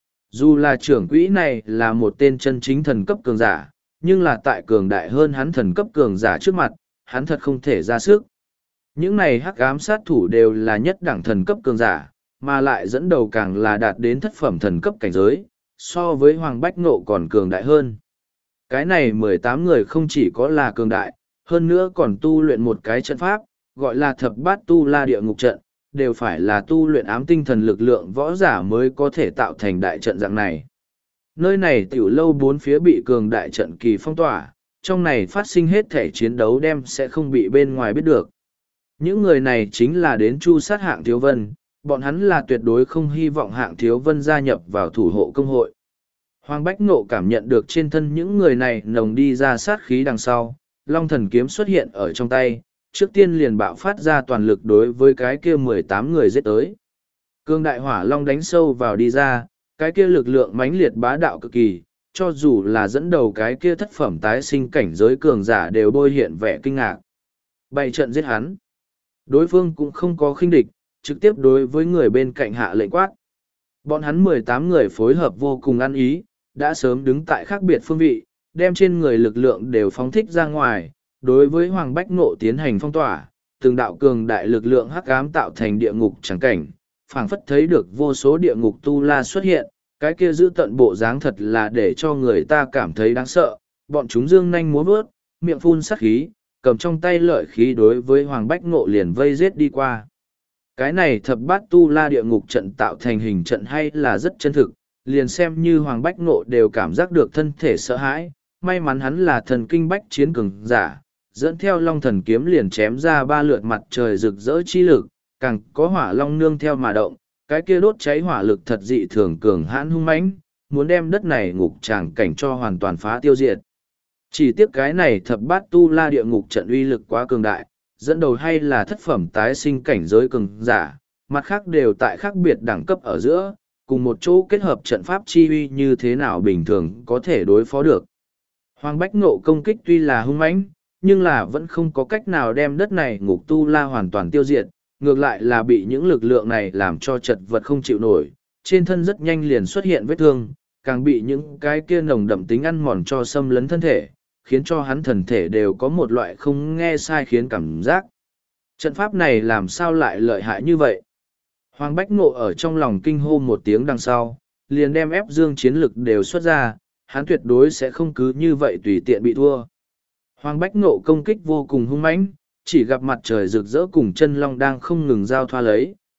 Dù là trưởng quỹ này là một tên chân chính thần cấp cường giả, nhưng là tại cường đại hơn hắn thần cấp cường giả trước mặt, hắn thật không thể ra sức. Những này hắc ám sát thủ đều là nhất đẳng thần cấp cường giả, mà lại dẫn đầu càng là đạt đến thất phẩm thần cấp cảnh giới, so với Hoàng Bách Ngộ còn cường đại hơn. Cái này 18 người không chỉ có là cường đại, hơn nữa còn tu luyện một cái trận pháp, gọi là Thập Bát Tu La Địa Ngục Trận, đều phải là tu luyện ám tinh thần lực lượng võ giả mới có thể tạo thành đại trận dạng này. Nơi này tiểu lâu bốn phía bị cường đại trận kỳ phong tỏa, trong này phát sinh hết thể chiến đấu đem sẽ không bị bên ngoài biết được. Những người này chính là đến chu sát Hạng Thiếu Vân, bọn hắn là tuyệt đối không hy vọng Hạng Thiếu Vân gia nhập vào thủ hộ công hội. Hoàng Bách Ngộ cảm nhận được trên thân những người này nồng đi ra sát khí đằng sau, Long Thần Kiếm xuất hiện ở trong tay, trước tiên liền bạo phát ra toàn lực đối với cái kia 18 người giết tới. Cương đại hỏa long đánh sâu vào đi ra, cái kia lực lượng mãnh liệt bá đạo cực kỳ, cho dù là dẫn đầu cái kia thất phẩm tái sinh cảnh giới cường giả đều bôi hiện vẻ kinh ngạc. Bày trận giết hắn. Đối phương cũng không có khinh địch, trực tiếp đối với người bên cạnh hạ lệnh quát. Bọn hắn 18 người phối hợp vô cùng ăn ý, đã sớm đứng tại khác biệt phương vị, đem trên người lực lượng đều phóng thích ra ngoài, đối với Hoàng Bách Ngộ tiến hành phong tỏa, từng đạo cường đại lực lượng hắc ám tạo thành địa ngục chẳng cảnh, phảng phất thấy được vô số địa ngục tu la xuất hiện, cái kia giữ tận bộ dáng thật là để cho người ta cảm thấy đáng sợ, bọn chúng dương nhanh múa vớt, miệng phun sát khí, cầm trong tay lợi khí đối với Hoàng Bách Ngộ liền vây giết đi qua. Cái này Thập Bát Tu La Địa Ngục Trận tạo thành hình trận hay là rất chân thực, liền xem như Hoàng Bách Ngộ đều cảm giác được thân thể sợ hãi, may mắn hắn là thần kinh bách chiến cường giả, dẫn theo Long Thần Kiếm liền chém ra 3 lượt mặt trời rực rỡ chi lực, càng có hỏa long nương theo mà động, cái kia đốt cháy hỏa lực thật dị thường cường hãn hung mãnh, muốn đem đất này ngục tràng cảnh cho hoàn toàn phá tiêu diệt. Chỉ tiếc cái này Thập Bát Tu La Địa Ngục Trận uy lực quá cường đại, dẫn đầu hay là thất phẩm tái sinh cảnh giới cường giả, mặt khác đều tại khác biệt đẳng cấp ở giữa, cùng một chỗ kết hợp trận pháp chi uy như thế nào bình thường có thể đối phó được. Hoàng Bách Ngộ công kích tuy là hung mãnh, nhưng là vẫn không có cách nào đem đất này ngục tu la hoàn toàn tiêu diệt, ngược lại là bị những lực lượng này làm cho chật vật không chịu nổi, trên thân rất nhanh liền xuất hiện vết thương, càng bị những cái kia nồng đậm tính ăn mòn cho xâm lấn thân thể, khiến cho hắn thần thể đều có một loại không nghe sai khiến cảm giác. Trận pháp này làm sao lại lợi hại như vậy? Hoàng Bách Ngộ ở trong lòng kinh hô một tiếng đằng sau, liền đem ép dương chiến lực đều xuất ra, hắn tuyệt đối sẽ không cứ như vậy tùy tiện bị thua. Hoàng Bách Ngộ công kích vô cùng hung mãnh, chỉ gặp mặt trời rực rỡ cùng chân long đang không ngừng giao thoa lấy,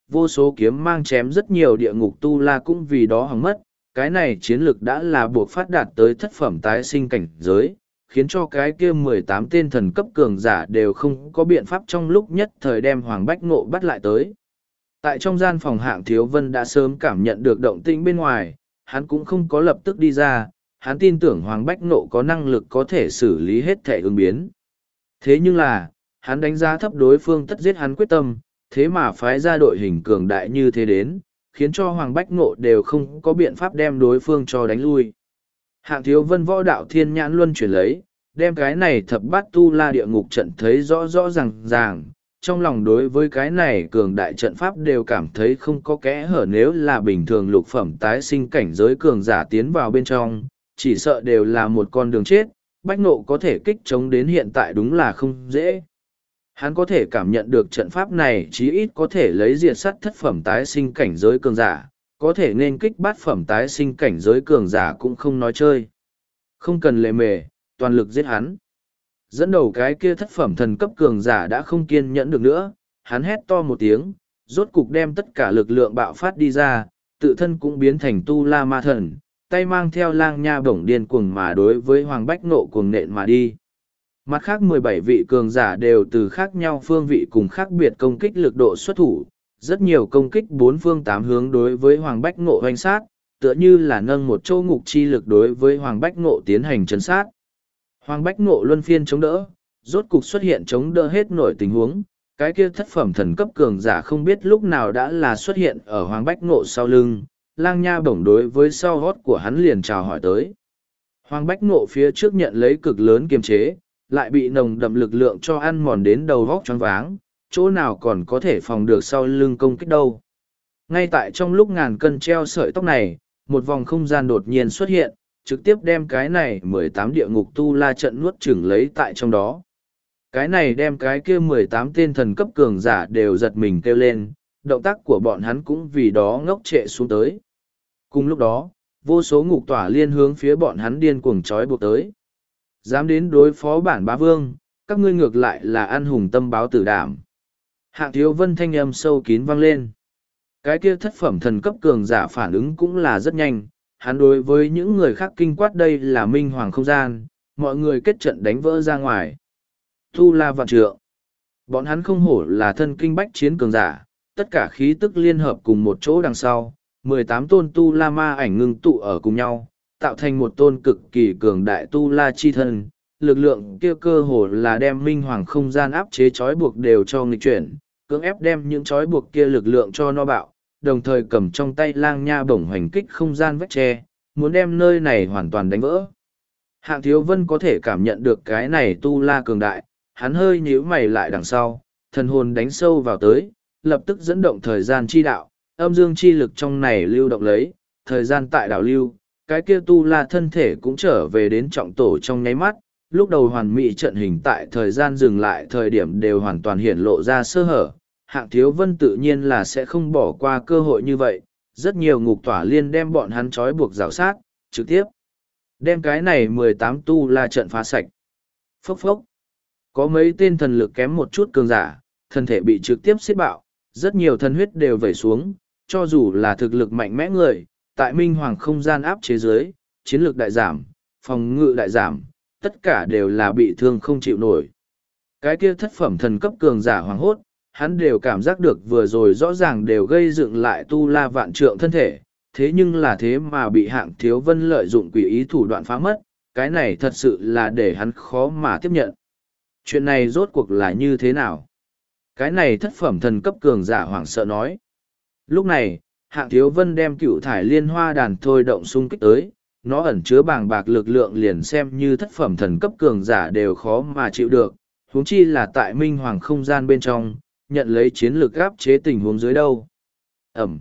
vô số kiếm mang chém rất nhiều địa ngục tu la cũng vì đó hỏng mất. Cái này chiến lực đã là buộc phát đạt tới thất phẩm tái sinh cảnh giới, khiến cho cái kia 18 tên thần cấp cường giả đều không có biện pháp trong lúc nhất thời đem Hoàng Bách Ngộ bắt lại tới. Tại trong gian phòng Hạng Thiếu Vân đã sớm cảm nhận được động tĩnh bên ngoài, hắn cũng không có lập tức đi ra, hắn tin tưởng Hoàng Bách Ngộ có năng lực có thể xử lý hết thể ứng biến. Thế nhưng là, hắn đánh giá thấp đối phương tất giết hắn quyết tâm, thế mà phái ra đội hình cường đại như thế đến, khiến cho Hoàng Bách Ngộ đều không có biện pháp đem đối phương cho đánh lui. Hạng Thiếu Vân võ đạo thiên nhãn luân chuyển lấy, đem cái này thập bát tu la địa ngục trận thấy rõ rõ ràng, trong lòng đối với cái này cường đại trận pháp đều cảm thấy không có kẽ hở, nếu là bình thường lục phẩm tái sinh cảnh giới cường giả tiến vào bên trong, chỉ sợ đều là một con đường chết, Bách Ngộ có thể kích chống đến hiện tại đúng là không dễ. Hắn có thể cảm nhận được trận pháp này chí ít có thể lấy diệt sắt thất phẩm tái sinh cảnh giới cường giả, có thể nên kích bát phẩm tái sinh cảnh giới cường giả cũng không nói chơi. Không cần lề mề, toàn lực giết hắn. Dẫn đầu cái kia thất phẩm thần cấp cường giả đã không kiên nhẫn được nữa, hắn hét to một tiếng, rốt cục đem tất cả lực lượng bạo phát đi ra, tự thân cũng biến thành tu la ma thần, tay mang theo lang nha bổng điên cuồng mà đối với Hoàng Bách Nộ cuồng nện mà đi. Mặt khác 17 vị cường giả đều từ khác nhau phương vị cùng khác biệt công kích lực độ xuất thủ, rất nhiều công kích bốn phương tám hướng đối với Hoàng Bách Ngộ hoành sát, tựa như là nâng một châu ngục chi lực đối với Hoàng Bách Ngộ tiến hành trấn sát. Hoàng Bách Ngộ luân phiên chống đỡ, rốt cục xuất hiện chống đỡ hết nổi tình huống, cái kia thất phẩm thần cấp cường giả không biết lúc nào đã là xuất hiện ở Hoàng Bách Ngộ sau lưng, lang nha bổng đối với sau hót của hắn liền chào hỏi tới. Hoàng Bách Ngộ phía trước nhận lấy cực lớn kiềm chế, lại bị nồng đậm lực lượng cho ăn mòn đến đầu vóc choáng váng, chỗ nào còn có thể phòng được sau lưng công kích đâu. Ngay tại trong lúc ngàn cân treo sợi tóc này, một vòng không gian đột nhiên xuất hiện, trực tiếp đem cái này 18 địa ngục tu la trận nuốt chửng lấy tại trong đó. Cái này đem cái kia 18 tên thần cấp cường giả đều giật mình kêu lên, động tác của bọn hắn cũng vì đó ngốc trệ xuống tới. Cùng lúc đó, vô số ngục tỏa liên hướng phía bọn hắn điên cuồng trói buộc tới. Dám đến đối phó bản bá vương, các ngươi ngược lại là ăn hùng tâm báo tử đảm. Hạng Thiếu Vân thanh âm sâu kín vang lên. Cái kia thất phẩm thần cấp cường giả phản ứng cũng là rất nhanh, hắn đối với những người khác kinh quát đây là minh hoàng không gian, mọi người kết trận đánh vỡ ra ngoài. Tu la vạn trượng. Bọn hắn không hổ là thân kinh bách chiến cường giả, tất cả khí tức liên hợp cùng một chỗ đằng sau, 18 tôn tu la ma ảnh ngưng tụ ở cùng nhau, tạo thành một tôn cực kỳ cường đại tu la chi thân. Lực lượng kia cơ hồ là đem minh hoàng không gian áp chế trói buộc đều cho nghịch chuyển, cưỡng ép đem những trói buộc kia lực lượng cho no bạo, đồng thời cầm trong tay lang nha bổng hoành kích không gian vách tre, muốn đem nơi này hoàn toàn đánh vỡ. Hạng Thiếu Vân có thể cảm nhận được cái này tu la cường đại, hắn hơi nhíu mày lại đằng sau, thần hồn đánh sâu vào tới, lập tức dẫn động thời gian chi đạo, âm dương chi lực trong này lưu động lấy, thời gian tại đảo lưu, cái kia tu la thân thể cũng trở về đến trọng tổ trong nháy mắt, lúc đầu hoàn mỹ trận hình tại thời gian dừng lại thời điểm đều hoàn toàn hiển lộ ra sơ hở. Hạng Thiếu Vân tự nhiên là sẽ không bỏ qua cơ hội như vậy, rất nhiều ngục tỏa liên đem bọn hắn trói buộc rào sát, trực tiếp đem cái này 18 tu la trận phá sạch. Phốc phốc. Có mấy tên thần lực kém một chút cường giả, thân thể bị trực tiếp xiết bạo, rất nhiều thần huyết đều vẩy xuống, cho dù là thực lực mạnh mẽ người, tại minh hoàng không gian áp chế giới, chiến lược đại giảm, phòng ngự đại giảm, tất cả đều là bị thương không chịu nổi. Cái kia thất phẩm thần cấp cường giả hoàng hốt, hắn đều cảm giác được vừa rồi rõ ràng đều gây dựng lại tu la vạn trượng thân thể, thế nhưng là thế mà bị Hạng Thiếu Vân lợi dụng quỷ ý thủ đoạn phá mất, cái này thật sự là để hắn khó mà tiếp nhận. Chuyện này rốt cuộc là như thế nào? Cái này thất phẩm thần cấp cường giả hoảng sợ nói. Lúc này, Hạng Thiếu Vân đem cựu thải liên hoa đàn thôi động xung kích tới, nó ẩn chứa bàng bạc lực lượng liền xem như thất phẩm thần cấp cường giả đều khó mà chịu được, huống chi là tại minh hoàng không gian bên trong, nhận lấy chiến lược áp chế tình huống dưới đâu. Ẩm.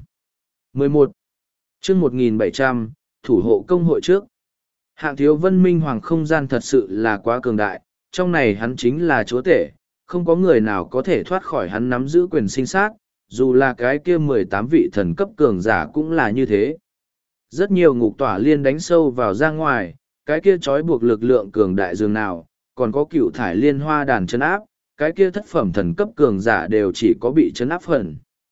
11. chương 1700, thủ hộ công hội trước. Hạng Thiếu Vân minh hoàng không gian thật sự là quá cường đại, trong này hắn chính là chúa tể, không có người nào có thể thoát khỏi hắn nắm giữ quyền sinh sát, dù là cái kia 18 vị thần cấp cường giả cũng là như thế. Rất nhiều ngục tỏa liên đánh sâu vào ra ngoài, cái kia trói buộc lực lượng cường đại dường nào, còn có cựu thải liên hoa đàn chân áp, cái kia thất phẩm thần cấp cường giả đều chỉ có bị chấn áp phần.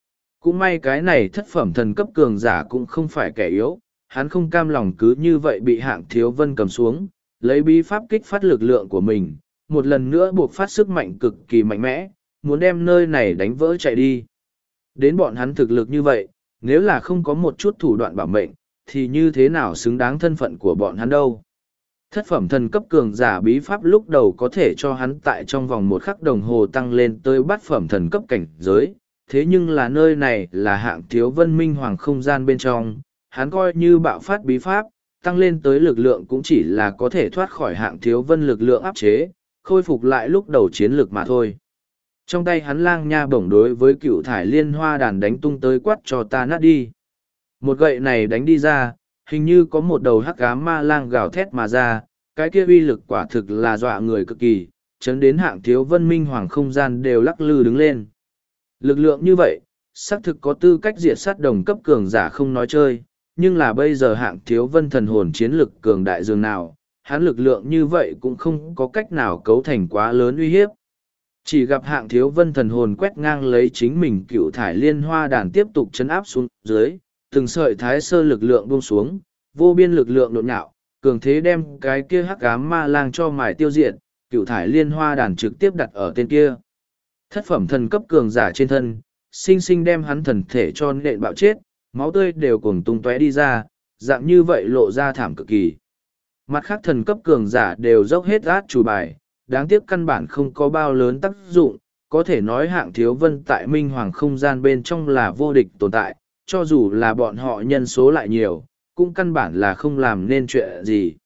Cũng may cái này thất phẩm thần cấp cường giả cũng không phải kẻ yếu, hắn không cam lòng cứ như vậy bị Hạng Thiếu Vân cầm xuống, lấy bí pháp kích phát lực lượng của mình, một lần nữa buộc phát sức mạnh cực kỳ mạnh mẽ, muốn đem nơi này đánh vỡ chạy đi. Đến bọn hắn thực lực như vậy, nếu là không có một chút thủ đoạn bảo mệnh, thì như thế nào xứng đáng thân phận của bọn hắn đâu. Thất phẩm thần cấp cường giả bí pháp lúc đầu có thể cho hắn tại trong vòng một khắc đồng hồ tăng lên tới bát phẩm thần cấp cảnh giới, thế nhưng là nơi này là Hạng Thiếu Vân minh hoàng không gian bên trong, hắn coi như bạo phát bí pháp, tăng lên tới lực lượng cũng chỉ là có thể thoát khỏi Hạng Thiếu Vân lực lượng áp chế, khôi phục lại lúc đầu chiến lực mà thôi. Trong tay hắn lang nha bổng đối với cựu thải liên hoa đàn đánh tung tới quát cho ta nát đi. Một gậy này đánh đi ra, hình như có một đầu hắc ám ma lang gào thét mà ra, cái kia uy lực quả thực là dọa người cực kỳ, chấn đến Hạng Thiếu Vân minh hoàng không gian đều lắc lư đứng lên. Lực lượng như vậy, xác thực có tư cách diệt sát đồng cấp cường giả không nói chơi, nhưng là bây giờ Hạng Thiếu Vân thần hồn chiến lực cường đại dường nào, hắn lực lượng như vậy cũng không có cách nào cấu thành quá lớn uy hiếp. Chỉ gặp Hạng Thiếu Vân thần hồn quét ngang lấy chính mình cựu thải liên hoa đàn tiếp tục chấn áp xuống dưới, từng sợi thái sơ lực lượng buông xuống, vô biên lực lượng nhộn nhạo, cường thế đem cái kia hắc ám ma lang cho mài tiêu diệt, cựu thải liên hoa đàn trực tiếp đặt ở tên kia. Thất phẩm thần cấp cường giả trên thân, sinh sinh đem hắn thần thể cho nện bạo chết, máu tươi đều cùng tung tóe đi ra, dạng như vậy lộ ra thảm cực kỳ. Mặt khác thần cấp cường giả đều dốc hết át chủ bài, đáng tiếc căn bản không có bao lớn tác dụng, có thể nói Hạng Thiếu Vân tại minh hoàng không gian bên trong là vô địch tồn tại, cho dù là bọn họ nhân số lại nhiều, cũng căn bản là không làm nên chuyện gì.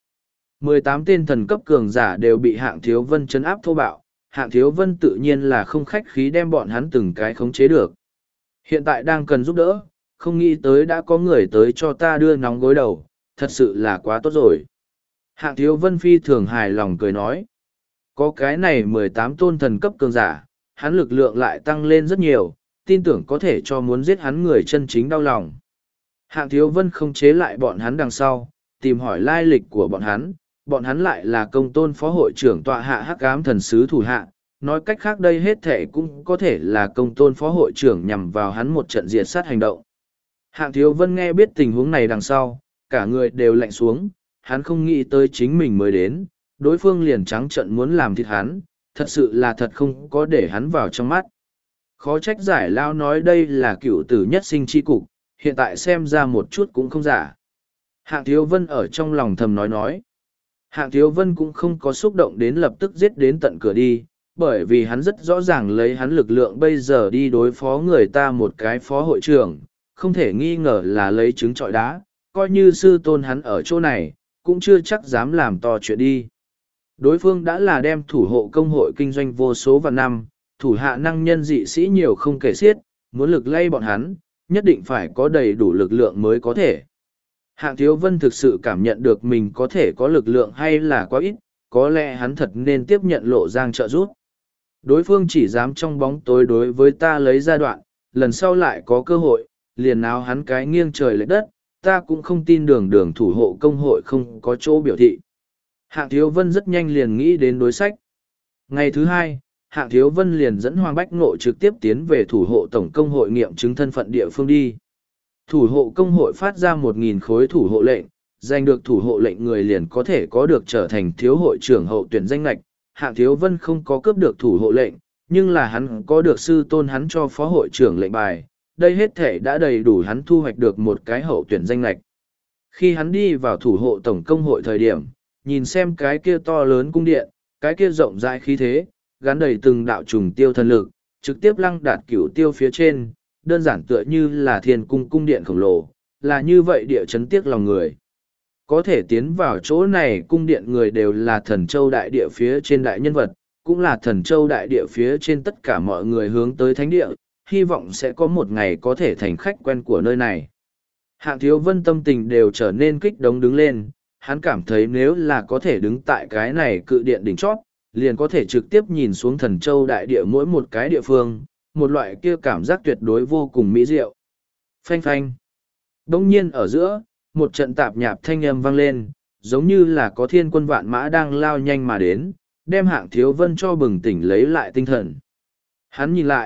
18 tên thần cấp cường giả đều bị Hạng Thiếu Vân trấn áp thô bạo, Hạng Thiếu Vân tự nhiên là không khách khí đem bọn hắn từng cái khống chế được. Hiện tại đang cần giúp đỡ, không nghĩ tới đã có người tới cho ta đưa nóng gối đầu, thật sự là quá tốt rồi. Hạng Thiếu Vân phi thường hài lòng cười nói. Có cái này 18 tôn thần cấp cường giả, hắn lực lượng lại tăng lên rất nhiều, tin tưởng có thể cho muốn giết hắn người chân chính đau lòng. Hạng Thiếu Vân không chế lại bọn hắn đằng sau, tìm hỏi lai lịch của bọn hắn lại là công tôn phó hội trưởng tọa hạ hắc ám thần sứ thủ hạ, nói cách khác đây hết thể cũng có thể là công tôn phó hội trưởng nhằm vào hắn một trận diệt sát hành động. Hạng Thiếu Vân nghe biết tình huống này đằng sau, cả người đều lạnh xuống, hắn không nghĩ tới chính mình mới đến, đối phương liền trắng trận muốn làm thịt hắn, thật sự là thật không có để hắn vào trong mắt. Khó trách giải lao nói đây là cựu tử nhất sinh chi cục, hiện tại xem ra một chút cũng không giả. Hạng Thiếu Vân ở trong lòng thầm nói. Hạng Thiếu Vân cũng không có xúc động đến lập tức giết đến tận cửa đi, bởi vì hắn rất rõ ràng lấy hắn lực lượng bây giờ đi đối phó người ta một cái phó hội trưởng, không thể nghi ngờ là lấy trứng trọi đá, coi như sư tôn hắn ở chỗ này, cũng chưa chắc dám làm to chuyện đi. Đối phương đã là đem thủ hộ công hội kinh doanh vô số vạn năm, thủ hạ năng nhân dị sĩ nhiều không kể xiết, muốn lực lay bọn hắn, nhất định phải có đầy đủ lực lượng mới có thể. Hạng Thiếu Vân thực sự cảm nhận được mình có thể có lực lượng hay là quá ít, có lẽ hắn thật nên tiếp nhận Lộ Giang trợ giúp. Đối phương chỉ dám trong bóng tối đối với ta lấy ra đoạn, lần sau lại có cơ hội, liền nào hắn cái nghiêng trời lệch đất, ta cũng không tin đường thủ hộ công hội không có chỗ biểu thị. Hạng Thiếu Vân rất nhanh liền nghĩ đến đối sách. Ngày thứ hai, Hạng Thiếu Vân liền dẫn Hoàng Bách Ngộ trực tiếp tiến về thủ hộ tổng công hội nghiệm chứng thân phận địa phương đi. Thủ hộ công hội phát ra 1.000 khối thủ hộ lệnh, giành được thủ hộ lệnh người liền có thể có được trở thành thiếu hội trưởng hậu tuyển danh lệch. Hạng Thiếu Vân không có cướp được thủ hộ lệnh, nhưng là hắn có được sư tôn hắn cho phó hội trưởng lệnh bài. Đây hết thể đã đầy đủ hắn thu hoạch được một cái hậu tuyển danh lệch. Khi hắn đi vào thủ hộ tổng công hội thời điểm, nhìn xem cái kia to lớn cung điện, cái kia rộng rãi khí thế, gắn đầy từng đạo trùng tiêu thần lực, trực tiếp lăng đạt cửu tiêu phía trên, đơn giản tựa như là thiên cung cung điện khổng lồ, là như vậy địa chấn tiếc lòng người. Có thể tiến vào chỗ này cung điện người đều là thần châu đại địa phía trên đại nhân vật, cũng là thần châu đại địa phía trên tất cả mọi người hướng tới thánh địa, hy vọng sẽ có một ngày có thể thành khách quen của nơi này. Hạng Thiếu Vân tâm tình đều trở nên kích động đứng lên, hắn cảm thấy nếu là có thể đứng tại cái này cự điện đỉnh chót, liền có thể trực tiếp nhìn xuống thần châu đại địa mỗi một cái địa phương, một loại kia cảm giác tuyệt đối vô cùng mỹ diệu. Phanh phanh. Đông nhiên ở giữa, một trận tạp nhạp thanh âm vang lên, giống như là có thiên quân vạn mã đang lao nhanh mà đến, đem Hạng Thiếu Vân cho bừng tỉnh lấy lại tinh thần. Hắn nhìn lại,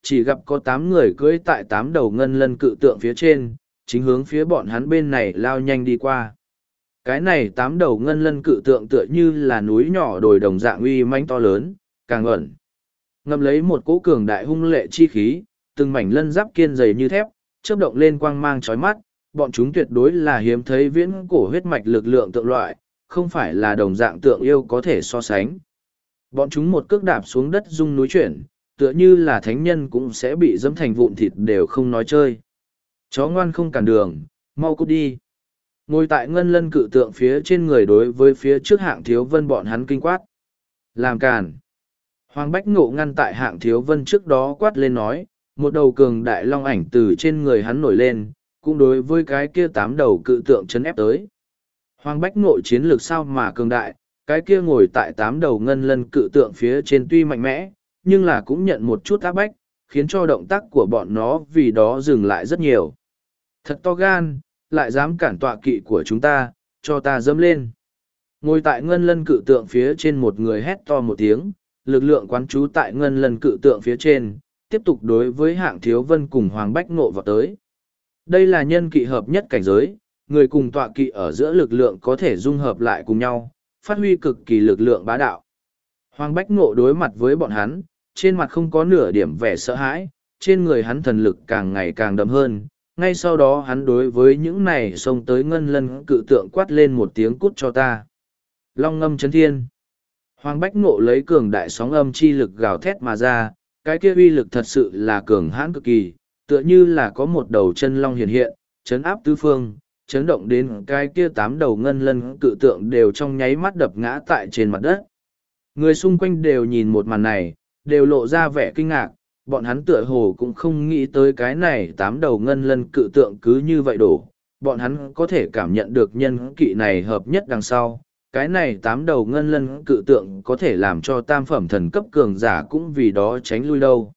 chỉ gặp có 8 người cưỡi tại 8 đầu ngân lân cự tượng phía trên, chính hướng phía bọn hắn bên này lao nhanh đi qua. Cái này 8 đầu ngân lân cự tượng tựa như là núi nhỏ đồi đồng dạng uy mãnh to lớn, càng ẩn. Ngầm lấy một cỗ cường đại hung lệ chi khí, từng mảnh lân giáp kiên dày như thép, chớp động lên quang mang chói mắt, bọn chúng tuyệt đối là hiếm thấy viễn cổ huyết mạch lực lượng tượng loại, không phải là đồng dạng tượng yêu có thể so sánh. Bọn chúng một cước đạp xuống đất rung núi chuyển, tựa như là thánh nhân cũng sẽ bị dẫm thành vụn thịt đều không nói chơi. Chó ngoan không cản đường, mau cút đi. Ngồi tại ngân lân cự tượng phía trên người đối với phía trước Hạng Thiếu Vân bọn hắn kinh quát. Làm càn. Hoàng Bách Ngộ ngăn tại Hạng Thiếu Vân trước đó quát lên nói, một đầu cường đại long ảnh từ trên người hắn nổi lên, cũng đối với cái kia 8 đầu cự tượng chấn ép tới. Hoàng Bách Ngộ chiến lược sao mà cường đại, cái kia ngồi tại 8 đầu ngân lân cự tượng phía trên tuy mạnh mẽ, nhưng là cũng nhận một chút áp bách, khiến cho động tác của bọn nó vì đó dừng lại rất nhiều. Thật to gan, lại dám cản tọa kỵ của chúng ta, cho ta dẫm lên. Ngồi tại ngân lân cự tượng phía trên một người hét to một tiếng, lực lượng quán trú tại ngân lân cự tượng phía trên, tiếp tục đối với Hạng Thiếu Vân cùng Hoàng Bách Ngộ vào tới. Đây là nhân kỵ hợp nhất cảnh giới, người cùng tọa kỵ ở giữa lực lượng có thể dung hợp lại cùng nhau, phát huy cực kỳ lực lượng bá đạo. Hoàng Bách Ngộ đối mặt với bọn hắn, trên mặt không có nửa điểm vẻ sợ hãi, trên người hắn thần lực càng ngày càng đậm hơn. Ngay sau đó hắn đối với những này xông tới ngân lân cự tượng quát lên một tiếng cút cho ta. Long ngâm chấn thiên. Hoàng Bách Ngộ lấy cường đại sóng âm chi lực gào thét mà ra, cái kia uy lực thật sự là cường hãn cực kỳ, tựa như là có một đầu chân long hiện hiện, chấn áp tứ phương, chấn động đến cái kia 8 đầu ngân lân cự tượng đều trong nháy mắt đập ngã tại trên mặt đất. Người xung quanh đều nhìn một màn này, đều lộ ra vẻ kinh ngạc, bọn hắn tựa hồ cũng không nghĩ tới cái này 8 đầu ngân lân cự tượng cứ như vậy đổ, bọn hắn có thể cảm nhận được nhân kỵ này hợp nhất đằng sau. Cái này 8 đầu ngân lân cự tượng có thể làm cho tam phẩm thần cấp cường giả cũng vì đó tránh lui đâu.